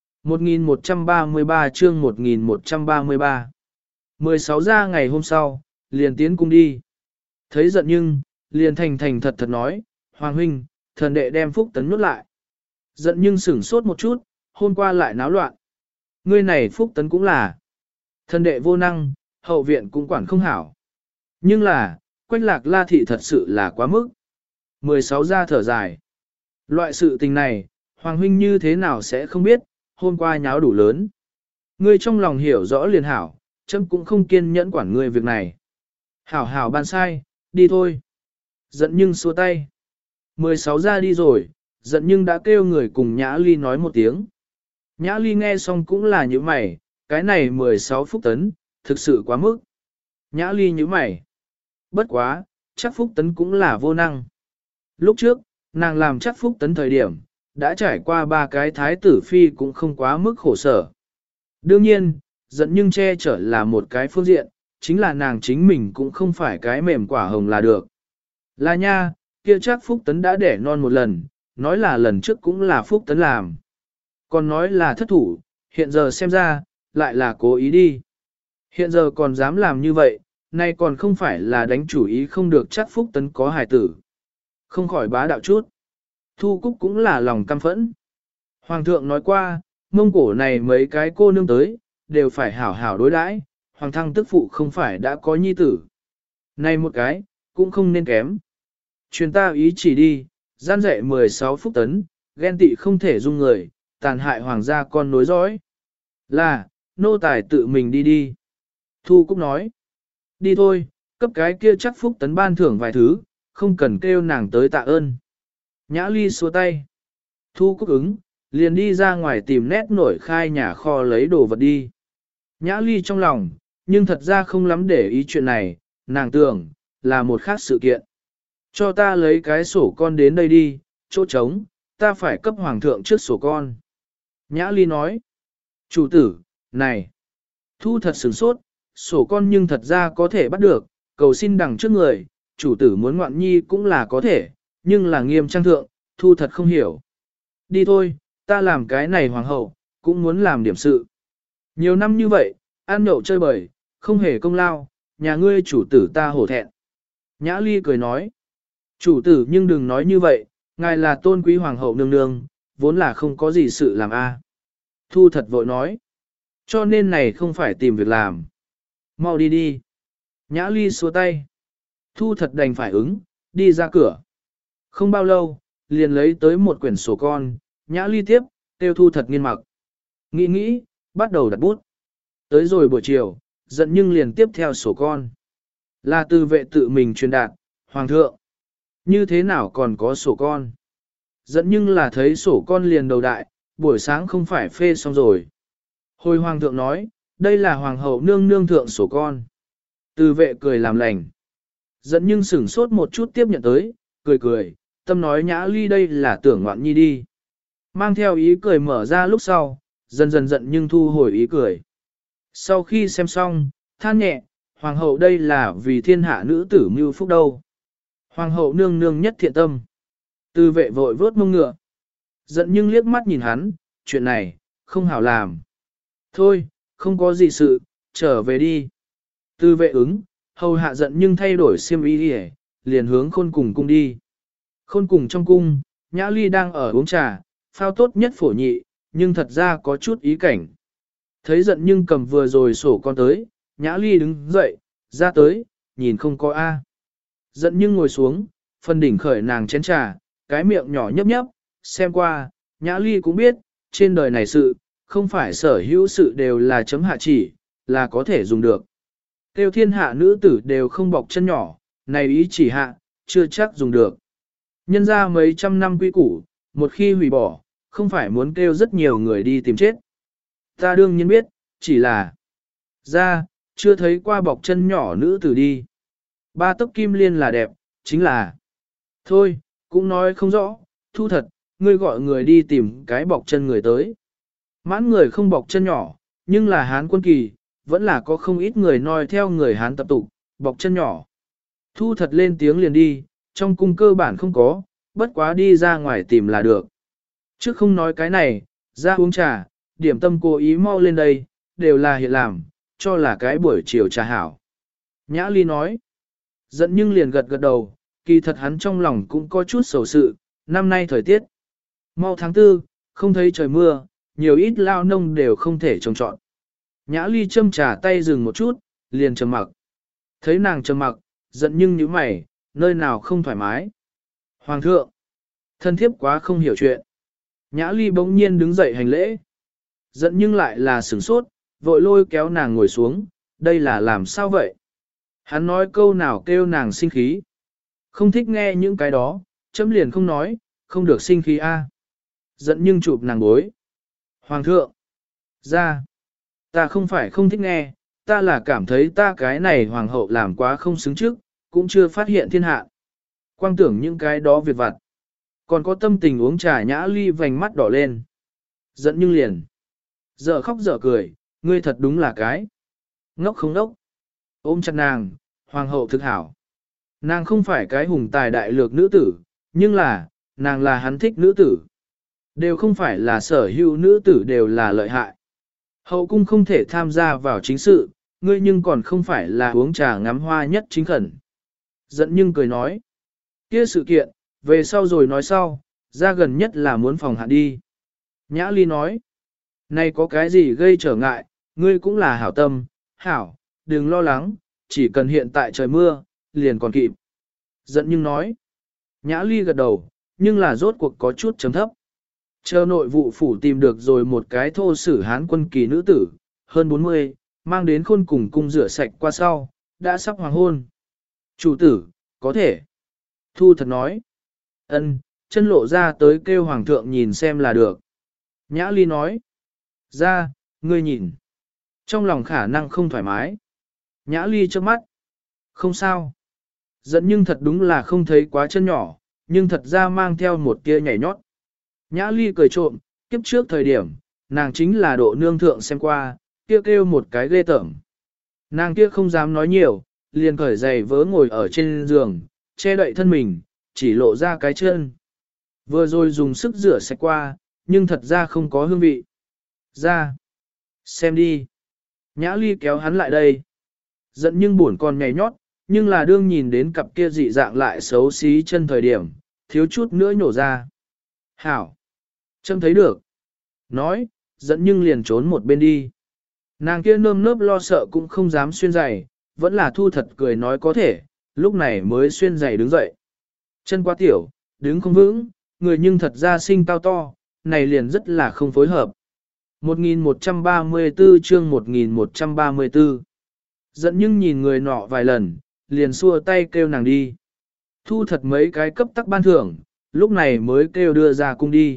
1133 chương 1133 16 ra ngày hôm sau, liền tiến cung đi. Thấy giận nhưng, liền thành thật thật nói, Hoàng huynh, thần đệ đem Phúc Tấn nhốt lại. Giận nhưng sửng sốt một chút, hôm qua lại náo loạn. Ngươi này Phúc Tấn cũng là. Thần đệ vô năng, hậu viện cũng quản không hảo. Nhưng là, Quách lạc La Thị thật sự là quá mức. 16 ra thở dài. Loại sự tình này, Hoàng huynh như thế nào sẽ không biết, hôm qua nháo đủ lớn. Ngươi trong lòng hiểu rõ liền hảo, chấm cũng không kiên nhẫn quản ngươi việc này. Hảo hảo ban sai, đi thôi. Giận nhưng xua tay. 16 ra đi rồi, giận nhưng đã kêu người cùng Nhã Ly nói một tiếng. Nhã Ly nghe xong cũng là như mày, cái này 16 Phúc Tấn, thực sự quá mức. Nhã Ly như mày. Bất quá, chắc Phúc Tấn cũng là vô năng. Lúc trước, nàng làm chắc Phúc Tấn thời điểm, đã trải qua 3 cái thái tử phi cũng không quá mức khổ sở. Đương nhiên, giận nhưng che chở là một cái phương diện, chính là nàng chính mình cũng không phải cái mềm quả hồng là được. Là nha, kia chắc Phúc Tấn đã đẻ non một lần, nói là lần trước cũng là Phúc Tấn làm. Còn nói là thất thủ, hiện giờ xem ra, lại là cố ý đi. Hiện giờ còn dám làm như vậy, nay còn không phải là đánh chủ ý không được chắc Phúc Tấn có hài tử. Không khỏi bá đạo chút. Thu Cúc cũng là lòng căm phẫn. Hoàng thượng nói qua, Mông Cổ này mấy cái cô nương tới, đều phải hảo hảo đối đãi. Hoàng thăng tức phụ không phải đã có nhi tử. Này một cái, cũng không nên kém. Truyền ta ý chỉ đi, gian dạy 16 Phúc Tấn, ghen tị không thể dung người, tàn hại hoàng gia con nối dõi. Là, nô tài tự mình đi đi. Thu Cúc nói. Đi thôi, cấp cái kia chắc Phúc Tấn ban thưởng vài thứ, không cần kêu nàng tới tạ ơn. Nhã Ly xua tay. Thu Cúc ứng, liền đi ra ngoài tìm nét nổi khai nhà kho lấy đồ vật đi. Nhã Ly trong lòng, nhưng thật ra không lắm để ý chuyện này, nàng tưởng, là một khác sự kiện. Cho ta lấy cái sổ con đến đây đi, chỗ trống, ta phải cấp hoàng thượng trước sổ con. Nhã Ly nói. Chủ tử, này. Thu thật sửng sốt, sổ con nhưng thật ra có thể bắt được, cầu xin đằng trước người, chủ tử muốn ngoạn nhi cũng là có thể, nhưng là nghiêm trang thượng, Thu thật không hiểu. Đi thôi, ta làm cái này hoàng hậu, cũng muốn làm điểm sự. Nhiều năm như vậy, ăn nhậu chơi bời, không hề công lao, nhà ngươi chủ tử ta hổ thẹn. Nhã Ly cười nói, chủ tử nhưng đừng nói như vậy, ngài là tôn quý hoàng hậu nương nương, vốn là không có gì sự làm a. Thu thật vội nói, cho nên này không phải tìm việc làm. Mau đi đi. Nhã Ly xua tay. Thu thật đành phải ứng, đi ra cửa. Không bao lâu, liền lấy tới một quyển sổ con, Nhã Ly tiếp, tiêu Thu thật nghiên mặc. Nghĩ nghĩ, bắt đầu đặt bút. Tới rồi buổi chiều, giận nhưng liền tiếp theo sổ con. Là từ vệ tự mình truyền đạt, Hoàng thượng. Như thế nào còn có sổ con? Giận nhưng là thấy sổ con liền đầu đại, buổi sáng không phải phê xong rồi. Hồi Hoàng thượng nói, đây là Hoàng hậu nương nương thượng sổ con. Từ vệ cười làm lành. Giận nhưng sửng sốt một chút tiếp nhận tới, cười cười, tâm nói Nhã Ly đây là tưởng ngoạn nhi đi. Mang theo ý cười mở ra lúc sau, dần dần giận nhưng thu hồi ý cười. Sau khi xem xong, than nhẹ, Hoàng hậu đây là vì thiên hạ nữ tử mưu phúc đâu. Hoàng hậu nương nương nhất thiện tâm. Từ vệ vội vớt mông ngựa. Giận nhưng liếc mắt nhìn hắn, chuyện này, không hảo làm. Thôi, không có gì sự, trở về đi. Từ vệ ứng, hầu hạ giận nhưng thay đổi xiêm y đi liền hướng khôn cùng cung đi. Khôn cùng trong cung, Nhã Ly đang ở uống trà, phao tốt nhất phổ nhị, nhưng thật ra có chút ý cảnh. Thấy giận nhưng cầm vừa rồi sổ con tới, Nhã Ly đứng dậy, ra tới, nhìn không có A. Giận nhưng ngồi xuống, phần đỉnh khởi nàng chén trà, cái miệng nhỏ nhấp nhấp, xem qua, Nhã Ly cũng biết, trên đời này sự, không phải sở hữu sự đều là chấm hạ chỉ, là có thể dùng được. Tiêu thiên hạ nữ tử đều không bọc chân nhỏ, này ý chỉ hạ, chưa chắc dùng được. Nhân ra mấy trăm năm quy củ, một khi hủy bỏ, không phải muốn kêu rất nhiều người đi tìm chết. Ta đương nhiên biết, chỉ là ra, chưa thấy qua bọc chân nhỏ nữ tử đi. Ba tấc kim liên là đẹp, chính là thôi, cũng nói không rõ, Thu thật, ngươi gọi người đi tìm cái bọc chân người tới. Mãn người không bọc chân nhỏ, nhưng là Hán quân kỳ, vẫn là có không ít người noi theo người Hán tập tục, bọc chân nhỏ. Thu thật lên tiếng liền đi, trong cung cơ bản không có, bất quá đi ra ngoài tìm là được. Chứ không nói cái này, ra uống trà, điểm tâm cố ý mau lên đây, đều là hiện làm, cho là cái buổi chiều trà hảo. Nhã Ly nói, giận nhưng liền gật gật đầu, kỳ thật hắn trong lòng cũng có chút sầu sự, năm nay thời tiết. Mau tháng 4, không thấy trời mưa, nhiều ít lao nông đều không thể trồng trọt. Nhã Ly châm trà tay dừng một chút, liền trầm mặc. Thấy nàng trầm mặc, giận nhưng nhíu mày, nơi nào không thoải mái. Hoàng thượng, thân thiếp quá không hiểu chuyện. Nhã Ly bỗng nhiên đứng dậy hành lễ. Giận nhưng lại là sửng sốt, vội lôi kéo nàng ngồi xuống, đây là làm sao vậy? Hắn nói câu nào kêu nàng sinh khí. Không thích nghe những cái đó, chấm liền không nói, không được sinh khí a. Giận nhưng chụp nàng bối. Hoàng thượng, ra, ta không phải không thích nghe, ta là cảm thấy ta cái này hoàng hậu làm quá không xứng trước, cũng chưa phát hiện thiên hạ. Quang tưởng những cái đó việc vặt. Còn có tâm tình uống trà. Nhã Ly vành mắt đỏ lên. Giận nhưng liền. Dở khóc dở cười, ngươi thật đúng là cái. Ngốc không ngốc. Ôm chặt nàng, hoàng hậu thực hảo. Nàng không phải cái hùng tài đại lược nữ tử, nhưng là, nàng là hắn thích nữ tử. Đều không phải là sở hữu nữ tử đều là lợi hại. Hậu cung không thể tham gia vào chính sự, ngươi nhưng còn không phải là uống trà ngắm hoa nhất chính khẩn. Giận nhưng cười nói. Kia sự kiện, về sau rồi nói sau, ra gần nhất là muốn phòng hạn đi. Nhã Ly nói. Này có cái gì gây trở ngại, ngươi cũng là hảo tâm, hảo, đừng lo lắng, chỉ cần hiện tại trời mưa, liền còn kịp. Giận nhưng nói. Nhã Ly gật đầu, nhưng là rốt cuộc có chút chấm thấp. Chờ nội vụ phủ tìm được rồi một cái thô sử hán quân kỳ nữ tử, hơn 40, mang đến khôn cùng cung rửa sạch qua sau, đã sắp hoàng hôn. Chủ tử, có thể. Thu thật nói. Ân, chân lộ ra tới kêu hoàng thượng nhìn xem là được. Nhã Ly nói. Ra, ngươi nhìn. Trong lòng khả năng không thoải mái. Nhã Ly trước mắt. Không sao. Giận nhưng thật đúng là không thấy quá chân nhỏ, nhưng thật ra mang theo một tia nhảy nhót. Nhã Ly cười trộm, kiếp trước thời điểm, nàng chính là độ nương thượng xem qua, kêu một cái ghê tởm. Nàng kia không dám nói nhiều, liền cởi giày vớ ngồi ở trên giường, che đậy thân mình, chỉ lộ ra cái chân. Vừa rồi dùng sức rửa sạch qua, nhưng thật ra không có hương vị. Ra. Xem đi. Nhã Ly kéo hắn lại đây. Giận nhưng buồn còn nhảy nhót, nhưng là đương nhìn đến cặp kia dị dạng lại xấu xí chân thời điểm, thiếu chút nữa nhổ ra. Hảo. Trâm thấy được. Nói, giận nhưng liền trốn một bên đi. Nàng kia nơm nớp lo sợ cũng không dám xuyên giày, vẫn là Thu thật cười nói có thể, lúc này mới xuyên giày đứng dậy. Chân quá tiểu, đứng không vững, người nhưng thật ra sinh cao to, này liền rất là không phối hợp. 1134 chương 1134. Giận nhưng nhìn người nọ vài lần, liền xua tay kêu nàng đi. Thu thật mấy cái cấp tắc ban thưởng, lúc này mới kêu đưa ra cung đi.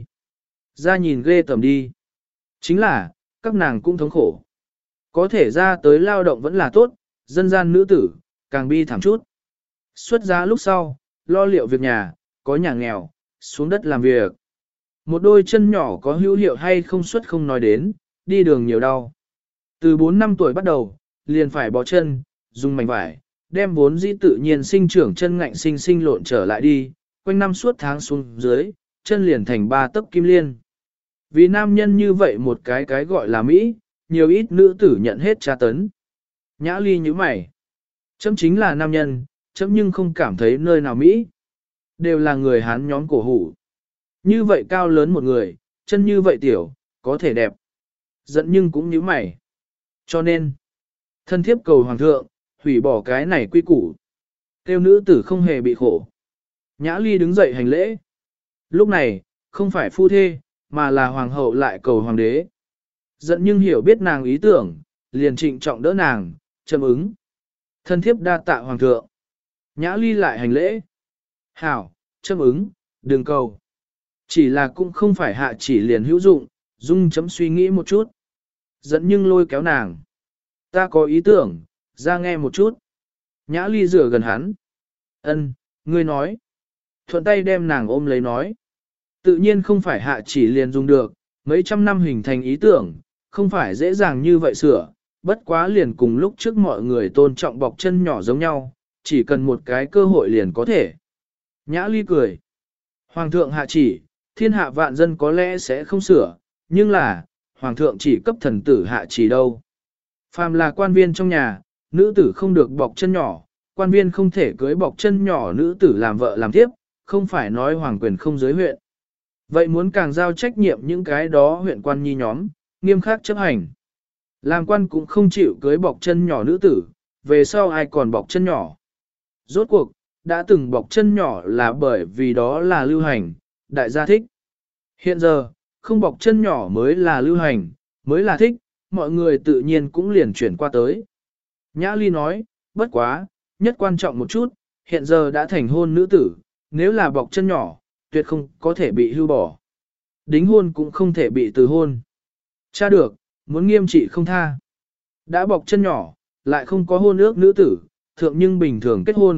Ra nhìn ghê tởm đi. Chính là, các nàng cũng thống khổ. Có thể ra tới lao động vẫn là tốt, dân gian nữ tử, càng bi thảm chút. Xuất giá lúc sau, lo liệu việc nhà, có nhà nghèo, xuống đất làm việc. Một đôi chân nhỏ có hữu hiệu hay không xuất không nói đến, đi đường nhiều đau. Từ 4 năm tuổi bắt đầu, liền phải bó chân, dùng mảnh vải, đem vốn dĩ tự nhiên sinh trưởng chân ngạnh sinh sinh lộn trở lại đi, quanh năm suốt tháng xuống dưới, chân liền thành 3 tấc kim liên. Vì nam nhân như vậy một cái gọi là Mỹ, nhiều ít nữ tử nhận hết tra tấn. Nhã Ly như mày. Chấm chính là nam nhân, chấm nhưng không cảm thấy nơi nào Mỹ. Đều là người Hán nhóm cổ hủ. Như vậy cao lớn một người, chân như vậy tiểu, có thể đẹp. Giận nhưng cũng như mày. Cho nên, thân thiếp cầu hoàng thượng, hủy bỏ cái này quy củ. Tiêu nữ tử không hề bị khổ. Nhã Ly đứng dậy hành lễ. Lúc này, không phải phu thê, mà là hoàng hậu lại cầu hoàng đế. Giận nhưng hiểu biết nàng ý tưởng, liền trịnh trọng đỡ nàng, châm ứng. Thân thiếp đa tạ hoàng thượng. Nhã Ly lại hành lễ. Hảo, châm ứng, đừng cầu. Chỉ là cũng không phải hạ chỉ liền hữu dụng, dung chấm suy nghĩ một chút. Giận nhưng lôi kéo nàng. Ta có ý tưởng, ra nghe một chút. Nhã Ly rửa gần hắn. Ân, ngươi nói. Thuận tay đem nàng ôm lấy nói. Tự nhiên không phải hạ chỉ liền dùng được, mấy trăm năm hình thành ý tưởng, không phải dễ dàng như vậy sửa, bất quá liền cùng lúc trước mọi người tôn trọng bọc chân nhỏ giống nhau, chỉ cần một cái cơ hội liền có thể. Nhã Ly cười. Hoàng thượng hạ chỉ, thiên hạ vạn dân có lẽ sẽ không sửa, nhưng là, hoàng thượng chỉ cấp thần tử hạ chỉ đâu. Phàm là quan viên trong nhà, nữ tử không được bọc chân nhỏ, quan viên không thể cưới bọc chân nhỏ nữ tử làm vợ làm tiếp, không phải nói hoàng quyền không giới huyện. Vậy muốn càng giao trách nhiệm những cái đó huyện quan nhi nhóm, nghiêm khắc chấp hành. Làm quan cũng không chịu cưới bọc chân nhỏ nữ tử, về sau ai còn bọc chân nhỏ. Rốt cuộc, đã từng bọc chân nhỏ là bởi vì đó là lưu hành, đại gia thích. Hiện giờ, không bọc chân nhỏ mới là lưu hành, mới là thích, mọi người tự nhiên cũng liền chuyển qua tới. Nhã Ly nói, bất quá, nhất quan trọng một chút, hiện giờ đã thành hôn nữ tử, nếu là bọc chân nhỏ, tuyệt không có thể bị hưu bỏ. Đính hôn cũng không thể bị từ hôn. Cha được, muốn nghiêm trị không tha. Đã bọc chân nhỏ, lại không có hôn ước nữ tử, thượng nhưng bình thường kết hôn,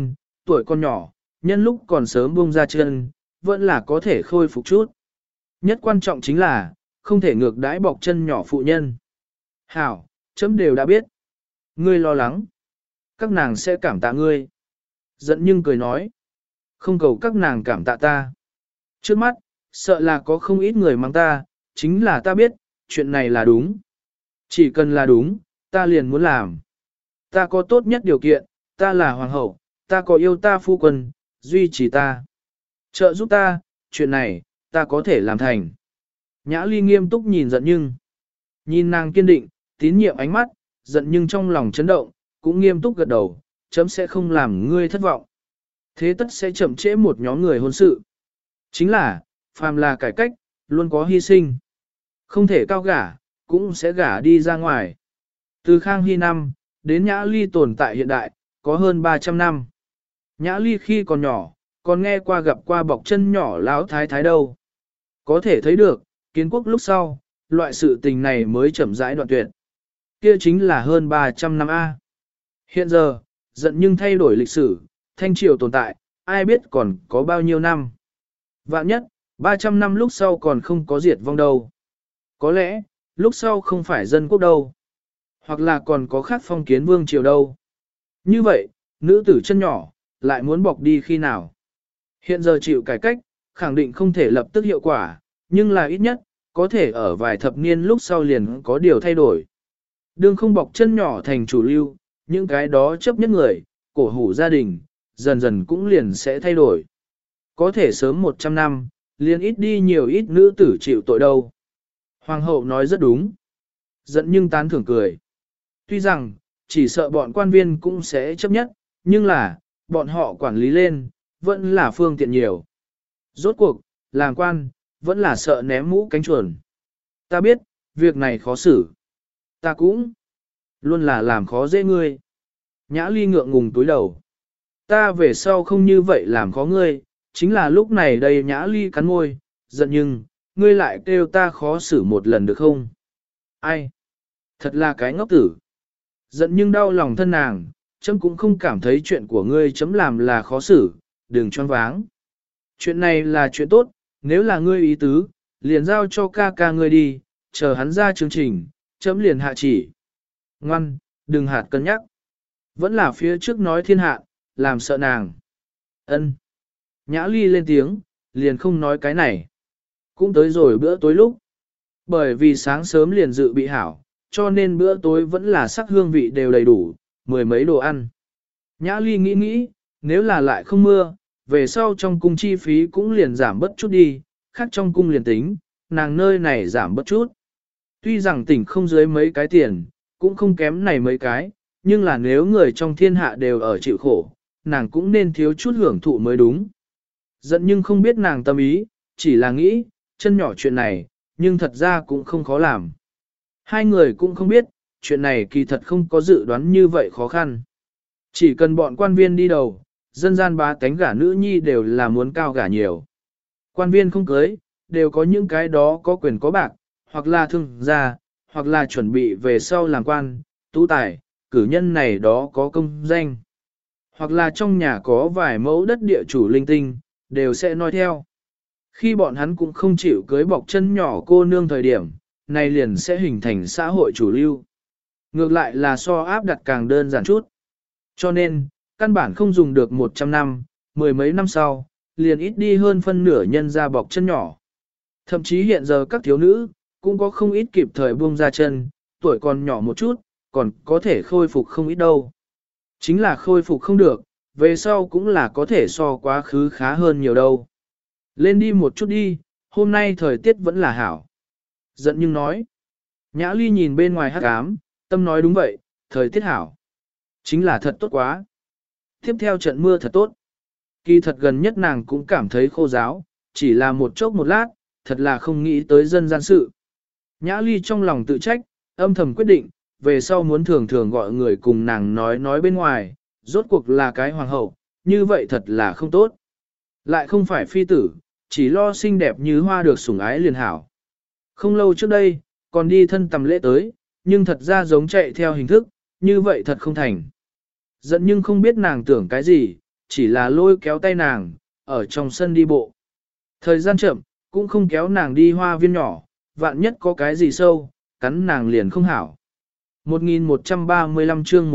tuổi con nhỏ, nhân lúc còn sớm buông ra chân, vẫn là có thể khôi phục chút. Nhất quan trọng chính là, không thể ngược đãi bọc chân nhỏ phụ nhân. Hảo, chấm đều đã biết. Ngươi lo lắng. Các nàng sẽ cảm tạ ngươi. Giận nhưng cười nói. Không cầu các nàng cảm tạ ta. Trước mắt, sợ là có không ít người mắng ta, chính là ta biết, chuyện này là đúng. Chỉ cần là đúng, ta liền muốn làm. Ta có tốt nhất điều kiện, ta là hoàng hậu, ta có yêu ta phu quân, duy trì ta. Trợ giúp ta, chuyện này, ta có thể làm thành. Nhã Ly nghiêm túc nhìn giận nhưng. Nhìn nàng kiên định, tín nhiệm ánh mắt, giận nhưng trong lòng chấn động, cũng nghiêm túc gật đầu, chấm sẽ không làm ngươi thất vọng. Thế tất sẽ chậm trễ một nhóm người hôn sự. Chính là, phàm là cải cách, luôn có hy sinh. Không thể cao gả, cũng sẽ gả đi ra ngoài. Từ Khang Hy năm, đến Nhã Ly tồn tại hiện đại, có hơn 300 năm. Nhã Ly khi còn nhỏ, còn nghe qua gặp qua bọc chân nhỏ lão thái thái đâu. Có thể thấy được, kiến quốc lúc sau, loại sự tình này mới chậm rãi đoạn tuyệt. Kia chính là hơn 300 năm A. Hiện giờ, giận nhưng thay đổi lịch sử, thanh triều tồn tại, ai biết còn có bao nhiêu năm. Vạn nhất, 300 năm lúc sau còn không có diệt vong đâu. Có lẽ, lúc sau không phải dân quốc đâu. Hoặc là còn có khác phong kiến vương triều đâu. Như vậy, nữ tử chân nhỏ, lại muốn bọc đi khi nào. Hiện giờ chịu cải cách, khẳng định không thể lập tức hiệu quả, nhưng là ít nhất, có thể ở vài thập niên lúc sau liền có điều thay đổi. Đương không bọc chân nhỏ thành chủ lưu, những cái đó chấp nhất người, cổ hủ gia đình, dần dần cũng liền sẽ thay đổi. Có thể sớm 100 năm, liền ít đi nhiều ít nữ tử chịu tội đâu. Hoàng hậu nói rất đúng. Giận nhưng tán thưởng cười. Tuy rằng, chỉ sợ bọn quan viên cũng sẽ chấp nhất, nhưng là, bọn họ quản lý lên, vẫn là phương tiện nhiều. Rốt cuộc, làm quan, vẫn là sợ ném mũ cánh chuồn. Ta biết, việc này khó xử. Ta cũng luôn là làm khó dễ ngươi. Nhã Ly ngượng ngùng túi đầu. Ta về sau không như vậy làm khó ngươi, chính là lúc này đây Nhã Ly cắn môi, giận nhưng, ngươi lại kêu ta khó xử một lần được không? Ai? Thật là cái ngốc tử. Giận nhưng đau lòng thân nàng, chấm cũng không cảm thấy chuyện của ngươi chấm làm là khó xử, đừng choáng váng. Chuyện này là chuyện tốt, nếu là ngươi ý tứ, liền giao cho ca ca ngươi đi, chờ hắn ra chương trình, chấm liền hạ chỉ. Ngoan, đừng hạt cân nhắc. Vẫn là phía trước nói thiên hạ, làm sợ nàng. Ân. Nhã Ly lên tiếng, liền không nói cái này. Cũng tới rồi bữa tối lúc. Bởi vì sáng sớm liền dự bị hảo, cho nên bữa tối vẫn là sắc hương vị đều đầy đủ, mười mấy đồ ăn. Nhã Ly nghĩ, nếu là lại không mưa, về sau trong cung chi phí cũng liền giảm bớt chút đi, khác trong cung liền tính, nàng nơi này giảm bớt chút. Tuy rằng tỉnh không dưới mấy cái tiền, cũng không kém này mấy cái, nhưng là nếu người trong thiên hạ đều ở chịu khổ, nàng cũng nên thiếu chút hưởng thụ mới đúng. Giận nhưng không biết nàng tâm ý, chỉ là nghĩ, chân nhỏ chuyện này, nhưng thật ra cũng không khó làm. Hai người cũng không biết, chuyện này kỳ thật không có dự đoán như vậy khó khăn. Chỉ cần bọn quan viên đi đầu, dân gian bá tánh gả nữ nhi đều là muốn cao gả nhiều. Quan viên không cưới, đều có những cái đó có quyền có bạc, hoặc là thương gia, hoặc là chuẩn bị về sau làm quan, tú tài, cử nhân này đó có công danh. Hoặc là trong nhà có vài mẫu đất địa chủ linh tinh, đều sẽ nói theo. Khi bọn hắn cũng không chịu cưới bọc chân nhỏ cô nương thời điểm, này liền sẽ hình thành xã hội chủ lưu. Ngược lại là so áp đặt càng đơn giản chút. Cho nên, căn bản không dùng được 100 năm, mười mấy năm sau, liền ít đi hơn phân nửa nhân ra bọc chân nhỏ. Thậm chí hiện giờ các thiếu nữ, cũng có không ít kịp thời buông ra chân, tuổi còn nhỏ một chút, còn có thể khôi phục không ít đâu. Chính là khôi phục không được, về sau cũng là có thể so quá khứ khá hơn nhiều đâu. Lên đi một chút đi, hôm nay thời tiết vẫn là hảo. Giận nhưng nói. Nhã Ly nhìn bên ngoài hắc ám, tâm nói đúng vậy, thời tiết hảo. Chính là thật tốt quá. Tiếp theo trận mưa thật tốt. Kỳ thật gần nhất nàng cũng cảm thấy khô giáo, chỉ là một chốc một lát, thật là không nghĩ tới dân gian sự. Nhã Ly trong lòng tự trách, âm thầm quyết định, về sau muốn thường thường gọi người cùng nàng nói bên ngoài, rốt cuộc là cái hoàng hậu, như vậy thật là không tốt. Lại không phải phi tử, chỉ lo xinh đẹp như hoa được sủng ái liền hảo. Không lâu trước đây, còn đi thân tầm lễ tới, nhưng thật ra giống chạy theo hình thức, như vậy thật không thành. Giận nhưng không biết nàng tưởng cái gì, chỉ là lôi kéo tay nàng, ở trong sân đi bộ. Thời gian chậm, cũng không kéo nàng đi hoa viên nhỏ, vạn nhất có cái gì sâu, cắn nàng liền không hảo. 1135 chương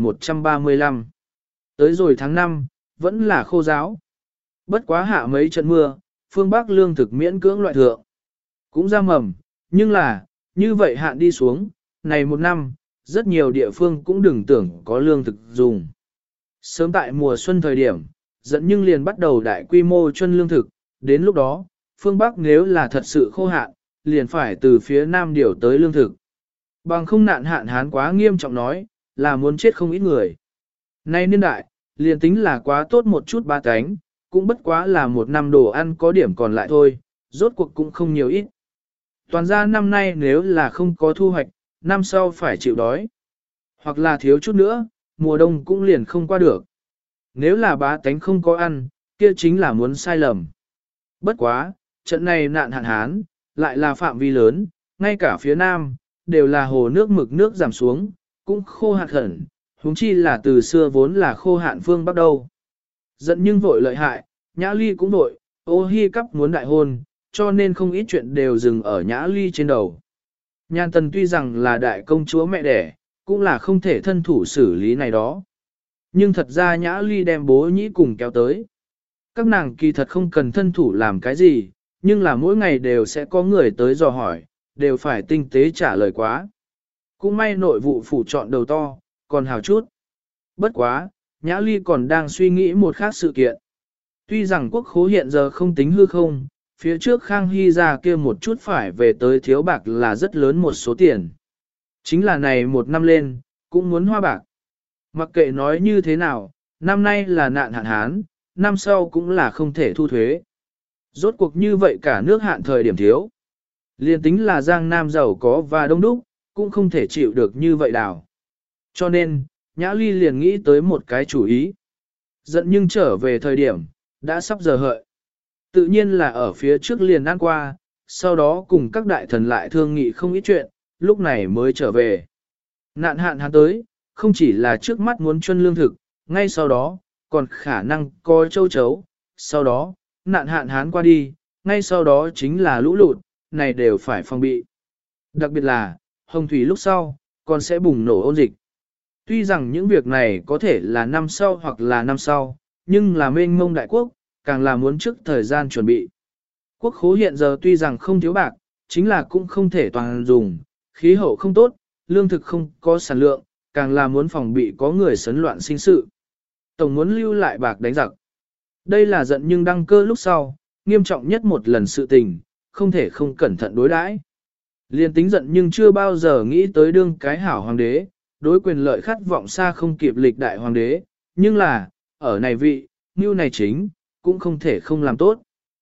1135 Tới rồi tháng 5, vẫn là khô giáo. Bất quá hạ mấy trận mưa, phương Bắc lương thực miễn cưỡng loại thượng. Cũng ra mầm, nhưng là, như vậy hạn đi xuống, này một năm, rất nhiều địa phương cũng đừng tưởng có lương thực dùng. Sớm tại mùa xuân thời điểm, dẫn nhưng liền bắt đầu đại quy mô chuân lương thực, đến lúc đó, phương Bắc nếu là thật sự khô hạn, liền phải từ phía Nam điều tới lương thực. Bằng không nạn hạn hán quá nghiêm trọng nói, là muốn chết không ít người. Nay niên đại, liền tính là quá tốt một chút ba cánh, cũng bất quá là một năm đồ ăn có điểm còn lại thôi, rốt cuộc cũng không nhiều ít. Toàn ra năm nay nếu là không có thu hoạch, năm sau phải chịu đói. Hoặc là thiếu chút nữa, mùa đông cũng liền không qua được. Nếu là bá tánh không có ăn, kia chính là muốn sai lầm. Bất quá, trận này nạn hạn hán, lại là phạm vi lớn, ngay cả phía Nam, đều là hồ nước mực nước giảm xuống, cũng khô hạn khẩn, huống chi là từ xưa vốn là khô hạn phương Bắc đâu. Giận nhưng vội lợi hại, Nhã Ly cũng vội, Ô Hi cắp muốn đại hôn, cho nên không ít chuyện đều dừng ở Nhã Ly trên đầu. Nhan Tần tuy rằng là đại công chúa mẹ đẻ, cũng là không thể thân thủ xử lý này đó. Nhưng thật ra Nhã Ly đem bố nhĩ cùng kéo tới. Các nàng kỳ thật không cần thân thủ làm cái gì, nhưng là mỗi ngày đều sẽ có người tới dò hỏi, đều phải tinh tế trả lời quá. Cũng may nội vụ phủ chọn đầu to, còn hào chút. Bất quá, Nhã Ly còn đang suy nghĩ một khác sự kiện. Tuy rằng quốc khố hiện giờ không tính hư không, phía trước Khang Hy ra kia một chút phải về tới thiếu bạc là rất lớn một số tiền. Chính là này một năm lên, cũng muốn hoa bạc. Mặc kệ nói như thế nào, năm nay là nạn hạn hán, năm sau cũng là không thể thu thuế. Rốt cuộc như vậy cả nước hạn thời điểm thiếu. Liên tính là Giang Nam giàu có và đông đúc, cũng không thể chịu được như vậy đảo. Cho nên, Nhã Ly liền nghĩ tới một cái chủ ý. Giận nhưng trở về thời điểm, đã sắp giờ hợi. Tự nhiên là ở phía trước liền ăn qua, sau đó cùng các đại thần lại thương nghị không ít chuyện, lúc này mới trở về. Nạn hạn hán tới, không chỉ là trước mắt muốn chuân lương thực, ngay sau đó, còn khả năng có châu chấu, sau đó, nạn hạn hán qua đi, ngay sau đó chính là lũ lụt, này đều phải phòng bị. Đặc biệt là, hồng thủy lúc sau, còn sẽ bùng nổ ôn dịch. Tuy rằng những việc này có thể là năm sau hoặc là năm sau, nhưng là mênh mông đại quốc, càng là muốn trước thời gian chuẩn bị. Quốc khố hiện giờ tuy rằng không thiếu bạc, chính là cũng không thể toàn dùng, khí hậu không tốt, lương thực không có sản lượng, càng là muốn phòng bị có người sấn loạn sinh sự. Tổng muốn lưu lại bạc đánh giặc. Đây là giận nhưng đăng cơ lúc sau, nghiêm trọng nhất một lần sự tình, không thể không cẩn thận đối đãi. Liên tính giận nhưng chưa bao giờ nghĩ tới đương cái hảo hoàng đế, đối quyền lợi khát vọng xa không kịp lịch đại hoàng đế, nhưng là, ở này vị, mưu này chính, cũng không thể không làm tốt.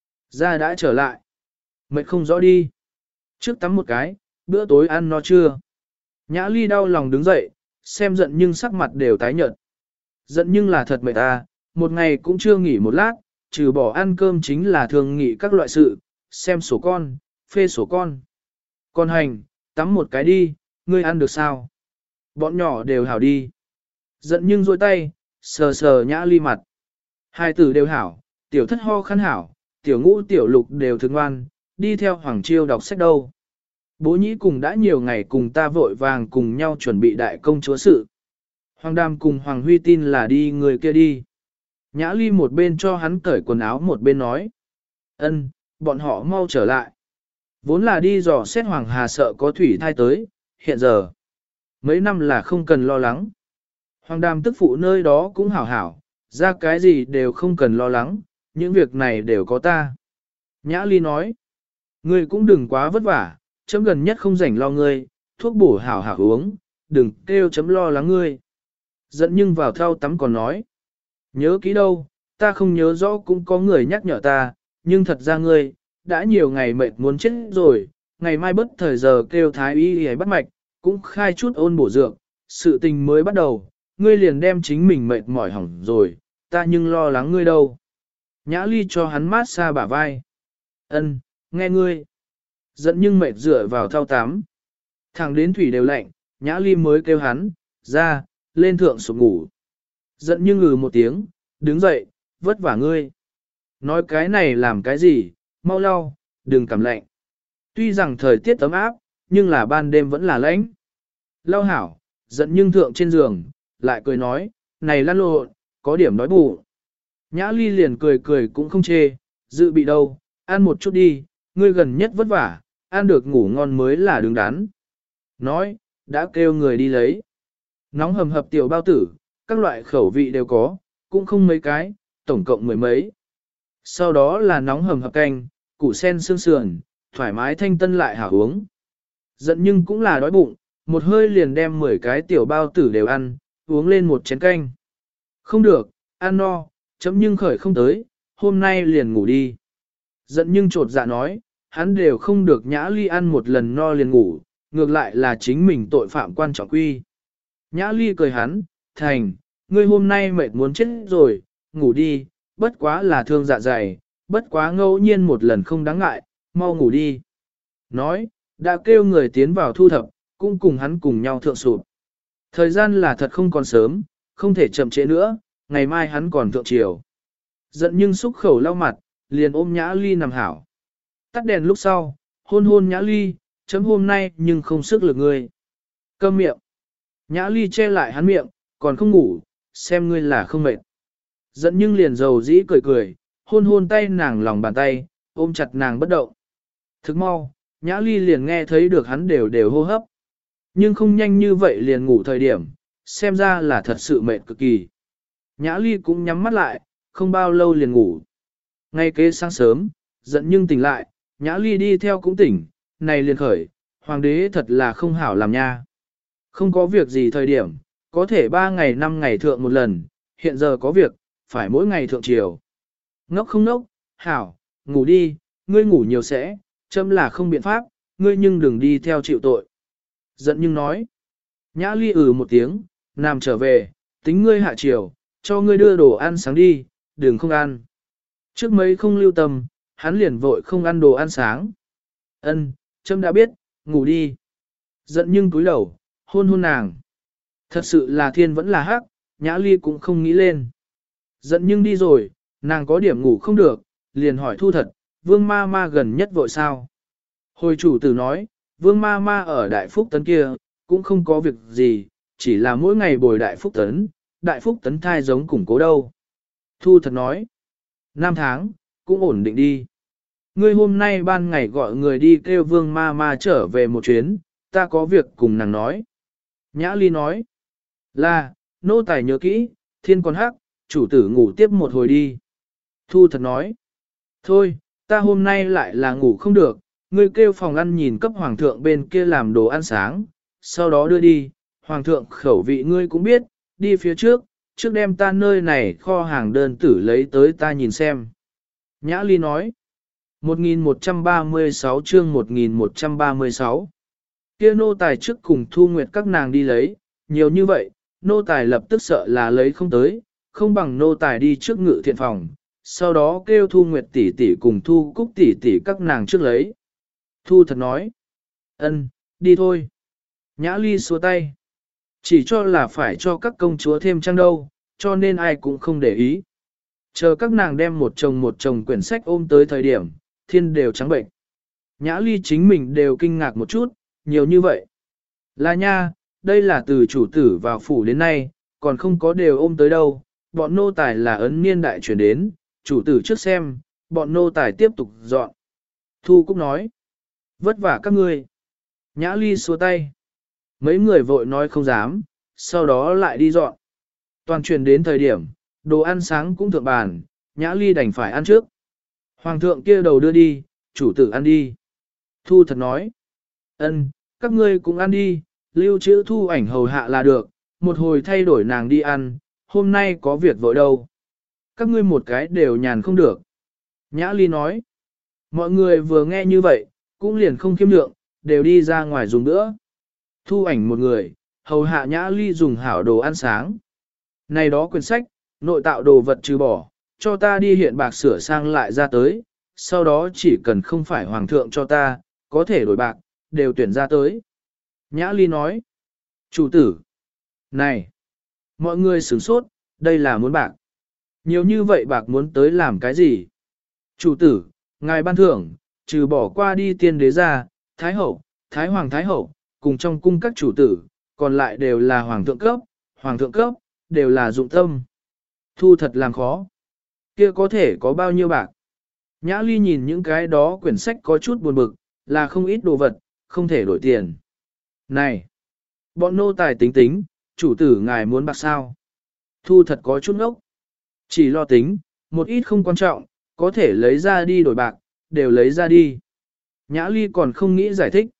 Ra đã trở lại. Mệt không rõ đi. Trước tắm một cái, bữa tối ăn no chưa. Nhã Ly đau lòng đứng dậy, xem giận nhưng sắc mặt đều tái nhợt. Giận nhưng là thật mệt ta, một ngày cũng chưa nghỉ một lát, trừ bỏ ăn cơm chính là thường nghỉ các loại sự, xem sổ con, phê sổ con. Con hành, tắm một cái đi, ngươi ăn được sao? Bọn nhỏ đều hảo đi. Giận nhưng dôi tay, sờ sờ Nhã Ly mặt. Hai tử đều hảo, tiểu thất ho khăn hảo, tiểu ngũ tiểu lục đều thương ngoan, đi theo Hoàng Chiêu đọc sách đâu. Bố nhĩ cùng đã nhiều ngày cùng ta vội vàng cùng nhau chuẩn bị đại công chúa sự. Hoàng Đàm cùng Hoàng Huy tin là đi người kia đi. Nhã Ly một bên cho hắn cởi quần áo một bên nói. Ân, bọn họ mau trở lại. Vốn là đi dò xét Hoàng Hà sợ có thủy thai tới, hiện giờ. Mấy năm là không cần lo lắng. Hoàng Đàm tức phụ nơi đó cũng hảo hảo, ra cái gì đều không cần lo lắng, những việc này đều có ta. Nhã Ly nói. Ngươi cũng đừng quá vất vả, chấm gần nhất không rảnh lo ngươi, thuốc bổ hảo hảo uống, đừng kêu chấm lo lắng ngươi. Giận nhưng vào thau tắm còn nói. Nhớ kỹ đâu, ta không nhớ rõ cũng có người nhắc nhở ta, nhưng thật ra ngươi, đã nhiều ngày mệt muốn chết rồi, ngày mai bất thời giờ kêu thái y y bắt mạch, cũng khai chút ôn bổ dược, sự tình mới bắt đầu, ngươi liền đem chính mình mệt mỏi hỏng rồi, ta nhưng lo lắng ngươi đâu. Nhã Ly cho hắn mát xa bả vai. Ân, nghe ngươi. Giận nhưng mệt dựa vào thau tắm. Thẳng đến thủy đều lạnh, Nhã Ly mới kêu hắn, ra, lên thượng sụp ngủ. Giận nhưng ngừ một tiếng, Đứng dậy, vất vả ngươi. Nói cái này làm cái gì, mau lau, đừng cảm lạnh. Tuy rằng thời tiết ấm áp, nhưng là ban đêm vẫn là lạnh. Lau hảo, giận nhưng thượng trên giường, lại cười nói, này lăn lộn, có điểm đói bụng. Nhã Ly liền cười cười cũng không chê, dự bị đâu, ăn một chút đi, ngươi gần nhất vất vả, ăn được ngủ ngon mới là đứng đắn. Nói, đã kêu người đi lấy. Nóng hầm hập tiểu bao tử, các loại khẩu vị đều có, cũng không mấy cái, tổng cộng mười mấy. Sau đó là nóng hầm hập canh, củ sen xương sườn, thoải mái thanh tân lại hảo uống. Giận nhưng cũng là đói bụng, một hơi liền đem 10 cái tiểu bao tử đều ăn, uống lên một chén canh. Không được, ăn no, chấm nhưng khởi không tới, hôm nay liền ngủ đi. Giận nhưng trột dạ nói, hắn đều không được Nhã Ly ăn một lần no liền ngủ, ngược lại là chính mình tội phạm quan trọng quy. Nhã Ly cười hắn, thành, ngươi hôm nay mệt muốn chết rồi, ngủ đi, bất quá là thương dạ dày, bất quá ngẫu nhiên một lần không đáng ngại, mau ngủ đi. Nói, đã kêu người tiến vào thu thập, cũng cùng hắn cùng nhau thượng sụp. Thời gian là thật không còn sớm, không thể chậm trễ nữa, ngày mai hắn còn thượng chiều. Giận nhưng xúc khẩu lau mặt, liền ôm Nhã Ly nằm hảo. Tắt đèn lúc sau, hôn hôn Nhã Ly, chấm hôm nay nhưng không sức lực ngươi. Câm miệng. Nhã Ly che lại hắn miệng, còn không ngủ, xem ngươi là không mệt. Giận nhưng liền dầu dĩ cười cười, hôn hôn tay nàng lòng bàn tay, ôm chặt nàng bất động. Thức mau, Nhã Ly liền nghe thấy được hắn đều đều hô hấp. Nhưng không nhanh như vậy liền ngủ thời điểm, xem ra là thật sự mệt cực kỳ. Nhã Ly cũng nhắm mắt lại, không bao lâu liền ngủ. Ngay kế sáng sớm, giận nhưng tỉnh lại, Nhã Ly đi theo cũng tỉnh, này liền khởi, hoàng đế thật là không hảo làm nha. Không có việc gì thời điểm, có thể 3 ngày 5 ngày thượng một lần, hiện giờ có việc, phải mỗi ngày thượng chiều. Ngốc không ngốc, hảo, ngủ đi, ngươi ngủ nhiều sẽ, chấm là không biện pháp, ngươi nhưng đừng đi theo chịu tội. Giận nhưng nói, Nhã Ly một tiếng, nằm trở về, tính ngươi hạ chiều, cho ngươi đưa đồ ăn sáng đi, đừng không ăn. Trước mấy không lưu tâm, hắn liền vội không ăn đồ ăn sáng. Ân, chấm đã biết, ngủ đi. Giận nhưng túi đầu, hôn hôn nàng. Thật sự là thiên vẫn là hắc, Nhã Ly cũng không nghĩ lên. Giận nhưng đi rồi, nàng có điểm ngủ không được, liền hỏi Thu Thật, Vương ma ma gần nhất vội sao. Hồi chủ tử nói, Vương ma ma ở Đại Phúc Tấn kia, cũng không có việc gì, chỉ là mỗi ngày bồi Đại Phúc Tấn thai giống củng cố đâu. Thu Thật nói, 5 tháng, cũng ổn định đi. Ngươi hôm nay ban ngày gọi người đi kêu Vương ma ma trở về một chuyến, ta có việc cùng nàng nói. Nhã Ly nói, là, nô tài nhớ kỹ, thiên còn hắc, chủ tử ngủ tiếp một hồi đi. Thu Thật nói, thôi, ta hôm nay lại là ngủ không được, ngươi kêu phòng ăn nhìn cấp hoàng thượng bên kia làm đồ ăn sáng, sau đó đưa đi, hoàng thượng khẩu vị ngươi cũng biết, đi phía trước đem ta nơi này kho hàng đơn tử lấy tới ta nhìn xem. Nhã Ly nói, 1136 chương 1136 kia nô tài trước cùng Thu Nguyệt các nàng đi lấy, nhiều như vậy, nô tài lập tức sợ là lấy không tới, không bằng nô tài đi trước ngự thiện phòng, sau đó kêu Thu Nguyệt tỷ tỷ cùng Thu Cúc tỷ tỷ các nàng trước lấy. Thu Thật nói, ân, đi thôi. Nhã Ly xua tay, chỉ cho là phải cho các công chúa thêm trang đâu, cho nên ai cũng không để ý. Chờ các nàng đem một chồng quyển sách ôm tới thời điểm, thiên đều trắng bệnh. Nhã Ly chính mình đều kinh ngạc một chút, nhiều như vậy. Là nha, đây là từ chủ tử vào phủ đến nay, còn không có đều ôm tới đâu, bọn nô tài là ấn niên đại chuyển đến, chủ tử trước xem, bọn nô tài tiếp tục dọn. Thu Cúc nói, vất vả các ngươi. Nhã Ly xua tay. Mấy người vội nói không dám, sau đó lại đi dọn. Toàn chuyển đến thời điểm, đồ ăn sáng cũng thượng bàn, Nhã Ly đành phải ăn trước. Hoàng thượng kia đầu đưa đi, chủ tử ăn đi. Thu Thật nói, ân, các ngươi cũng ăn đi, lưu trữ Thu Ảnh hầu hạ là được, một hồi thay đổi nàng đi ăn, hôm nay có việc vội đâu. Các ngươi một cái đều nhàn không được. Nhã Ly nói, mọi người vừa nghe như vậy, cũng liền không khiêm lượng, đều đi ra ngoài dùng nữa. Thu Ảnh một người, hầu hạ Nhã Ly dùng hảo đồ ăn sáng. Này đó quyển sách, nội tạo đồ vật trừ bỏ, cho ta đi hiện bạc sửa sang lại ra tới, sau đó chỉ cần không phải hoàng thượng cho ta, có thể đổi bạc, đều tuyển ra tới. Nhã Ly nói, chủ tử, này, mọi người sửng sốt, đây là muốn bạc. Nhiều như vậy bạc muốn tới làm cái gì? Chủ tử, ngài ban thưởng, trừ bỏ qua đi tiên đế gia, thái hậu, thái hậu, cùng trong cung các chủ tử, còn lại đều là hoàng thượng cấp, đều là dụng tâm. Thu thật làm khó. Kia có thể có bao nhiêu bạc? Nhã Ly nhìn những cái đó quyển sách có chút buồn bực, là không ít đồ vật, không thể đổi tiền. Này! Bọn nô tài tính tính, chủ tử ngài muốn bạc sao? Thu thật có chút ngốc. Chỉ lo tính, một ít không quan trọng, có thể lấy ra đi đổi bạc, đều lấy ra đi. Nhã Ly còn không nghĩ giải thích.